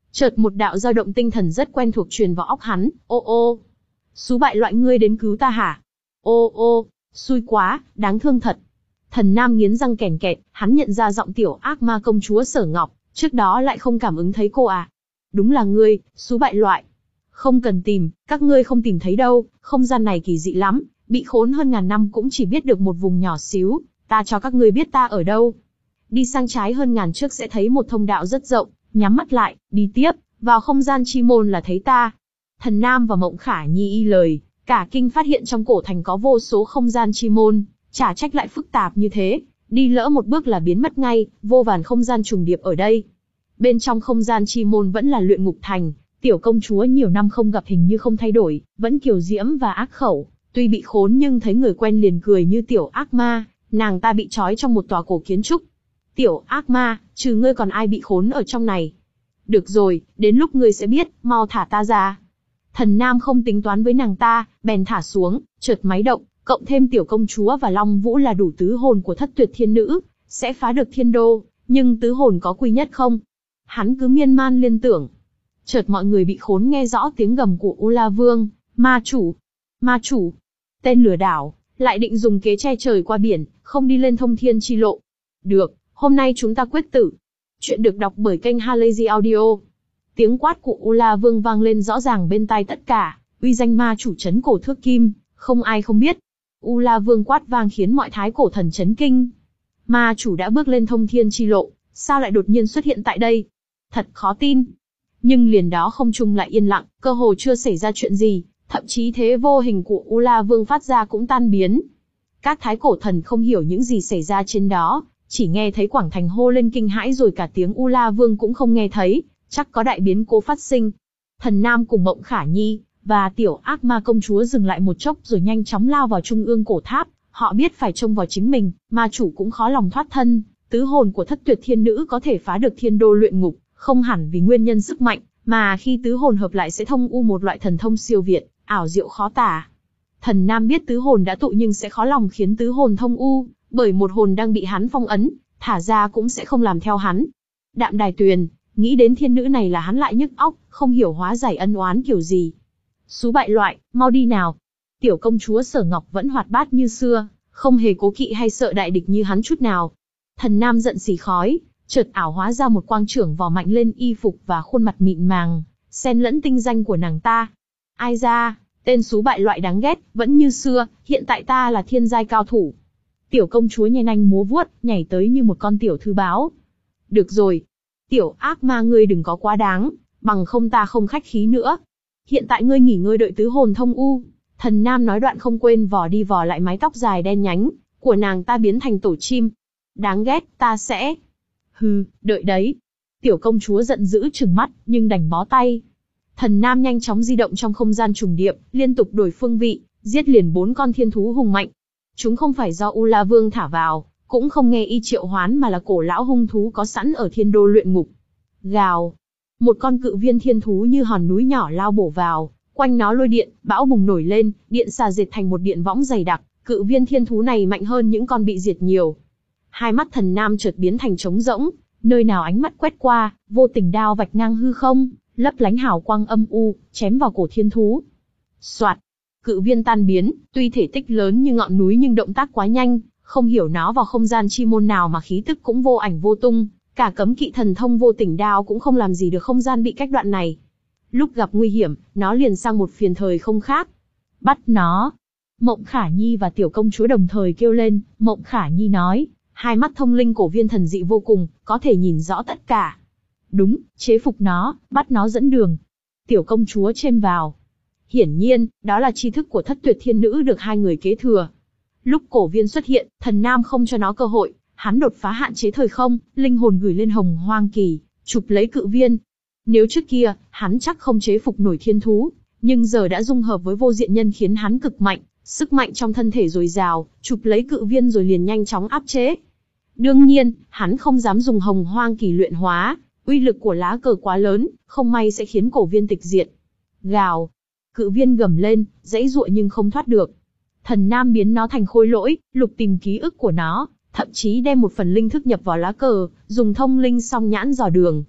Chợt một đạo dao động tinh thần rất quen thuộc truyền vào óc hắn, ô ô. Xú bại loại ngươi đến cứu ta hả? Ô ô, xui quá, đáng thương thật. Thần Nam nghiến răng kèn kẹt, hắn nhận ra giọng tiểu ác ma công chúa Sở Ngọc, trước đó lại không cảm ứng thấy cô à. Đúng là ngươi, xú bại loại. Không cần tìm, các ngươi không tìm thấy đâu, không gian này kỳ dị lắm, bị khốn hơn ngàn năm cũng chỉ biết được một vùng nhỏ xíu, ta cho các ngươi biết ta ở đâu. Đi sang trái hơn ngàn trước sẽ thấy một thông đạo rất rộng, nhắm mắt lại, đi tiếp, vào không gian chi môn là thấy ta. Thần Nam và Mộng Khả Nhi y lời, cả kinh phát hiện trong cổ thành có vô số không gian chi môn, chả trách lại phức tạp như thế, đi lỡ một bước là biến mất ngay, vô vàn không gian trùng điệp ở đây. Bên trong không gian chi môn vẫn là luyện ngục thành, tiểu công chúa nhiều năm không gặp hình như không thay đổi, vẫn kiều diễm và ác khẩu, tuy bị khốn nhưng thấy người quen liền cười như tiểu ác ma, nàng ta bị trói trong một tòa cổ kiến trúc. Tiểu ác ma, trừ ngươi còn ai bị khốn ở trong này? Được rồi, đến lúc ngươi sẽ biết, mau thả ta ra. Thần Nam không tính toán với nàng ta, bèn thả xuống, chợt máy động, cộng thêm tiểu công chúa và Long Vũ là đủ tứ hồn của thất tuyệt thiên nữ, sẽ phá được thiên đô, nhưng tứ hồn có quy nhất không? Hắn cứ miên man liên tưởng. Chợt mọi người bị khốn nghe rõ tiếng gầm của U La Vương, ma chủ, ma chủ, tên lừa đảo, lại định dùng kế che trời qua biển, không đi lên thông thiên chi lộ. Được, hôm nay chúng ta quyết tử. Chuyện được đọc bởi kênh Halazy Audio. Tiếng quát của U La Vương vang lên rõ ràng bên tai tất cả, uy danh ma chủ trấn cổ thước kim, không ai không biết. U La Vương quát vang khiến mọi thái cổ thần chấn kinh. Ma chủ đã bước lên thông thiên chi lộ, sao lại đột nhiên xuất hiện tại đây? Thật khó tin. Nhưng liền đó không trung lại yên lặng, cơ hồ chưa xảy ra chuyện gì, thậm chí thế vô hình của U La Vương phát ra cũng tan biến. Các thái cổ thần không hiểu những gì xảy ra trên đó, chỉ nghe thấy quảng thành hô lên kinh hãi rồi cả tiếng U La Vương cũng không nghe thấy, chắc có đại biến cố phát sinh. Thần Nam cùng Mộng Khả Nhi và tiểu ác ma công chúa dừng lại một chốc rồi nhanh chóng lao vào trung ương cổ tháp, họ biết phải trông vào chính mình, ma chủ cũng khó lòng thoát thân, tứ hồn của thất tuyệt thiên nữ có thể phá được thiên đô luyện ngục, không hẳn vì nguyên nhân sức mạnh, mà khi tứ hồn hợp lại sẽ thông u một loại thần thông siêu việt, ảo diệu khó tả. Thần Nam biết tứ hồn đã tụ nhưng sẽ khó lòng khiến tứ hồn thông u, bởi một hồn đang bị hắn phong ấn, thả ra cũng sẽ không làm theo hắn. Đạm Đài Tuyền, nghĩ đến thiên nữ này là hắn lại nhức óc, không hiểu hóa giải ân oán kiểu gì. Xú bại loại, mau đi nào. Tiểu công chúa Sở Ngọc vẫn hoạt bát như xưa, không hề cố kỵ hay sợ đại địch như hắn chút nào. Thần Nam giận xì khói, chợt ảo hóa ra một quang trưởng vò mạnh lên y phục và khuôn mặt mịn màng, xen lẫn tinh danh của nàng ta. Ai ra, tên xú bại loại đáng ghét, vẫn như xưa, hiện tại ta là thiên giai cao thủ. Tiểu công chúa nhen nanh múa vuốt, nhảy tới như một con tiểu thư báo. Được rồi, tiểu ác ma ngươi đừng có quá đáng, bằng không ta không khách khí nữa. Hiện tại ngươi nghỉ ngơi đợi tứ hồn thông u. Thần Nam nói đoạn không quên vò đi vò lại mái tóc dài đen nhánh của nàng ta biến thành tổ chim. Đáng ghét, ta sẽ... Hừ, đợi đấy. Tiểu công chúa giận dữ trừng mắt, nhưng đành bó tay. Thần Nam nhanh chóng di động trong không gian trùng điệp, liên tục đổi phương vị, giết liền bốn con thiên thú hùng mạnh. Chúng không phải do U La Vương thả vào, cũng không nghe y triệu hoán mà là cổ lão hung thú có sẵn ở thiên đô luyện ngục. Gào. Một con cự viên thiên thú như hòn núi nhỏ lao bổ vào, quanh nó lôi điện, bão bùng nổi lên, điện xà dệt thành một điện võng dày đặc, cự viên thiên thú này mạnh hơn những con bị diệt nhiều. Hai mắt Thần Nam chợt biến thành trống rỗng, nơi nào ánh mắt quét qua, vô tình đao vạch ngang hư không, lấp lánh hào quang âm u, chém vào cổ thiên thú. Soạt, cự viên tan biến, tuy thể tích lớn như ngọn núi nhưng động tác quá nhanh, không hiểu nó vào không gian chi môn nào mà khí tức cũng vô ảnh vô tung, cả cấm kỵ thần thông vô tình đao cũng không làm gì được không gian bị cách đoạn này. Lúc gặp nguy hiểm, nó liền sang một phiền thời không khác. Bắt nó. Mộng Khả Nhi và tiểu công chúa đồng thời kêu lên. Mộng Khả Nhi nói, hai mắt thông linh cổ viên thần dị vô cùng, có thể nhìn rõ tất cả. Đúng, chế phục nó, bắt nó dẫn đường. Tiểu công chúa chêm vào. Hiển nhiên, đó là tri thức của thất tuyệt thiên nữ được hai người kế thừa. Lúc cổ viên xuất hiện, Thần Nam không cho nó cơ hội, hắn đột phá hạn chế thời không, linh hồn gửi lên hồng hoang kỳ, chụp lấy cự viên. Nếu trước kia, hắn chắc không chế phục nổi thiên thú, nhưng giờ đã dung hợp với vô diện nhân khiến hắn cực mạnh, sức mạnh trong thân thể dồi dào, chụp lấy cự viên rồi liền nhanh chóng áp chế. Đương nhiên, hắn không dám dùng hồng hoang kỳ luyện hóa, uy lực của lá cờ quá lớn, không may sẽ khiến cổ viên tịch diệt. Gào, cự viên gầm lên, giãy giụa nhưng không thoát được. Thần Nam biến nó thành khôi lỗi, lục tìm ký ức của nó, thậm chí đem một phần linh thức nhập vào lá cờ, dùng thông linh song nhãn dò đường.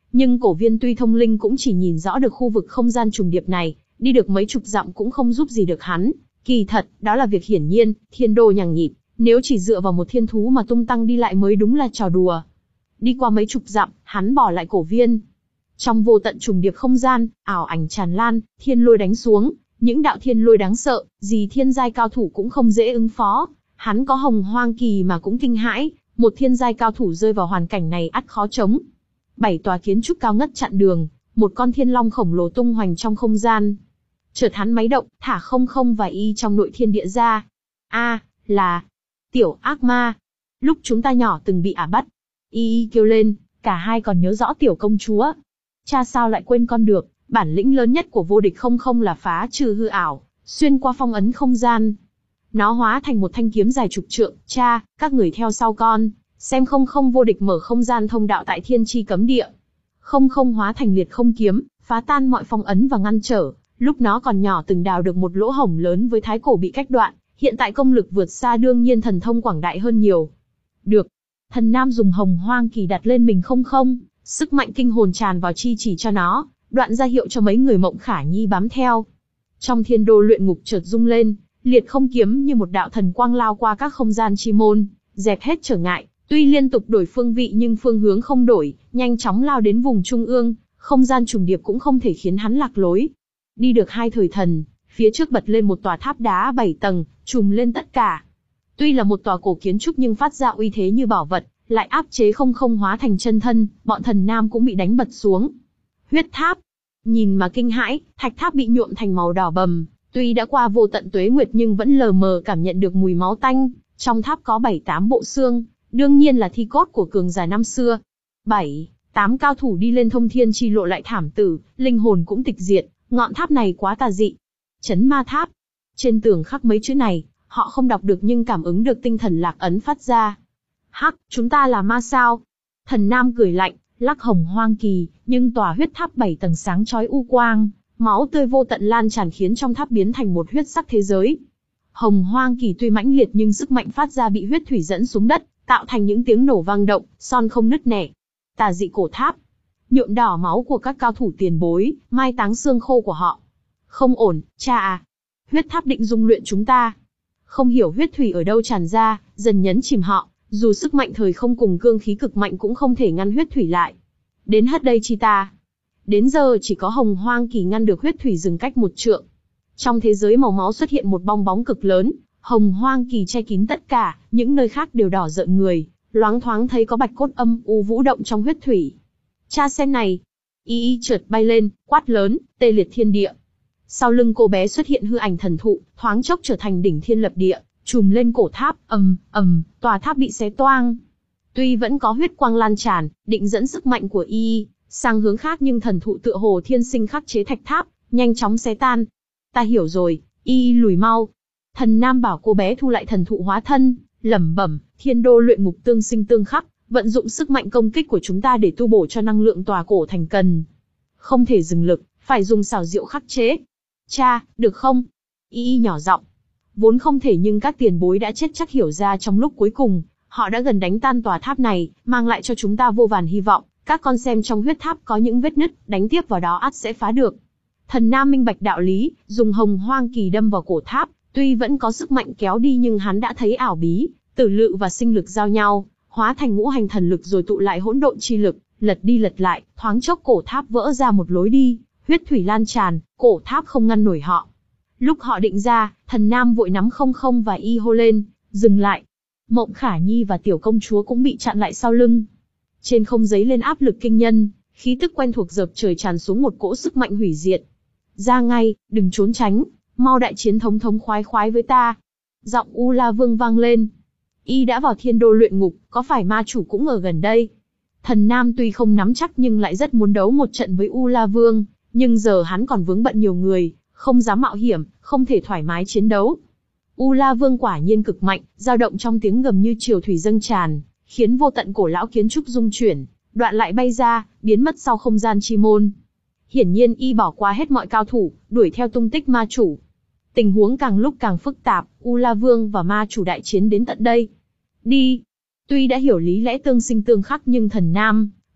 Nhưng cổ viên tuy thông linh cũng chỉ nhìn rõ được khu vực không gian trùng điệp này, đi được mấy chục dặm cũng không giúp gì được hắn. Kỳ thật, đó là việc hiển nhiên, thiên đô nhằng nhịt, nếu chỉ dựa vào một thiên thú mà tung tăng đi lại mới đúng là trò đùa. Đi qua mấy chục dặm, hắn bỏ lại cổ viên. Trong vô tận trùng điệp không gian, ảo ảnh tràn lan, thiên lôi đánh xuống, những đạo thiên lôi đáng sợ, gì thiên giai cao thủ cũng không dễ ứng phó. Hắn có hồng hoang kỳ mà cũng kinh hãi, một thiên giai cao thủ rơi vào hoàn cảnh này ắt khó chống. Bảy tòa kiến trúc cao ngất chặn đường, một con thiên long khổng lồ tung hoành trong không gian. Chợt hắn máy động, thả không không và y trong nội thiên địa ra. A, là tiểu ác ma. Lúc chúng ta nhỏ từng bị ả bắt. Y y kêu lên, cả hai còn nhớ rõ tiểu công chúa. Cha sao lại quên con được, bản lĩnh lớn nhất của vô địch không không là phá trừ hư ảo, xuyên qua phong ấn không gian. Nó hóa thành một thanh kiếm dài chục trượng, cha, các người theo sau con, xem không không vô địch mở không gian thông đạo tại thiên chi cấm địa. Không không hóa thành liệt không kiếm, phá tan mọi phong ấn và ngăn trở, lúc nó còn nhỏ từng đào được một lỗ hổng lớn với thái cổ bị cách đoạn, hiện tại công lực vượt xa đương nhiên thần thông quảng đại hơn nhiều. Được. Thần Nam dùng hồng hoang kỳ đặt lên mình không không, sức mạnh kinh hồn tràn vào chi chỉ cho nó, đoạn ra hiệu cho mấy người Mộng Khả Nhi bám theo. Trong thiên đô luyện ngục chợt rung lên, liệt không kiếm như một đạo thần quang lao qua các không gian chi môn, dẹp hết trở ngại, tuy liên tục đổi phương vị nhưng phương hướng không đổi, nhanh chóng lao đến vùng trung ương, không gian trùng điệp cũng không thể khiến hắn lạc lối. Đi được hai thời thần, phía trước bật lên một tòa tháp đá bảy tầng, trùm lên tất cả. Tuy là một tòa cổ kiến trúc nhưng phát ra uy thế như bảo vật, lại áp chế không không hóa thành chân thân, bọn thần nam cũng bị đánh bật xuống. Huyết tháp. Nhìn mà kinh hãi, thạch tháp bị nhuộm thành màu đỏ bầm, tuy đã qua vô tận tuế nguyệt nhưng vẫn lờ mờ cảm nhận được mùi máu tanh, trong tháp có bảy tám bộ xương, đương nhiên là thi cốt của cường giả năm xưa. Bảy, tám cao thủ đi lên thông thiên chi lộ lại thảm tử, linh hồn cũng tịch diệt, ngọn tháp này quá tà dị. Chấn ma tháp. Trên tường khắc mấy chữ này, họ không đọc được nhưng cảm ứng được tinh thần lạc ấn phát ra. Hắc, chúng ta là ma sao? Thần Nam cười lạnh, lắc hồng hoang kỳ, nhưng tòa huyết tháp bảy tầng sáng chói u quang, máu tươi vô tận lan tràn khiến trong tháp biến thành một huyết sắc thế giới. Hồng hoang kỳ tuy mãnh liệt nhưng sức mạnh phát ra bị huyết thủy dẫn xuống đất, tạo thành những tiếng nổ vang động, son không nứt nẻ. Tà dị cổ tháp, nhuộm đỏ máu của các cao thủ tiền bối, mai táng xương khô của họ. Không ổn, cha à. Huyết tháp định dung luyện chúng ta. Không hiểu huyết thủy ở đâu tràn ra, dần nhấn chìm họ, dù sức mạnh thời không cùng cương khí cực mạnh cũng không thể ngăn huyết thủy lại. Đến hết đây chi ta. Đến giờ chỉ có hồng hoang kỳ ngăn được huyết thủy dừng cách một trượng. Trong thế giới màu máu xuất hiện một bong bóng cực lớn, hồng hoang kỳ che kín tất cả, những nơi khác đều đỏ rợn người, loáng thoáng thấy có bạch cốt âm u vũ động trong huyết thủy. Cha xem này. Y y chợt bay lên, quát lớn, tê liệt thiên địa. Sau lưng cô bé xuất hiện hư ảnh thần thụ, thoáng chốc trở thành đỉnh thiên lập địa, trùm lên cổ tháp, ầm, ầm, tòa tháp bị xé toang. Tuy vẫn có huyết quang lan tràn, định dẫn sức mạnh của y y sang hướng khác nhưng thần thụ tựa hồ thiên sinh khắc chế thạch tháp, nhanh chóng xé tan. Ta hiểu rồi, y y lùi mau. Thần Nam bảo cô bé thu lại thần thụ hóa thân, lẩm bẩm, thiên đô luyện ngục tương sinh tương khắc, vận dụng sức mạnh công kích của chúng ta để tu bổ cho năng lượng tòa cổ thành cần. Không thể dừng lực, phải dùng xảo diệu khắc chế. Cha, được không? Y y nhỏ giọng. Vốn không thể nhưng các tiền bối đã chết chắc hiểu ra trong lúc cuối cùng, họ đã gần đánh tan tòa tháp này, mang lại cho chúng ta vô vàn hy vọng. Các con xem trong huyết tháp có những vết nứt, đánh tiếp vào đó ắt sẽ phá được. Thần Nam minh bạch đạo lý, dùng hồng hoang kỳ đâm vào cổ tháp, tuy vẫn có sức mạnh kéo đi nhưng hắn đã thấy ảo bí, tử lự và sinh lực giao nhau, hóa thành ngũ hành thần lực rồi tụ lại hỗn độn chi lực, lật đi lật lại, thoáng chốc cổ tháp vỡ ra một lối đi, huyết thủy lan tràn, cổ tháp không ngăn nổi họ. Lúc họ định ra, thần Nam vội nắm không không và y hô lên, dừng lại. Mộng Khả Nhi và tiểu công chúa cũng bị chặn lại sau lưng. Trên không giấy lên áp lực kinh nhân, khí tức quen thuộc dợp trời tràn xuống một cỗ sức mạnh hủy diệt. Ra ngay, đừng trốn tránh, mau đại chiến thống thống khoái khoái với ta. Giọng U La Vương vang lên. Y đã vào thiên đô luyện ngục, có phải ma chủ cũng ở gần đây? Thần Nam tuy không nắm chắc nhưng lại rất muốn đấu một trận với U La Vương, nhưng giờ hắn còn vướng bận nhiều người, không dám mạo hiểm, không thể thoải mái chiến đấu. U La Vương quả nhiên cực mạnh, dao động trong tiếng gầm như triều thủy dâng tràn, khiến vô tận cổ lão kiến trúc rung chuyển, đoạn lại bay ra, biến mất sau không gian chi môn. Hiển nhiên y bỏ qua hết mọi cao thủ, đuổi theo tung tích ma chủ. Tình huống càng lúc càng phức tạp, U La Vương và ma chủ đại chiến đến tận đây. Đi. Tuy đã hiểu lý lẽ tương sinh tương khắc nhưng thần Nam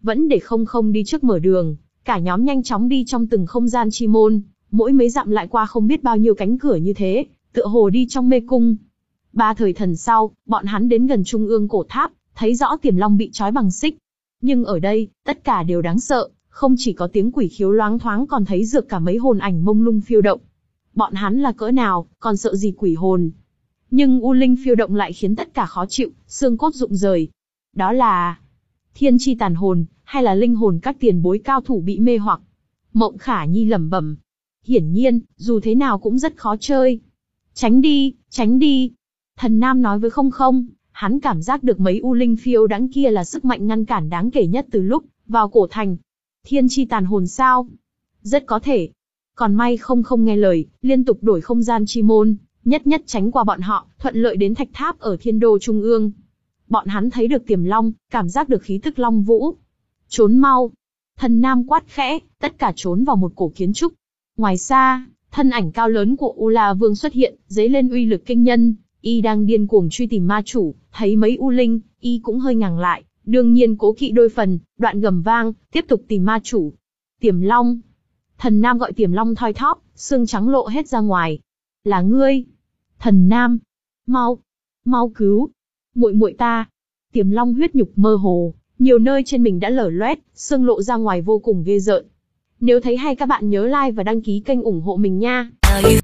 vẫn để không không đi trước mở đường. Cả nhóm nhanh chóng đi trong từng không gian chi môn, mỗi mấy dặm lại qua không biết bao nhiêu cánh cửa như thế, tựa hồ đi trong mê cung. Ba thời thần sau, bọn hắn đến gần trung ương cổ tháp, thấy rõ Tiềm Long bị trói bằng xích. Nhưng ở đây, tất cả đều đáng sợ, không chỉ có tiếng quỷ khiếu loáng thoáng còn thấy rược cả mấy hồn ảnh mông lung phiêu động. Bọn hắn là cỡ nào, còn sợ gì quỷ hồn. Nhưng u linh phiêu động lại khiến tất cả khó chịu, xương cốt rụng rời. Đó là thiên chi tàn hồn, hay là linh hồn các tiền bối cao thủ bị mê hoặc? Mộng Khả Nhi lẩm bẩm. Hiển nhiên, dù thế nào cũng rất khó chơi. Tránh đi, tránh đi. Thần Nam nói với không không, hắn cảm giác được mấy u linh phiêu đãng kia là sức mạnh ngăn cản đáng kể nhất từ lúc vào cổ thành. Thiên chi tàn hồn sao? Rất có thể. Còn may không không nghe lời, liên tục đổi không gian chi môn, nhất nhất tránh qua bọn họ, thuận lợi đến thạch tháp ở thiên đô trung ương. Bọn hắn thấy được Tiềm Long, cảm giác được khí tức long vũ. Trốn mau. Thần Nam quát khẽ, tất cả trốn vào một cổ kiến trúc. Ngoài xa, thân ảnh cao lớn của U La Vương xuất hiện, dấy lên uy lực kinh nhân. Y đang điên cuồng truy tìm ma chủ, thấy mấy u linh, Y cũng hơi ngàng lại, đương nhiên cố kỵ đôi phần, đoạn gầm vang, tiếp tục tìm ma chủ. Tiềm Long. Thần Nam gọi Tiềm Long thoi thóp, xương trắng lộ hết ra ngoài. Là ngươi. Thần Nam. Mau. Mau cứu. Muội muội ta. Tiềm Long huyết nhục mơ hồ, nhiều nơi trên mình đã lở loét, xương lộ ra ngoài vô cùng ghê rợn. Nếu thấy hay các bạn nhớ like và đăng ký kênh ủng hộ mình nha.